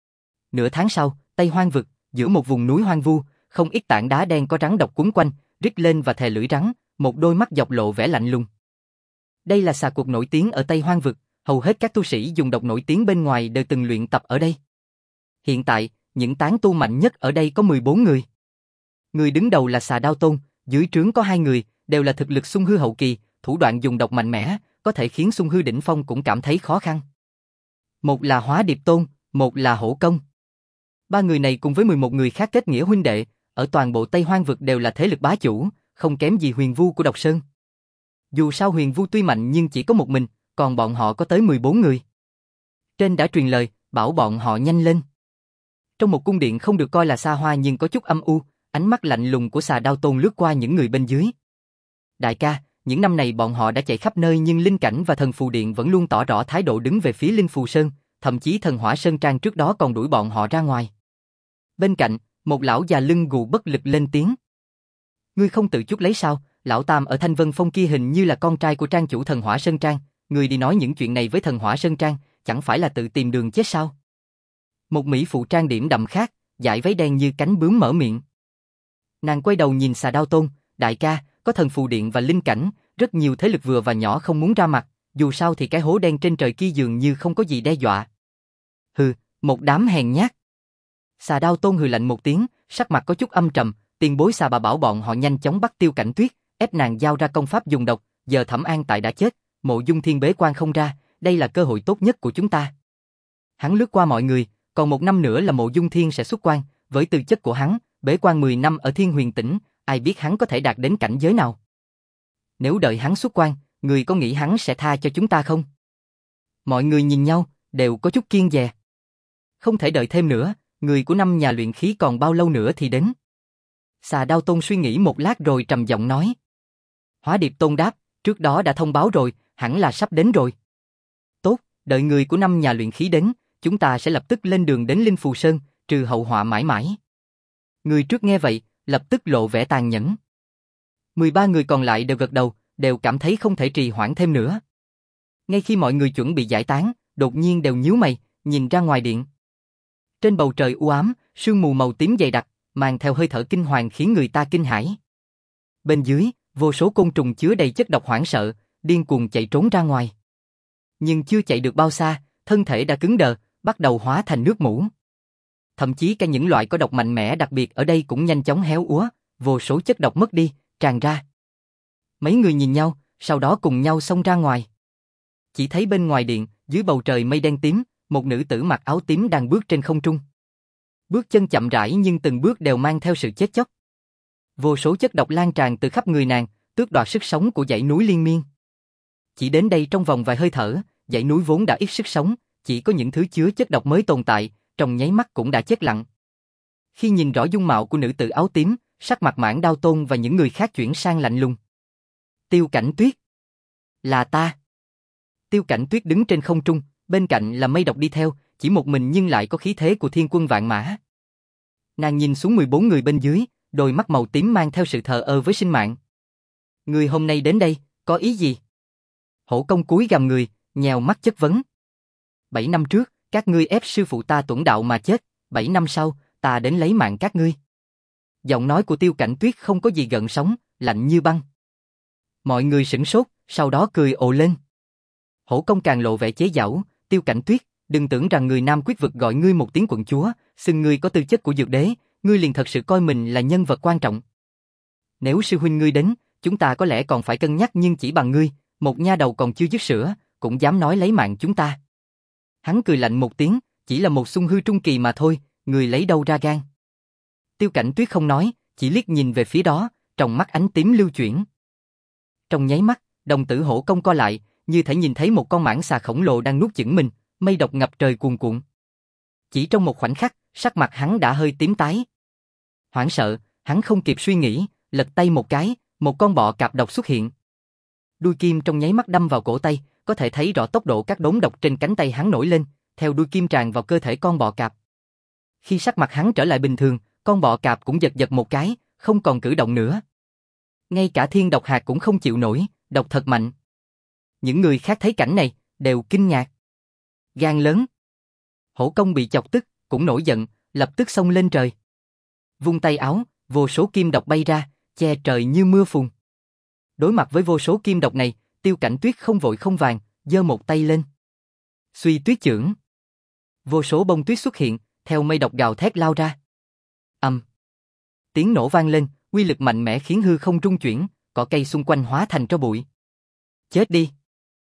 Nửa tháng sau, Tây Hoang vực, giữa một vùng núi hoang vu, không ít tảng đá đen có rắn độc quấn quanh, rít lên và thè lưỡi rắn, một đôi mắt dọc lộ vẻ lạnh lùng. Đây là xà cuộc nổi tiếng ở Tây Hoang vực, hầu hết các tu sĩ dùng độc nổi tiếng bên ngoài đều từng luyện tập ở đây. Hiện tại, những tán tu mạnh nhất ở đây có mười bốn người. Người đứng đầu là Xà Đao Tôn, dưới trướng có hai người, đều là thực lực Xung Hư hậu kỳ, thủ đoạn dùng độc mạnh mẽ, có thể khiến Xung Hư đỉnh phong cũng cảm thấy khó khăn. Một là Hóa Điệp Tôn, một là Hổ Công. Ba người này cùng với mười một người khác kết nghĩa huynh đệ, ở toàn bộ Tây Hoang vực đều là thế lực bá chủ, không kém gì Huyền Vu của Độc Sơn. Dù sao Huyền Vu tuy mạnh nhưng chỉ có một mình, còn bọn họ có tới mười bốn người. Trên đã truyền lời, bảo bọn họ nhanh lên. Trong một cung điện không được coi là xa hoa nhưng có chút âm u, ánh mắt lạnh lùng của Xà Đao Tôn lướt qua những người bên dưới. Đại ca, những năm này bọn họ đã chạy khắp nơi nhưng Linh Cảnh và Thần Phù Điện vẫn luôn tỏ rõ thái độ đứng về phía Linh Phù Sơn, thậm chí Thần Hỏa Sơn Trang trước đó còn đuổi bọn họ ra ngoài. Bên cạnh, một lão già lưng gù bất lực lên tiếng. Ngươi không tự chút lấy sao, lão Tam ở Thanh Vân Phong kia hình như là con trai của trang chủ Thần Hỏa Sơn Trang, ngươi đi nói những chuyện này với Thần Hỏa Sơn Trang, chẳng phải là tự tìm đường chết sao? Một mỹ phụ trang điểm đậm khác, dải váy đen như cánh bướm mở miệng. Nàng quay đầu nhìn Xà Đao Tôn, đại ca, có Thần Phù Điện và Linh Cảnh, rất nhiều thế lực vừa và nhỏ không muốn ra mặt, dù sao thì cái hố đen trên trời kia dường như không có gì đe dọa. Hừ, một đám hèn nhát. Xà Đao Tôn hừ lạnh một tiếng, sắc mặt có chút âm trầm, tiền bối Xà bà bảo bọn họ nhanh chóng bắt Tiêu Cảnh Tuyết, ép nàng giao ra công pháp dùng độc, giờ Thẩm An Tại đã chết, Mộ Dung Thiên bế quan không ra, đây là cơ hội tốt nhất của chúng ta. Hắn lướt qua mọi người, còn một năm nữa là Mộ Dung Thiên sẽ xuất quan, với tư chất của hắn, bế quan mười năm ở Thiên Huyền Tỉnh, ai biết hắn có thể đạt đến cảnh giới nào. Nếu đợi hắn xuất quan, người có nghĩ hắn sẽ tha cho chúng ta không? Mọi người nhìn nhau, đều có chút kiêng dè. Không thể đợi thêm nữa, người của năm nhà luyện khí còn bao lâu nữa thì đến. Xà Đao Tôn suy nghĩ một lát rồi trầm giọng nói. Hóa Điệp Tôn đáp, trước đó đã thông báo rồi, hẳn là sắp đến rồi. Tốt, đợi người của năm nhà luyện khí đến, chúng ta sẽ lập tức lên đường đến Linh Phù Sơn, trừ hậu họa mãi mãi. Người trước nghe vậy, lập tức lộ vẻ tàn nhẫn. mười ba người còn lại đều gật đầu, đều cảm thấy không thể trì hoãn thêm nữa. Ngay khi mọi người chuẩn bị giải tán, đột nhiên đều nhíu mày, nhìn ra ngoài điện. Trên bầu trời u ám, sương mù màu tím dày đặc, mang theo hơi thở kinh hoàng khiến người ta kinh hãi. Bên dưới, vô số côn trùng chứa đầy chất độc hoảng sợ, điên cuồng chạy trốn ra ngoài. Nhưng chưa chạy được bao xa, thân thể đã cứng đờ, bắt đầu hóa thành nước mủ. Thậm chí cả những loại có độc mạnh mẽ đặc biệt ở đây cũng nhanh chóng héo úa, vô số chất độc mất đi, tràn ra. Mấy người nhìn nhau, sau đó cùng nhau xông ra ngoài. Chỉ thấy bên ngoài điện, dưới bầu trời mây đen tím, một nữ tử mặc áo tím đang bước trên không trung. Bước chân chậm rãi nhưng từng bước đều mang theo sự chết chóc. Vô số chất độc lan tràn từ khắp người nàng, tước đoạt sức sống của dãy núi liên miên. Chỉ đến đây trong vòng vài hơi thở, dãy núi vốn đã ít sức sống, chỉ có những thứ chứa chất độc mới tồn tại, trong nháy mắt cũng đã chết lặng. Khi nhìn rõ dung mạo của nữ tử áo tím, sắc mặt Mãn Đao Tôn và những người khác chuyển sang lạnh lùng. Tiêu Cảnh Tuyết. Là ta. Tiêu Cảnh Tuyết đứng trên không trung, bên cạnh là mây độc đi theo, chỉ một mình nhưng lại có khí thế của thiên quân vạn mã. Nàng nhìn xuống mười bốn người bên dưới, đôi mắt màu tím mang theo sự thờ ơ với sinh mạng. Người hôm nay đến đây, có ý gì? Hổ Công cúi gằm người, nhèo mắt chất vấn. Bảy năm trước, các ngươi ép sư phụ ta tuẫn đạo mà chết, bảy năm sau, ta đến lấy mạng các ngươi. Giọng nói của Tiêu Cảnh Tuyết không có gì gợn sóng, lạnh như băng. Mọi người sửng sốt, sau đó cười ồ lên. Hổ Công càng lộ vẻ chế giễu, Tiêu Cảnh Tuyết, đừng tưởng rằng người Nam Quyết vực gọi ngươi một tiếng quận chúa, xưng ngươi có tư chất của dược đế, ngươi liền thật sự coi mình là nhân vật quan trọng. Nếu sư huynh ngươi đến, chúng ta có lẽ còn phải cân nhắc nhưng chỉ bằng ngươi, một nha đầu còn chưa dứt sữa, cũng dám nói lấy mạng chúng ta. Hắn cười lạnh một tiếng, chỉ là một Xung Hư trung kỳ mà thôi, người lấy đâu ra gan. Tiêu Cảnh Tuyết không nói, chỉ liếc nhìn về phía đó, trong mắt ánh tím lưu chuyển. Trong nháy mắt, đồng tử Hổ Công co lại, như thể nhìn thấy một con mãng xà khổng lồ đang nuốt chửng mình, mây độc ngập trời cuồn cuộn. Chỉ trong một khoảnh khắc, sắc mặt hắn đã hơi tím tái. Hoảng sợ, hắn không kịp suy nghĩ, lật tay một cái, một con bọ cạp độc xuất hiện. Đuôi kim trong nháy mắt đâm vào cổ tay, có thể thấy rõ tốc độ các đốm độc trên cánh tay hắn nổi lên, theo đuôi kim tràn vào cơ thể con bọ cạp. Khi sắc mặt hắn trở lại bình thường, con bọ cạp cũng giật giật một cái, không còn cử động nữa. Ngay cả thiên độc hạt cũng không chịu nổi, độc thật mạnh. Những người khác thấy cảnh này, đều kinh ngạc. Gan lớn. Hổ công bị chọc tức, cũng nổi giận, lập tức xông lên trời. Vung tay áo, vô số kim độc bay ra, che trời như mưa phùn. Đối mặt với vô số kim độc này, Tiêu Cảnh Tuyết không vội không vàng, giơ một tay lên. Suy tuyết chưởng. Vô số bông tuyết xuất hiện, theo mây độc gào thét lao ra. Ầm. Tiếng nổ vang lên, uy lực mạnh mẽ khiến hư không rung chuyển, cỏ cây xung quanh hóa thành tro bụi. Chết đi.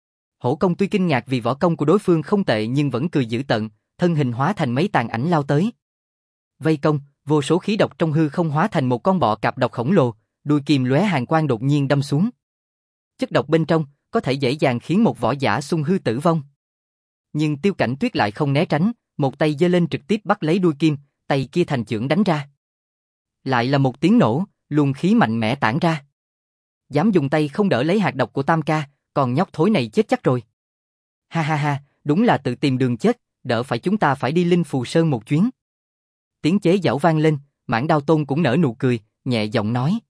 Hổ công tuy kinh ngạc vì võ công của đối phương không tệ nhưng vẫn cười dữ tợn, thân hình hóa thành mấy tàn ảnh lao tới. Vây công, vô số khí độc trong hư không hóa thành một con bọ cạp độc khổng lồ, đuôi kim lóe hàn quang đột nhiên đâm xuống. Chất độc bên trong có thể dễ dàng khiến một võ giả xung hư tử vong. Nhưng Tiêu Cảnh Tuyết lại không né tránh, một tay giơ lên trực tiếp bắt lấy đuôi kim, tay kia thành chưởng đánh ra. Lại là một tiếng nổ, luồng khí mạnh mẽ tản ra. Dám dùng tay không đỡ lấy hạt độc của Tam ca, còn nhóc thối này chết chắc rồi. Ha ha ha, đúng là tự tìm đường chết, đỡ phải chúng ta phải đi Linh Phù Sơn một chuyến. Tiếng chế giảo vang lên, Mãn Đao Tôn cũng nở nụ cười, nhẹ giọng nói.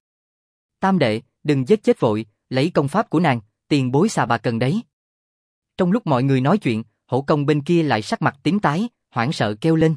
Tam đệ, đừng giết chết vội, lấy công pháp của nàng, tiền bối xà bà cần đấy. Trong lúc mọi người nói chuyện, Hổ công bên kia lại sắc mặt tím tái, hoảng sợ kêu lên.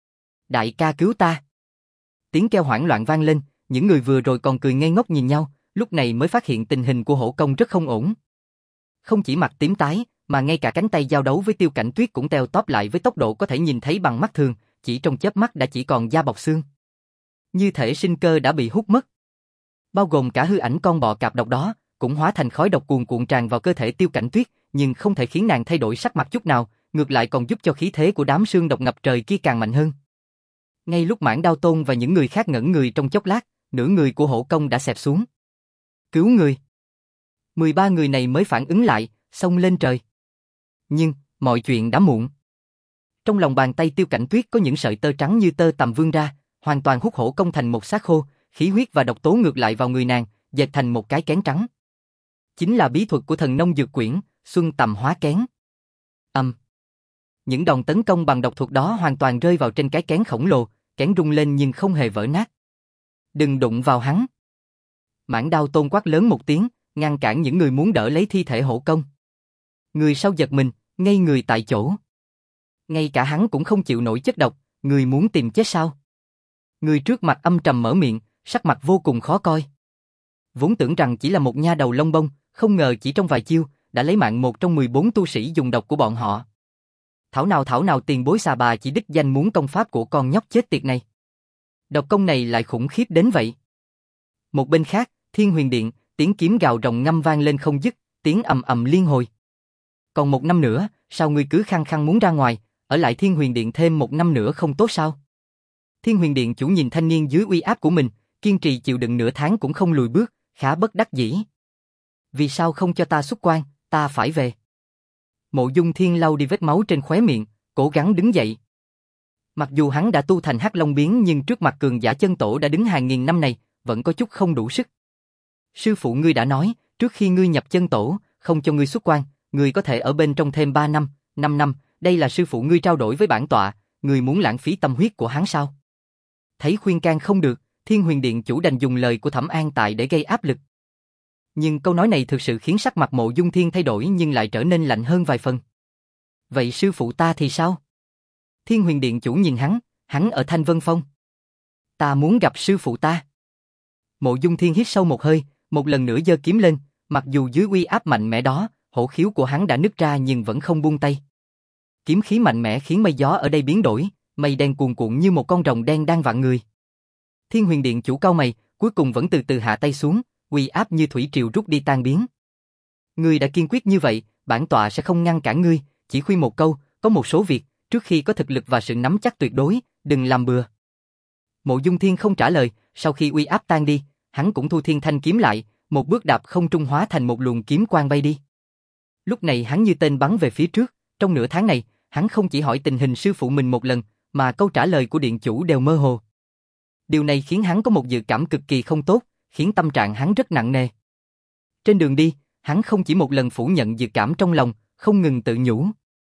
Đại ca cứu ta. Tiếng kêu hoảng loạn vang lên, những người vừa rồi còn cười ngây ngốc nhìn nhau, lúc này mới phát hiện tình hình của Hổ công rất không ổn. Không chỉ mặt tím tái, mà ngay cả cánh tay giao đấu với Tiêu Cảnh Tuyết cũng teo tóp lại với tốc độ có thể nhìn thấy bằng mắt thường, chỉ trong chớp mắt đã chỉ còn da bọc xương. Như thể sinh cơ đã bị hút mất. Bao gồm cả hư ảnh con bọ cạp độc đó, cũng hóa thành khói độc cuồn cuộn tràn vào cơ thể Tiêu Cảnh Tuyết, nhưng không thể khiến nàng thay đổi sắc mặt chút nào, ngược lại còn giúp cho khí thế của đám xương độc ngập trời kia càng mạnh hơn. Ngay lúc Mãn Đao Tôn và những người khác ngẩn người trong chốc lát, nửa người của Hổ công đã xẹp xuống. Cứu người! mười ba người này mới phản ứng lại, xông lên trời. Nhưng, mọi chuyện đã muộn. Trong lòng bàn tay Tiêu Cảnh Tuyết có những sợi tơ trắng như tơ tằm vươn ra, hoàn toàn hút Hổ công thành một xác khô, khí huyết và độc tố ngược lại vào người nàng, dệt thành một cái kén trắng. Chính là bí thuật của thần nông dược quyển, Xuân Tầm Hóa Kén. Âm. Những đòn tấn công bằng độc thuật đó hoàn toàn rơi vào trên cái kén khổng lồ, kén rung lên nhưng không hề vỡ nát. Đừng đụng vào hắn. Mãn Đao Tôn quát lớn một tiếng, ngăn cản những người muốn đỡ lấy thi thể Hổ công. Người sau giật mình, ngây người tại chỗ. Ngay cả hắn cũng không chịu nổi chất độc, người muốn tìm chết sao? Người trước mặt âm trầm mở miệng, sắc mặt vô cùng khó coi. Vốn tưởng rằng chỉ là một nha đầu lông bông, không ngờ chỉ trong vài chiêu, đã lấy mạng một trong mười bốn tu sĩ dùng độc của bọn họ. Thảo nào thảo nào tiền bối xà bà chỉ đích danh muốn công pháp của con nhóc chết tiệt này. Độc công này lại khủng khiếp đến vậy. Một bên khác, Thiên Huyền Điện, tiếng kiếm gào rồng ngâm vang lên không dứt, tiếng ầm ầm liên hồi. Còn một năm nữa, sao ngươi cứ khăng khăng muốn ra ngoài, ở lại Thiên Huyền Điện thêm một năm nữa không tốt sao? Thiên Huyền Điện chủ nhìn thanh niên dưới uy áp của mình, kiên trì chịu đựng nửa tháng cũng không lùi bước, khá bất đắc dĩ. Vì sao không cho ta xuất quan, ta phải về. Mộ Dung Thiên lau đi vết máu trên khóe miệng, cố gắng đứng dậy. Mặc dù hắn đã tu thành Hắc Long biến nhưng trước mặt cường giả chân tổ đã đứng hàng nghìn năm này, vẫn có chút không đủ sức. Sư phụ ngươi đã nói, trước khi ngươi nhập chân tổ, không cho ngươi xuất quan, ngươi có thể ở bên trong thêm ba năm, năm năm, đây là sư phụ ngươi trao đổi với bản tọa, ngươi muốn lãng phí tâm huyết của hắn sao? Thấy khuyên can không được, Thiên Huyền Điện chủ đành dùng lời của Thẩm An Tại để gây áp lực. Nhưng câu nói này thực sự khiến sắc mặt Mộ Dung Thiên thay đổi nhưng lại trở nên lạnh hơn vài phần. Vậy sư phụ ta thì sao? Thiên Huyền Điện chủ nhìn hắn, hắn ở Thanh Vân Phong. Ta muốn gặp sư phụ ta. Mộ Dung Thiên hít sâu một hơi, một lần nữa giơ kiếm lên, mặc dù dưới uy áp mạnh mẽ đó, hổ khiếu của hắn đã nứt ra nhưng vẫn không buông tay. Kiếm khí mạnh mẽ khiến mây gió ở đây biến đổi, mây đen cuồn cuộn như một con rồng đen đang vặn người. Thiên Huyền Điện chủ cau mày, cuối cùng vẫn từ từ hạ tay xuống, uy áp như thủy triều rút đi tan biến. Ngươi đã kiên quyết như vậy, bản tọa sẽ không ngăn cản ngươi, chỉ khuyên một câu, có một số việc, trước khi có thực lực và sự nắm chắc tuyệt đối, đừng làm bừa. Mộ Dung Thiên không trả lời, sau khi uy áp tan đi, hắn cũng thu thiên thanh kiếm lại, một bước đạp không trung hóa thành một luồng kiếm quang bay đi. Lúc này hắn như tên bắn về phía trước, trong nửa tháng này, hắn không chỉ hỏi tình hình sư phụ mình một lần, mà câu trả lời của điện chủ đều mơ hồ. Điều này khiến hắn có một dự cảm cực kỳ không tốt, khiến tâm trạng hắn rất nặng nề. Trên đường đi, hắn không chỉ một lần phủ nhận dự cảm trong lòng, không ngừng tự nhủ.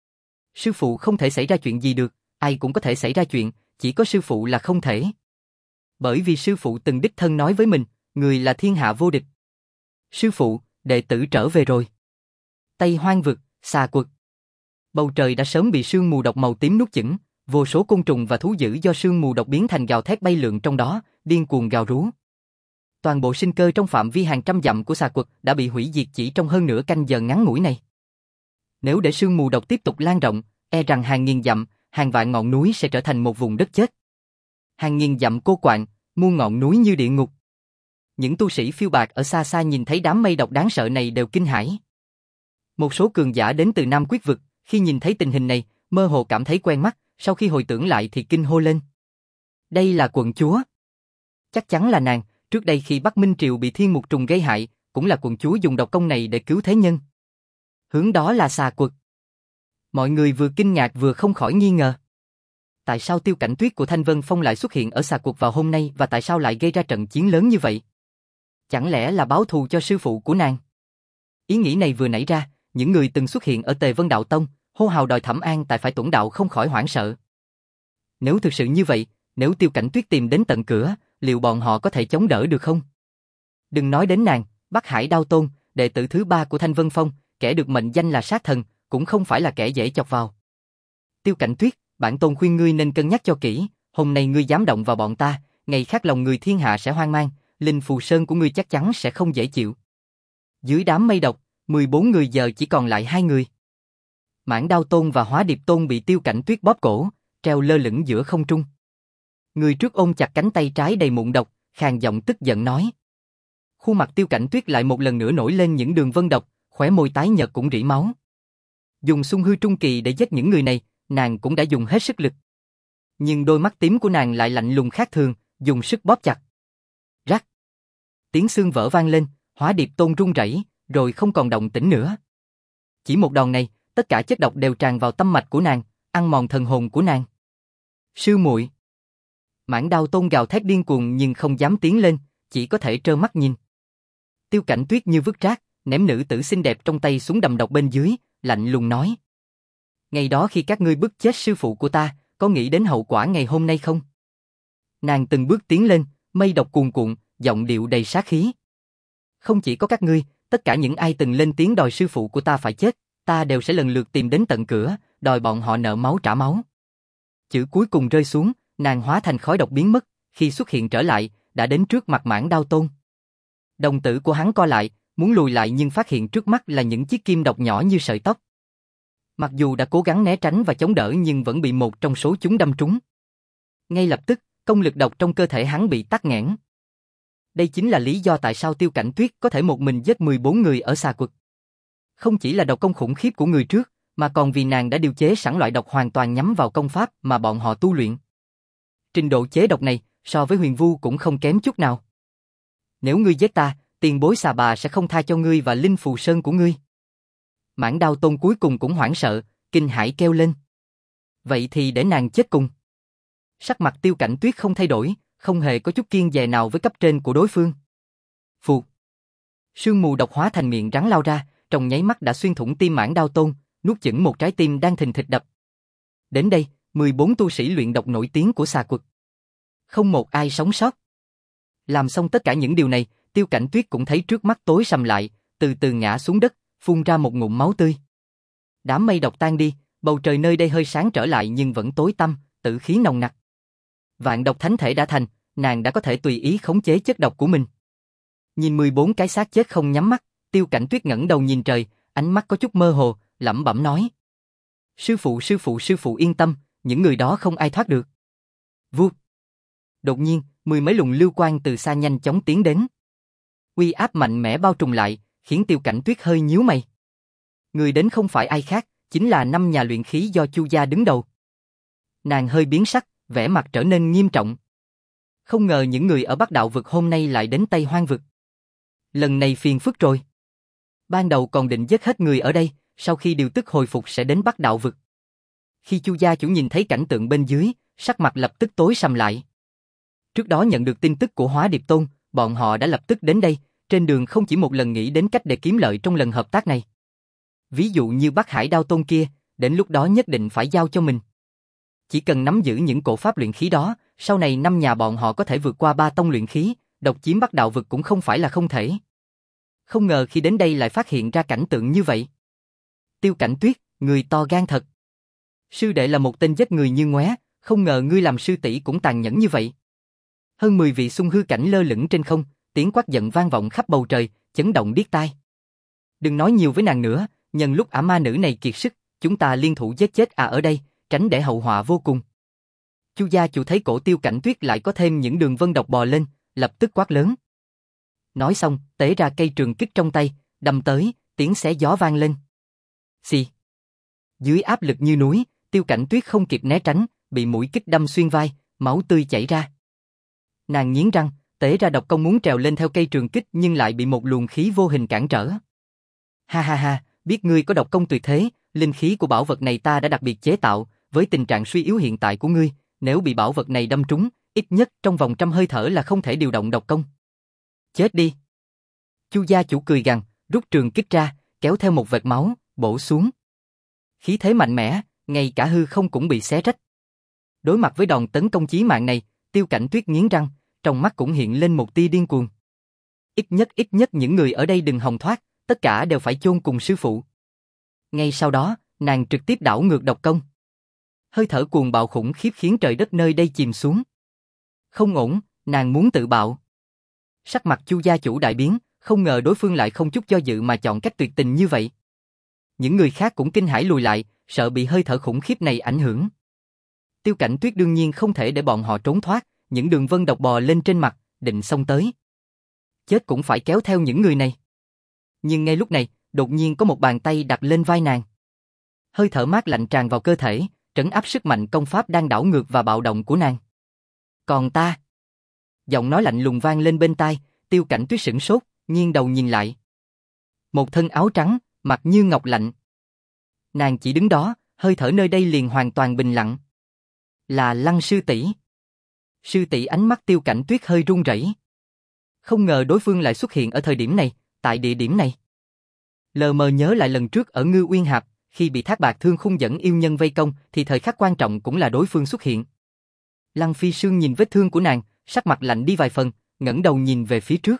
Sư phụ không thể xảy ra chuyện gì được, ai cũng có thể xảy ra chuyện, chỉ có sư phụ là không thể. Bởi vì sư phụ từng đích thân nói với mình, người là thiên hạ vô địch. Sư phụ, đệ tử trở về rồi. Tây Hoang vực, Xà Quật. Bầu trời đã sớm bị sương mù độc màu tím nuốt chửng, vô số côn trùng và thú dữ do sương mù độc biến thành gào thét bay lượn trong đó, điên cuồng gào rú. Toàn bộ sinh cơ trong phạm vi hàng trăm dặm của Xà Quật đã bị hủy diệt chỉ trong hơn nửa canh giờ ngắn ngủi này. Nếu để sương mù độc tiếp tục lan rộng, e rằng hàng nghìn dặm, hàng vạn ngọn núi sẽ trở thành một vùng đất chết. Hàng nghìn dặm cô quạng, muôn ngọn núi như địa ngục. Những tu sĩ phiêu bạt ở xa xa nhìn thấy đám mây độc đáng sợ này đều kinh hãi. Một số cường giả đến từ Nam Quyết vực, khi nhìn thấy tình hình này, mơ hồ cảm thấy quen mắt, sau khi hồi tưởng lại thì kinh hô lên. Đây là quận chúa. Chắc chắn là nàng, trước đây khi Bắc Minh Triều bị thiên mục trùng gây hại, cũng là quận chúa dùng độc công này để cứu thế nhân. Hướng đó là Xà Quật. Mọi người vừa kinh ngạc vừa không khỏi nghi ngờ. Tại sao Tiêu Cảnh Tuyết của Thanh Vân Phong lại xuất hiện ở Xà Quật vào hôm nay và tại sao lại gây ra trận chiến lớn như vậy? Chẳng lẽ là báo thù cho sư phụ của nàng? Ý nghĩ này vừa nảy ra, những người từng xuất hiện ở Tề Vân Đạo Tông, hô hào đòi thẩm an tại phải Tuẩn Đạo không khỏi hoảng sợ. Nếu thực sự như vậy, nếu Tiêu Cảnh Tuyết tìm đến tận cửa, liệu bọn họ có thể chống đỡ được không? Đừng nói đến nàng, Bắc Hải Đao Tôn, đệ tử thứ ba của Thanh Vân Phong, kẻ được mệnh danh là sát thần, cũng không phải là kẻ dễ chọc vào. Tiêu Cảnh Tuyết, bản tôn khuyên ngươi nên cân nhắc cho kỹ, hôm nay ngươi dám động vào bọn ta, ngày khác lòng người thiên hạ sẽ hoang mang, linh phù sơn của ngươi chắc chắn sẽ không dễ chịu. Dưới đám mây độc, mười bốn người giờ chỉ còn lại hai người. Mãn Đao Tôn và Hóa Điệp Tôn bị Tiêu Cảnh Tuyết bóp cổ, treo lơ lửng giữa không trung. Người trước ôm chặt cánh tay trái đầy mụn độc, khàn giọng tức giận nói. Khuôn mặt Tiêu Cảnh Tuyết lại một lần nữa nổi lên những đường vân độc, khóe môi tái nhợt cũng rỉ máu. Dùng xung hư trung kỳ để giết những người này, nàng cũng đã dùng hết sức lực. Nhưng đôi mắt tím của nàng lại lạnh lùng khác thường, dùng sức bóp chặt. Rắc. Tiếng xương vỡ vang lên, Hóa Điệp Tôn run rẩy, rồi không còn động tĩnh nữa. Chỉ một đòn này, tất cả chất độc đều tràn vào tâm mạch của nàng, ăn mòn thần hồn của nàng. Sư muội. Mãn Đao Tôn gào thét điên cuồng nhưng không dám tiến lên, chỉ có thể trơ mắt nhìn. Tiêu Cảnh Tuyết như vứt rác, ném nữ tử xinh đẹp trong tay xuống đầm độc bên dưới, lạnh lùng nói. Ngày đó khi các ngươi bức chết sư phụ của ta, có nghĩ đến hậu quả ngày hôm nay không? Nàng từng bước tiến lên, mây độc cuồn cuộn, giọng điệu đầy sát khí. Không chỉ có các ngươi, tất cả những ai từng lên tiếng đòi sư phụ của ta phải chết, ta đều sẽ lần lượt tìm đến tận cửa, đòi bọn họ nợ máu trả máu. Chữ cuối cùng rơi xuống, nàng hóa thành khói độc biến mất, khi xuất hiện trở lại, đã đến trước mặt Mãn Đao Tôn. Đồng tử của hắn co lại, muốn lùi lại nhưng phát hiện trước mắt là những chiếc kim độc nhỏ như sợi tóc. Mặc dù đã cố gắng né tránh và chống đỡ nhưng vẫn bị một trong số chúng đâm trúng. Ngay lập tức, công lực độc trong cơ thể hắn bị tắc nghẽn. Đây chính là lý do tại sao Tiêu Cảnh Tuyết có thể một mình giết mười bốn người ở Xà Quật. Không chỉ là độc công khủng khiếp của người trước, mà còn vì nàng đã điều chế sẵn loại độc hoàn toàn nhắm vào công pháp mà bọn họ tu luyện. Trình độ chế độc này, so với Huyền Vu cũng không kém chút nào. Nếu ngươi giết ta, tiền bối Xà Bà sẽ không tha cho ngươi và linh phù sơn của ngươi. Mãn Đao Tôn cuối cùng cũng hoảng sợ, kinh hãi kêu lên. Vậy thì để nàng chết cùng. Sắc mặt Tiêu Cảnh Tuyết không thay đổi, không hề có chút kiêng dè nào với cấp trên của đối phương. Phù. Sương mù độc hóa thành miệng rắn lao ra, trong nháy mắt đã xuyên thủng tim Mãn Đao Tôn, nuốt chửng một trái tim đang thình thịch đập. Đến đây, mười bốn tu sĩ luyện độc nổi tiếng của Xà Quật. Không một ai sống sót. Làm xong tất cả những điều này, Tiêu Cảnh Tuyết cũng thấy trước mắt tối sầm lại, từ từ ngã xuống đất, phun ra một ngụm máu tươi. Đám mây độc tan đi, bầu trời nơi đây hơi sáng trở lại nhưng vẫn tối tăm, tử khí nồng nặc. Vạn độc thánh thể đã thành, nàng đã có thể tùy ý khống chế chất độc của mình. Nhìn mười bốn cái xác chết không nhắm mắt, Tiêu Cảnh Tuyết ngẩng đầu nhìn trời, ánh mắt có chút mơ hồ, lẩm bẩm nói. Sư phụ sư phụ sư phụ yên tâm, những người đó không ai thoát được. Vút. Đột nhiên, mười mấy luồng lưu quang từ xa nhanh chóng tiến đến. Uy áp mạnh mẽ bao trùm lại, khiến Tiêu Cảnh Tuyết hơi nhíu mày. Người đến không phải ai khác, chính là năm nhà luyện khí do Chu gia đứng đầu. Nàng hơi biến sắc, vẻ mặt trở nên nghiêm trọng. Không ngờ những người ở Bắc Đạo vực hôm nay lại đến Tây Hoang vực. Lần này phiền phức rồi. Ban đầu còn định giết hết người ở đây, sau khi điều tức hồi phục sẽ đến Bắc Đạo vực. Khi Chu gia chủ nhìn thấy cảnh tượng bên dưới, sắc mặt lập tức tối sầm lại. Trước đó nhận được tin tức của Hóa Điệp Tôn, bọn họ đã lập tức đến đây, trên đường không chỉ một lần nghĩ đến cách để kiếm lợi trong lần hợp tác này. Ví dụ như Bắc Hải Đao Tôn kia, đến lúc đó nhất định phải giao cho mình. Chỉ cần nắm giữ những cổ pháp luyện khí đó, sau này năm nhà bọn họ có thể vượt qua ba tông luyện khí, độc chiếm Bắc Đạo vực cũng không phải là không thể. Không ngờ khi đến đây lại phát hiện ra cảnh tượng như vậy. Tiêu Cảnh Tuyết, người to gan thật. Sư đệ là một tên giết người như ngoé, không ngờ ngươi làm sư tỷ cũng tàn nhẫn như vậy. Hơn mười vị xung hư cảnh lơ lửng trên không, tiếng quát giận vang vọng khắp bầu trời, chấn động điếc tai. Đừng nói nhiều với nàng nữa, nhân lúc ả ma nữ này kiệt sức, chúng ta liên thủ giết chết à ở đây, tránh để hậu họa vô cùng. Chu gia chủ thấy cổ Tiêu Cảnh Tuyết lại có thêm những đường vân độc bò lên, lập tức quát lớn. Nói xong, tế ra cây trường kích trong tay, đâm tới, tiếng xé gió vang lên. Xì. Dưới áp lực như núi, Tiêu Cảnh Tuyết không kịp né tránh, bị mũi kích đâm xuyên vai, máu tươi chảy ra. Nàng nghiến răng, tế ra độc công muốn trèo lên theo cây trường kích nhưng lại bị một luồng khí vô hình cản trở. Ha ha ha, biết ngươi có độc công tuyệt thế, linh khí của bảo vật này ta đã đặc biệt chế tạo, với tình trạng suy yếu hiện tại của ngươi, nếu bị bảo vật này đâm trúng, ít nhất trong vòng trăm hơi thở là không thể điều động độc công. Chết đi. Chu gia chủ cười gằn, rút trường kích ra, kéo theo một vệt máu, bổ xuống. Khí thế mạnh mẽ, ngay cả hư không cũng bị xé rách. Đối mặt với đòn tấn công chí mạng này, Tiêu Cảnh Tuyết nghiến răng, trong mắt cũng hiện lên một tia điên cuồng. Ít nhất ít nhất những người ở đây đừng hòng thoát, tất cả đều phải chôn cùng sư phụ. Ngay sau đó, nàng trực tiếp đảo ngược độc công. Hơi thở cuồng bạo khủng khiếp khiến trời đất nơi đây chìm xuống. Không ổn, nàng muốn tự bạo. Sắc mặt Chu gia chủ đại biến, không ngờ đối phương lại không chút do dự mà chọn cách tuyệt tình như vậy. Những người khác cũng kinh hãi lùi lại, sợ bị hơi thở khủng khiếp này ảnh hưởng. Tiêu Cảnh Tuyết đương nhiên không thể để bọn họ trốn thoát, những đường vân độc bò lên trên mặt, định xông tới. Chết cũng phải kéo theo những người này. Nhưng ngay lúc này, đột nhiên có một bàn tay đặt lên vai nàng. Hơi thở mát lạnh tràn vào cơ thể, trấn áp sức mạnh công pháp đang đảo ngược và bạo động của nàng. Còn ta? Giọng nói lạnh lùng vang lên bên tai, Tiêu Cảnh Tuyết sửng sốt, nghiêng đầu nhìn lại. Một thân áo trắng, mặt như ngọc lạnh. Nàng chỉ đứng đó, hơi thở nơi đây liền hoàn toàn bình lặng. Là Lăng sư tỷ. Sư tỷ. Ánh mắt Tiêu Cảnh Tuyết hơi run rẩy. Không ngờ đối phương lại xuất hiện ở thời điểm này, tại địa điểm này. Lờ mờ nhớ lại lần trước ở Ngư Uyên Hạp, khi bị Thác Bạc Thương Khung dẫn yêu nhân vây công, thì thời khắc quan trọng cũng là đối phương xuất hiện. Lăng Phi Sương nhìn vết thương của nàng, sắc mặt lạnh đi vài phần, ngẩng đầu nhìn về phía trước.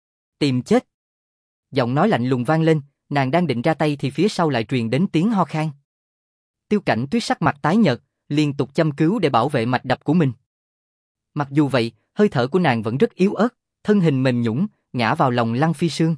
Tìm chết. Giọng nói lạnh lùng vang lên, nàng đang định ra tay thì phía sau lại truyền đến tiếng ho khan. Tiêu Cảnh Tuyết sắc mặt tái nhợt, liên tục châm cứu để bảo vệ mạch đập của mình. Mặc dù vậy, hơi thở của nàng vẫn rất yếu ớt, thân hình mềm nhũn, ngã vào lòng Lăng Phi Sương.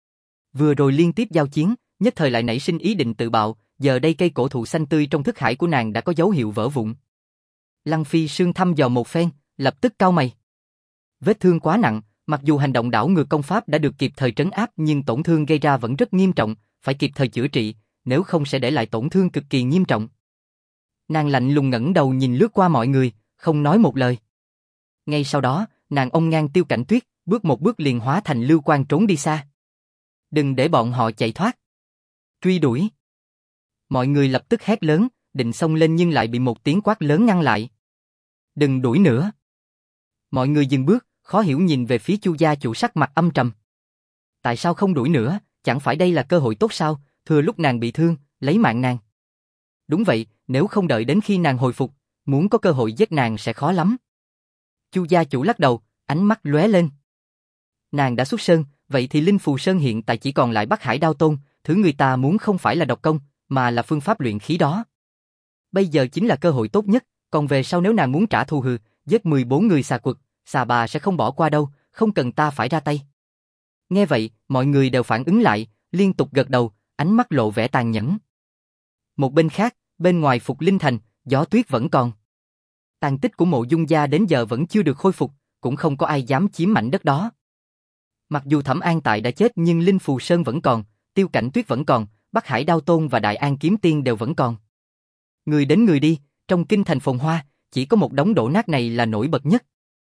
Vừa rồi liên tiếp giao chiến, nhất thời lại nảy sinh ý định tự bạo, giờ đây cây cổ thụ xanh tươi trong thức hải của nàng đã có dấu hiệu vỡ vụn. Lăng Phi Sương thăm dò một phen, lập tức cau mày. Vết thương quá nặng, mặc dù hành động đảo ngược công pháp đã được kịp thời trấn áp nhưng tổn thương gây ra vẫn rất nghiêm trọng, phải kịp thời chữa trị, nếu không sẽ để lại tổn thương cực kỳ nghiêm trọng. Nàng lạnh lùng ngẩng đầu nhìn lướt qua mọi người, không nói một lời. Ngay sau đó, nàng ôm ngang Tiêu Cảnh Tuyết, bước một bước liền hóa thành lưu quang trốn đi xa. Đừng để bọn họ chạy thoát. Truy đuổi. Mọi người lập tức hét lớn, định xông lên nhưng lại bị một tiếng quát lớn ngăn lại. Đừng đuổi nữa. Mọi người dừng bước, khó hiểu nhìn về phía Chu gia chủ sắc mặt âm trầm. Tại sao không đuổi nữa, chẳng phải đây là cơ hội tốt sao, thừa lúc nàng bị thương, lấy mạng nàng. Đúng vậy, nếu không đợi đến khi nàng hồi phục, muốn có cơ hội giết nàng sẽ khó lắm. Chu gia chủ lắc đầu, ánh mắt lóe lên. Nàng đã xuất sơn, vậy thì Linh Phù Sơn hiện tại chỉ còn lại Bắc Hải Đao Tôn, thứ người ta muốn không phải là độc công, mà là phương pháp luyện khí đó. Bây giờ chính là cơ hội tốt nhất, còn về sau nếu nàng muốn trả thù hừ, giết mười bốn người xà quật, xà bà sẽ không bỏ qua đâu, không cần ta phải ra tay. Nghe vậy, mọi người đều phản ứng lại, liên tục gật đầu, ánh mắt lộ vẻ tàn nhẫn. Một bên khác, bên ngoài Phục Linh Thành, gió tuyết vẫn còn. Tàn tích của Mộ Dung gia đến giờ vẫn chưa được khôi phục, cũng không có ai dám chiếm mảnh đất đó. Mặc dù Thẩm An Tại đã chết nhưng Linh Phù Sơn vẫn còn, Tiêu Cảnh Tuyết vẫn còn, Bắc Hải Đao Tôn và Đại An Kiếm Tiên đều vẫn còn. Người đến người đi, trong kinh thành phồn hoa, chỉ có một đống đổ nát này là nổi bật nhất.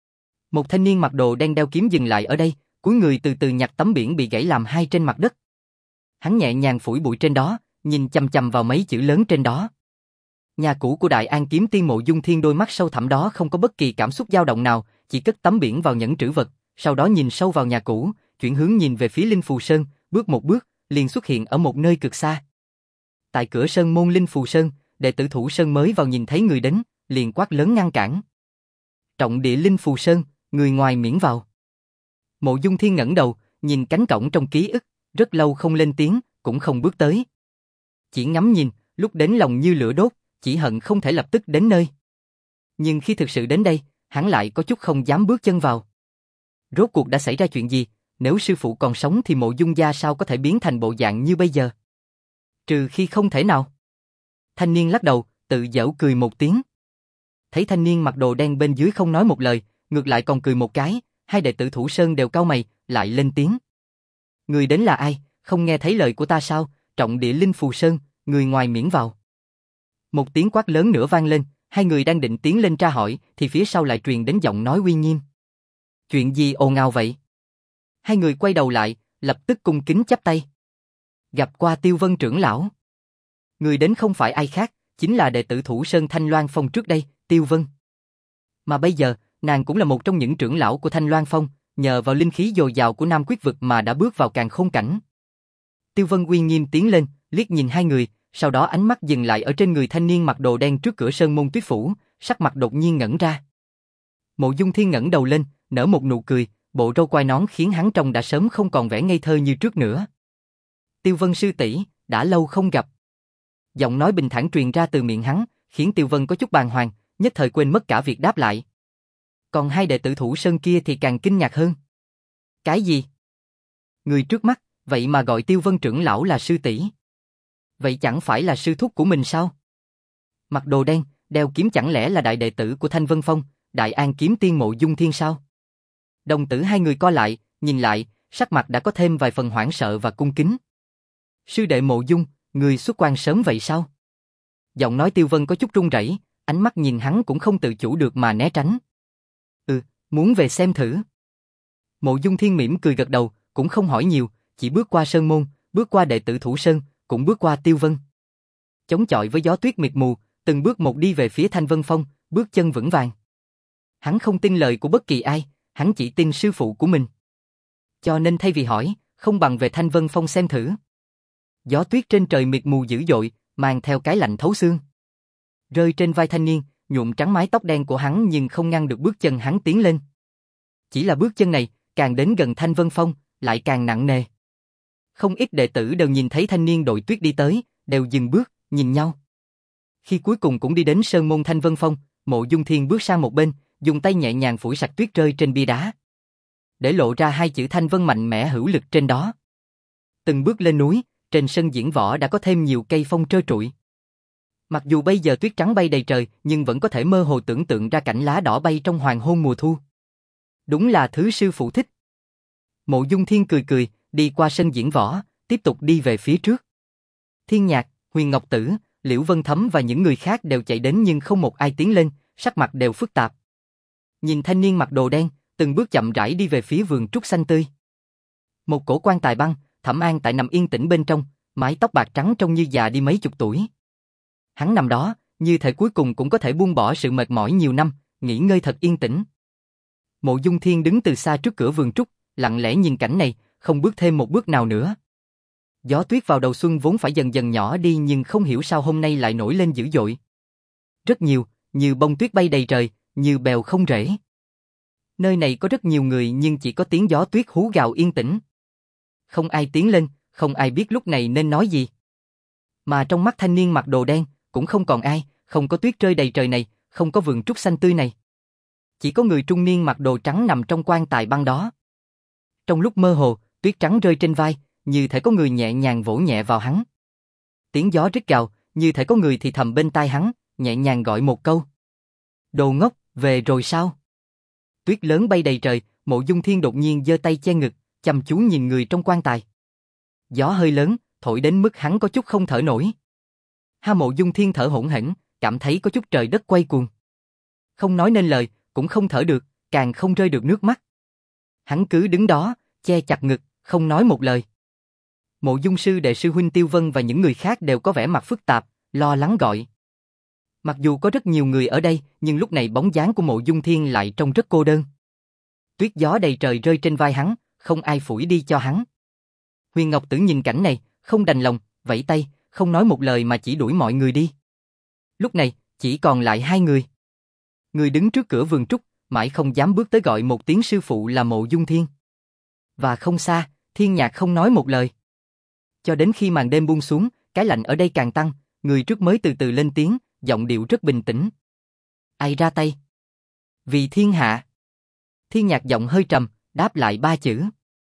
Một thanh niên mặc đồ đen đeo kiếm dừng lại ở đây, cúi người từ từ nhặt tấm biển bị gãy làm hai trên mặt đất. Hắn nhẹ nhàng phủi bụi trên đó, nhìn chằm chằm vào mấy chữ lớn trên đó. Nhà cũ của Đại An Kiếm Tiên Mộ Dung Thiên đôi mắt sâu thẳm đó không có bất kỳ cảm xúc dao động nào, chỉ cất tấm biển vào nhẫn trữ vật, sau đó nhìn sâu vào nhà cũ, chuyển hướng nhìn về phía Linh Phù Sơn, bước một bước, liền xuất hiện ở một nơi cực xa. Tại cửa sơn môn Linh Phù Sơn, đệ tử Thủ Sơn mới vào nhìn thấy người đến, liền quát lớn ngăn cản. Trọng địa Linh Phù Sơn, người ngoài miễn vào. Mộ Dung Thiên ngẩng đầu, nhìn cánh cổng trong ký ức, rất lâu không lên tiếng, cũng không bước tới. Chỉ ngắm nhìn, lúc đến lòng như lửa đốt, chỉ hận không thể lập tức đến nơi. Nhưng khi thực sự đến đây, hắn lại có chút không dám bước chân vào. Rốt cuộc đã xảy ra chuyện gì? Nếu sư phụ còn sống thì Mộ Dung gia sao có thể biến thành bộ dạng như bây giờ? Trừ khi không thể nào. Thanh niên lắc đầu, tự giễu cười một tiếng. Thấy thanh niên mặc đồ đen bên dưới không nói một lời, ngược lại còn cười một cái, hai đệ tử Thủ Sơn đều cau mày, lại lên tiếng. Người đến là ai? Không nghe thấy lời của ta sao? Trọng địa linh phù sơn, người ngoài miễn vào. Một tiếng quát lớn nữa vang lên, hai người đang định tiến lên tra hỏi, thì phía sau lại truyền đến giọng nói uy nghiêm. Chuyện gì ồn ào vậy? Hai người quay đầu lại, lập tức cung kính chắp tay. Gặp qua Tiêu Vân trưởng lão. Người đến không phải ai khác, chính là đệ tử Thủ Sơn Thanh Loan Phong trước đây, Tiêu Vân. Mà bây giờ, nàng cũng là một trong những trưởng lão của Thanh Loan Phong, nhờ vào linh khí dồi dào của Nam Quyết Vực mà đã bước vào càn khôn cảnh. Tiêu Vân uy nghiêm tiến lên, liếc nhìn hai người, sau đó ánh mắt dừng lại ở trên người thanh niên mặc đồ đen trước cửa Sơn Môn Tuyết Phủ, sắc mặt đột nhiên ngẩn ra. Mộ Dung Thiên ngẩng đầu lên, nở một nụ cười, bộ râu quai nón khiến hắn trông đã sớm không còn vẻ ngây thơ như trước nữa. Tiêu Vân sư tỷ, đã lâu không gặp. Giọng nói bình thản truyền ra từ miệng hắn, khiến Tiêu Vân có chút bàng hoàng, nhất thời quên mất cả việc đáp lại. Còn hai đệ tử Thủ Sơn kia thì càng kinh ngạc hơn. Cái gì? Người trước mắt, vậy mà gọi Tiêu Vân trưởng lão là sư tỷ. Vậy chẳng phải là sư thúc của mình sao? Mặc đồ đen, đeo kiếm chẳng lẽ là đại đệ tử của Thanh Vân Phong, Đại An kiếm tiên Mộ Dung Thiên sao? Đồng tử hai người co lại, nhìn lại, sắc mặt đã có thêm vài phần hoảng sợ và cung kính. Sư đệ Mộ Dung, người xuất quan sớm vậy sao? Giọng nói Tiêu Vân có chút run rẩy, ánh mắt nhìn hắn cũng không tự chủ được mà né tránh. Ừ, muốn về xem thử. Mộ Dung Thiên mỉm cười gật đầu, cũng không hỏi nhiều, chỉ bước qua Sơn Môn, bước qua đệ tử Thủ Sơn, cũng bước qua Tiêu Vân. Chống chọi với gió tuyết mịt mù, từng bước một đi về phía Thanh Vân Phong, bước chân vững vàng. Hắn không tin lời của bất kỳ ai, hắn chỉ tin sư phụ của mình. Cho nên thay vì hỏi, không bằng về Thanh Vân Phong xem thử. Gió tuyết trên trời mịt mù dữ dội, mang theo cái lạnh thấu xương. Rơi trên vai thanh niên, nhuộm trắng mái tóc đen của hắn nhưng không ngăn được bước chân hắn tiến lên. Chỉ là bước chân này, càng đến gần Thanh Vân Phong, lại càng nặng nề. Không ít đệ tử đều nhìn thấy thanh niên đội tuyết đi tới, đều dừng bước, nhìn nhau. Khi cuối cùng cũng đi đến Sơn Môn Thanh Vân Phong, Mộ Dung Thiên bước sang một bên, dùng tay nhẹ nhàng phủi sạch tuyết rơi trên bia đá, để lộ ra hai chữ Thanh Vân mạnh mẽ hữu lực trên đó. Từng bước lên núi, trên sân diễn võ đã có thêm nhiều cây phong trơ trụi. Mặc dù bây giờ tuyết trắng bay đầy trời, nhưng vẫn có thể mơ hồ tưởng tượng ra cảnh lá đỏ bay trong hoàng hôn mùa thu. Đúng là thứ sư phụ thích. Mộ Dung Thiên cười cười, đi qua sân diễn võ, tiếp tục đi về phía trước. Thiên Nhạc, Huyền Ngọc Tử, Liễu Vân Thấm và những người khác đều chạy đến nhưng không một ai tiến lên, sắc mặt đều phức tạp. Nhìn thanh niên mặc đồ đen, từng bước chậm rãi đi về phía vườn trúc xanh tươi. Một cổ quan tài băng, Thẩm An tại nằm yên tĩnh bên trong, mái tóc bạc trắng trông như già đi mấy chục tuổi. Hắn nằm đó, như thể cuối cùng cũng có thể buông bỏ sự mệt mỏi nhiều năm, nghỉ ngơi thật yên tĩnh. Mộ Dung Thiên đứng từ xa trước cửa vườn trúc, lặng lẽ nhìn cảnh này, không bước thêm một bước nào nữa. Gió tuyết vào đầu xuân vốn phải dần dần nhỏ đi nhưng không hiểu sao hôm nay lại nổi lên dữ dội. Rất nhiều, như bông tuyết bay đầy trời, như bèo không rễ. Nơi này có rất nhiều người nhưng chỉ có tiếng gió tuyết hú gào yên tĩnh. Không ai tiến lên, không ai biết lúc này nên nói gì. Mà trong mắt thanh niên mặc đồ đen, cũng không còn ai, không có tuyết rơi đầy trời này, không có vườn trúc xanh tươi này. Chỉ có người trung niên mặc đồ trắng nằm trong quan tài băng đó. Trong lúc mơ hồ, tuyết trắng rơi trên vai, như thể có người nhẹ nhàng vỗ nhẹ vào hắn. Tiếng gió rít gào, như thể có người thì thầm bên tai hắn, nhẹ nhàng gọi một câu. Đồ ngốc, về rồi sao? Tuyết lớn bay đầy trời, Mộ Dung Thiên đột nhiên giơ tay che ngực, chăm chú nhìn người trong quan tài. Gió hơi lớn, thổi đến mức hắn có chút không thở nổi. Ha, Mộ Dung Thiên thở hổn hển, cảm thấy có chút trời đất quay cuồng. Không nói nên lời, cũng không thở được, càng không rơi được nước mắt. Hắn cứ đứng đó, che chặt ngực, không nói một lời. Mộ Dung sư đệ sư huynh Tiêu Vân và những người khác đều có vẻ mặt phức tạp, lo lắng gọi. Mặc dù có rất nhiều người ở đây, nhưng lúc này bóng dáng của Mộ Dung Thiên lại trông rất cô đơn. Tuyết gió đầy trời rơi trên vai hắn, không ai phủi đi cho hắn. Huyền Ngọc Tử nhìn cảnh này, không đành lòng, vẫy tay, không nói một lời mà chỉ đuổi mọi người đi. Lúc này, chỉ còn lại hai người. Người đứng trước cửa vườn trúc, mãi không dám bước tới gọi một tiếng sư phụ là Mộ Dung Thiên. Và không xa, Thiên Nhạc không nói một lời. Cho đến khi màn đêm buông xuống, cái lạnh ở đây càng tăng, người trước mới từ từ lên tiếng, giọng điệu rất bình tĩnh. Ai ra tay? Vì thiên hạ. Thiên Nhạc giọng hơi trầm, đáp lại ba chữ.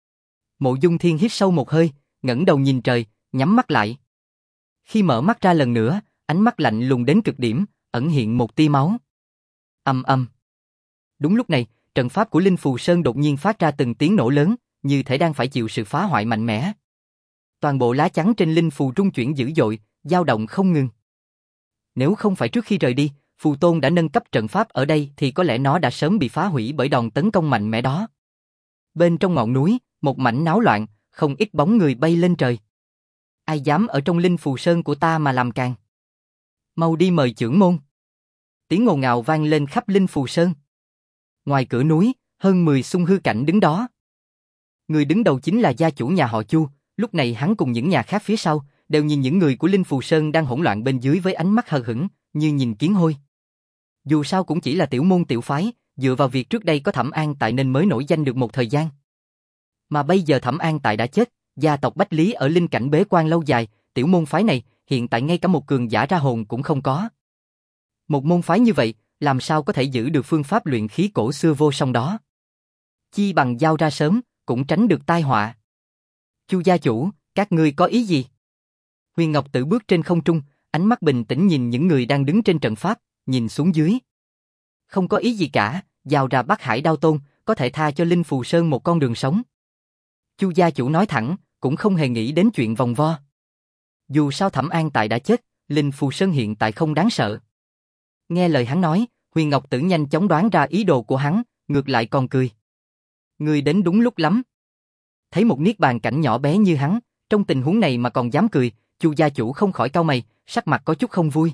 Mộ Dung Thiên hít sâu một hơi, ngẩng đầu nhìn trời, nhắm mắt lại. Khi mở mắt ra lần nữa, ánh mắt lạnh lùng đến cực điểm, ẩn hiện một tia máu. Ầm ầm. Đúng lúc này, trận pháp của Linh Phù Sơn đột nhiên phát ra từng tiếng nổ lớn, như thể đang phải chịu sự phá hoại mạnh mẽ. Toàn bộ lá chắn trên linh phù rung chuyển dữ dội, dao động không ngừng. Nếu không phải trước khi rời đi, Phù Tôn đã nâng cấp trận pháp ở đây thì có lẽ nó đã sớm bị phá hủy bởi đòn tấn công mạnh mẽ đó. Bên trong ngọn núi, một mảnh náo loạn, không ít bóng người bay lên trời. Ai dám ở trong Linh Phù Sơn của ta mà làm càn? Mau đi mời chưởng môn. Tiếng ồn ào vang lên khắp Linh Phù Sơn. Ngoài cửa núi, hơn mười xung hư cảnh đứng đó. Người đứng đầu chính là gia chủ nhà họ Chu, lúc này hắn cùng những nhà khác phía sau, đều nhìn những người của Linh Phù Sơn đang hỗn loạn bên dưới với ánh mắt hờ hững, như nhìn kiến hôi. Dù sao cũng chỉ là tiểu môn tiểu phái, dựa vào việc trước đây có Thẩm An Tại nên mới nổi danh được một thời gian. Mà bây giờ Thẩm An Tại đã chết, gia tộc Bách Lý ở linh cảnh bế quan lâu dài, tiểu môn phái này, hiện tại ngay cả một cường giả ra hồn cũng không có. Một môn phái như vậy, làm sao có thể giữ được phương pháp luyện khí cổ xưa vô song đó? Chi bằng giao ra sớm, cũng tránh được tai họa. Chu gia chủ, các ngươi có ý gì? Huyền Ngọc Tử bước trên không trung, ánh mắt bình tĩnh nhìn những người đang đứng trên trận pháp, nhìn xuống dưới. Không có ý gì cả, giao ra Bắc Hải Đao Tôn, có thể tha cho Linh Phù Sơn một con đường sống. Chu gia chủ nói thẳng, cũng không hề nghĩ đến chuyện vòng vo. Dù sao Thẩm An Tại đã chết, Linh Phù Sơn hiện tại không đáng sợ. Nghe lời hắn nói, Huyền Ngọc Tử nhanh chóng đoán ra ý đồ của hắn, ngược lại còn cười. Ngươi đến đúng lúc lắm. Thấy một niết bàn cảnh nhỏ bé như hắn, trong tình huống này mà còn dám cười, Chu gia chủ không khỏi cau mày, sắc mặt có chút không vui.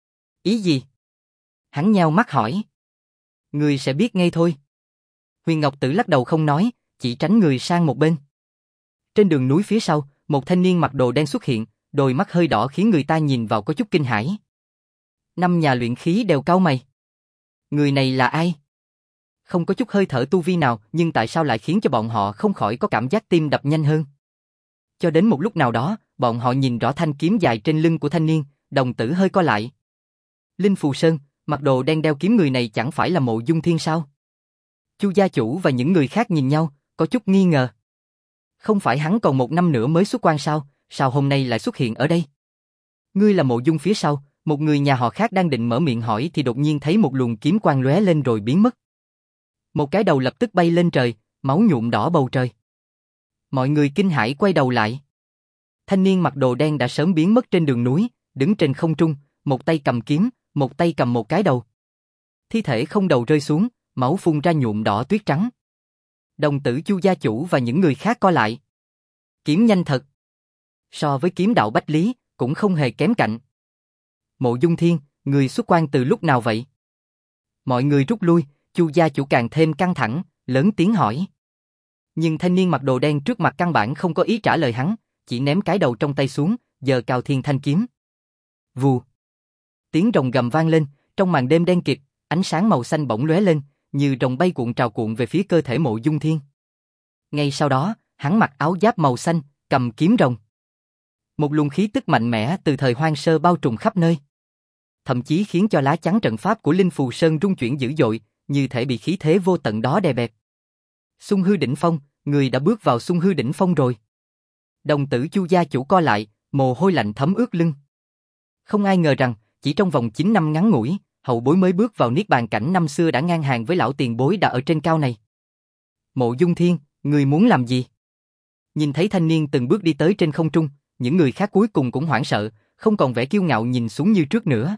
Ý gì? Hắn nheo mắt hỏi. Ngươi sẽ biết ngay thôi. Huyền Ngọc Tử lắc đầu không nói, chỉ tránh người sang một bên. Trên đường núi phía sau, một thanh niên mặc đồ đen xuất hiện, đôi mắt hơi đỏ khiến người ta nhìn vào có chút kinh hãi. Năm nhà luyện khí đều cau mày. Người này là ai? Không có chút hơi thở tu vi nào, nhưng tại sao lại khiến cho bọn họ không khỏi có cảm giác tim đập nhanh hơn? Cho đến một lúc nào đó, bọn họ nhìn rõ thanh kiếm dài trên lưng của thanh niên, đồng tử hơi co lại. Linh Phù Sơn, mặc đồ đen đeo kiếm người này chẳng phải là Mộ Dung Thiên sao? Chu gia chủ và những người khác nhìn nhau, có chút nghi ngờ. Không phải hắn còn một năm nữa mới xuất quan sao, sao hôm nay lại xuất hiện ở đây? Ngươi là Mộ Dung phía sau, một người nhà họ khác đang định mở miệng hỏi thì đột nhiên thấy một luồng kiếm quang lóe lên rồi biến mất. Một cái đầu lập tức bay lên trời, máu nhuộm đỏ bầu trời. Mọi người kinh hãi quay đầu lại. Thanh niên mặc đồ đen đã sớm biến mất trên đường núi, đứng trên không trung, một tay cầm kiếm, một tay cầm một cái đầu. Thi thể không đầu rơi xuống, máu phun ra nhuộm đỏ tuyết trắng. Đồng tử Chu gia chủ và những người khác co lại. Kiếm nhanh thật. So với kiếm đạo Bách Lý, cũng không hề kém cạnh. Mộ Dung Thiên, người xuất quan từ lúc nào vậy? Mọi người rút lui, Chu gia chủ càng thêm căng thẳng, lớn tiếng hỏi. Nhưng thanh niên mặc đồ đen trước mặt căn bản không có ý trả lời hắn, chỉ ném cái đầu trong tay xuống, giơ cao thiên thanh kiếm. Vù. Tiếng rồng gầm vang lên, trong màn đêm đen kịt, ánh sáng màu xanh bỗng lóe lên, như rồng bay cuộn trào cuộn về phía cơ thể Mộ Dung Thiên. Ngay sau đó, hắn mặc áo giáp màu xanh, cầm kiếm rồng. Một luồng khí tức mạnh mẽ từ thời hoang sơ bao trùm khắp nơi. Thậm chí khiến cho lá chắn trận pháp của Linh Phù Sơn rung chuyển dữ dội, như thể bị khí thế vô tận đó đè bẹp. Xung hư đỉnh phong, người đã bước vào xung hư đỉnh phong rồi. Đồng tử Chu gia chủ co lại, mồ hôi lạnh thấm ướt lưng. Không ai ngờ rằng, chỉ trong vòng chín năm ngắn ngủi, hậu bối mới bước vào niết bàn cảnh năm xưa đã ngang hàng với lão tiền bối đã ở trên cao này. Mộ Dung Thiên, người muốn làm gì? Nhìn thấy thanh niên từng bước đi tới trên không trung, những người khác cuối cùng cũng hoảng sợ, không còn vẻ kiêu ngạo nhìn xuống như trước nữa.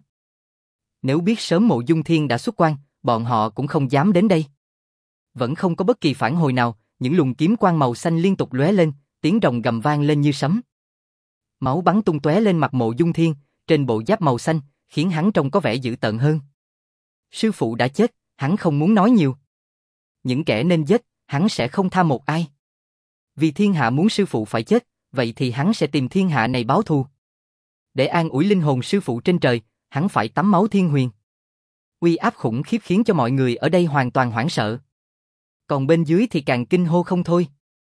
Nếu biết sớm Mộ Dung Thiên đã xuất quan, bọn họ cũng không dám đến đây. Vẫn không có bất kỳ phản hồi nào, những luồng kiếm quang màu xanh liên tục lóe lên, tiếng rồng gầm vang lên như sấm. Máu bắn tung tóe lên mặt Mộ Dung Thiên, trên bộ giáp màu xanh, khiến hắn trông có vẻ dữ tợn hơn. Sư phụ đã chết, hắn không muốn nói nhiều. Những kẻ nên giết, hắn sẽ không tha một ai. Vì thiên hạ muốn sư phụ phải chết, vậy thì hắn sẽ tìm thiên hạ này báo thù. Để an ủi linh hồn sư phụ trên trời, hắn phải tắm máu thiên huyền. Uy áp khủng khiếp khiến cho mọi người ở đây hoàn toàn hoảng sợ. Còn bên dưới thì càng kinh hô không thôi.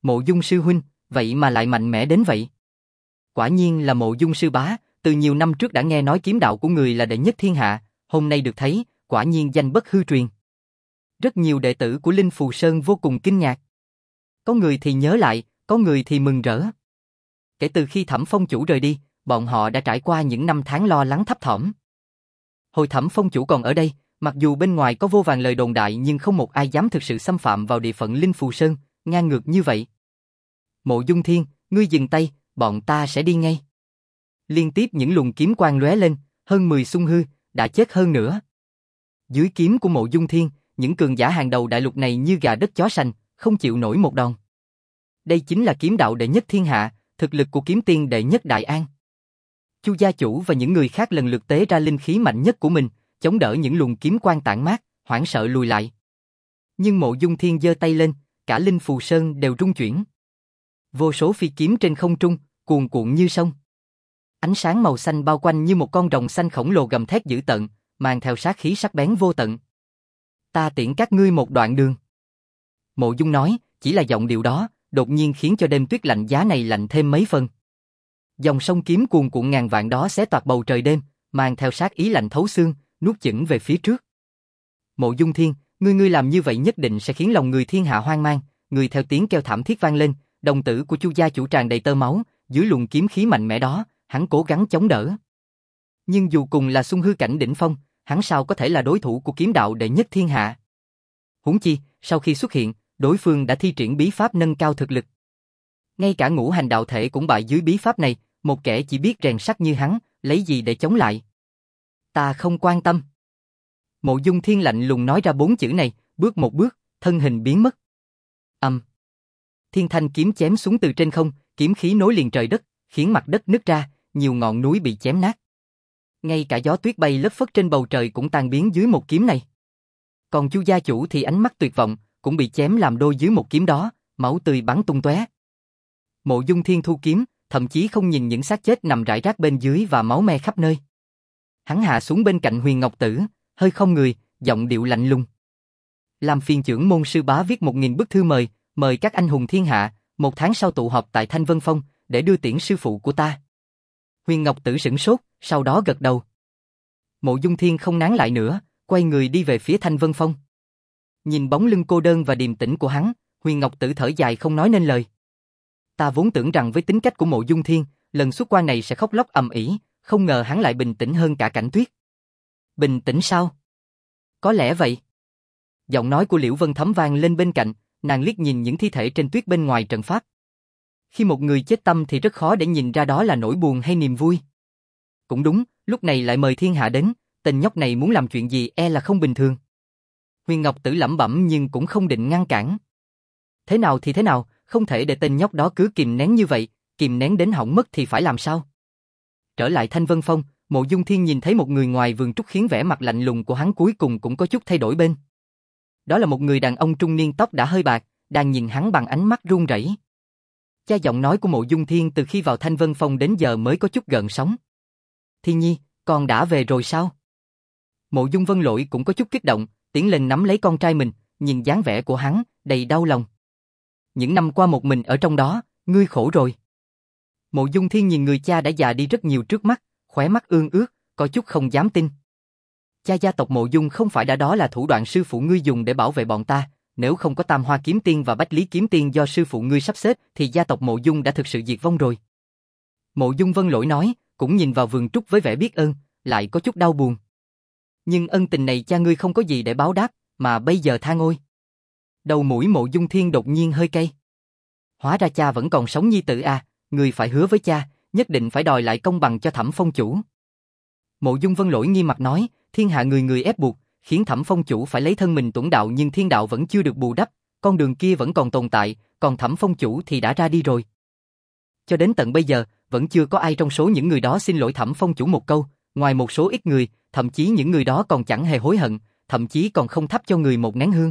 Mộ Dung sư huynh, vậy mà lại mạnh mẽ đến vậy. Quả nhiên là Mộ Dung sư bá, từ nhiều năm trước đã nghe nói kiếm đạo của người là đệ nhất thiên hạ, hôm nay được thấy, quả nhiên danh bất hư truyền. Rất nhiều đệ tử của Linh Phù Sơn vô cùng kinh ngạc. Có người thì nhớ lại, có người thì mừng rỡ. Kể từ khi Thẩm Phong chủ rời đi, bọn họ đã trải qua những năm tháng lo lắng thấp thỏm. Hồi Thẩm Phong chủ còn ở đây, mặc dù bên ngoài có vô vàn lời đồn đại nhưng không một ai dám thực sự xâm phạm vào địa phận Linh Phù Sơn, ngang ngược như vậy. Mộ Dung Thiên, ngươi dừng tay, bọn ta sẽ đi ngay. Liên tiếp những luồng kiếm quang lóe lên, hơn mười xung hư, đã chết hơn nữa. Dưới kiếm của Mộ Dung Thiên, những cường giả hàng đầu đại lục này như gà đất chó sành, không chịu nổi một đòn. Đây chính là kiếm đạo đệ nhất thiên hạ, thực lực của kiếm tiên đệ nhất Đại An. Chu gia chủ và những người khác lần lượt tế ra linh khí mạnh nhất của mình, chống đỡ những luồng kiếm quang tản mát, hoảng sợ lùi lại. Nhưng Mộ Dung Thiên giơ tay lên, cả Linh Phù Sơn đều rung chuyển. Vô số phi kiếm trên không trung, cuồn cuộn như sông. Ánh sáng màu xanh bao quanh như một con rồng xanh khổng lồ gầm thét dữ tợn, mang theo sát khí sắc bén vô tận. Ta tiễn các ngươi một đoạn đường. Mộ Dung nói, chỉ là giọng điệu đó, đột nhiên khiến cho đêm tuyết lạnh giá này lạnh thêm mấy phần. Dòng sông kiếm cuồn cuộn ngàn vạn đó xé toạc bầu trời đêm, mang theo sát ý lạnh thấu xương, nuốt chửng về phía trước. Mộ Dung Thiên, ngươi ngươi làm như vậy nhất định sẽ khiến lòng người thiên hạ hoang mang. Người theo tiếng kêu thảm thiết vang lên, đồng tử của Chu gia chủ tràn đầy tơ máu, dưới luồng kiếm khí mạnh mẽ đó, hắn cố gắng chống đỡ. Nhưng dù cùng là xung hư cảnh đỉnh phong, hắn sao có thể là đối thủ của kiếm đạo đệ nhất thiên hạ? Huống chi, sau khi xuất hiện, đối phương đã thi triển bí pháp nâng cao thực lực. Ngay cả ngũ hành đạo thể cũng bại dưới bí pháp này, một kẻ chỉ biết rèn sắt như hắn, lấy gì để chống lại? Ta không quan tâm. Mộ Dung Thiên lạnh lùng nói ra bốn chữ này, bước một bước, thân hình biến mất. Âm. Thiên thanh kiếm chém xuống từ trên không, kiếm khí nối liền trời đất, khiến mặt đất nứt ra, nhiều ngọn núi bị chém nát. Ngay cả gió tuyết bay lất phất trên bầu trời cũng tan biến dưới một kiếm này. Còn Chu gia chủ thì ánh mắt tuyệt vọng, cũng bị chém làm đôi dưới một kiếm đó, máu tươi bắn tung tóe. Mộ Dung Thiên thu kiếm, thậm chí không nhìn những xác chết nằm rải rác bên dưới và máu me khắp nơi. Hắn hạ xuống bên cạnh Huyền Ngọc Tử, hơi không người, giọng điệu lạnh lùng. Làm phiền trưởng môn sư bá viết một nghìn bức thư mời, mời các anh hùng thiên hạ, một tháng sau tụ họp tại Thanh Vân Phong, để đưa tiễn sư phụ của ta. Huyền Ngọc Tử sửng sốt, sau đó gật đầu. Mộ Dung Thiên không nán lại nữa, quay người đi về phía Thanh Vân Phong. Nhìn bóng lưng cô đơn và điềm tĩnh của hắn, Huyền Ngọc Tử thở dài không nói nên lời. Ta vốn tưởng rằng với tính cách của Mộ Dung Thiên, lần xuất quan này sẽ khóc lóc ầm ĩ, không ngờ hắn lại bình tĩnh hơn cả Cảnh Tuyết. Bình tĩnh sao? Có lẽ vậy. Giọng nói của Liễu Vân Thấm vang lên bên cạnh, nàng liếc nhìn những thi thể trên tuyết bên ngoài trận pháp. Khi một người chết tâm thì rất khó để nhìn ra đó là nỗi buồn hay niềm vui. Cũng đúng, lúc này lại mời thiên hạ đến, tên nhóc này muốn làm chuyện gì e là không bình thường. Huyền Ngọc Tử lẩm bẩm nhưng cũng không định ngăn cản. Thế nào thì thế nào, không thể để tên nhóc đó cứ kìm nén như vậy, kìm nén đến hỏng mất thì phải làm sao? Trở lại Thanh Vân Phong, Mộ Dung Thiên nhìn thấy một người ngoài vườn trúc khiến vẻ mặt lạnh lùng của hắn cuối cùng cũng có chút thay đổi bên. Đó là một người đàn ông trung niên tóc đã hơi bạc, đang nhìn hắn bằng ánh mắt run rẩy. Cha giọng nói của Mộ Dung Thiên từ khi vào Thanh Vân Phong đến giờ mới có chút gợn sóng. Thiên Nhi, con đã về rồi sao? Mộ Dung Vân Lỗi cũng có chút kích động, tiến lên nắm lấy con trai mình, nhìn dáng vẻ của hắn, đầy đau lòng. Những năm qua một mình ở trong đó, ngươi khổ rồi. Mộ Dung Thiên nhìn người cha đã già đi rất nhiều trước mắt, khóe mắt ương ướt, có chút không dám tin. Cha, gia tộc Mộ Dung không phải đã đó là thủ đoạn sư phụ ngươi dùng để bảo vệ bọn ta, nếu không có Tam Hoa Kiếm Tiên và Bách Lý Kiếm Tiên do sư phụ ngươi sắp xếp thì gia tộc Mộ Dung đã thực sự diệt vong rồi. Mộ Dung Vân Lỗi nói, cũng nhìn vào vườn trúc với vẻ biết ơn, lại có chút đau buồn. Nhưng ân tình này cha ngươi không có gì để báo đáp, mà bây giờ tha ngôi. Đầu mũi Mộ Dung Thiên đột nhiên hơi cay. Hóa ra cha vẫn còn sống nhi tử à, ngươi phải hứa với cha, nhất định phải đòi lại công bằng cho Thẩm Phong chủ. Mộ Dung Vân Lỗi nghiêm mặt nói, thiên hạ người người ép buộc, khiến Thẩm Phong chủ phải lấy thân mình tuẫn đạo nhưng thiên đạo vẫn chưa được bù đắp, con đường kia vẫn còn tồn tại, còn Thẩm Phong chủ thì đã ra đi rồi. Cho đến tận bây giờ, vẫn chưa có ai trong số những người đó xin lỗi Thẩm Phong chủ một câu, ngoài một số ít người, thậm chí những người đó còn chẳng hề hối hận, thậm chí còn không thắp cho người một nén hương.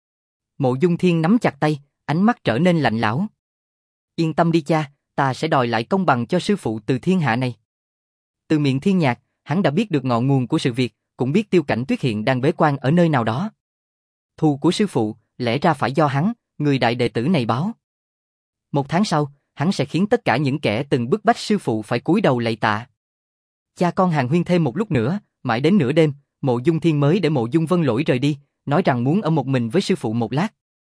Mộ Dung Thiên nắm chặt tay, ánh mắt trở nên lạnh lẽo. Yên tâm đi cha, ta sẽ đòi lại công bằng cho sư phụ từ thiên hạ này. Từ miệng Thiên Nhạc, hắn đã biết được ngọn nguồn của sự việc, cũng biết Tiêu Cảnh Tuyết hiện đang bế quan ở nơi nào đó. Thù của sư phụ, lẽ ra phải do hắn, người đại đệ tử này báo. Một tháng sau, hắn sẽ khiến tất cả những kẻ từng bức bách sư phụ phải cúi đầu lạy tạ. Cha con hàn huyên thêm một lúc nữa, mãi đến nửa đêm, Mộ Dung Thiên mới để Mộ Dung Vân Lỗi rời đi, nói rằng muốn ở một mình với sư phụ một lát.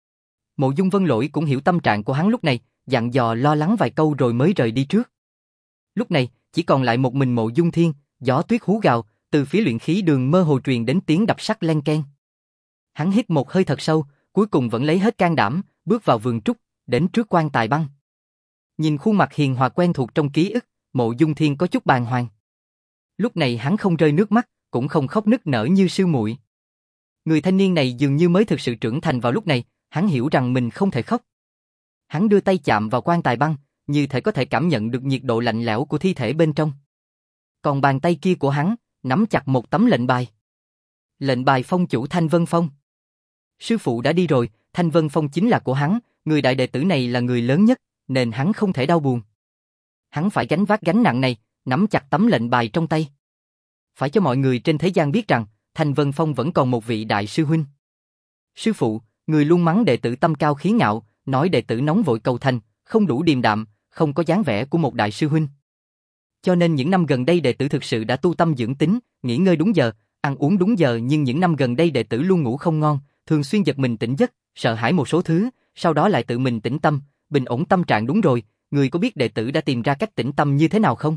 Mộ Dung Vân Lỗi cũng hiểu tâm trạng của hắn lúc này, dặn dò lo lắng vài câu rồi mới rời đi trước. Lúc này, chỉ còn lại một mình Mộ Dung Thiên, gió tuyết hú gào, từ phía luyện khí đường mơ hồ truyền đến tiếng đập sắt len keng. Hắn hít một hơi thật sâu, cuối cùng vẫn lấy hết can đảm, bước vào vườn trúc, đến trước quan tài băng. Nhìn khuôn mặt hiền hòa quen thuộc trong ký ức, Mộ Dung Thiên có chút bàng hoàng. Lúc này hắn không rơi nước mắt, cũng không khóc nức nở như sư muội. Người thanh niên này dường như mới thực sự trưởng thành vào lúc này, hắn hiểu rằng mình không thể khóc. Hắn đưa tay chạm vào quan tài băng, như thể có thể cảm nhận được nhiệt độ lạnh lẽo của thi thể bên trong. Còn bàn tay kia của hắn, nắm chặt một tấm lệnh bài. Lệnh bài phong chủ Thanh Vân Phong. Sư phụ đã đi rồi, Thanh Vân Phong chính là của hắn, người đại đệ tử này là người lớn nhất, nên hắn không thể đau buồn. Hắn phải gánh vác gánh nặng này, nắm chặt tấm lệnh bài trong tay. Phải cho mọi người trên thế gian biết rằng, Thanh Vân Phong vẫn còn một vị đại sư huynh. Sư phụ, người luôn mắng đệ tử tâm cao khí ngạo, nói đệ tử nóng vội cầu thành, không đủ điềm đạm, không có dáng vẻ của một đại sư huynh. Cho nên những năm gần đây đệ tử thực sự đã tu tâm dưỡng tính, nghỉ ngơi đúng giờ, ăn uống đúng giờ, nhưng những năm gần đây đệ tử luôn ngủ không ngon, thường xuyên giật mình tỉnh giấc, sợ hãi một số thứ, sau đó lại tự mình tĩnh tâm, bình ổn tâm trạng. Đúng rồi, người có biết đệ tử đã tìm ra cách tĩnh tâm như thế nào không?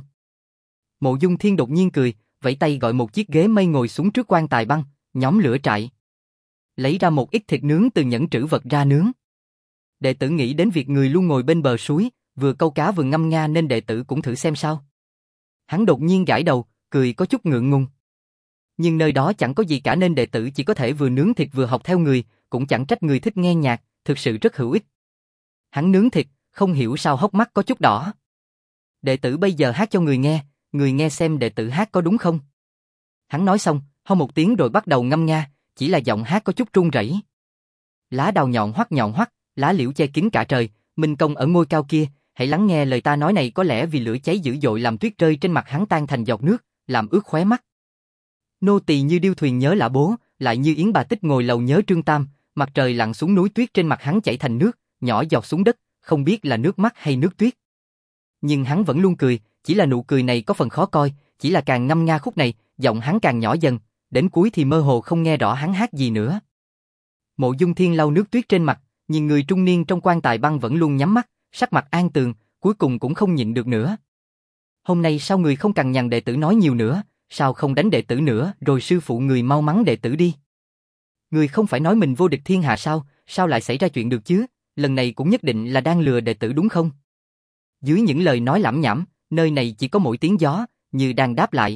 Mộ Dung Thiên đột nhiên cười, vẫy tay gọi một chiếc ghế mây ngồi xuống trước quan tài băng, nhóm lửa trại. Lấy ra một ít thịt nướng từ nhẫn trữ vật ra nướng. Đệ tử nghĩ đến việc người luôn ngồi bên bờ suối, vừa câu cá vừa ngâm nga nên đệ tử cũng thử xem sao. Hắn đột nhiên gãi đầu, cười có chút ngượng ngùng. Nhưng nơi đó chẳng có gì cả nên đệ tử chỉ có thể vừa nướng thịt vừa học theo người, cũng chẳng trách người thích nghe nhạc, thực sự rất hữu ích. Hắn nướng thịt, không hiểu sao hốc mắt có chút đỏ. Đệ tử bây giờ hát cho người nghe, người nghe xem đệ tử hát có đúng không? Hắn nói xong, hô một tiếng rồi bắt đầu ngâm nga, chỉ là giọng hát có chút run rẩy. Lá đào nhọn hoắt nhọn hoắt, lá liễu che kín cả trời, Minh Công ở ngôi cao kia, hãy lắng nghe lời ta nói này. Có lẽ vì lửa cháy dữ dội làm tuyết rơi trên mặt hắn tan thành giọt nước, làm ướt khóe mắt. Nô tỳ như điêu thuyền nhớ Lã Bố, lại như Yến Bà Tích ngồi lầu nhớ Trương Tam. Mặt trời lặn xuống núi tuyết trên mặt hắn chảy thành nước, nhỏ giọt xuống đất, không biết là nước mắt hay nước tuyết. Nhưng hắn vẫn luôn cười, chỉ là nụ cười này có phần khó coi, chỉ là càng ngâm nga khúc này, giọng hắn càng nhỏ dần, đến cuối thì mơ hồ không nghe rõ hắn hát gì nữa. Mộ Dung Thiên lau nước tuyết trên mặt, nhìn người trung niên trong quan tài băng vẫn luôn nhắm mắt, sắc mặt an tường, cuối cùng cũng không nhịn được nữa. Hôm nay sao người không cằn nhằn đệ tử nói nhiều nữa, sao không đánh đệ tử nữa, rồi sư phụ người mau mắng đệ tử đi. Người không phải nói mình vô địch thiên hạ sao, sao lại xảy ra chuyện được chứ, lần này cũng nhất định là đang lừa đệ tử đúng không? Dưới những lời nói lảm nhảm, nơi này chỉ có mỗi tiếng gió, như đang đáp lại.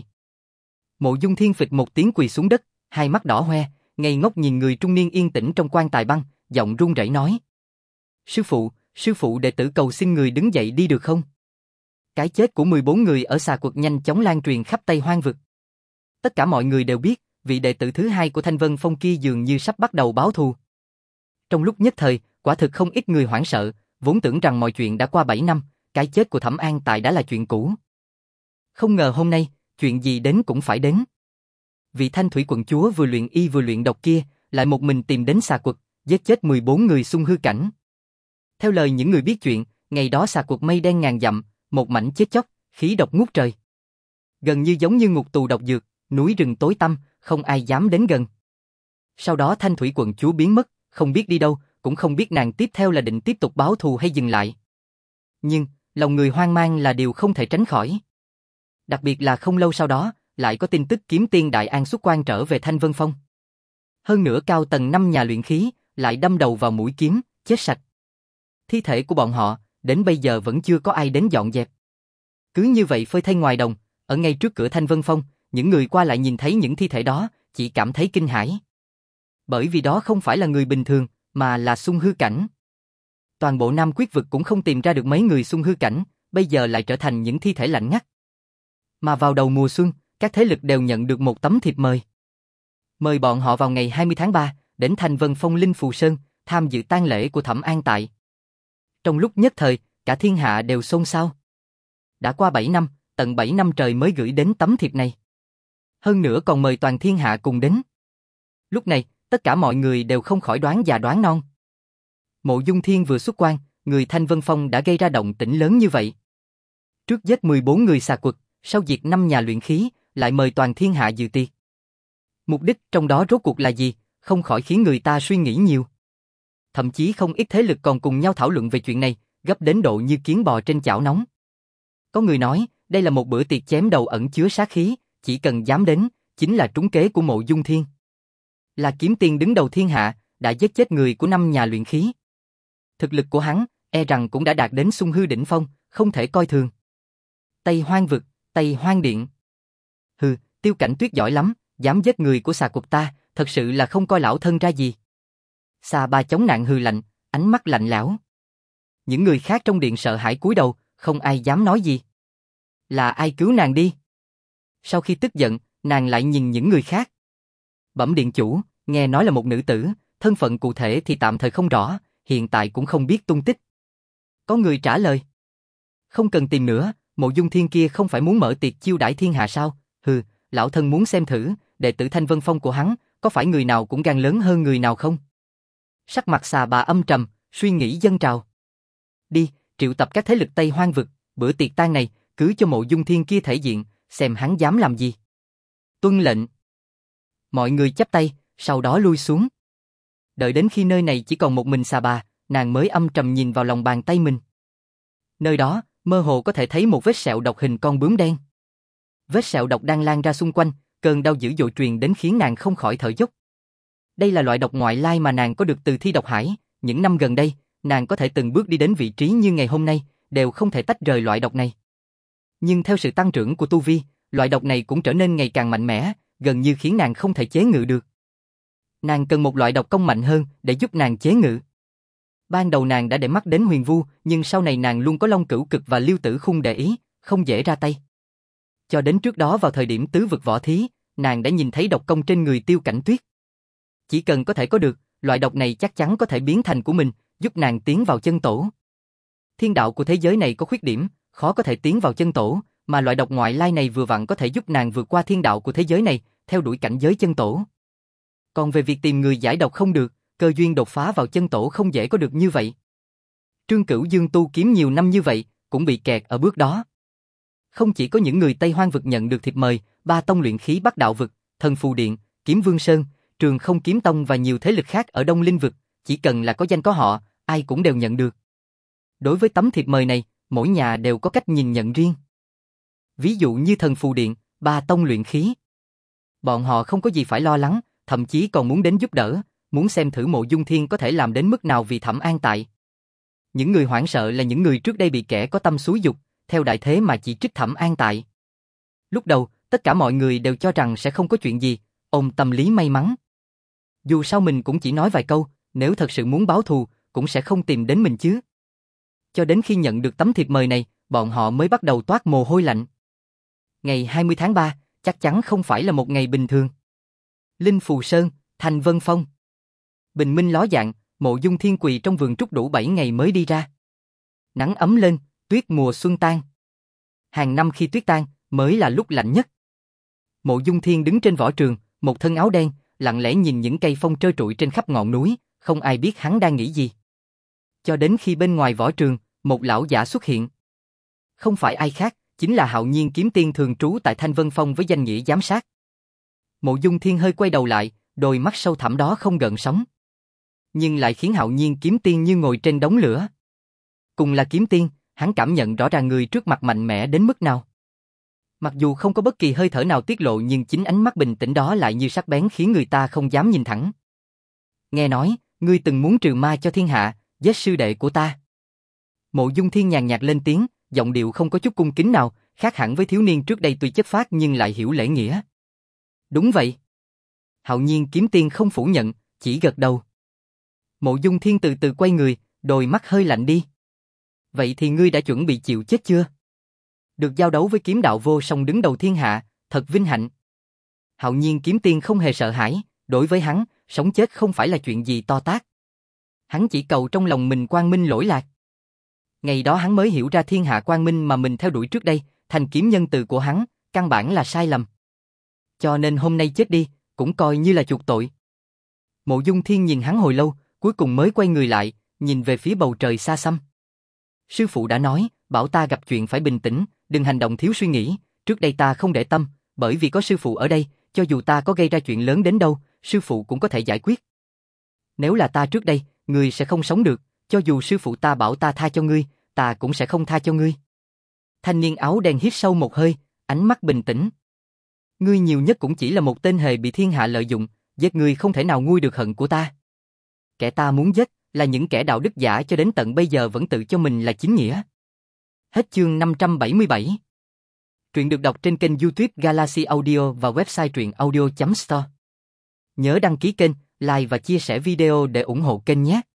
Mộ Dung Thiên phịch một tiếng quỳ xuống đất, hai mắt đỏ hoe, ngây ngốc nhìn người trung niên yên tĩnh trong quan tài băng, giọng run rẩy nói: Sư phụ, sư phụ, đệ tử cầu xin người đứng dậy đi được không? Cái chết của mười bốn người ở xà quật nhanh chóng lan truyền khắp Tây Hoang vực. Tất cả mọi người đều biết, vị đệ tử thứ hai của Thanh Vân Phong kia dường như sắp bắt đầu báo thù. Trong lúc nhất thời, quả thực không ít người hoảng sợ, vốn tưởng rằng mọi chuyện đã qua bảy năm, cái chết của Thẩm An Tại đã là chuyện cũ. Không ngờ hôm nay, chuyện gì đến cũng phải đến. Vị Thanh Thủy quận chúa vừa luyện y vừa luyện độc kia, lại một mình tìm đến xà quật, giết chết mười bốn người xung hư cảnh. Theo lời những người biết chuyện, ngày đó xà quật mây đen ngàn dặm, một mảnh chết chóc, khí độc ngút trời. Gần như giống như ngục tù độc dược, núi rừng tối tăm, không ai dám đến gần. Sau đó Thanh Thủy quận chúa biến mất, không biết đi đâu, cũng không biết nàng tiếp theo là định tiếp tục báo thù hay dừng lại. Nhưng, lòng người hoang mang là điều không thể tránh khỏi. Đặc biệt là không lâu sau đó, lại có tin tức kiếm tiên Đại An xuất quan trở về Thanh Vân Phong. Hơn nữa cao tầng năm nhà luyện khí, lại đâm đầu vào mũi kiếm, chết sạch. Thi thể của bọn họ, đến bây giờ vẫn chưa có ai đến dọn dẹp. Cứ như vậy phơi thây ngoài đồng, ở ngay trước cửa Thanh Vân Phong, những người qua lại nhìn thấy những thi thể đó, chỉ cảm thấy kinh hãi. Bởi vì đó không phải là người bình thường, mà là xung hư cảnh. Toàn bộ Nam Quyết vực cũng không tìm ra được mấy người xung hư cảnh, bây giờ lại trở thành những thi thể lạnh ngắt. Mà vào đầu mùa xuân, các thế lực đều nhận được một tấm thiệp mời. Mời bọn họ vào ngày hai mươi tháng ba, đến Thanh Vân Phong Linh Phù Sơn, tham dự tang lễ của Thẩm An Tại. Trong lúc nhất thời, cả thiên hạ đều xôn xao. Đã qua bảy năm, tận bảy năm trời mới gửi đến tấm thiệp này. Hơn nữa còn mời toàn thiên hạ cùng đến. Lúc này, tất cả mọi người đều không khỏi đoán già đoán non. Mộ Dung Thiên vừa xuất quan, người Thanh Vân Phong đã gây ra động tĩnh lớn như vậy. Trước giết mười bốn người xà quật, sau diệt năm nhà luyện khí, lại mời toàn thiên hạ dự tiệc. Mục đích trong đó rốt cuộc là gì, không khỏi khiến người ta suy nghĩ nhiều. Thậm chí không ít thế lực còn cùng nhau thảo luận về chuyện này, gấp đến độ như kiến bò trên chảo nóng. Có người nói, đây là một bữa tiệc chém đầu ẩn chứa sát khí, chỉ cần dám đến, chính là trúng kế của Mộ Dung Thiên. Là kiếm tiên đứng đầu thiên hạ, đã giết chết người của năm nhà luyện khí. Thực lực của hắn, e rằng cũng đã đạt đến xung hư đỉnh phong, không thể coi thường. Tây Hoang vực, Tây Hoang điện. Hừ, Tiêu Cảnh Tuyết giỏi lắm, dám giết người của xà cục ta, thật sự là không coi lão thân ra gì. Xà Ba chống nạn hừ lạnh, ánh mắt lạnh lẽo. Những người khác trong điện sợ hãi cúi đầu, không ai dám nói gì. Là ai cứu nàng đi? Sau khi tức giận, nàng lại nhìn những người khác. Bẩm điện chủ, nghe nói là một nữ tử, thân phận cụ thể thì tạm thời không rõ, hiện tại cũng không biết tung tích. Có người trả lời. Không cần tìm nữa, Mộ Dung Thiên kia không phải muốn mở tiệc chiêu đãi thiên hạ sao? Hừ, lão thân muốn xem thử, đệ tử Thanh Vân Phong của hắn, có phải người nào cũng gan lớn hơn người nào không? Sắc mặt Xà Bà âm trầm, suy nghĩ dâng trào. Đi, triệu tập các thế lực Tây Hoang vực, bữa tiệc tang này, cứ cho Mộ Dung Thiên kia thể diện, xem hắn dám làm gì. Tuân lệnh. Mọi người chắp tay, sau đó lui xuống. Đợi đến khi nơi này chỉ còn một mình Xà Bà, nàng mới âm trầm nhìn vào lòng bàn tay mình. Nơi đó, mơ hồ có thể thấy một vết sẹo độc hình con bướm đen. Vết sẹo độc đang lan ra xung quanh, cơn đau dữ dội truyền đến khiến nàng không khỏi thở dốc. Đây là loại độc ngoại lai mà nàng có được từ Thi Độc Hải, những năm gần đây, nàng có thể từng bước đi đến vị trí như ngày hôm nay, đều không thể tách rời loại độc này. Nhưng theo sự tăng trưởng của tu vi, loại độc này cũng trở nên ngày càng mạnh mẽ, gần như khiến nàng không thể chế ngự được. Nàng cần một loại độc công mạnh hơn để giúp nàng chế ngự. Ban đầu nàng đã để mắt đến Huyền Vu, nhưng sau này nàng luôn có Long Cửu Cực và Liêu Tử Khung để ý, không dễ ra tay. Cho đến trước đó vào thời điểm tứ vực võ thí, nàng đã nhìn thấy độc công trên người Tiêu Cảnh Tuyết. Chỉ cần có thể có được, loại độc này chắc chắn có thể biến thành của mình, giúp nàng tiến vào chân tổ. Thiên đạo của thế giới này có khuyết điểm, khó có thể tiến vào chân tổ, mà loại độc ngoại lai này vừa vặn có thể giúp nàng vượt qua thiên đạo của thế giới này, theo đuổi cảnh giới chân tổ. Còn về việc tìm người giải độc không được, cơ duyên đột phá vào chân tổ không dễ có được như vậy. Trương Cửu Dương tu kiếm nhiều năm như vậy, cũng bị kẹt ở bước đó. Không chỉ có những người Tây Hoang vực nhận được thiệp mời, ba tông luyện khí Bắc Đạo vực, Thần Phù Điện, Kiếm Vương Sơn, Trường Không Kiếm Tông và nhiều thế lực khác ở Đông Linh vực, chỉ cần là có danh có họ, ai cũng đều nhận được. Đối với tấm thiệp mời này, mỗi nhà đều có cách nhìn nhận riêng. Ví dụ như Thần Phù Điện, ba tông luyện khí. Bọn họ không có gì phải lo lắng, thậm chí còn muốn đến giúp đỡ, muốn xem thử Mộ Dung Thiên có thể làm đến mức nào vì Thẩm An tại. Những người hoảng sợ là những người trước đây bị kẻ có tâm xúi dục, theo đại thế mà chỉ trích Thẩm An tại. Lúc đầu, tất cả mọi người đều cho rằng sẽ không có chuyện gì, ôm tâm lý may mắn. Dù sao mình cũng chỉ nói vài câu, nếu thật sự muốn báo thù, cũng sẽ không tìm đến mình chứ. Cho đến khi nhận được tấm thiệp mời này, bọn họ mới bắt đầu toát mồ hôi lạnh. Ngày hai mươi tháng ba, chắc chắn không phải là một ngày bình thường. Linh Phù Sơn, Thanh Vân Phong. Bình minh ló dạng, Mộ Dung Thiên quỳ trong vườn trúc đủ bảy ngày mới đi ra. Nắng ấm lên, tuyết mùa xuân tan. Hàng năm khi tuyết tan, mới là lúc lạnh nhất. Mộ Dung Thiên đứng trên võ trường, một thân áo đen, lặng lẽ nhìn những cây phong trơ trụi trên khắp ngọn núi, không ai biết hắn đang nghĩ gì. Cho đến khi bên ngoài võ trường, một lão giả xuất hiện. Không phải ai khác, chính là Hạo Nhiên kiếm tiên thường trú tại Thanh Vân Phong với danh nghĩa giám sát. Mộ Dung Thiên hơi quay đầu lại, đôi mắt sâu thẳm đó không gợn sóng. Nhưng lại khiến Hạo Nhiên kiếm tiên như ngồi trên đống lửa. Cùng là kiếm tiên, hắn cảm nhận rõ ràng người trước mặt mạnh mẽ đến mức nào. Mặc dù không có bất kỳ hơi thở nào tiết lộ nhưng chính ánh mắt bình tĩnh đó lại như sắc bén khiến người ta không dám nhìn thẳng. Nghe nói, ngươi từng muốn trừ ma cho thiên hạ, giết sư đệ của ta. Mộ Dung Thiên nhàn nhạt lên tiếng, giọng điệu không có chút cung kính nào, khác hẳn với thiếu niên trước đây tuy chất phác nhưng lại hiểu lễ nghĩa. Đúng vậy. Hạo Nhiên kiếm tiên không phủ nhận, chỉ gật đầu. Mộ Dung Thiên từ từ quay người, đôi mắt hơi lạnh đi. Vậy thì ngươi đã chuẩn bị chịu chết chưa? Được giao đấu với kiếm đạo vô song đứng đầu thiên hạ, thật vinh hạnh. Hạo Nhiên kiếm tiên không hề sợ hãi, đối với hắn, sống chết không phải là chuyện gì to tát. Hắn chỉ cầu trong lòng mình quang minh lỗi lạc. Ngày đó hắn mới hiểu ra thiên hạ quang minh mà mình theo đuổi trước đây, thành kiếm nhân từ của hắn, căn bản là sai lầm. Cho nên hôm nay chết đi, cũng coi như là chuộc tội. Mộ Dung Thiên nhìn hắn hồi lâu, cuối cùng mới quay người lại, nhìn về phía bầu trời xa xăm. Sư phụ đã nói, bảo ta gặp chuyện phải bình tĩnh, đừng hành động thiếu suy nghĩ, trước đây ta không để tâm, bởi vì có sư phụ ở đây, cho dù ta có gây ra chuyện lớn đến đâu, sư phụ cũng có thể giải quyết. Nếu là ta trước đây, ngươi sẽ không sống được, cho dù sư phụ ta bảo ta tha cho ngươi, ta cũng sẽ không tha cho ngươi. Thanh niên áo đen hít sâu một hơi, ánh mắt bình tĩnh. Ngươi nhiều nhất cũng chỉ là một tên hề bị thiên hạ lợi dụng, giết ngươi không thể nào nguôi được hận của ta. Kẻ ta muốn giết là những kẻ đạo đức giả cho đến tận bây giờ vẫn tự cho mình là chính nghĩa. Hết chương năm trăm bảy mươi bảy. Truyện được đọc trên kênh YouTube Galaxy Audio và website truyện audio chấm store. Nhớ đăng ký kênh, like và chia sẻ video để ủng hộ kênh nhé.